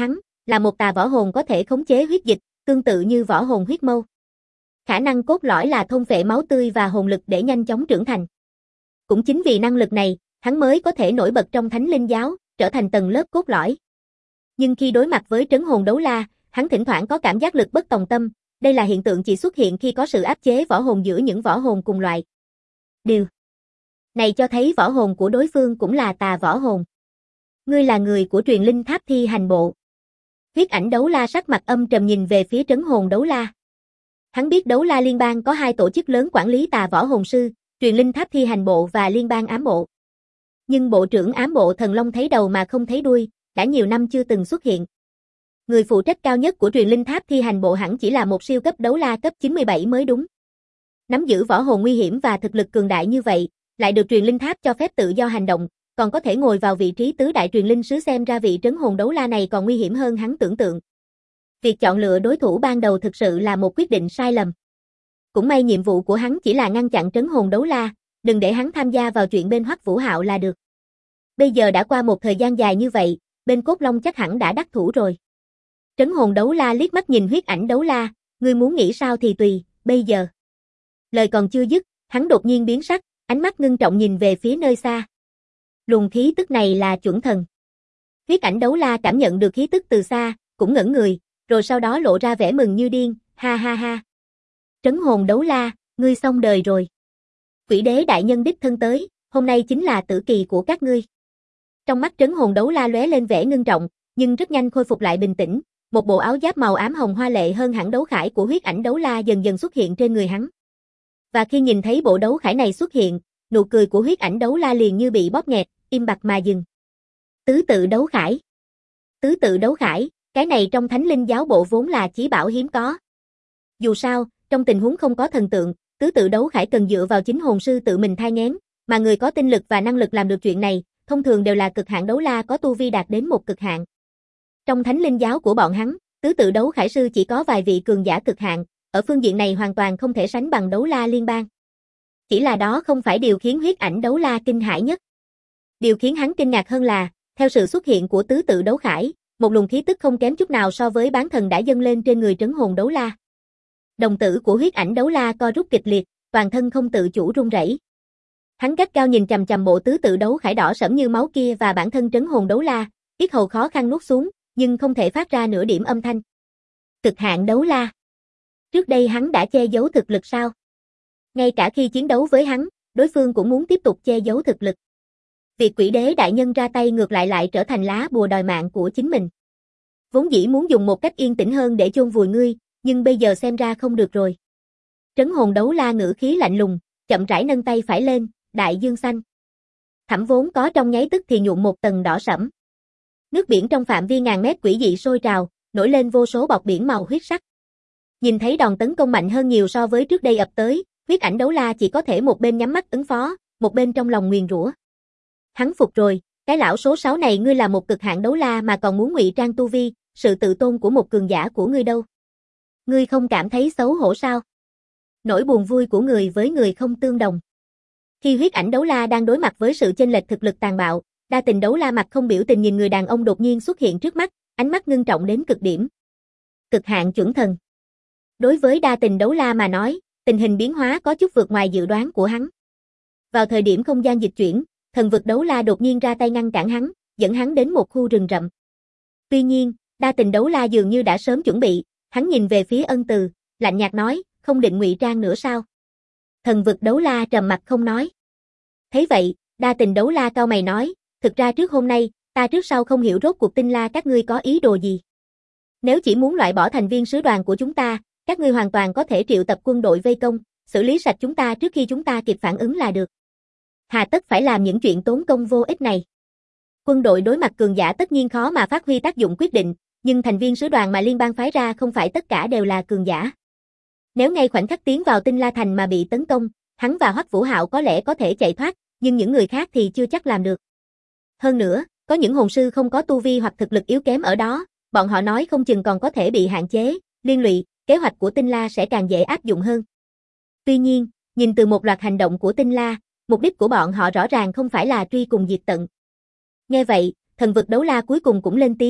A: Là một tà võ hồn có thể khống chế huyết dịch, tương tự như võ hồn huyết mâu. Khả năng cốt lõi là thôn phệ máu tươi và hồn lực để nhanh chóng trưởng thành. Cũng chính vì năng lực này, hắn mới có thể nổi bật trong Thánh Linh giáo, trở thành tầng lớp cốt lõi. Nhưng khi đối mặt với trấn hồn đấu la, hắn thỉnh thoảng có cảm giác lực bất tòng tâm, đây là hiện tượng chỉ xuất hiện khi có sự áp chế võ hồn giữa những võ hồn cùng loại. Điều này cho thấy võ hồn của đối phương cũng là tà võ hồn. Ngươi là người của truyền linh tháp thi hành bộ. Huyết ảnh đấu la sắc mặt âm trầm nhìn về phía trấn hồn đấu la. Hắn biết đấu la liên bang có hai tổ chức lớn quản lý tà võ hồn sư, truyền linh tháp thi hành bộ và liên bang ám bộ. Nhưng bộ trưởng ám bộ Thần Long thấy đầu mà không thấy đuôi, đã nhiều năm chưa từng xuất hiện. Người phụ trách cao nhất của truyền linh tháp thi hành bộ hẳn chỉ là một siêu cấp đấu la cấp chín mươi bảy mới đúng. Nắm giữ võ hồn nguy hiểm và thực lực cường đại như vậy, lại được truyền linh tháp cho phép tự do hành động, còn có thể ngồi vào vị trí tứ đại truyền linh sứ, xem ra vị trấn hồn đấu la này còn nguy hiểm hơn hắn tưởng tượng. Việc chọn lựa đối thủ ban đầu thực sự là một quyết định sai lầm. Cũng may nhiệm vụ của hắn chỉ là ngăn chặn trấn hồn đấu la, đừng để hắn tham gia vào chuyện bên Hoắc Vũ Hạo là được. Bây giờ đã qua một thời gian dài như vậy, bên Cốt Long chắc hẳn đã đắc thủ rồi. Trấn hồn đấu la liếc mắt nhìn huyết ảnh đấu la, ngươi muốn nghĩ sao thì tùy, bây giờ. Lời còn chưa dứt, hắn đột nhiên biến sắc, ánh mắt ngưng trọng nhìn về phía nơi xa. Luồng khí tức này là chuẩn thần. Huyết ảnh đấu la cảm nhận được khí tức từ xa, cũng ngẩn người, rồi sau đó lộ ra vẻ mừng như điên, ha ha ha. Trấn hồn đấu la, ngươi xong đời rồi. Quỷ đế đại nhân đích thân tới, hôm nay chính là tử kỳ của các ngươi. Trong mắt trấn hồn đấu la lóe lên vẻ ngưng trọng, nhưng rất nhanh khôi phục lại bình tĩnh, một bộ áo giáp màu ám hồng hoa lệ hơn hẳn đấu khải của huyết ảnh đấu la dần dần xuất hiện trên người hắn. Và khi nhìn thấy bộ đấu khải này xuất hiện, nụ cười của huyết ảnh đấu la liền như bị bóp nghẹt, im bặt mà dừng. Tứ tự đấu khải. Tứ tự đấu khải, cái này trong Thánh Linh giáo bộ vốn là chí bảo hiếm có. Dù sao, trong tình huống không có thần tượng, tứ tự đấu khải cần dựa vào chính hồn sư tự mình thai nghén, mà người có tinh lực và năng lực làm được chuyện này, thông thường đều là cực hạn đấu la có tu vi đạt đến một cực hạn. Trong Thánh Linh giáo của bọn hắn, tứ tự đấu khải sư chỉ có vài vị cường giả cực hạn, ở phương diện này hoàn toàn không thể sánh bằng đấu la liên bang. Chỉ là đó không phải điều khiến huyết ảnh đấu la kinh hãi nhất. Điều khiến hắn kinh ngạc hơn là, theo sự xuất hiện của tứ tự đấu khải, một luồng khí tức không kém chút nào so với bán thần đã dâng lên trên người trấn hồn đấu la. Đồng tử của huyết ảnh đấu la co rút kịch liệt, toàn thân không tự chủ run rẩy. Hắn gắt cao nhìn chằm chằm bộ tứ tự đấu khải đỏ sẫm như máu kia và bản thân trấn hồn đấu la, yết hầu khó khăn nuốt xuống, nhưng không thể phát ra nửa điểm âm thanh. Cực hạn đấu la. Trước đây hắn đã che giấu thực lực sao? Ngay cả khi chiến đấu với hắn, đối phương cũng muốn tiếp tục che giấu thực lực. Việc quỷ đế đại nhân ra tay ngược lại lại trở thành lá bùa đòi mạng của chính mình. Vốn dĩ muốn dùng một cách yên tĩnh hơn để chôn vùi ngươi, nhưng bây giờ xem ra không được rồi. Trấn hồn đấu la ngữ khí lạnh lùng, chậm rãi nâng tay phải lên, đại dương xanh. Thẳm vốn có trong nháy tức thì nhuộm một tầng đỏ sẫm. Nước biển trong phạm vi ngàn mét quỷ dị sôi trào, nổi lên vô số bọt biển màu huyết sắc. Nhìn thấy đòn tấn công mạnh hơn nhiều so với trước đây ập tới, huyết ảnh đấu la chỉ có thể một bên nhắm mắt ứng phó, một bên trong lòng nguyền rủa. Hắn phục rồi, cái lão số sáu này, ngươi là một cực hạn đấu la mà còn muốn ngụy trang tu vi, sự tự tôn của một cường giả của ngươi đâu? Ngươi không cảm thấy xấu hổ sao? Nỗi buồn vui của người với người không tương đồng. Khi huyết ảnh đấu la đang đối mặt với sự chênh lệch thực lực tàn bạo, đa tình đấu la mặt không biểu tình nhìn người đàn ông đột nhiên xuất hiện trước mắt, ánh mắt ngưng trọng đến cực điểm. Cực hạn chuẩn thần. Đối với đa tình đấu la mà nói, tình hình biến hóa có chút vượt ngoài dự đoán của hắn. Vào thời điểm không gian dịch chuyển, thần vực đấu la đột nhiên ra tay ngăn cản hắn, dẫn hắn đến một khu rừng rậm. Tuy nhiên, đa tình đấu la dường như đã sớm chuẩn bị, hắn nhìn về phía Ân Từ, lạnh nhạt nói, không định ngụy trang nữa sao? Thần vực đấu la trầm mặt không nói. Thấy vậy, đa tình đấu la cau mày nói, thực ra trước hôm nay, ta trước sau không hiểu rốt cuộc Tinh La các ngươi có ý đồ gì. Nếu chỉ muốn loại bỏ thành viên sứ đoàn của chúng ta, các ngươi hoàn toàn có thể triệu tập quân đội vây công, xử lý sạch chúng ta trước khi chúng ta kịp phản ứng là được. Hà tất phải làm những chuyện tốn công vô ích này. Quân đội đối mặt cường giả tất nhiên khó mà phát huy tác dụng quyết định, nhưng thành viên sứ đoàn mà liên bang phái ra không phải tất cả đều là cường giả. Nếu ngay khoảnh khắc tiến vào Tinh La Thành mà bị tấn công, hắn và Hoắc Vũ Hạo có lẽ có thể chạy thoát, nhưng những người khác thì chưa chắc làm được. Hơn nữa, có những hồn sư không có tu vi hoặc thực lực yếu kém ở đó, bọn họ nói không chừng còn có thể bị hạn chế, liên lụy, kế hoạch của Tinh La sẽ càng dễ áp dụng hơn. Tuy nhiên, nhìn từ một loạt hành động của Tinh La, mục đích của bọn họ rõ ràng không phải là truy cùng diệt tận. Nghe vậy, thần vực đấu la cuối cùng cũng lên tiếng,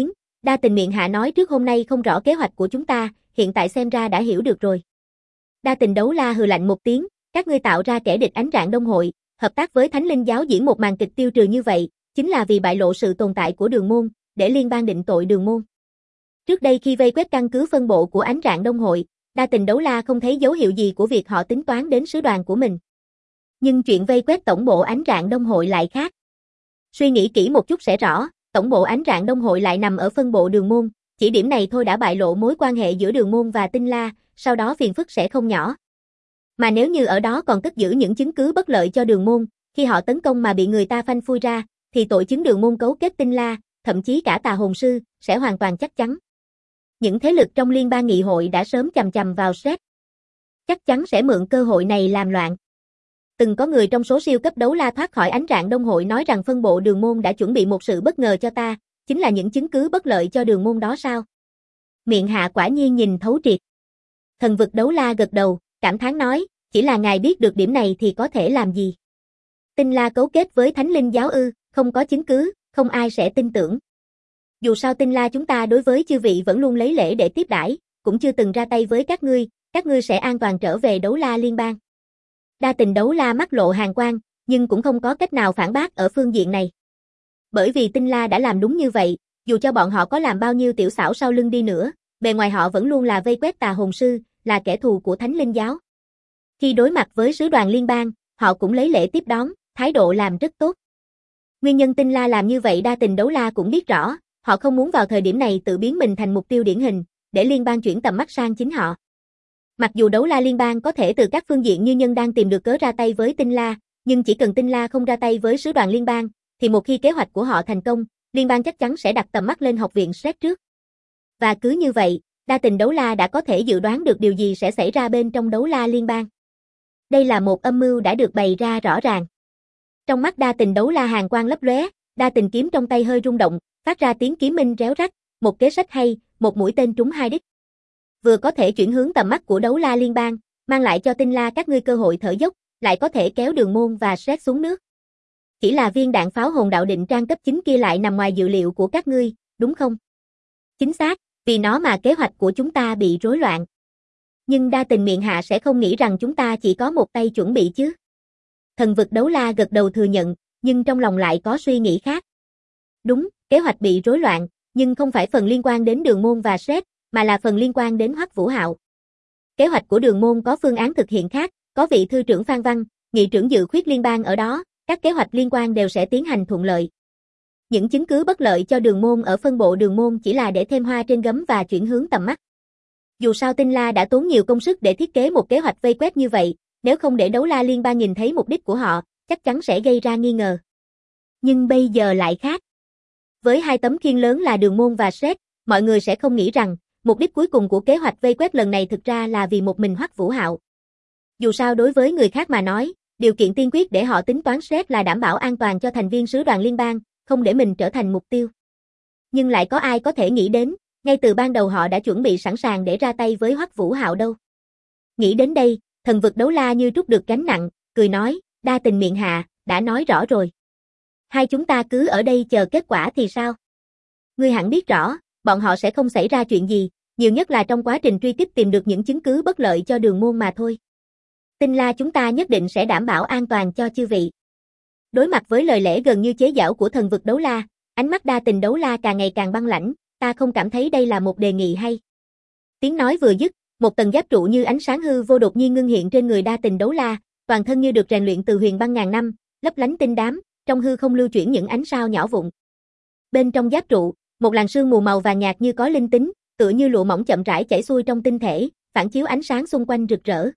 A: Đa Tình miệng hạ nói trước hôm nay không rõ kế hoạch của chúng ta, hiện tại xem ra đã hiểu được rồi. Đa Tình Đấu La hừ lạnh một tiếng, các ngươi tạo ra kẻ địch Ánh Rạng Đông Hội, hợp tác với Thánh Linh giáo diễn một màn kịch tiêu trừ như vậy, chính là vì bại lộ sự tồn tại của Đường môn, để liên bang định tội Đường môn. Trước đây khi vây quét căn cứ phân bộ của Ánh Rạng Đông Hội, Đa Tình Đấu La không thấy dấu hiệu gì của việc họ tính toán đến sứ đoàn của mình. Nhưng chuyện vây quét tổng bộ Ánh Rạng Đông Hội lại khác. Suy nghĩ kỹ một chút sẽ rõ, tổng bộ Ánh Rạng Đông Hội lại nằm ở phân bộ Đường môn, chỉ điểm này thôi đã bại lộ mối quan hệ giữa Đường môn và Tinh La, sau đó phiền phức sẽ không nhỏ. Mà nếu như ở đó còn cất giữ những chứng cứ bất lợi cho Đường môn, khi họ tấn công mà bị người ta phanh phui ra, thì tội chứng Đường môn cấu kết Tinh La, thậm chí cả Tà Hồn Sư, sẽ hoàn toàn chắc chắn. Những thế lực trong liên bang nghị hội đã sớm chằm chằm vào Sret. Chắc chắn sẽ mượn cơ hội này làm loạn. Từng có người trong số siêu cấp đấu la thoát khỏi Ánh Rạng Đông Hội nói rằng phân bộ Đường môn đã chuẩn bị một sự bất ngờ cho ta, chính là những chứng cứ bất lợi cho Đường môn đó sao? Miệng hạ quả nhiên nhìn thấu triệt. Thần vực đấu la gật đầu, cảm thán nói, chỉ là ngài biết được điểm này thì có thể làm gì? Tinh La cấu kết với Thánh Linh giáo ư, không có chứng cứ, không ai sẽ tin tưởng. Dù sao Tinh La chúng ta đối với chư vị vẫn luôn lấy lễ để tiếp đãi, cũng chưa từng ra tay với các ngươi, các ngươi sẽ an toàn trở về Đấu La liên bang. Đa Tình Đấu La mắt lộ hàn quang, nhưng cũng không có cách nào phản bác ở phương diện này. Bởi vì Tinh La đã làm đúng như vậy, dù cho bọn họ có làm bao nhiêu tiểu xảo sau lưng đi nữa, bề ngoài họ vẫn luôn là vây quét Tà Hồn Sư, là kẻ thù của Thánh Linh giáo. Khi đối mặt với sứ đoàn liên bang, họ cũng lấy lễ tiếp đón, thái độ làm rất tốt. Nguyên nhân Tinh La làm như vậy Đa Tình Đấu La cũng biết rõ, họ không muốn vào thời điểm này tự biến mình thành mục tiêu điển hình, để liên bang chuyển tầm mắt sang chính họ. Mặc dù Đấu La liên bang có thể từ các phương diện như nhân đang tìm được cớ ra tay với Tinh La, nhưng chỉ cần Tinh La không ra tay với sứ đoàn liên bang, thì một khi kế hoạch của họ thành công, liên bang chắc chắn sẽ đặt tầm mắt lên học viện Sret trước. Và cứ như vậy, Đa Tình Đấu La đã có thể dự đoán được điều gì sẽ xảy ra bên trong Đấu La liên bang. Đây là một âm mưu đã được bày ra rõ ràng. Trong mắt Đa Tình Đấu La hàn quang lấp lóe, Đa Tình kiếm trong tay hơi rung động, phát ra tiếng kiếm minh réo rắt, một kế sách hay, một mũi tên trúng hai đích. Vừa có thể chuyển hướng tầm mắt của Đấu La liên bang, mang lại cho Tinh La các ngươi cơ hội thở dốc, lại có thể kéo Đường môn và Sret xuống nước. Chỉ là viên đạn pháo hồn đạo định trang cấp chín kia lại nằm ngoài dự liệu của các ngươi, đúng không? Chính xác, vì nó mà kế hoạch của chúng ta bị rối loạn. Nhưng Đa Tình miệng hạ sẽ không nghĩ rằng chúng ta chỉ có một tay chuẩn bị chứ. Thần vực Đấu La gật đầu thừa nhận, nhưng trong lòng lại có suy nghĩ khác. Đúng, kế hoạch bị rối loạn, nhưng không phải phần liên quan đến Đường môn và Sret, mà là phần liên quan đến Hoắc Vũ Hạo. Kế hoạch của Đường môn có phương án thực hiện khác, có vị thư trưởng Phan Văn, nghị trưởng dự khuyết liên bang ở đó, các kế hoạch liên quan đều sẽ tiến hành thuận lợi. Những chứng cứ bất lợi cho Đường môn ở phân bộ Đường môn chỉ là để thêm hoa trên gấm và chuyển hướng tầm mắt. Dù sao Tinh La đã tốn nhiều công sức để thiết kế một kế hoạch vây quét như vậy, nếu không để Đấu La liên bang nhìn thấy mục đích của họ, chắc chắn sẽ gây ra nghi ngờ. Nhưng bây giờ lại khác. Với hai tấm khiên lớn là Đường môn và Sret, mọi người sẽ không nghĩ rằng, mục đích cuối cùng của kế hoạch vây quét lần này thực ra là vì một mình Hoắc Vũ Hạo. Dù sao đối với người khác mà nói, điều kiện tiên quyết để họ tính toán Sret là đảm bảo an toàn cho thành viên sứ đoàn liên bang, không để mình trở thành mục tiêu. Nhưng lại có ai có thể nghĩ đến, ngay từ ban đầu họ đã chuẩn bị sẵn sàng để ra tay với Hoắc Vũ Hạo đâu. Nghĩ đến đây, thần vực Đấu La như trút được gánh nặng, cười nói, Đa Tình miệng hạ, đã nói rõ rồi. Hai chúng ta cứ ở đây chờ kết quả thì sao? Ngươi hẳn biết rõ, bọn họ sẽ không xảy ra chuyện gì, nhiều nhất là trong quá trình truy kích tìm được những chứng cứ bất lợi cho Đường môn mà thôi. Tinh La chúng ta nhất định sẽ đảm bảo an toàn cho chư vị. Đối mặt với lời lẽ gần như chế giễu của thần vực Đấu La, ánh mắt Đa Tình Đấu La càng ngày càng băng lãnh, ta không cảm thấy đây là một đề nghị hay. Tiếng nói vừa dứt, một tầng giáp trụ như ánh sáng hư vô đột nhiên ngưng hiện trên người Đa Tình Đấu La, toàn thân như được rèn luyện từ huyền băng ngàn năm, lấp lánh tinh đám, trong hư không lưu chuyển những ánh sao nhỏ vụn. Bên trong giáp trụ, một làn sương mù màu vàng nhạt như có linh tính, tựa như lụa mỏng chậm rãi chảy xuôi trong tinh thể, phản chiếu ánh sáng xung quanh rực rỡ.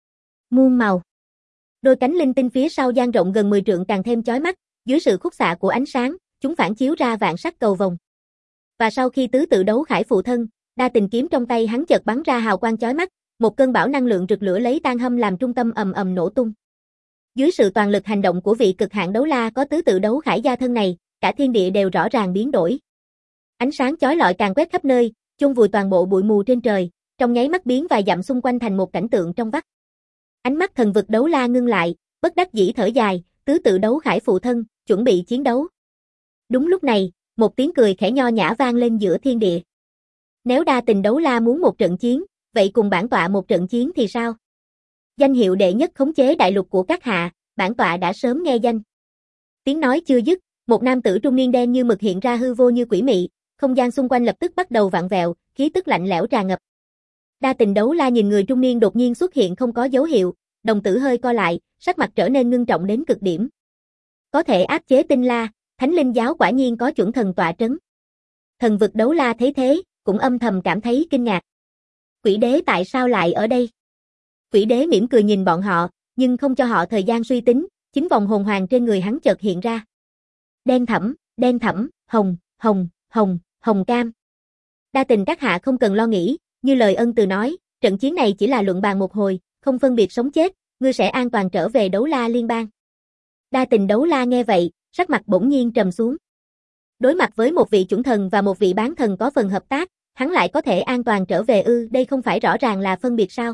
A: Muôn màu. Đôi cánh linh tinh phía sau dang rộng gần mười trượng càng thêm chói mắt, dưới sự khúc xạ của ánh sáng, chúng phản chiếu ra vạn sắc cầu vồng. Và sau khi tứ tự đấu khải phụ thân, Đa Tình kiếm trong tay hắn chợt bắn ra hào quang chói mắt, một cơn bão năng lượng rực lửa lấy tan hâm làm trung tâm ầm ầm nổ tung. Dưới sự toàn lực hành động của vị cực hạn đấu la có tứ tự đấu khải gia thân này, cả thiên địa đều rõ ràng biến đổi. Ánh sáng chói lọi càng quét khắp nơi, chôn vùi toàn bộ bụi mù trên trời, trong nháy mắt biến vài dặm xung quanh thành một cảnh tượng trong vắt. Ánh mắt thần vực Đấu La ngưng lại, bất đắc dĩ thở dài, tứ tự đấu khải phụ thân, chuẩn bị chiến đấu. Đúng lúc này, Một tiếng cười khẽ nho nhã vang lên giữa thiên địa. Nếu Đa Tình Đấu La muốn một trận chiến, vậy cùng bản tọa một trận chiến thì sao? Danh hiệu đệ nhất khống chế đại lục của các hạ, bản tọa đã sớm nghe danh. Tiếng nói chưa dứt, một nam tử trung niên đen như mực hiện ra hư vô như quỷ mị, không gian xung quanh lập tức bắt đầu vặn vẹo, khí tức lạnh lẽo tràn ngập. Đa Tình Đấu La nhìn người trung niên đột nhiên xuất hiện không có dấu hiệu, đồng tử hơi co lại, sắc mặt trở nên ngưng trọng đến cực điểm. Có thể áp chế Tinh La, Thánh Linh giáo quả nhiên có chuẩn thần tọa trấn. Thần vực Đấu La thấy thế, cũng âm thầm cảm thấy kinh ngạc. Quỷ đế tại sao lại ở đây? Quỷ đế mỉm cười nhìn bọn họ, nhưng không cho họ thời gian suy tính, chính vòng hồn hoàng trên người hắn chợt hiện ra. Đen thẫm, đen thẫm, hồng, hồng, hồng, hồng cam. Đa Tình các hạ không cần lo nghĩ, như lời ân từ nói, trận chiến này chỉ là luận bàn một hồi, không phân biệt sống chết, ngươi sẽ an toàn trở về Đấu La Liên bang. Đa Tình Đấu La nghe vậy, sắc mặt bỗng nhiên trầm xuống. Đối mặt với một vị chuẩn thần và một vị bán thần có phần hợp tác, hắn lại có thể an toàn trở về ư, đây không phải rõ ràng là phân biệt sao?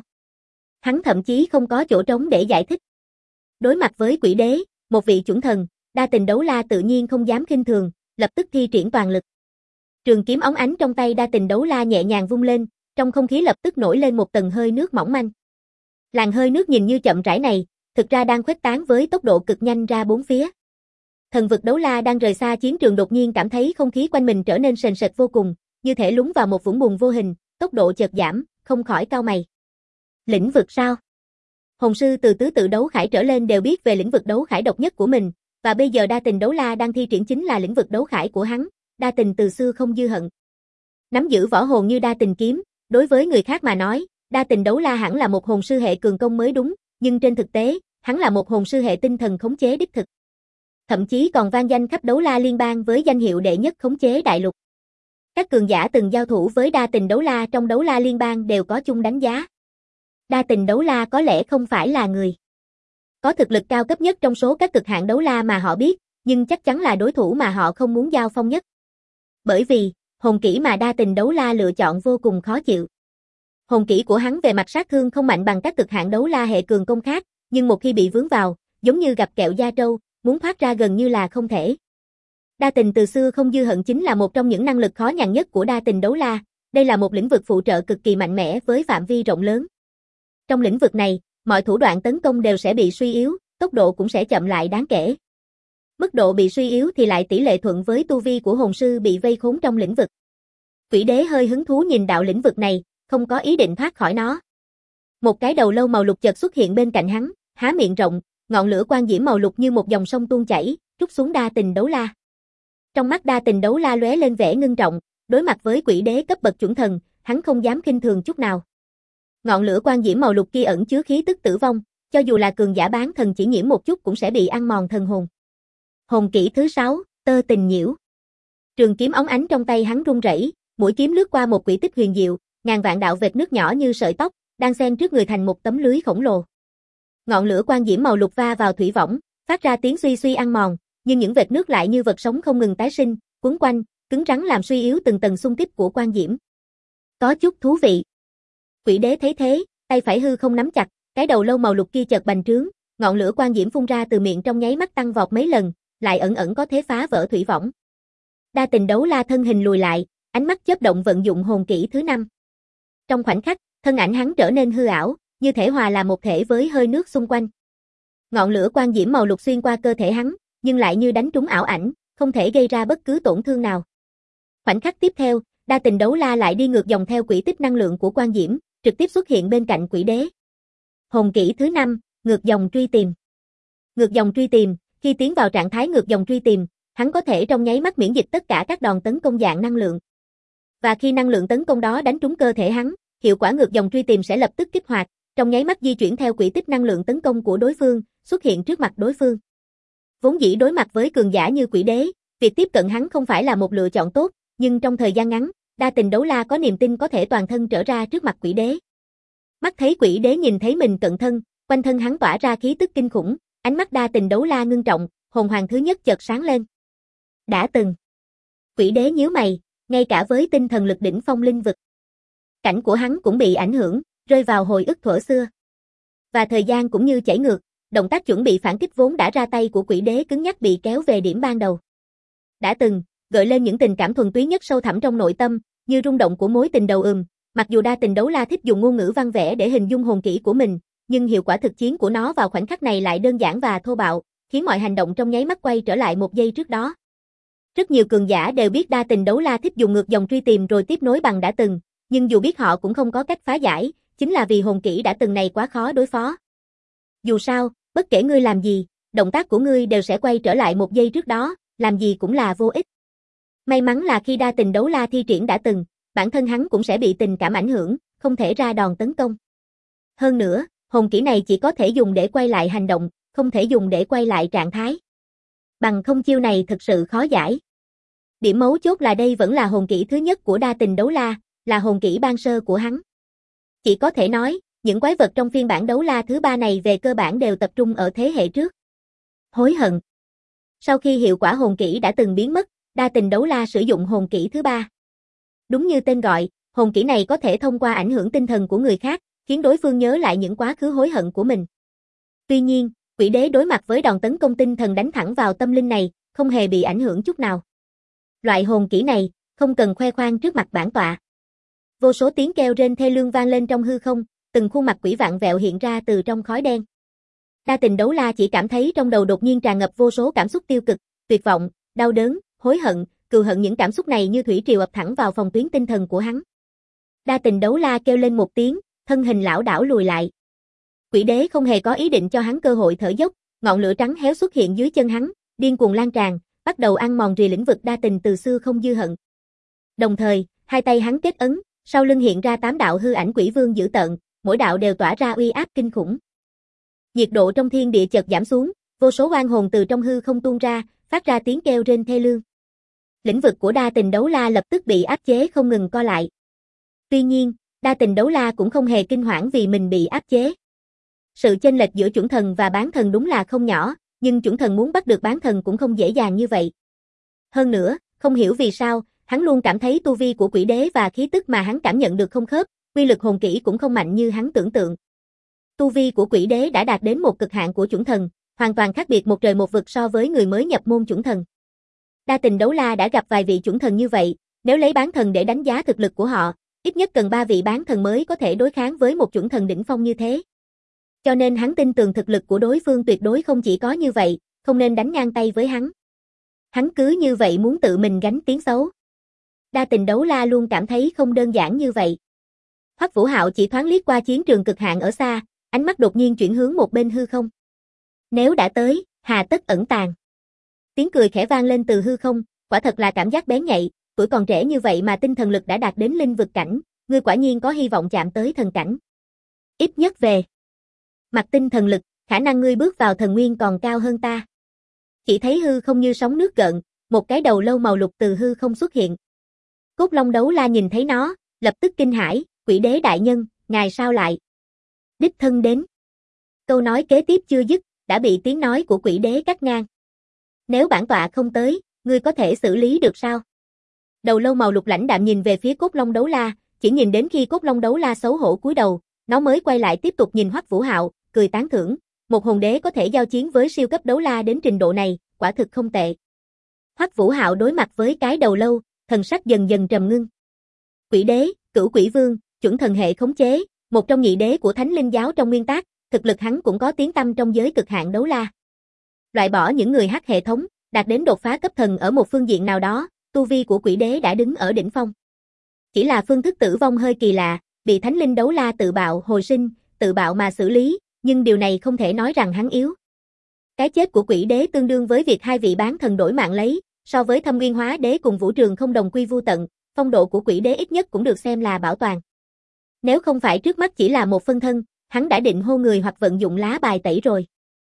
A: Hắn thậm chí không có chỗ trống để giải thích. Đối mặt với quỷ đế, một vị chuẩn thần, Đa Tình Đấu La tự nhiên không dám khinh thường, lập tức thi triển toàn lực. Trường kiếm óng ánh trong tay Đa Tình Đấu La nhẹ nhàng vung lên, trong không khí lập tức nổi lên một tầng hơi nước mỏng manh. Làn hơi nước nhìn như chậm rãi này, thực ra đang khuếch tán với tốc độ cực nhanh ra bốn phía. Thần vực Đấu La đang rời xa chiến trường đột nhiên cảm thấy không khí quanh mình trở nên sền sệt vô cùng, như thể lún vào một vũng bùn vô hình, tốc độ chợt giảm, không khỏi cau mày. Lĩnh vực sao? Hồn sư từ tứ tự đấu khải trở lên đều biết về lĩnh vực đấu khải độc nhất của mình, và bây giờ Đa Tình Đấu La đang thi triển chính là lĩnh vực đấu khải của hắn, Đa Tình từ xưa không dư hận. Nắm giữ võ hồn như Đa Tình kiếm, đối với người khác mà nói, Đa Tình Đấu La hẳn là một hồn sư hệ cường công mới đúng, nhưng trên thực tế, hắn là một hồn sư hệ tinh thần khống chế đích thực. Thậm chí còn vang danh khắp Đấu La Liên bang với danh hiệu đệ nhất khống chế đại lục. Các cường giả từng giao thủ với Đa Tình Đấu La trong Đấu La Liên bang đều có chung đánh giá. Đa Tình Đấu La có lẽ không phải là người có thực lực cao cấp nhất trong số các cực hạn đấu la mà họ biết, nhưng chắc chắn là đối thủ mà họ không muốn giao phong nhất. Bởi vì, hồn kỹ mà Đa Tình Đấu La lựa chọn vô cùng khó chịu. Hồn kỹ của hắn về mặt sát thương không mạnh bằng các cực hạn đấu la hệ cường công khác, nhưng một khi bị vướng vào, giống như gặp kẹo da trâu, muốn thoát ra gần như là không thể. Đa Tình từ xưa không dư hận chính là một trong những năng lực khó nhằn nhất của Đa Tình Đấu La, đây là một lĩnh vực phụ trợ cực kỳ mạnh mẽ với phạm vi rộng lớn. Trong lĩnh vực này, mọi thủ đoạn tấn công đều sẽ bị suy yếu, tốc độ cũng sẽ chậm lại đáng kể. Mức độ bị suy yếu thì lại tỷ lệ thuận với tu vi của hồn sư bị vây khốn trong lĩnh vực. Quỷ đế hơi hứng thú nhìn đạo lĩnh vực này, không có ý định thoát khỏi nó. Một cái đầu lâu màu lục chợt xuất hiện bên cạnh hắn, há miệng rộng, ngọn lửa quang diễm màu lục như một dòng sông tuôn chảy, trút xuống Đa Tình Đấu La. Trong mắt Đa Tình Đấu La lóe lên vẻ ngưng trọng, đối mặt với quỷ đế cấp bậc chuẩn thần, hắn không dám khinh thường chút nào. Ngọn lửa quang diễm màu lục kia ẩn chứa khí tức tử vong, cho dù là cường giả bán thần chỉ nhiễm một chút cũng sẽ bị ăn mòn thần hồn. Hồn kỹ thứ sáu, Tơ Tình Nhiễu. Trường kiếm óng ánh trong tay hắn rung rẩy, mũi kiếm lướt qua một quỹ tích huyền diệu, ngàn vạn đạo vệt nước nhỏ như sợi tóc, đang xen trước người thành một tấm lưới khổng lồ. Ngọn lửa quang diễm màu lục va vào thủy võng, phát ra tiếng suy suy ăn mòn, nhưng những vệt nước lại như vật sống không ngừng tái sinh, quấn quanh, cứng rắn làm suy yếu từng tầng xung kích của quang diễm. Có chút thú vị. Quỷ đế thấy thế, tay phải hư không nắm chặt, cái đầu lâu màu lục kia chợt bành trướng, ngọn lửa quang diễm phun ra từ miệng trong nháy mắt tăng vọt mấy lần, lại ẩn ẩn có thế phá vỡ thủy võng. Đa Tình Đấu La thân hình lùi lại, ánh mắt chớp động vận dụng hồn kỹ thứ năm. Trong khoảnh khắc, thân ảnh hắn trở nên hư ảo, như thể hòa là một thể với hơi nước xung quanh. Ngọn lửa quang diễm màu lục xuyên qua cơ thể hắn, nhưng lại như đánh trúng ảo ảnh, không thể gây ra bất cứ tổn thương nào. Khoảnh khắc tiếp theo, Đa Tình Đấu La lại đi ngược dòng theo quỹ tích năng lượng của quang diễm, trực tiếp xuất hiện bên cạnh quỷ đế. Hồn kỹ thứ năm, ngược dòng truy tìm. Ngược dòng truy tìm, khi tiến vào trạng thái ngược dòng truy tìm, hắn có thể trong nháy mắt miễn dịch tất cả các đòn tấn công dạng năng lượng. Và khi năng lượng tấn công đó đánh trúng cơ thể hắn, hiệu quả ngược dòng truy tìm sẽ lập tức kích hoạt, trong nháy mắt di chuyển theo quỹ tích năng lượng tấn công của đối phương, xuất hiện trước mặt đối phương. Vốn dĩ đối mặt với cường giả như quỷ đế, việc tiếp cận hắn không phải là một lựa chọn tốt, nhưng trong thời gian ngắn, Đa Tình Đấu La có niềm tin có thể toàn thân trở ra trước mặt quỷ đế. Mắt thấy quỷ đế nhìn thấy mình cận thân, quanh thân hắn tỏa ra khí tức kinh khủng, ánh mắt Đa Tình Đấu La ngưng trọng, hồn hoàng thứ nhất chợt sáng lên. Đã từng. Quỷ đế nhíu mày, ngay cả với tinh thần lực đỉnh phong linh vực, cảnh của hắn cũng bị ảnh hưởng, rơi vào hồi ức thuở xưa. Và thời gian cũng như chảy ngược, động tác chuẩn bị phản kích vốn đã ra tay của quỷ đế cứng nhắc bị kéo về điểm ban đầu. Đã từng, gợi lên những tình cảm thuần túy nhất sâu thẳm trong nội tâm, như rung động của mối tình đầu ừm. Mặc dù đa tình đấu la thích dùng ngôn ngữ văn vẽ để hình dung hồn kỹ của mình, nhưng hiệu quả thực chiến của nó vào khoảnh khắc này lại đơn giản và thô bạo, khiến mọi hành động trong nháy mắt quay trở lại một giây trước đó. Rất nhiều cường giả đều biết đa tình đấu la thích dùng ngược dòng truy tìm rồi tiếp nối bằng đã từng, nhưng dù biết họ cũng không có cách phá giải, chính là vì hồn kỹ đã từng này quá khó đối phó. Dù sao, bất kể ngươi làm gì, động tác của ngươi đều sẽ quay trở lại một giây trước đó, làm gì cũng là vô ích. May mắn là khi đa tình đấu la thi triển đã từng, bản thân hắn cũng sẽ bị tình cảm ảnh hưởng, không thể ra đòn tấn công. Hơn nữa, hồn kỹ này chỉ có thể dùng để quay lại hành động, không thể dùng để quay lại trạng thái. Bằng không chiêu này thực sự khó giải. Điểm mấu chốt là đây vẫn là hồn kỹ thứ nhất của đa tình đấu la, là hồn kỹ ban sơ của hắn. Chỉ có thể nói, những quái vật trong phiên bản đấu la thứ ba này về cơ bản đều tập trung ở thế hệ trước. Hối hận. Sau khi hiệu quả hồn kỹ đã từng biến mất, đa tình đấu la sử dụng hồn kỹ thứ ba. Đúng như tên gọi, hồn kỹ này có thể thông qua ảnh hưởng tinh thần của người khác, khiến đối phương nhớ lại những quá khứ hối hận của mình. Tuy nhiên, quỷ đế đối mặt với đòn tấn công tinh thần đánh thẳng vào tâm linh này, không hề bị ảnh hưởng chút nào. Loại hồn kỹ này, không cần khoe khoang trước mặt bản tọa. Vô số tiếng kêu rên thê lương vang lên trong hư không, từng khuôn mặt quỷ vạn vẹo hiện ra từ trong khói đen. Đa tình đấu la chỉ cảm thấy trong đầu đột nhiên tràn ngập vô số cảm xúc tiêu cực, tuyệt vọng, đau đớn, hối hận, cừu hận, những cảm xúc này như thủy triều ập thẳng vào phòng tuyến tinh thần của hắn. Đa tình đấu la kêu lên một tiếng, thân hình lảo đảo lùi lại. Quỷ đế không hề có ý định cho hắn cơ hội thở dốc, ngọn lửa trắng héo xuất hiện dưới chân hắn, điên cuồng lan tràn, bắt đầu ăn mòn rìa lĩnh vực đa tình từ xưa không dư hận. Đồng thời, hai tay hắn kết ấn, sau lưng hiện ra tám đạo hư ảnh quỷ vương dữ tợn, mỗi đạo đều tỏa ra uy áp kinh khủng. Nhiệt độ trong thiên địa chợt giảm xuống, vô số oan hồn từ trong hư không tuôn ra, phát ra tiếng kêu rên thê lương. Lĩnh vực của đa tình đấu la lập tức bị áp chế không ngừng co lại. Tuy nhiên, đa tình đấu la cũng không hề kinh hoảng vì mình bị áp chế. Sự chênh lệch giữa chuẩn thần và bán thần đúng là không nhỏ, nhưng chuẩn thần muốn bắt được bán thần cũng không dễ dàng như vậy. Hơn nữa, không hiểu vì sao, hắn luôn cảm thấy tu vi của quỷ đế và khí tức mà hắn cảm nhận được không khớp, quy lực hồn kỹ cũng không mạnh như hắn tưởng tượng. Tu vi của quỷ đế đã đạt đến một cực hạn của chuẩn thần, hoàn toàn khác biệt một trời một vực so với người mới nhập môn chuẩn thần. Đa tình đấu la đã gặp vài vị chuẩn thần như vậy, nếu lấy bán thần để đánh giá thực lực của họ, ít nhất cần ba vị bán thần mới có thể đối kháng với một chuẩn thần đỉnh phong như thế. Cho nên hắn tin tưởng thực lực của đối phương tuyệt đối không chỉ có như vậy, không nên đánh ngang tay với hắn. Hắn cứ như vậy muốn tự mình gánh tiếng xấu. Đa tình đấu la luôn cảm thấy không đơn giản như vậy. Hoắc Vũ Hạo chỉ thoáng liếc qua chiến trường cực hạn ở xa, ánh mắt đột nhiên chuyển hướng một bên hư không. Nếu đã tới, hà tất ẩn tàng. Tiếng cười khẽ vang lên từ hư không, quả thật là cảm giác bén nhạy, tuổi còn trẻ như vậy mà tinh thần lực đã đạt đến linh vực cảnh, ngươi quả nhiên có hy vọng chạm tới thần cảnh. Ít nhất về mặt tinh thần lực, khả năng ngươi bước vào thần nguyên còn cao hơn ta. Chỉ thấy hư không như sóng nước gợn, một cái đầu lâu màu lục từ hư không xuất hiện. Cốt Long đấu la nhìn thấy nó, lập tức kinh hãi, quỷ đế đại nhân, ngài sao lại đích thân đến. Câu nói kế tiếp chưa dứt, đã bị tiếng nói của quỷ đế cắt ngang. Nếu bản tọa không tới, ngươi có thể xử lý được sao? Đầu lâu màu lục lãnh đạm nhìn về phía Cốt Long đấu la, chỉ nhìn đến khi Cốt Long đấu la xấu hổ cúi đầu, nó mới quay lại tiếp tục nhìn Hoắc Vũ Hạo, cười tán thưởng, một hồn đế có thể giao chiến với siêu cấp đấu la đến trình độ này, quả thực không tệ. Hoắc Vũ Hạo đối mặt với cái đầu lâu, thần sắc dần dần trầm ngưng. Quỷ đế, Cửu Quỷ Vương, chuẩn thần hệ khống chế, một trong nhị đế của Thánh Linh giáo trong nguyên tác, thực lực hắn cũng có tiếng tăm trong giới cực hạn đấu la. Loại bỏ những người hắc hệ thống, đạt đến đột phá cấp thần ở một phương diện nào đó, tu vi của quỷ đế đã đứng ở đỉnh phong. Chỉ là phương thức tử vong hơi kỳ lạ, bị Thánh Linh đấu la tự bạo hồi sinh, tự bạo mà xử lý, nhưng điều này không thể nói rằng hắn yếu. Cái chết của quỷ đế tương đương với việc hai vị bán thần đổi mạng lấy, so với Thâm Nguyên Hóa đế cùng Vũ Trường không đồng quy vu tận, phong độ của quỷ đế ít nhất cũng được xem là bảo toàn. Nếu không phải trước mắt chỉ là một phân thân, hắn đã định hô người hoặc vận dụng lá bài tẩy rồi.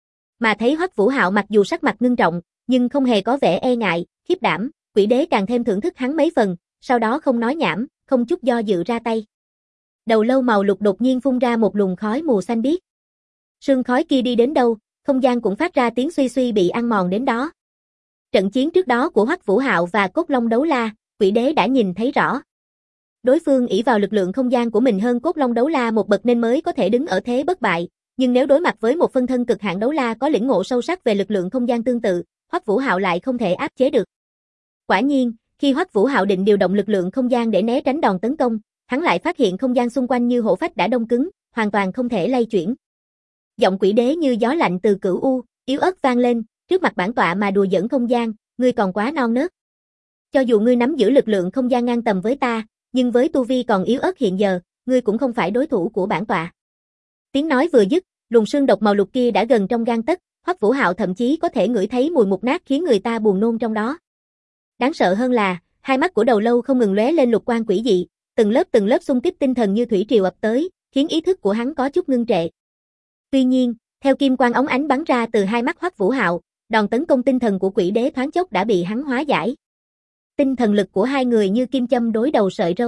A: Mà thấy Hoắc Vũ Hạo mặc dù sắc mặt ngưng trọng, nhưng không hề có vẻ e ngại, khiếp đảm, quỷ đế càng thêm thưởng thức hắn mấy phần, sau đó không nói nhảm, không chút do dự ra tay. Đầu lâu màu lục đột nhiên phun ra một luồng khói mù xanh biếc. Sương khói kia đi đến đâu, không gian cũng phát ra tiếng suy suy bị ăn mòn đến đó. Trận chiến trước đó của Hoắc Vũ Hạo và Cốt Long đấu la, quỷ đế đã nhìn thấy rõ. Đối phương ỷ vào lực lượng không gian của mình hơn Cốt Long đấu la một bậc nên mới có thể đứng ở thế bất bại, nhưng nếu đối mặt với một phân thân cực hạn đấu la có lĩnh ngộ sâu sắc về lực lượng không gian tương tự, Hoắc Vũ Hạo lại không thể áp chế được. Quả nhiên, khi Hoắc Vũ Hạo định điều động lực lượng không gian để né tránh đòn tấn công, hắn lại phát hiện không gian xung quanh như hổ phách đã đông cứng, hoàn toàn không thể lay chuyển. Giọng Quỷ Đế như gió lạnh từ cửu u, yếu ớt vang lên, trước mặt bản tọa mà đùa giỡn không gian, ngươi còn quá non nớt. Cho dù ngươi nắm giữ lực lượng không gian ngang tầm với ta, nhưng với tu vi còn yếu ớt hiện giờ, ngươi cũng không phải đối thủ của bản tọa. Tiếng nói vừa dứt, luồng sương độc màu lục kia đã gần trong gang tấc, Hoắc Vũ Hạo thậm chí có thể ngửi thấy mùi mục nát khiến người ta buồn nôn trong đó. Đáng sợ hơn là, hai mắt của Đầu Lâu không ngừng lóe lên lục quang quỷ dị, từng lớp từng lớp xung kích tinh thần như thủy triều ập tới, khiến ý thức của hắn có chút ngưng trệ. Tuy nhiên, theo kim quang óng ánh bắn ra từ hai mắt Hoắc Vũ Hạo, đòn tấn công tinh thần của Quỷ Đế thoáng chốc đã bị hắn hóa giải. Tinh thần lực của hai người như kim châm đối đầu sợi râu.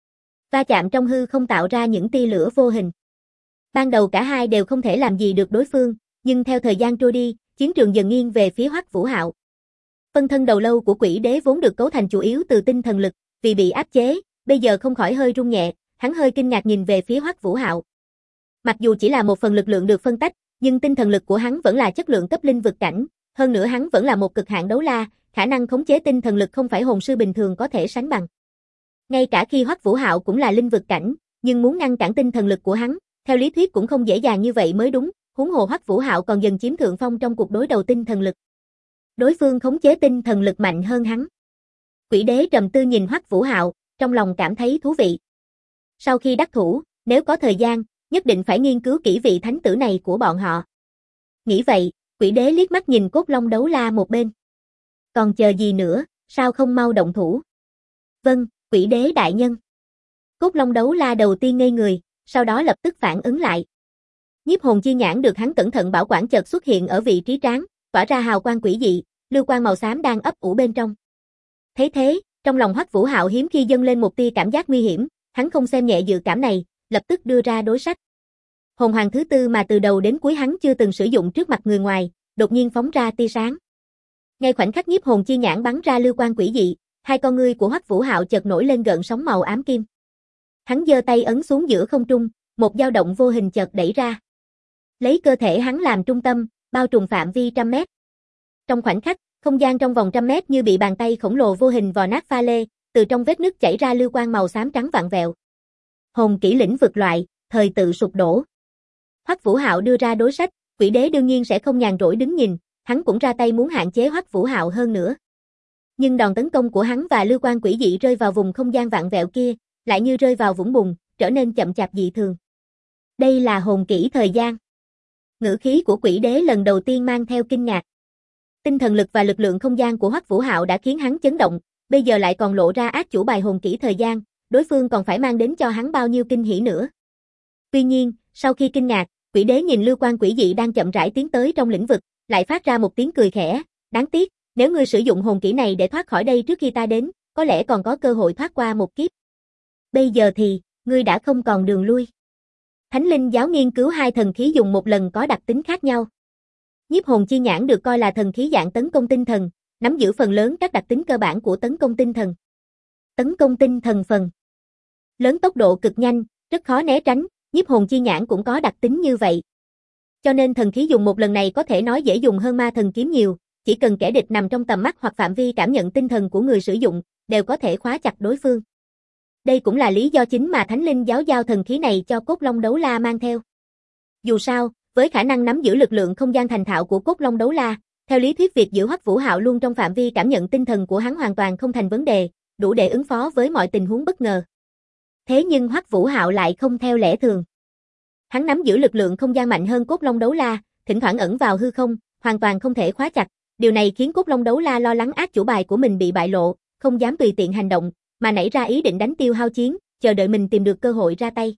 A: Va chạm trong hư không tạo ra những tia lửa vô hình. Ban đầu cả hai đều không thể làm gì được đối phương, nhưng theo thời gian trôi đi, chiến trường dần nghiêng về phía Hoắc Vũ Hạo. Phân thân Đầu Lâu của Quỷ Đế vốn được cấu thành chủ yếu từ tinh thần lực, vì bị áp chế, bây giờ không khỏi hơi run nhẹ, hắn hơi kinh ngạc nhìn về phía Hoắc Vũ Hạo. Mặc dù chỉ là một phần lực lượng được phân tách, nhưng tinh thần lực của hắn vẫn là chất lượng cấp linh vực cảnh, hơn nữa hắn vẫn là một cực hạn đấu la, khả năng khống chế tinh thần lực không phải hồn sư bình thường có thể sánh bằng. Ngay cả khi Hoắc Vũ Hạo cũng là linh vực cảnh, nhưng muốn ngăn cản tinh thần lực của hắn, theo lý thuyết cũng không dễ dàng như vậy mới đúng, huống hồ Hoắc Vũ Hạo còn dần chiếm thượng phong trong cuộc đối đầu tinh thần lực. Đối phương khống chế tinh thần lực mạnh hơn hắn. Quỷ Đế trầm tư nhìn Hoắc Vũ Hạo, trong lòng cảm thấy thú vị. Sau khi đắc thủ, nếu có thời gian, nhất định phải nghiên cứu kỹ vị thánh tử này của bọn họ. Nghĩ vậy, Quỷ Đế liếc mắt nhìn Cốt Long Đấu La một bên. Còn chờ gì nữa, sao không mau động thủ? Vâng, Quỷ Đế đại nhân. Cốt Long Đấu La đầu tiên ngây người, sau đó lập tức phản ứng lại. Nhiếp hồn chi nhãn được hắn cẩn thận bảo quản chợt xuất hiện ở vị trí trán, tỏa ra hào quang quỷ dị, lưu quang màu xám đang ấp ủ bên trong. Thấy thế, trong lòng Hoắc Vũ Hạo hiếm khi dâng lên một tia cảm giác nguy hiểm, hắn không xem nhẹ dự cảm này, lập tức đưa ra đối sách. Hồn hoàng thứ tư mà từ đầu đến cuối hắn chưa từng sử dụng trước mặt người ngoài, đột nhiên phóng ra tia sáng. Ngay khoảnh khắc nhiếp hồn chi nhãn bắn ra lưu quang quỷ dị, hai con ngươi của Hoắc Vũ Hạo chợt nổi lên gợn sóng màu ám kim. Hắn giơ tay ấn xuống giữa không trung, một dao động vô hình chợt đẩy ra. Lấy cơ thể hắn làm trung tâm, bao trùm phạm vi trăm mét. Trong khoảnh khắc, không gian trong vòng trăm mét như bị bàn tay khổng lồ vô hình vò nát pha lê, từ trong vết nứt chảy ra lưu quang màu xám trắng vặn vẹo. Hồn kỹ lĩnh vực loại, thời tự sụp đổ. Hoắc Vũ Hạo đưa ra đối sách, Quỷ Đế đương nhiên sẽ không nhàn rỗi đứng nhìn, hắn cũng ra tay muốn hạn chế Hoắc Vũ Hạo hơn nữa. Nhưng đòn tấn công của hắn và lưu quang quỷ dị rơi vào vùng không gian vặn vẹo kia, lại như rơi vào vũng bùn, trở nên chậm chạp dị thường. Đây là hồn kỹ thời gian. Ngữ khí của Quỷ Đế lần đầu tiên mang theo kinh ngạc. Tinh thần lực và lực lượng không gian của Hoắc Vũ Hạo đã khiến hắn chấn động, bây giờ lại còn lộ ra ác chủ bài hồn kỹ thời gian, đối phương còn phải mang đến cho hắn bao nhiêu kinh hỉ nữa. Tuy nhiên, sau khi kinh ngạc, Quỷ Đế nhìn lưu quang quỷ dị đang chậm rãi tiến tới trong lĩnh vực, lại phát ra một tiếng cười khẽ, đáng tiếc, nếu ngươi sử dụng hồn kỹ này để thoát khỏi đây trước khi ta đến, có lẽ còn có cơ hội thoát qua một kiếp. Bây giờ thì, ngươi đã không còn đường lui. Thánh Linh giáo nghiên cứu hai thần khí dùng một lần có đặc tính khác nhau. Nhiếp hồn chi nhãn được coi là thần khí dạng tấn công tinh thần, nắm giữ phần lớn các đặc tính cơ bản của tấn công tinh thần. Tấn công tinh thần phần lớn tốc độ cực nhanh, rất khó né tránh, nhiếp hồn chi nhãn cũng có đặc tính như vậy. Cho nên thần khí dùng một lần này có thể nói dễ dùng hơn ma thần kiếm nhiều, chỉ cần kẻ địch nằm trong tầm mắt hoặc phạm vi cảm nhận tinh thần của người sử dụng, đều có thể khóa chặt đối phương. Đây cũng là lý do chính mà Thánh Linh giáo giao thần khí này cho Cốt Long Đấu La mang theo. Dù sao, với khả năng nắm giữ lực lượng không gian thành thạo của Cốt Long Đấu La, theo lý thuyết việc giữ Hoắc Vũ Hạo luôn trong phạm vi cảm nhận tinh thần của hắn hoàn toàn không thành vấn đề, đủ để ứng phó với mọi tình huống bất ngờ. Thế nhưng Hoắc Vũ Hạo lại không theo lẽ thường. Hắn nắm giữ lực lượng không gian mạnh hơn Cốt Long Đấu La, thỉnh thoảng ẩn vào hư không, hoàn toàn không thể khóa chặt. Điều này khiến Cốt Long Đấu La lo lắng ác chủ bài của mình bị bại lộ, không dám tùy tiện hành động, mà nảy ra ý định đánh tiêu hao chiến, chờ đợi mình tìm được cơ hội ra tay.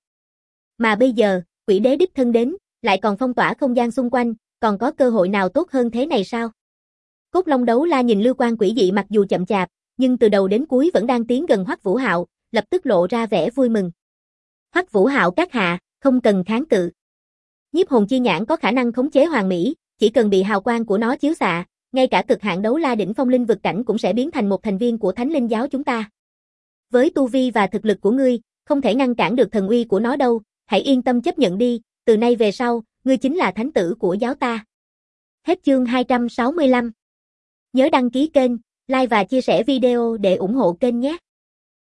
A: Mà bây giờ, Quỷ Đế đích thân đến, lại còn phong tỏa không gian xung quanh, còn có cơ hội nào tốt hơn thế này sao? Cốt Long Đấu La nhìn lưu quang quỷ dị mặc dù chậm chạp, nhưng từ đầu đến cuối vẫn đang tiến gần Hoắc Vũ Hạo, lập tức lộ ra vẻ vui mừng. Hoắc Vũ Hạo các hạ, không cần kháng cự. Nhiếp hồn chi nhãn có khả năng khống chế hoàn mỹ, chỉ cần bị hào quang của nó chiếu xạ, ngay cả cực hạn đấu la đỉnh phong linh vực cảnh cũng sẽ biến thành một thành viên của Thánh Linh giáo chúng ta. Với tu vi và thực lực của ngươi, không thể ngăn cản được thần uy của nó đâu, hãy yên tâm chấp nhận đi, từ nay về sau, ngươi chính là thánh tử của giáo ta. Hết chương hai trăm sáu mươi lăm. Nhớ đăng ký kênh Like và chia sẻ video để ủng hộ kênh nhé.